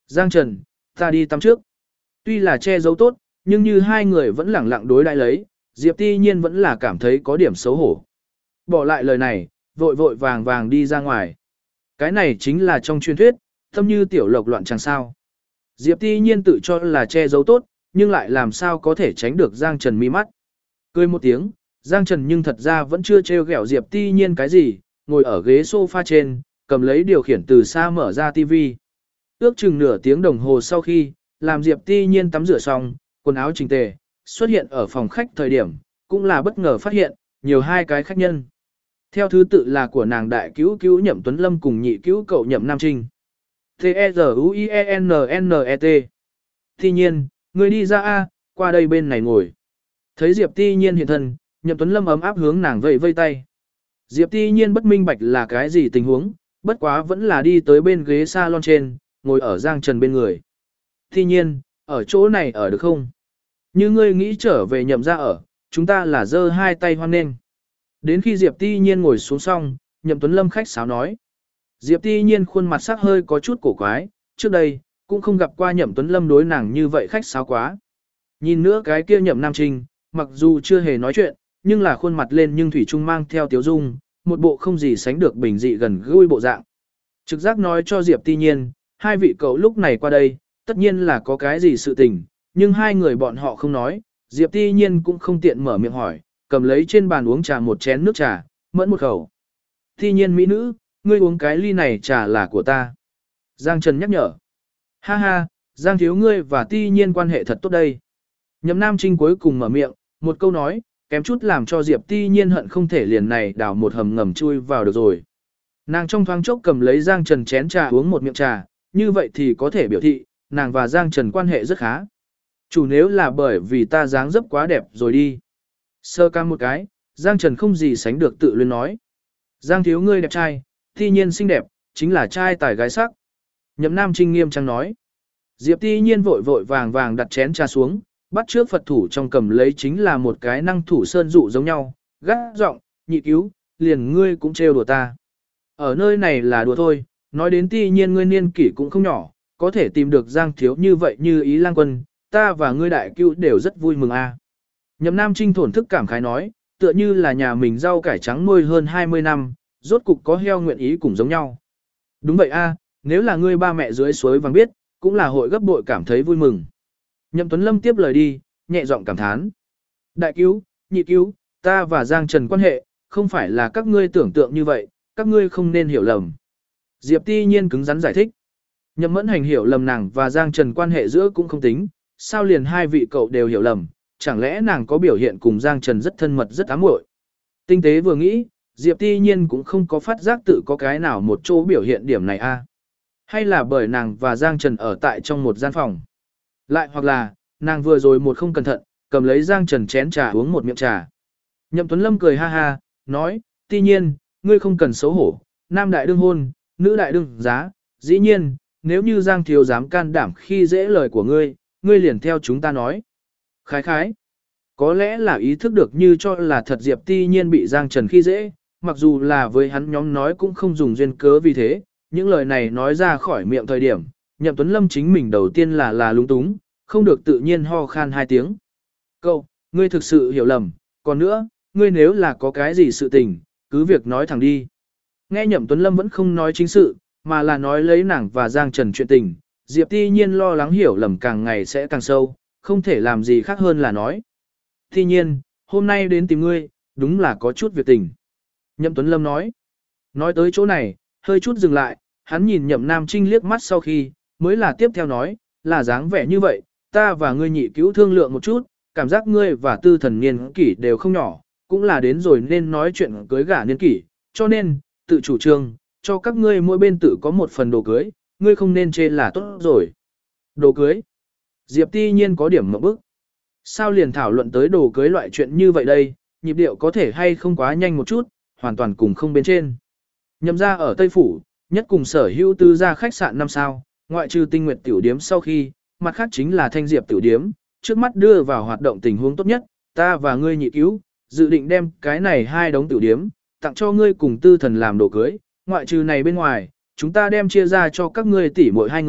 Giang Trần, ta đi tắm trước. Tuy là che giấu tốt, nhưng như hai người vẫn lẳng lặng đối đãi lấy, Diệp Ti Nhiên vẫn là cảm thấy có điểm xấu hổ. Bỏ lại lời này, vội vội vàng vàng đi ra ngoài. Cái này chính là trong truyền thuyết, thâm như tiểu lộc loạn chẳng sao. Diệp Ti Nhiên tự cho là che giấu tốt, nhưng lại làm sao có thể tránh được Giang Trần mi mắt. Cười một tiếng, Giang Trần nhưng thật ra vẫn chưa trêu ghẹo Diệp Ti Nhiên cái gì, ngồi ở ghế sofa trên, cầm lấy điều khiển từ xa mở ra TV. Ước chừng nửa tiếng đồng hồ sau khi, làm Diệp Ti Nhiên tắm rửa xong, quần áo chỉnh tề, xuất hiện ở phòng khách thời điểm, cũng là bất ngờ phát hiện, nhiều hai cái khách nhân. Theo thứ tự là của nàng đại cứu cứu Nhậm Tuấn Lâm cùng nhị cứu cậu Nhậm Nam Trinh. T-E-Z-U-I-E-N-N-E-T. Ti Nhiên, người đi ra a, qua đây bên này ngồi. Thấy Diệp Ti Nhiên hiện thân, Nhậm Tuấn Lâm ấm áp hướng nàng vẫy vây tay. Diệp Ti Nhiên bất minh bạch là cái gì tình huống, bất quá vẫn là đi tới bên ghế salon trên, ngồi ở Giang Trần bên người. Ti Nhiên, ở chỗ này ở được không? Như ngươi nghĩ trở về Nhậm ra ở, chúng ta là giơ hai tay hoan nghênh. Đến khi Diệp Ti Nhiên ngồi xuống xong, Nhậm Tuấn Lâm khách sáo nói. Diệp Ti Nhiên khuôn mặt sắc hơi có chút cổ quái, trước đây, cũng không gặp qua Nhậm Tuấn Lâm đối nàng như vậy khách sáo quá. Nhìn nữa cái kia Nhậm Nam Trinh, mặc dù chưa hề nói chuyện, nhưng là khuôn mặt lên nhưng thủy chung mang theo tiếu dung, một bộ không gì sánh được bình dị gần gũi bộ dạng. Trực giác nói cho Diệp Ti Nhiên, hai vị cậu lúc này qua đây, tất nhiên là có cái gì sự tình, nhưng hai người bọn họ không nói, Diệp Ti Nhiên cũng không tiện mở miệng hỏi, cầm lấy trên bàn uống trà một chén nước trà, mẫn một khẩu. Ti Nhiên mỹ nữ, ngươi uống cái ly này trà là của ta. Giang Trần nhắc nhở. Ha ha, Giang thiếu ngươi và Ti Nhiên quan hệ thật tốt đây. Nhậm Nam Trinh cuối cùng mở miệng, một câu nói, kém chút làm cho Diệp Ti Nhiên hận không thể liền này đào một hầm ngầm chui vào được rồi. Nàng trong thoáng chốc cầm lấy Giang Trần chén trà uống một miệng trà, như vậy thì có thể biểu thị, nàng và Giang Trần quan hệ rất khá. Chủ nếu là bởi vì ta dáng dấp quá đẹp rồi đi. Sơ cam một cái, Giang Trần không gì sánh được tự luyến nói. Giang thiếu ngươi đẹp trai, Ti Nhiên xinh đẹp, chính là trai tài gái sắc. Nhậm Nam Trinh nghiêm trang nói. Diệp Ti Nhiên vội vội vàng vàng đặt chén trà xuống, bắt trước Phật thủ trong cầm lấy chính là một cái năng thủ sơn dụ giống nhau, gắt giọng, nhị cứu, liền ngươi cũng trêu đùa ta. Ở nơi này là đùa thôi, nói đến Ti Nhiên ngươi niên kỷ cũng không nhỏ, có thể tìm được Giang thiếu như vậy như ý lang quân, ta và ngươi đại cứu đều rất vui mừng a. Nhậm Nam Trinh thổn thức cảm khái nói, tựa như là nhà mình rau cải trắng nuôi hơn 20 năm, rốt cục có heo nguyện ý cùng giống nhau. Đúng vậy a, nếu là ngươi ba mẹ dưới suối vàng biết, cũng là hội gấp bội cảm thấy vui mừng. Nhậm Tuấn Lâm tiếp lời đi, nhẹ giọng cảm thán. Đại cứu, nhị cứu, ta và Giang Trần quan hệ, không phải là các ngươi tưởng tượng như vậy, các ngươi không nên hiểu lầm. Diệp Ti Nhiên cứng rắn giải thích. Nhậm Mẫn Hành hiểu lầm nàng và Giang Trần quan hệ giữa cũng không tính, sao liền hai vị cậu đều hiểu lầm, chẳng lẽ nàng có biểu hiện cùng Giang Trần rất thân mật rất ám muội. Tinh tế vừa nghĩ, Diệp Ti Nhiên cũng không có phát giác tự có cái nào một chỗ biểu hiện điểm này a. Hay là bởi nàng và Giang Trần ở tại trong một gian phòng. Lại hoặc là, nàng vừa rồi một không cẩn thận, cầm lấy Giang Trần chén trà uống một miệng trà. Nhậm Tuấn Lâm cười ha ha, nói, Ti Nhiên, ngươi không cần xấu hổ, nam đại đương hôn, nữ đại đương giá, dĩ nhiên, nếu như Giang thiếu dám can đảm khi dễ lời của ngươi, ngươi liền theo chúng ta nói. Khái khái, có lẽ là ý thức được như cho là thật Diệp Ti Nhiên bị Giang Trần khi dễ, mặc dù là với hắn nhóm nói cũng không dùng duyên cớ vì thế, những lời này nói ra khỏi miệng thời điểm, Nhậm Tuấn Lâm chính mình đầu tiên là lúng túng, không được tự nhiên ho khan hai tiếng. Cậu, ngươi thực sự hiểu lầm, còn nữa, ngươi nếu là có cái gì sự tình, cứ việc nói thẳng đi. Nghe Nhậm Tuấn Lâm vẫn không nói chính sự, mà là nói lấy nàng và Giang Trần chuyện tình, Diệp Ti Nhiên lo lắng hiểu lầm càng ngày sẽ càng sâu, không thể làm gì khác hơn là nói. Ti Nhiên, hôm nay đến tìm ngươi, đúng là có chút việc tình. Nhậm Tuấn Lâm nói. Nói tới chỗ này, hơi chút dừng lại, hắn nhìn Nhậm Nam Trinh liếc mắt sau khi, mới là tiếp theo nói, là dáng vẻ như vậy, ta và ngươi nhị cứu thương lượng một chút, cảm giác ngươi và tư thần niên kỷ đều không nhỏ, cũng là đến rồi nên nói chuyện cưới gả niên kỷ, cho nên, tự chủ trương, cho các ngươi mỗi bên tự có một phần đồ cưới, ngươi không nên chê là tốt rồi. Đồ cưới. Diệp Ti Nhiên có điểm mộng bức. Sao liền thảo luận tới đồ cưới loại chuyện như vậy đây, nhịp điệu có thể hay không quá nhanh một chút, hoàn toàn cùng không bên trên. Nhậm ra ở Tây Phủ, nhất cùng sở hữu tư gia khách sạn 5 sao, ngoại trừ Tinh Nguyệt tiểu điếm sau khi, mặt khác chính là Thanh Diệp tiểu điếm, trước mắt đưa vào hoạt động tình huống tốt nhất, ta và ngươi nhị cứu, dự định đem cái này hai đống tiểu điếm, tặng cho ngươi cùng tư thần làm đồ cưới, ngoại trừ này bên ngoài, chúng ta đem chia ra cho các ngươi tỷ muội hai người,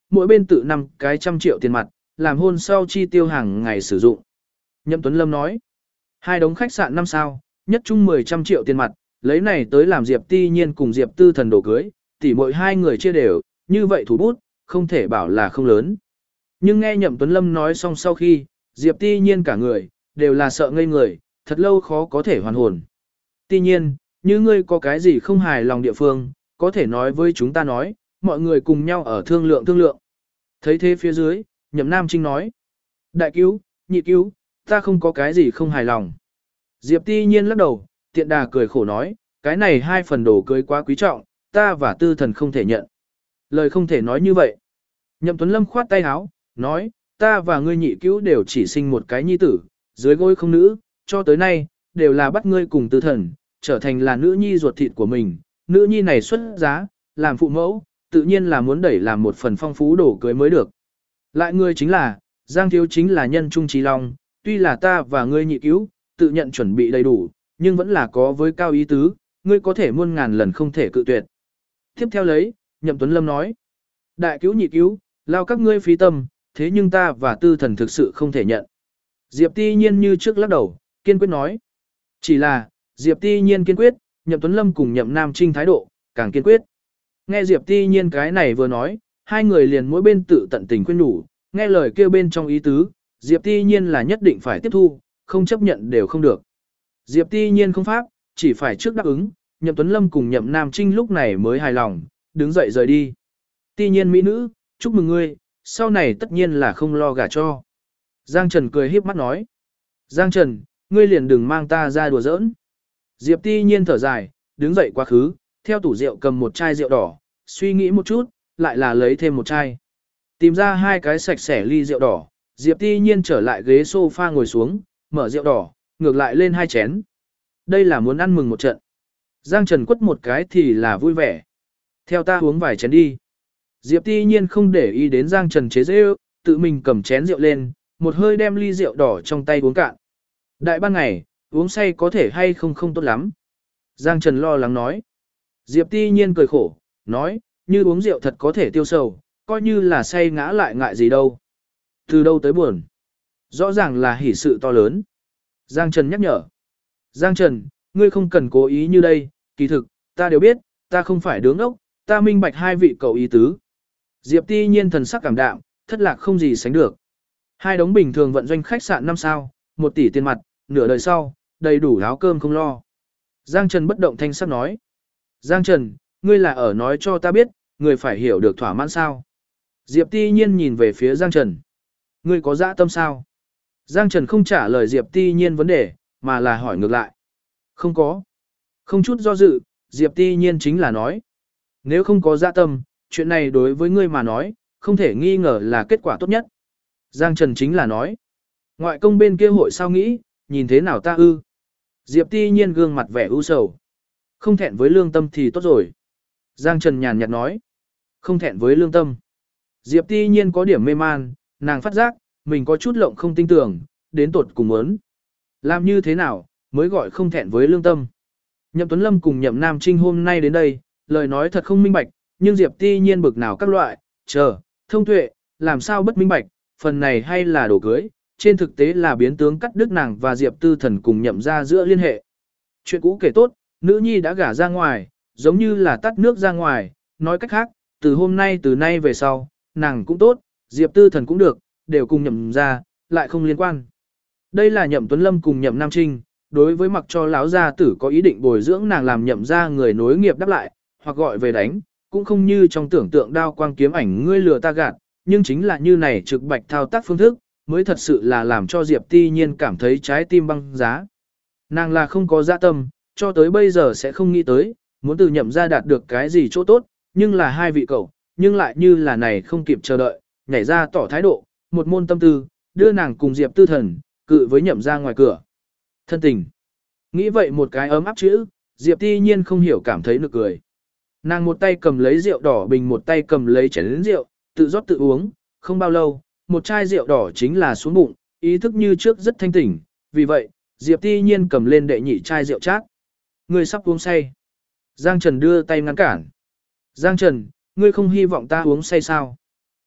mỗi bên tự 5 cái trăm triệu tiền mặt, làm hôn sau chi tiêu hàng ngày sử dụng. Nhậm Tuấn Lâm nói, 2 đống khách sạn 5 sao, nhất chung 10 triệu tiền mặt, lấy này tới làm Diệp Ti Nhiên cùng Diệp Tư Thần đồ cưới, tỉ mỗi 2 người chia đều, như vậy thủ bút, không thể bảo là không lớn. Nhưng nghe Nhậm Tuấn Lâm nói xong sau khi, Diệp Ti Nhiên cả người, đều là sợ ngây người, thật lâu khó có thể hoàn hồn. Ti Nhiên, như ngươi có cái gì không hài lòng địa phương, có thể nói với chúng ta nói, mọi người cùng nhau ở thương lượng thương lượng. Thấy thế phía dưới, Nhậm Nam Trinh nói, đại cứu, nhị cứu, ta không có cái gì không hài lòng. Diệp Ti Nhiên lắc đầu, tiện đà cười khổ nói, cái này 2 phần đồ cưới quá quý trọng, ta và Tư Thần không thể nhận. Lời không thể nói như vậy. Nhậm Tuấn Lâm khoát tay áo, nói, ta và ngươi nhị cứu đều chỉ sinh một cái nhi tử, dưới gối không nữ, cho tới nay, đều là bắt ngươi cùng Tư Thần, trở thành là nữ nhi ruột thịt của mình, nữ nhi này xuất giá, làm phụ mẫu, tự nhiên là muốn đẩy làm một phần phong phú đồ cưới mới được. Lại ngươi chính là, Giang Thiếu chính là nhân trung trí long, tuy là ta và ngươi nhị cứu, tự nhận chuẩn bị đầy đủ, nhưng vẫn là có với cao ý tứ, ngươi có thể muôn ngàn lần không thể cự tuyệt. Tiếp theo lấy, Nhậm Tuấn Lâm nói, đại cứu nhị cứu, lao các ngươi phí tâm, thế nhưng ta và Tư Thần thực sự không thể nhận. Diệp Ti Nhiên như trước lắc đầu, kiên quyết nói. Chỉ là, Diệp Ti Nhiên kiên quyết, Nhậm Tuấn Lâm cùng Nhậm Nam Trinh thái độ, càng kiên quyết. Nghe Diệp Ti Nhiên cái này vừa nói, 2 người liền mỗi bên tự tận tình khuyên nhủ, nghe lời kêu bên trong ý tứ, Diệp Ti Nhiên là nhất định phải tiếp thu, không chấp nhận đều không được. Diệp Ti Nhiên không pháp, chỉ phải trước đáp ứng, Nhậm Tuấn Lâm cùng Nhậm Nam Trinh lúc này mới hài lòng, đứng dậy rời đi. Ti Nhiên mỹ nữ, chúc mừng ngươi, sau này tất nhiên là không lo gả cho. Giang Trần cười híp mắt nói. Giang Trần, ngươi liền đừng mang ta ra đùa giỡn. Diệp Ti Nhiên thở dài, đứng dậy quá khứ, theo tủ rượu cầm một chai rượu đỏ, suy nghĩ một chút, lại là lấy thêm một chai. Tìm ra 2 cái sạch sẽ ly rượu đỏ, Diệp Ti Nhiên trở lại ghế sofa ngồi xuống, mở rượu đỏ, ngược lại lên 2 chén. Đây là muốn ăn mừng một trận. Giang Trần quất một cái thì là vui vẻ. Theo ta uống vài chén đi. Diệp Ti Nhiên không để ý đến Giang Trần chế giễu, tự mình cầm chén rượu lên, một hơi đem ly rượu đỏ trong tay uống cạn. Đại ban ngày, uống say có thể hay không không tốt lắm. Giang Trần lo lắng nói. Diệp Ti Nhiên cười khổ, nói, như uống rượu thật có thể tiêu sầu, coi như là say ngã lại ngại gì đâu. Từ đâu tới buồn. Rõ ràng là hỷ sự to lớn. Giang Trần nhắc nhở. Giang Trần, ngươi không cần cố ý như đây, kỳ thực, ta đều biết, ta không phải đứng ốc, ta minh bạch 2 vị cậu ý tứ. Diệp Ti Nhiên thần sắc cảm đạm, thất lạc không gì sánh được. 2 đống bình thường vận doanh khách sạn 5 sao, 1 tỷ tiền mặt, nửa đời sau, đầy đủ áo cơm không lo. Giang Trần bất động thanh sắc nói. Giang Trần, ngươi là ở nói cho ta biết, người phải hiểu được thỏa mãn sao. Diệp Ti Nhiên nhìn về phía Giang Trần. Ngươi có dã tâm sao? Giang Trần không trả lời Diệp Ti Nhiên vấn đề, mà là hỏi ngược lại. Không có. Không chút do dự, Diệp Ti Nhiên chính là nói. Nếu không có dã tâm, chuyện này đối với ngươi mà nói, không thể nghi ngờ là kết quả tốt nhất. Giang Trần chính là nói. Ngoại công bên kia hội sao nghĩ, nhìn thế nào ta ư? Diệp Ti Nhiên gương mặt vẻ u sầu. Không thẹn với lương tâm thì tốt rồi. Giang Trần nhàn nhạt nói. Không thẹn với lương tâm. Diệp Ti Nhiên có điểm mê man, nàng phát giác, mình có chút lộng không tin tưởng, đến tột cùng muốn. Làm như thế nào, mới gọi không thẹn với lương tâm. Nhậm Tuấn Lâm cùng Nhậm Nam Trinh hôm nay đến đây, lời nói thật không minh bạch, nhưng Diệp Ti Nhiên bực nào các loại, thông tuệ, làm sao bất minh bạch, phần này hay là đổ cưới, trên thực tế là biến tướng cắt đứt nàng và Diệp Tư Thần cùng Nhậm ra giữa liên hệ. Chuyện cũ kể tốt, nữ nhi đã gả ra ngoài, giống như là tắt nước ra ngoài, nói cách khác, từ nay về sau, nàng cũng tốt, Diệp Tư Thần cũng được, đều cùng Nhậm ra, lại không liên quan. Đây là Nhậm Tuấn Lâm cùng Nhậm Nam Trinh, đối với mặc cho lão gia tử có ý định bồi dưỡng nàng làm Nhậm ra người nối nghiệp đáp lại, hoặc gọi về đánh, cũng không như trong tưởng tượng đao quang kiếm ảnh ngươi lừa ta gạt, nhưng chính là như này trực bạch thao tác phương thức, mới thật sự là làm cho Diệp Ti Nhiên cảm thấy trái tim băng giá. Nàng là không có dạ tâm, cho tới bây giờ sẽ không nghĩ tới, muốn từ Nhậm ra đạt được cái gì chỗ tốt, nhưng là 2 vị cậu, nhưng lại như là này không kịp chờ đợi, nhảy ra tỏ thái độ, một môn tâm tư, đưa nàng cùng Diệp Tư Thần, cự với Nhậm ra ngoài cửa. Thân tình. Nghĩ vậy một cái ấm áp chữ, Diệp Ti Nhiên không hiểu cảm thấy nực cười. Nàng một tay cầm lấy rượu đỏ bình, một tay cầm lấy chén rượu, tự rót tự uống, không bao lâu, một chai rượu đỏ chính là xuống bụng, ý thức như trước rất thanh tỉnh, vì vậy, Diệp Ti Nhiên cầm lên đệ nhị chai rượu chát. Ngươi sắp uống say. Giang Trần đưa tay ngăn cản. Giang Trần, ngươi không hy vọng ta uống say sao?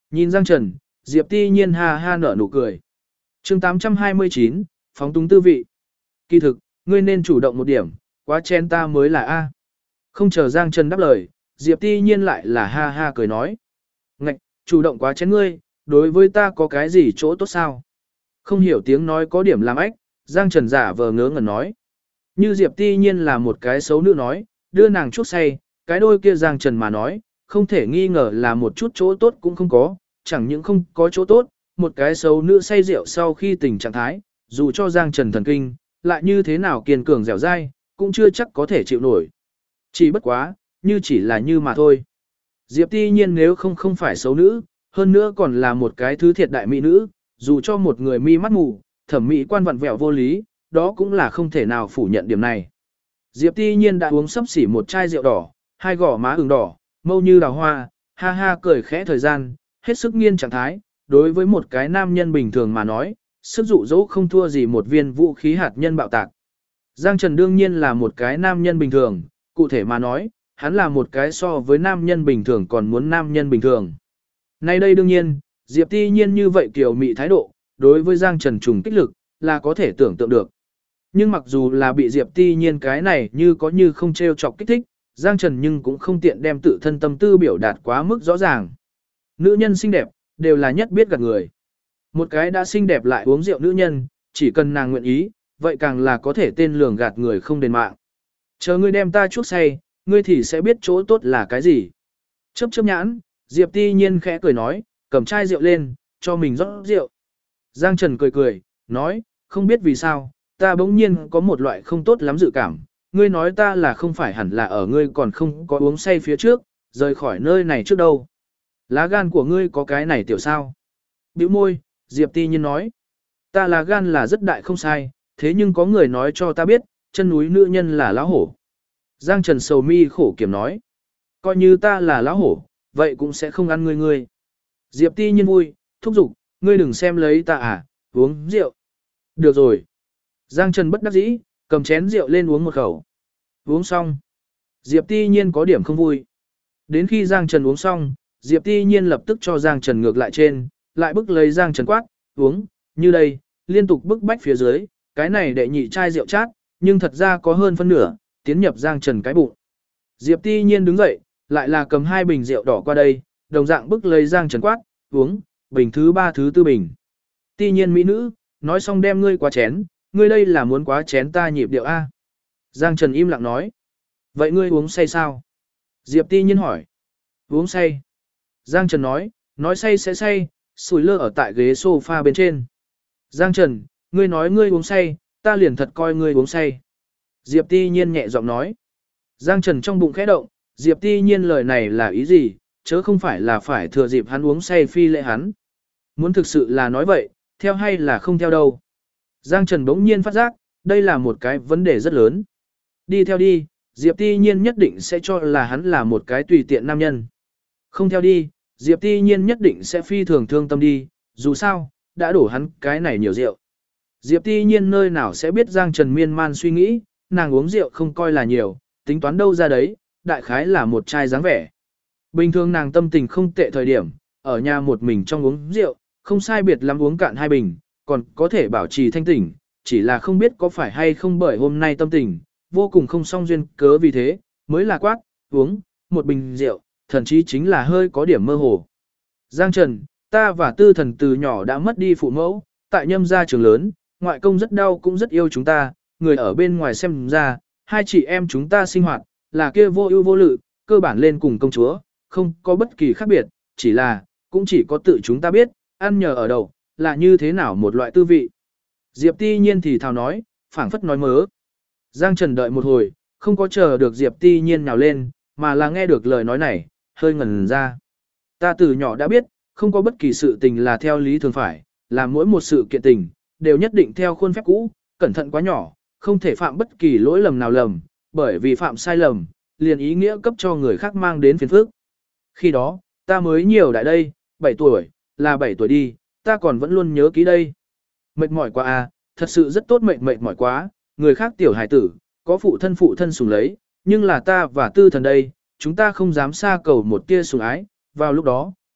Nhìn Giang Trần, Diệp Ti Nhiên ha ha nở nụ cười. chương 829, phóng túng tư vị. Kỳ thực, ngươi nên chủ động một điểm, quá chen ta mới là A. Không chờ Giang Trần đáp lời, Diệp Ti Nhiên lại là ha ha cười nói. Ngạch, chủ động quá chen ngươi, đối với ta có cái gì chỗ tốt sao? Không hiểu tiếng nói có điểm làm ách, Giang Trần giả vờ ngớ ngẩn nói. Như Diệp Ti Nhiên là một cái xấu nữ nói, đưa nàng chuốc say, cái đôi kia Giang Trần mà nói, không thể nghi ngờ là một chút chỗ tốt cũng không có, chẳng những không có chỗ tốt, một cái xấu nữ say rượu sau khi tình trạng thái, dù cho Giang Trần thần kinh, lại như thế nào kiên cường dẻo dai, cũng chưa chắc có thể chịu nổi. Chỉ bất quá, như chỉ là như mà thôi. Diệp Ti Nhiên nếu không phải xấu nữ, hơn nữa còn là một cái thứ thiệt đại mỹ nữ, dù cho một người mi mắt mù, thẩm mỹ quan vặn vẹo vô lý, đó cũng là không thể nào phủ nhận điểm này. Diệp Ti Nhiên đã uống sấp xỉ một chai rượu đỏ, hai gò má ửng đỏ, mâu như đào hoa, ha ha cười khẽ thời gian, hết sức nghiên trạng thái, đối với một cái nam nhân bình thường mà nói, sức dụ dỗ không thua gì một viên vũ khí hạt nhân bạo tạc. Giang Trần đương nhiên là một cái nam nhân bình thường, cụ thể mà nói, hắn là một cái so với nam nhân bình thường còn muốn nam nhân bình thường. Nay đây đương nhiên, Diệp Ti Nhiên như vậy kiểu mị thái độ, đối với Giang Trần trùng kích lực, là có thể tưởng tượng được. Nhưng mặc dù là bị Diệp Ti Nhiên cái này như có như không treo chọc kích thích, Giang Trần nhưng cũng không tiện đem tự thân tâm tư biểu đạt quá mức rõ ràng. Nữ nhân xinh đẹp, đều là nhất biết gạt người. Một cái đã xinh đẹp lại uống rượu nữ nhân, chỉ cần nàng nguyện ý, vậy càng là có thể tên lường gạt người không đền mạng. Chờ ngươi đem ta chuốc say, ngươi thì sẽ biết chỗ tốt là cái gì. Chớp chớp nhãn, Diệp Ti Nhiên khẽ cười nói, cầm chai rượu lên, cho mình rót rượu. Giang Trần cười cười, nói, không biết vì sao, ta bỗng nhiên có một loại không tốt lắm dự cảm. Ngươi nói ta là không phải hẳn là ở ngươi còn không có uống say phía trước, rời khỏi nơi này trước đâu. Lá gan của ngươi có cái này tiểu sao? Bĩu môi, Diệp Ti Nhiên nói, ta lá gan là rất đại không sai, thế nhưng có người nói cho ta biết, chân núi nữ nhân là lão hổ. Giang Trần sầu mi khổ kiểm nói, coi như ta là lão hổ, vậy cũng sẽ không ăn ngươi. Diệp Ti Nhiên vui, thúc giục, ngươi đừng xem lấy ta à, uống rượu. Được rồi. Giang Trần bất đắc dĩ, cầm chén rượu lên uống một khẩu. Uống xong. Diệp Ti Nhiên có điểm không vui. Đến khi Giang Trần uống xong, Diệp Ti Nhiên lập tức cho Giang Trần ngược lại trên, lại bức lấy Giang Trần quát, uống, như đây, liên tục bức bách phía dưới, cái này đệ nhị chai rượu chát, nhưng thật ra có hơn phân nửa, tiến nhập Giang Trần cái bụng. Diệp Ti Nhiên đứng dậy, lại là cầm hai bình rượu đỏ qua đây, đồng dạng bức lấy Giang Trần quát, uống, bình thứ ba thứ tư bình. Ti Nhiên mỹ nữ, nói xong đem ngươi qua chén, ngươi đây là muốn quá chén ta nhịp điệu A. Giang Trần im lặng nói. Vậy ngươi uống say sao? Diệp Ti Nhiên hỏi. Uống say. Giang Trần nói say sẽ say, sủi lơ ở tại ghế sofa bên trên. Giang Trần, ngươi nói ngươi uống say, ta liền thật coi ngươi uống say. Diệp Ti Nhiên nhẹ giọng nói. Giang Trần trong bụng khẽ động, Diệp Ti Nhiên lời này là ý gì, chớ không phải là phải thừa dịp hắn uống say phi lệ hắn. Muốn thực sự là nói vậy, theo hay là không theo đâu. Giang Trần bỗng nhiên phát giác, đây là một cái vấn đề rất lớn. Đi theo đi, Diệp Ti Nhiên nhất định sẽ cho là hắn là một cái tùy tiện nam nhân. Không theo đi, Diệp Ti Nhiên nhất định sẽ phi thường thương tâm đi, dù sao, đã đổ hắn cái này nhiều rượu. Diệp Ti Nhiên nơi nào sẽ biết Giang Trần miên man suy nghĩ, nàng uống rượu không coi là nhiều, tính toán đâu ra đấy, đại khái là một chai dáng vẻ. Bình thường nàng tâm tình không tệ thời điểm, ở nhà một mình trong uống rượu, không sai biệt lắm uống cạn hai bình, còn có thể bảo trì thanh tỉnh, chỉ là không biết có phải hay không bởi hôm nay tâm tình, vô cùng không song duyên cớ vì thế, mới là quát, uống, một bình rượu, thậm chí chính là hơi có điểm mơ hồ. Giang Trần, ta và Tư Thần từ nhỏ đã mất đi phụ mẫu, tại Nhâm gia trường lớn, ngoại công rất đau cũng rất yêu chúng ta, người ở bên ngoài xem ra, hai chị em chúng ta sinh hoạt, là kia vô ưu vô lự, cơ bản lên cùng công chúa, không có bất kỳ khác biệt, chỉ là, cũng chỉ có tự chúng ta biết, ăn nhờ ở đậu, là như thế nào một loại tư vị. Diệp Ti Nhiên thì thào nói, phảng phất nói mớ. Giang Trần đợi một hồi, không có chờ được Diệp Ti Nhiên nhào lên, mà là nghe được lời nói này, hơi ngẩn ra. Ta từ nhỏ đã biết, không có bất kỳ sự tình là theo lý thường phải, là mỗi một sự kiện tình, đều nhất định theo khuôn phép cũ, cẩn thận quá nhỏ, không thể phạm bất kỳ lỗi lầm nào lầm, bởi vì phạm sai lầm, liền ý nghĩa cấp cho người khác mang đến phiền phức. Khi đó, ta mới nhiều đại đây, 7 tuổi, là 7 tuổi đi, ta còn vẫn luôn nhớ kỹ đây. Mệt mỏi quá à, thật sự rất tốt mệt mỏi quá, người khác tiểu hài tử, có phụ thân sủng lấy, nhưng là ta và Tư Thần đây, chúng ta không dám xa cầu một tia sủng ái, vào lúc đó,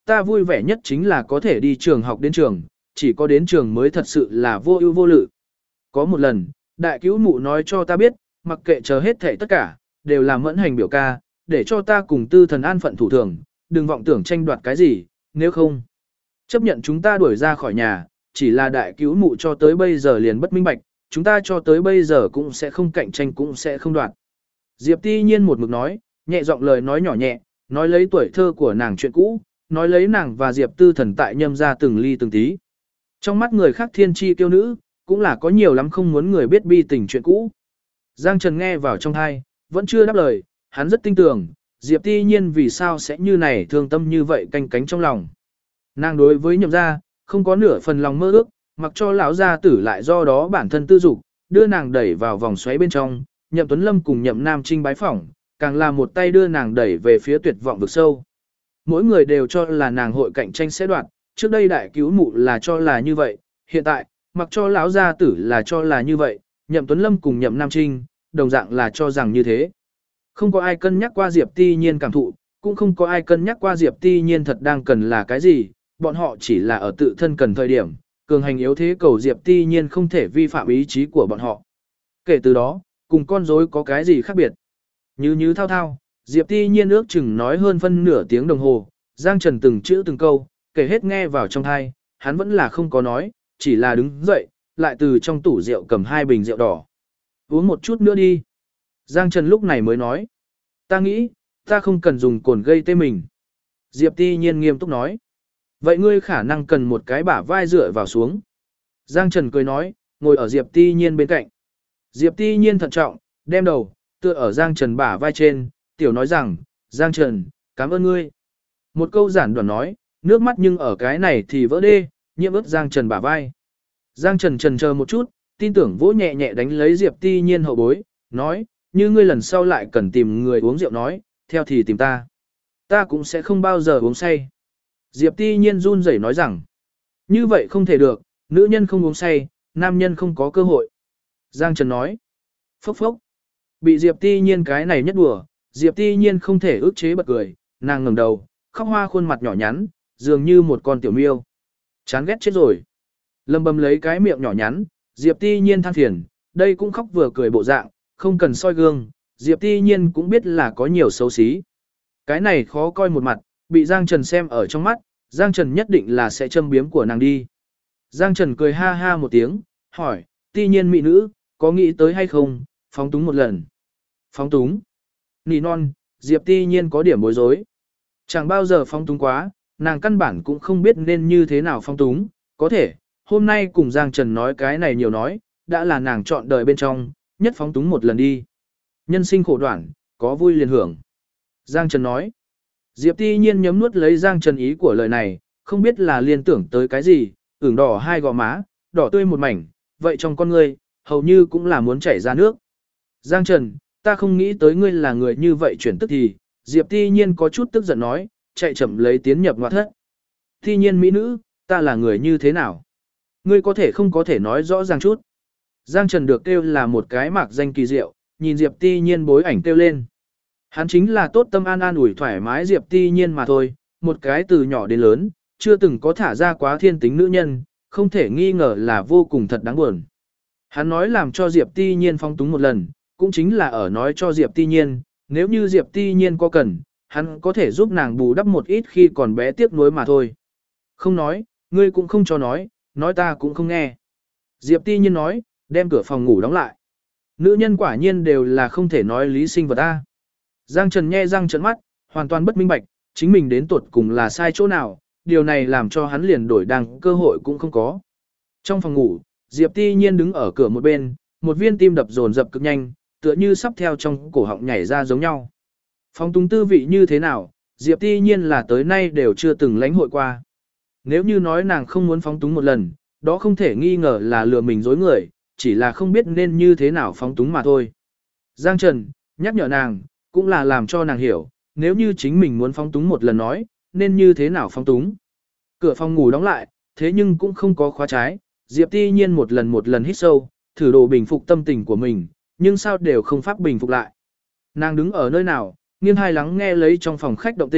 ta vui vẻ nhất chính là có thể đi trường học đến trường, chỉ có đến trường mới thật sự là vô ưu vô lự. Có một lần, đại cứu mụ nói cho ta biết, mặc kệ chờ hết thảy tất cả, đều là mẫn hành biểu ca, để cho ta cùng tư thần an phận thủ thường, đừng vọng tưởng tranh đoạt cái gì, nếu không, chấp nhận chúng ta đuổi ra khỏi nhà, chỉ là đại cứu mụ cho tới bây giờ liền bất minh bạch, chúng ta cho tới bây giờ cũng sẽ không cạnh tranh cũng sẽ không đoạt. Diệp Ti Nhiên một mực nói, nhẹ giọng lời nói nhỏ nhẹ, nói lấy tuổi thơ của nàng chuyện cũ, nói lấy nàng và Diệp Tư Thần tại Nhâm gia từng ly từng tí. Trong mắt người khác thiên chi kiêu nữ, cũng là có nhiều lắm không muốn người biết bi tình chuyện cũ. Giang Trần nghe vào trong tai, vẫn chưa đáp lời, hắn rất tin tưởng, Diệp Ti Nhiên vì sao sẽ như này thương tâm như vậy canh cánh trong lòng. Nàng đối với Nhậm gia, không có nửa phần lòng mơ ước, mặc cho lão gia tử lại do đó bản thân tư dục, đưa nàng đẩy vào vòng xoáy bên trong, Nhậm Tuấn Lâm cùng Nhậm Nam Trinh bái phỏng, càng là một tay đưa nàng đẩy về phía tuyệt vọng vực sâu. Mỗi người đều cho là nàng hội cạnh tranh sẽ đoạt, trước đây đại cứu mụ là cho là như vậy, hiện tại, mặc cho lão gia tử là cho là như vậy, Nhậm Tuấn Lâm cùng Nhậm Nam Trinh, đồng dạng là cho rằng như thế. Không có ai cân nhắc qua Diệp Ti Nhiên cảm thụ, cũng không có ai cân nhắc qua Diệp Ti Nhiên thật đang cần là cái gì, bọn họ chỉ là ở tự thân cần thời điểm, cường hành yếu thế cầu Diệp Ti Nhiên không thể vi phạm ý chí của bọn họ. Kể từ đó, cùng con rối có cái gì khác biệt? Như thao thao, Diệp Ti Nhiên ước chừng nói hơn phân nửa tiếng đồng hồ, Giang Trần từng chữ từng câu, kể hết nghe vào trong tai, hắn vẫn là không có nói, chỉ là đứng dậy, lại từ trong tủ rượu cầm 2 bình rượu đỏ. Uống một chút nữa đi. Giang Trần lúc này mới nói. Ta nghĩ, ta không cần dùng cồn gây tê mình. Diệp Ti Nhiên nghiêm túc nói. Vậy ngươi khả năng cần một cái bả vai dựa vào xuống. Giang Trần cười nói, ngồi ở Diệp Ti Nhiên bên cạnh. Diệp Ti Nhiên thận trọng, đem đầu, tựa ở Giang Trần bả vai trên, tiểu nói rằng, Giang Trần, cảm ơn ngươi. Một câu giản đoạn nói, nước mắt nhưng ở cái này thì vỡ đê, nhiễm ướt Giang Trần bả vai. Giang Trần chần chờ một chút, tin tưởng vỗ nhẹ nhẹ đánh lấy Diệp Ti Nhiên hậu bối, nói, như ngươi lần sau lại cần tìm người uống rượu nói, theo thì tìm ta. Ta cũng sẽ không bao giờ uống say. Diệp Ti Nhiên run rẩy nói rằng, như vậy không thể được, nữ nhân không uống say, nam nhân không có cơ hội. Giang Trần nói, phốc phốc. Bị Diệp Ti Nhiên cái này nhất đùa, Diệp Ti Nhiên không thể ức chế bật cười, nàng ngẩng đầu, khóc hoa khuôn mặt nhỏ nhắn, dường như một con tiểu miêu. Chán ghét chết rồi. Lâm bầm lấy cái miệng nhỏ nhắn, Diệp Ti Nhiên than phiền, đây cũng khóc vừa cười bộ dạng, không cần soi gương, Diệp Ti Nhiên cũng biết là có nhiều xấu xí. Cái này khó coi một mặt, bị Giang Trần xem ở trong mắt, Giang Trần nhất định là sẽ châm biếm của nàng đi. Giang Trần cười ha ha một tiếng, hỏi, Ti Nhiên mỹ nữ, có nghĩ tới hay không, phóng túng một lần. Phóng túng. Nỉ non, Diệp Ti Nhiên có điểm bối rối. Chẳng bao giờ phóng túng quá, nàng căn bản cũng không biết nên như thế nào phóng túng, có thể, hôm nay cùng Giang Trần nói cái này nhiều nói, đã là nàng chọn đời bên trong, nhất phóng túng một lần đi. Nhân sinh khổ đoạn, có vui liền hưởng. Giang Trần nói. Diệp Ti Nhiên nhấm nuốt lấy Giang Trần ý của lời này, không biết là liên tưởng tới cái gì, ửng đỏ 2 gò má, đỏ tươi một mảnh, vậy trong con ngươi, hầu như cũng là muốn chảy ra nước. Giang Trần, ta không nghĩ tới ngươi là người như vậy chuyển tức thì, Diệp Ti Nhiên có chút tức giận nói, chạy chậm lấy tiến nhập ngoại thất. Ti Nhiên mỹ nữ, ta là người như thế nào? Ngươi có thể không có thể nói rõ ràng chút. Giang Trần được kêu là một cái mạc danh kỳ diệu, nhìn Diệp Ti Nhiên bối ảnh kêu lên. Hắn chính là tốt tâm an ủi thoải mái Diệp Ti Nhiên mà thôi, một cái từ nhỏ đến lớn, chưa từng có thả ra quá thiên tính nữ nhân, không thể nghi ngờ là vô cùng thật đáng buồn. Hắn nói làm cho Diệp Ti Nhiên phong túng một lần, cũng chính là ở nói cho Diệp Ti Nhiên, nếu như Diệp Ti Nhiên có cần, hắn có thể giúp nàng bù đắp một ít khi còn bé tiếc nuối mà thôi. Không nói, ngươi cũng không cho nói ta cũng không nghe. Diệp Ti Nhiên nói, đem cửa phòng ngủ đóng lại. Nữ nhân quả nhiên đều là không thể nói lý sinh vật ta. Giang Trần nhe răng trợn mắt, hoàn toàn bất minh bạch, chính mình đến tuột cùng là sai chỗ nào, điều này làm cho hắn liền đổi đằng cơ hội cũng không có. Trong phòng ngủ, Diệp Ti Nhiên đứng ở cửa một bên, một viên tim đập dồn dập cực nhanh, tựa như sắp theo trong cổ họng nhảy ra giống nhau. Phóng túng tư vị như thế nào, Diệp Ti Nhiên là tới nay đều chưa từng lãnh hội qua. Nếu như nói nàng không muốn phóng túng một lần, đó không thể nghi ngờ là lừa mình dối người, chỉ là không biết nên như thế nào phóng túng mà thôi. Giang Trần, nhắc nhở nàng, cũng là làm cho nàng hiểu, nếu như chính mình muốn phóng túng một lần nói, nên như thế nào phóng túng. Cửa phòng ngủ đóng lại, thế nhưng cũng không có khóa trái, Diệp Ti Nhiên một lần hít sâu, thử đồ bình phục tâm tình của mình, nhưng sao đều không pháp bình phục lại. Nàng đứng ở nơi nào, nghiêng hai lắng nghe lấy trong phòng khách động tĩnh,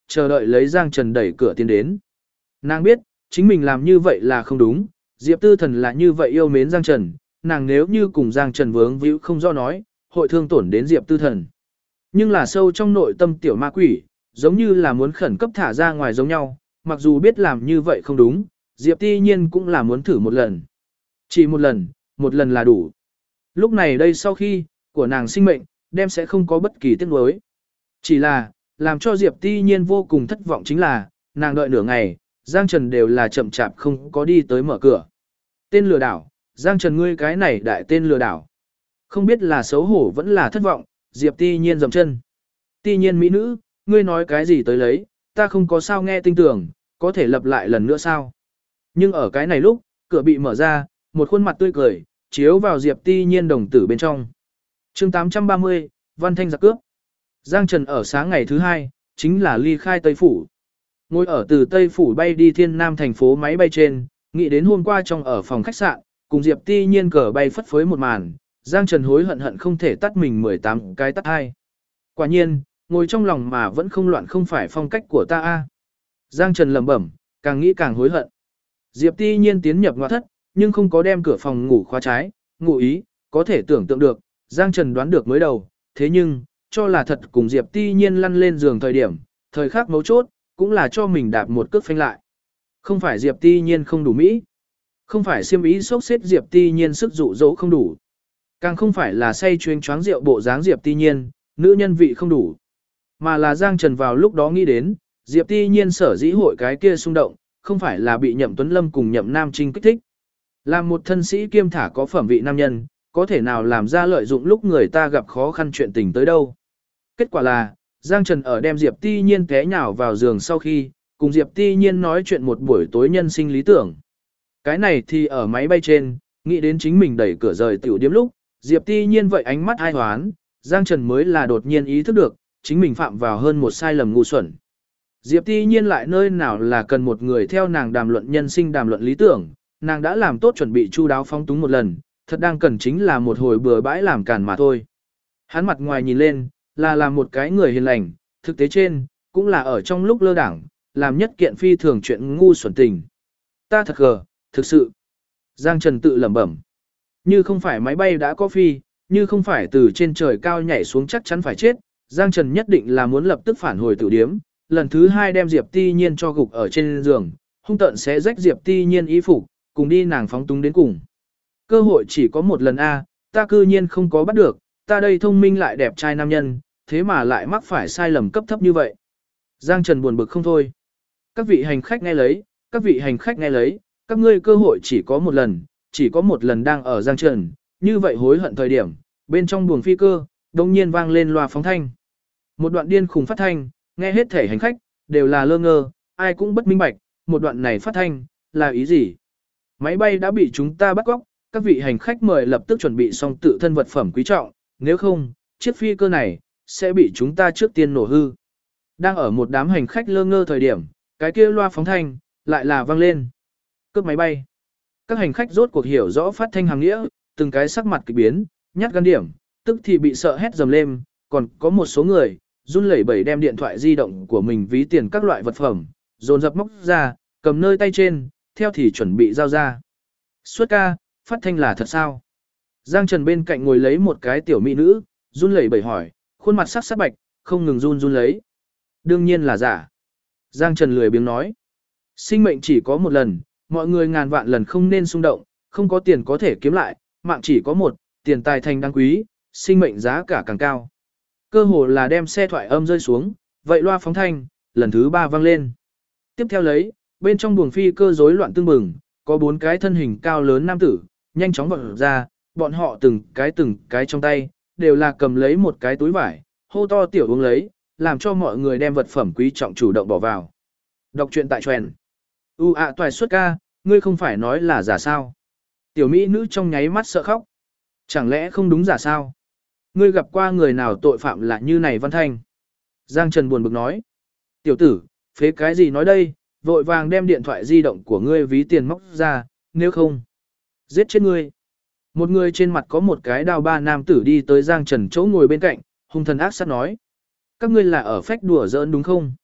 chờ đợi lấy Giang Trần đẩy cửa tiến đến. Nàng biết, chính mình làm như vậy là không đúng, Diệp Tư Thần là như vậy yêu mến Giang Trần, nàng nếu như cùng Giang Trần vướng víu không do nói, hội thương tổn đến Diệp Tư Thần. Nhưng là sâu trong nội tâm tiểu ma quỷ, giống như là muốn khẩn cấp thả ra ngoài giống nhau, mặc dù biết làm như vậy không đúng, Diệp Ti Nhiên cũng là muốn thử một lần. Chỉ một lần là đủ. Lúc này đây sau khi, của nàng sinh mệnh, đem sẽ không có bất kỳ tiếc nuối. Chỉ là, làm cho Diệp Ti Nhiên vô cùng thất vọng chính là, nàng đợi nửa ngày, Giang Trần đều là chậm chạp không có đi tới mở cửa. Tên lừa đảo, Giang Trần ngươi cái này đại tên lừa đảo. Không biết là xấu hổ vẫn là thất vọng, Diệp Ti Nhiên dầm chân. Ti Nhiên mỹ nữ, ngươi nói cái gì tới lấy, ta không có sao nghe tinh tưởng, có thể lặp lại lần nữa sao. Nhưng ở cái này lúc, cửa bị mở ra, một khuôn mặt tươi cười, chiếu vào Diệp Ti Nhiên đồng tử bên trong. chương 830, Văn Thanh giặc cướp. Giang Trần ở sáng ngày thứ hai, chính là ly khai Tây Phủ. Ngồi ở từ Tây Phủ bay đi Thiên Nam thành phố máy bay trên, nghĩ đến hôm qua trong ở phòng khách sạn, cùng Diệp Ti Nhiên cờ bay phất phới một màn, Giang Trần hối hận hận không thể tắt mình 18 cái tắt hai. Quả nhiên, ngồi trong lòng mà vẫn không loạn không phải phong cách của ta a. Giang Trần lẩm bẩm, càng nghĩ càng hối hận. Diệp Ti Nhiên tiến nhập ngoại thất, nhưng không có đem cửa phòng ngủ khóa trái, ngụ ý, có thể tưởng tượng được, Giang Trần đoán được mới đầu, thế nhưng, cho là thật cùng Diệp Ti Nhiên lăn lên giường thời điểm, thời khắc mấu chốt, cũng là cho mình đạp một cước phanh lại. Không phải Diệp Ti Nhiên không đủ mỹ, không phải xiêm ý sốc xếp Diệp Ti Nhiên sức dụ dỗ không đủ, càng không phải là say chuyên choáng rượu bộ dáng Diệp Ti Nhiên, nữ nhân vị không đủ, mà là Giang Trần vào lúc đó nghĩ đến, Diệp Ti Nhiên sở dĩ hội cái kia xung động, không phải là bị Nhậm Tuấn Lâm cùng Nhậm Nam Trinh kích thích. Làm một thân sĩ kiêm thả có phẩm vị nam nhân, có thể nào làm ra lợi dụng lúc người ta gặp khó khăn chuyện tình tới đâu. Kết quả là, Giang Trần ở đem Diệp Ti Nhiên té nhào vào giường sau khi, cùng Diệp Ti Nhiên nói chuyện một buổi tối nhân sinh lý tưởng. Cái này thì ở máy bay trên, nghĩ đến chính mình đẩy cửa rời tiểu điếm lúc, Diệp Ti Nhiên vậy ánh mắt ai hoán, Giang Trần mới là đột nhiên ý thức được, chính mình phạm vào hơn một sai lầm ngu xuẩn. Diệp Ti Nhiên lại nơi nào là cần một người theo nàng đàm luận nhân sinh đàm luận lý tưởng, nàng đã làm tốt chuẩn bị chu đáo phóng túng một lần, thật đang cần chính là một hồi bừa bãi làm càn mà thôi. Hắn mặt ngoài nhìn lên, là làm một cái người hiền lành, thực tế trên, cũng là ở trong lúc lơ đảng, làm nhất kiện phi thường chuyện ngu xuẩn tình. Ta thật gờ, thực sự. Giang Trần tự lẩm bẩm. Như không phải máy bay đã có phi, như không phải từ trên trời cao nhảy xuống chắc chắn phải chết, Giang Trần nhất định là muốn lập tức phản hồi tử điếm, lần thứ hai đem Diệp Ti Nhiên cho gục ở trên giường, hung tận sẽ rách Diệp Ti Nhiên y phục, cùng đi nàng phóng túng đến cùng. Cơ hội chỉ có một lần a, ta cư nhiên không có bắt được, ta đây thông minh lại đẹp trai nam nhân, thế mà lại mắc phải sai lầm cấp thấp như vậy. Giang Trần buồn bực không thôi. Các vị hành khách nghe lấy, các vị hành khách nghe lấy, các ngươi cơ hội chỉ có một lần đang ở Giang Trần, như vậy hối hận thời điểm, bên trong buồng phi cơ, đông nhiên vang lên loa phóng thanh. Một đoạn điên khùng phát thanh, nghe hết thể hành khách, đều là lơ ngơ, ai cũng bất minh bạch, một đoạn này phát thanh, là ý gì? Máy bay đã bị chúng ta bắt cóc, các vị hành khách mời lập tức chuẩn bị xong tự thân vật phẩm quý trọng, nếu không, chiếc phi cơ này, sẽ bị chúng ta trước tiên nổ hư. Đang ở một đám hành khách lơ ngơ thời điểm, cái kia loa phóng thanh, lại là vang lên. Cướp máy bay. Các hành khách rốt cuộc hiểu rõ phát thanh hàng nghĩa, từng cái sắc mặt kỳ biến, nhát gan điểm, tức thì bị sợ hét dầm lên, còn có một số người, run lẩy bẩy đem điện thoại di động của mình ví tiền các loại vật phẩm, dồn dập móc ra, cầm nơi tay trên, theo thì chuẩn bị giao ra. Suốt ca, phát thanh là thật sao? Giang Trần bên cạnh ngồi lấy một cái tiểu mỹ nữ, run lẩy bẩy hỏi, khuôn mặt sắc sắc bạch, không ngừng run run lấy. Đương nhiên là giả. Giang Trần lười biếng nói. Sinh mệnh chỉ có một lần, mọi người ngàn vạn lần không nên xung động, không có tiền có thể kiếm lại, mạng chỉ có một, tiền tài thành đáng quý, sinh mệnh giá cả càng cao. Cơ hồ là đem xe thoại âm rơi xuống, vậy loa phóng thanh, lần thứ 3 vang lên. Tiếp theo lấy, bên trong buồng phi cơ rối loạn tương bừng, có 4 cái thân hình cao lớn nam tử, nhanh chóng vọt ra, bọn họ từng cái trong tay, đều là cầm lấy một cái túi vải, hô to tiểu uống lấy, làm cho mọi người đem vật phẩm quý trọng chủ động bỏ vào. Đọc truyện tại truyện. Toài xuất ca, ngươi không phải nói là giả sao? Tiểu mỹ nữ trong nháy mắt sợ khóc. Chẳng lẽ không đúng giả sao? Ngươi gặp qua người nào tội phạm là như này Văn Thanh? Giang Trần buồn bực nói. Tiểu tử, phế cái gì nói đây, vội vàng đem điện thoại di động của ngươi ví tiền móc ra, nếu không, giết chết ngươi. Một người trên mặt có một cái đao ba nam tử đi tới Giang Trần chỗ ngồi bên cạnh, hung thần ác sát nói. Các ngươi là ở phách đùa giỡn đúng không?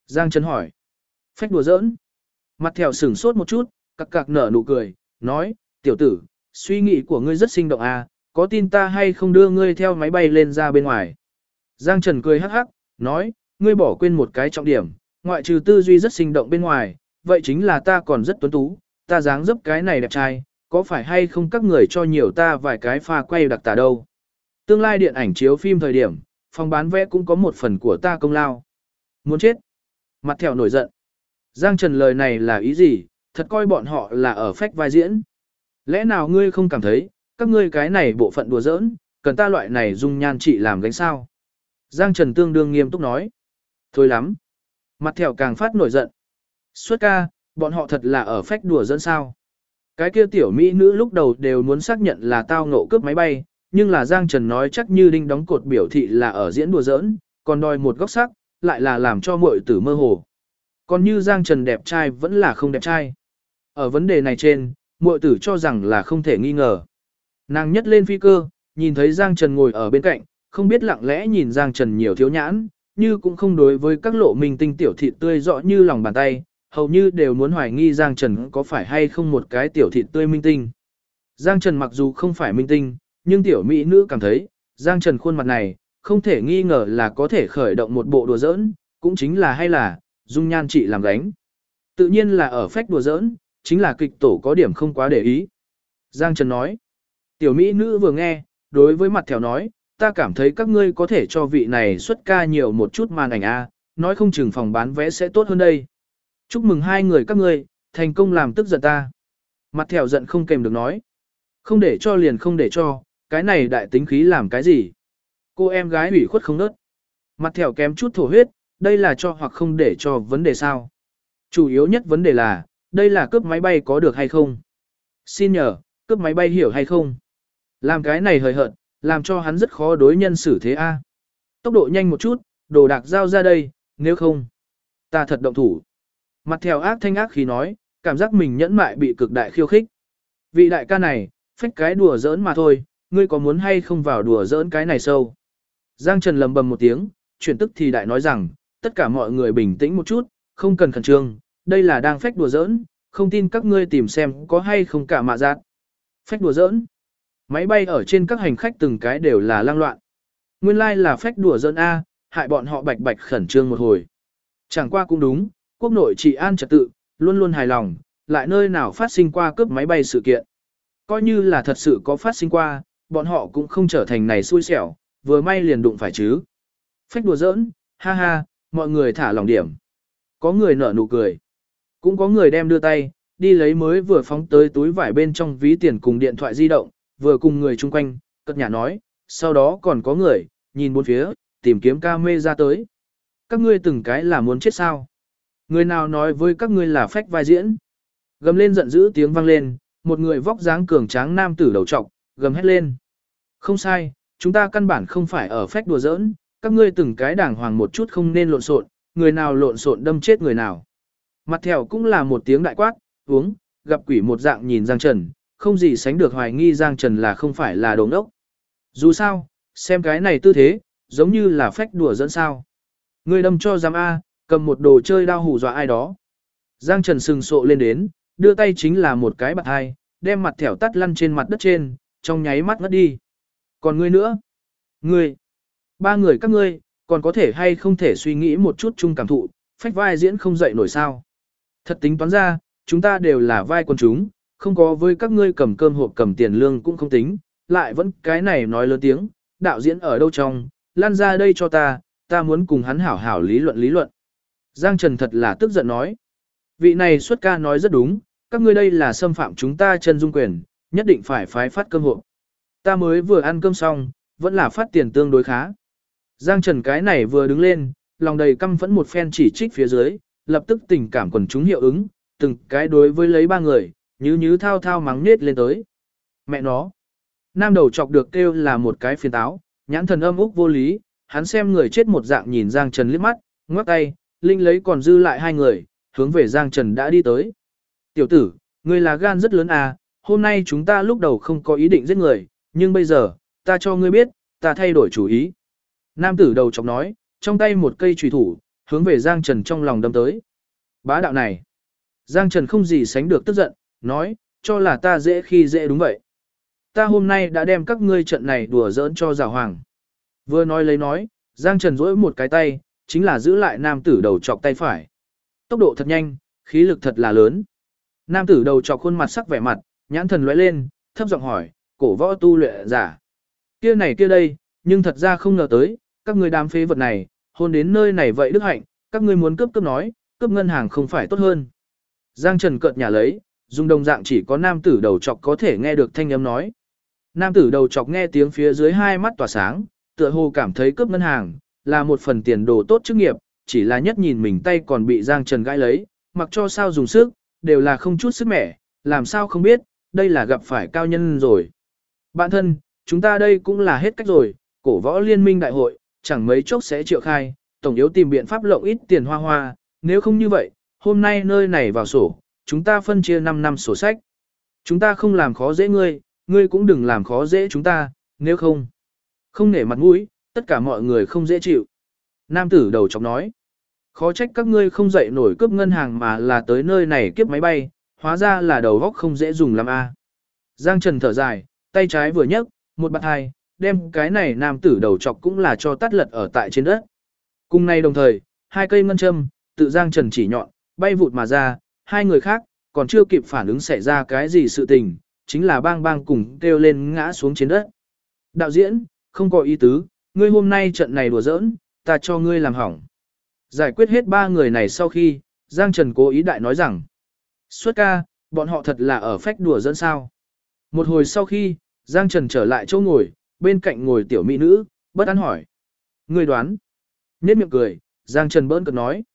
Giang Trần hỏi. Phách đùa giỡn. Mặt thèo sửng sốt một chút, cặc cặc nở nụ cười, nói, tiểu tử, suy nghĩ của ngươi rất sinh động à, có tin ta hay không đưa ngươi theo máy bay lên ra bên ngoài. Giang Trần cười hắc hắc, nói, ngươi bỏ quên một cái trọng điểm, ngoại trừ tư duy rất sinh động bên ngoài, vậy chính là ta còn rất tuấn tú, ta dáng dấp cái này đẹp trai, có phải hay không các người cho nhiều ta vài cái pha quay đặc tả đâu. Tương lai điện ảnh chiếu phim thời điểm, phòng bán vé cũng có một phần của ta công lao. Muốn chết. Mặt thèo nổi giận. Giang Trần lời này là ý gì, thật coi bọn họ là ở phách vai diễn. Lẽ nào ngươi không cảm thấy, các ngươi cái này bộ phận đùa giỡn, cần ta loại này dung nhan trị làm gánh sao? Giang Trần tương đương nghiêm túc nói. Thôi lắm. Mặt thèo càng phát nổi giận. Xuất ca, bọn họ thật là ở phách đùa giỡn sao? Cái kia tiểu mỹ nữ lúc đầu đều muốn xác nhận là tao ngộ cướp máy bay, nhưng là Giang Trần nói chắc như đinh đóng cột biểu thị là ở diễn đùa giỡn, còn đòi một góc sắc, lại là làm cho muội tử mơ hồ. Còn như Giang Trần đẹp trai vẫn là không đẹp trai. Ở vấn đề này trên, muội tử cho rằng là không thể nghi ngờ. Nàng nhất lên phi cơ, nhìn thấy Giang Trần ngồi ở bên cạnh, không biết lặng lẽ nhìn Giang Trần nhiều thiếu nhãn, như cũng không đối với các lộ minh tinh tiểu thịt tươi rõ như lòng bàn tay, hầu như đều muốn hoài nghi Giang Trần có phải hay không một cái tiểu thịt tươi minh tinh. Giang Trần mặc dù không phải minh tinh, nhưng tiểu mỹ nữ cảm thấy, Giang Trần khuôn mặt này, không thể nghi ngờ là có thể khởi động một bộ đùa giỡn, cũng chính là hay là, dung nhan trị làm gánh. Tự nhiên là ở phách đùa giỡn, chính là kịch tổ có điểm không quá để ý. Giang Trần nói, tiểu mỹ nữ vừa nghe, đối với mặt thèo nói, ta cảm thấy các ngươi có thể cho vị này xuất ca nhiều một chút màn ảnh A, nói không chừng phòng bán vé sẽ tốt hơn đây. Chúc mừng hai người các ngươi, thành công làm tức giận ta. Mặt thèo giận không kèm được nói. Không để cho liền không để cho, cái này đại tính khí làm cái gì. Cô em gái ủy khuất không nớt. Mặt thèo kém chút thổ huyết, đây là cho hoặc không để cho vấn đề sao. Chủ yếu nhất vấn đề là, đây là cướp máy bay có được hay không. Xin nhờ, cướp máy bay hiểu hay không. Làm cái này hời hợt, làm cho hắn rất khó đối nhân xử thế A. Tốc độ nhanh một chút, đồ đạc giao ra đây, nếu không, ta thật động thủ. Mặt thèo ác thanh ác khí nói, cảm giác mình nhẫn mại bị cực đại khiêu khích. Vị đại ca này, phách cái đùa giỡn mà thôi, ngươi có muốn hay không vào đùa giỡn cái này sâu. Giang Trần lầm bầm một tiếng, chuyển tức thì đại nói rằng, tất cả mọi người bình tĩnh một chút, không cần khẩn trương, đây là đang phách đùa giỡn, không tin các ngươi tìm xem có hay không cả mạ giác. Phách đùa giỡn. Máy bay ở trên các hành khách từng cái đều là lang loạn. Nguyên lai là phách đùa giỡn A, hại bọn họ bạch bạch khẩn trương một hồi. Chẳng qua cũng đúng, quốc nội trị an trật tự, luôn luôn hài lòng, lại nơi nào phát sinh qua cướp máy bay sự kiện. Coi như là thật sự có phát sinh qua, bọn họ cũng không trở thành này xui xẻo, vừa may liền đụng phải chứ. Phách đùa giỡn, ha ha, mọi người thả lòng điểm. Có người nở nụ cười. Cũng có người đem đưa tay, đi lấy mới vừa phóng tới túi vải bên trong ví tiền cùng điện thoại di động, vừa cùng người chung quanh, cất nhà nói, sau đó còn có người, nhìn bốn phía, tìm kiếm camera tới. Các ngươi từng cái là muốn chết sao? Người nào nói với các ngươi là phách vai diễn? Gầm lên giận dữ tiếng vang lên, một người vóc dáng cường tráng nam tử đầu trọc, gầm hét lên. Không sai, chúng ta căn bản không phải ở phách đùa giỡn, các ngươi từng cái đàng hoàng một chút không nên lộn xộn, người nào lộn xộn đâm chết người nào. Mặt thèo cũng là một tiếng đại quát, uống, gặp quỷ một dạng nhìn Giang Trần, không gì sánh được hoài nghi Giang Trần là không phải là đồ ngốc. Dù sao, xem cái này tư thế, giống như là phách đùa giỡn sao. Ngươi đâm cho giám A, cầm một đồ chơi đao hù dọa ai đó. Giang Trần sừng sộ lên đến, đưa tay chính là một cái bạt hai, đem mặt thẻo tắt lăn trên mặt đất trên, trong nháy mắt ngất đi. Còn ngươi nữa? Ngươi? Ba người các ngươi, còn có thể hay không thể suy nghĩ một chút chung cảm thụ, phách vai diễn không dậy nổi sao? Thật tính toán ra, chúng ta đều là vai quần chúng, không có với các ngươi cầm cơm hộp cầm tiền lương cũng không tính, lại vẫn cái này nói lớn tiếng, đạo diễn ở đâu trong, lan ra đây cho ta muốn cùng hắn hảo hảo lý luận lý luận. Giang Trần thật là tức giận nói. Vị này xuất ca nói rất đúng, các ngươi đây là xâm phạm chúng ta chân dung quyền, nhất định phải phái phát cơm hộp. Ta mới vừa ăn cơm xong, vẫn là phát tiền tương đối khá. Giang Trần cái này vừa đứng lên, lòng đầy căm phẫn một phen chỉ trích phía dưới, lập tức tình cảm quần chúng hiệu ứng, từng cái đối với lấy ba người, như thao thao mắng nết lên tới. Mẹ nó. Nam đầu chọc được kêu là một cái phiền táo, nhãn thần âm úc vô lý, hắn xem người chết một dạng nhìn Giang Trần liếc mắt, ngoắc tay, linh lấy còn dư lại hai người, hướng về Giang Trần đã đi tới. Tiểu tử, ngươi là gan rất lớn à, hôm nay chúng ta lúc đầu không có ý định giết người, nhưng bây giờ, ta cho ngươi biết, ta thay đổi chủ ý. Nam tử đầu chọc nói, trong tay một cây chùy thủ, hướng về Giang Trần trong lòng đâm tới. Bá đạo này. Giang Trần không gì sánh được tức giận, nói, cho là ta dễ khi dễ đúng vậy. Ta hôm nay đã đem các ngươi trận này đùa giỡn cho giảo hoàng. Vừa nói lấy nói, Giang Trần duỗi một cái tay, chính là giữ lại nam tử đầu chọc tay phải. Tốc độ thật nhanh, khí lực thật là lớn. Nam tử đầu chọc khuôn mặt sắc vẻ mặt, nhãn thần lóe lên, thấp giọng hỏi, cổ võ tu luyện giả. Kia này kia đây, nhưng thật ra không ngờ tới, các ngươi đám phế vật này, hôn đến nơi này vậy đức hạnh, các ngươi muốn cướp nói, cướp ngân hàng không phải tốt hơn. Giang Trần cợt nhả lấy, dùng đồng dạng chỉ có nam tử đầu chọc có thể nghe được thanh âm nói. Nam tử đầu chọc nghe tiếng phía dưới hai mắt tỏa sáng, tựa hồ cảm thấy cướp ngân hàng là một phần tiền đồ tốt chức nghiệp, chỉ là nhất nhìn mình tay còn bị Giang Trần gãi lấy, mặc cho sao dùng sức, đều là không chút sức mẻ, làm sao không biết, đây là gặp phải cao nhân rồi. Bạn thân, chúng ta đây cũng là hết cách rồi, cổ võ liên minh đại hội, chẳng mấy chốc sẽ triệu khai, tổng yếu tìm biện pháp lộng ít tiền hoa hoa, nếu không như vậy, hôm nay nơi này vào sổ, chúng ta phân chia 5 năm sổ sách. Chúng ta không làm khó dễ ngươi, ngươi cũng đừng làm khó dễ chúng ta, nếu không. Không nể mặt mũi, tất cả mọi người không dễ chịu. Nam tử đầu chọc nói, khó trách các ngươi không dậy nổi cướp ngân hàng mà là tới nơi này kiếp máy bay, hóa ra là đầu góc không dễ dùng lắm a. Giang Trần thở dài, tay trái vừa nhấc, một bạt hai, đem cái này nam tử đầu chọc cũng là cho tắt lật ở tại trên đất. Cùng này đồng thời, hai cây ngân châm, tự Giang Trần chỉ nhọn, bay vụt mà ra, hai người khác, còn chưa kịp phản ứng xảy ra cái gì sự tình, chính là bang bang cùng kêu lên ngã xuống trên đất. Đạo diễn, không có ý tứ, ngươi hôm nay trận này đùa giỡn, ta cho ngươi làm hỏng. Giải quyết hết ba người này sau khi, Giang Trần cố ý đại nói rằng, xuất ca, bọn họ thật là ở phách đùa giỡn sao. Một hồi sau khi, Giang Trần trở lại chỗ ngồi, bên cạnh ngồi tiểu mỹ nữ, bất an hỏi. Ngươi đoán. Nhết miệng cười, Giang Trần bỡn cợt nói.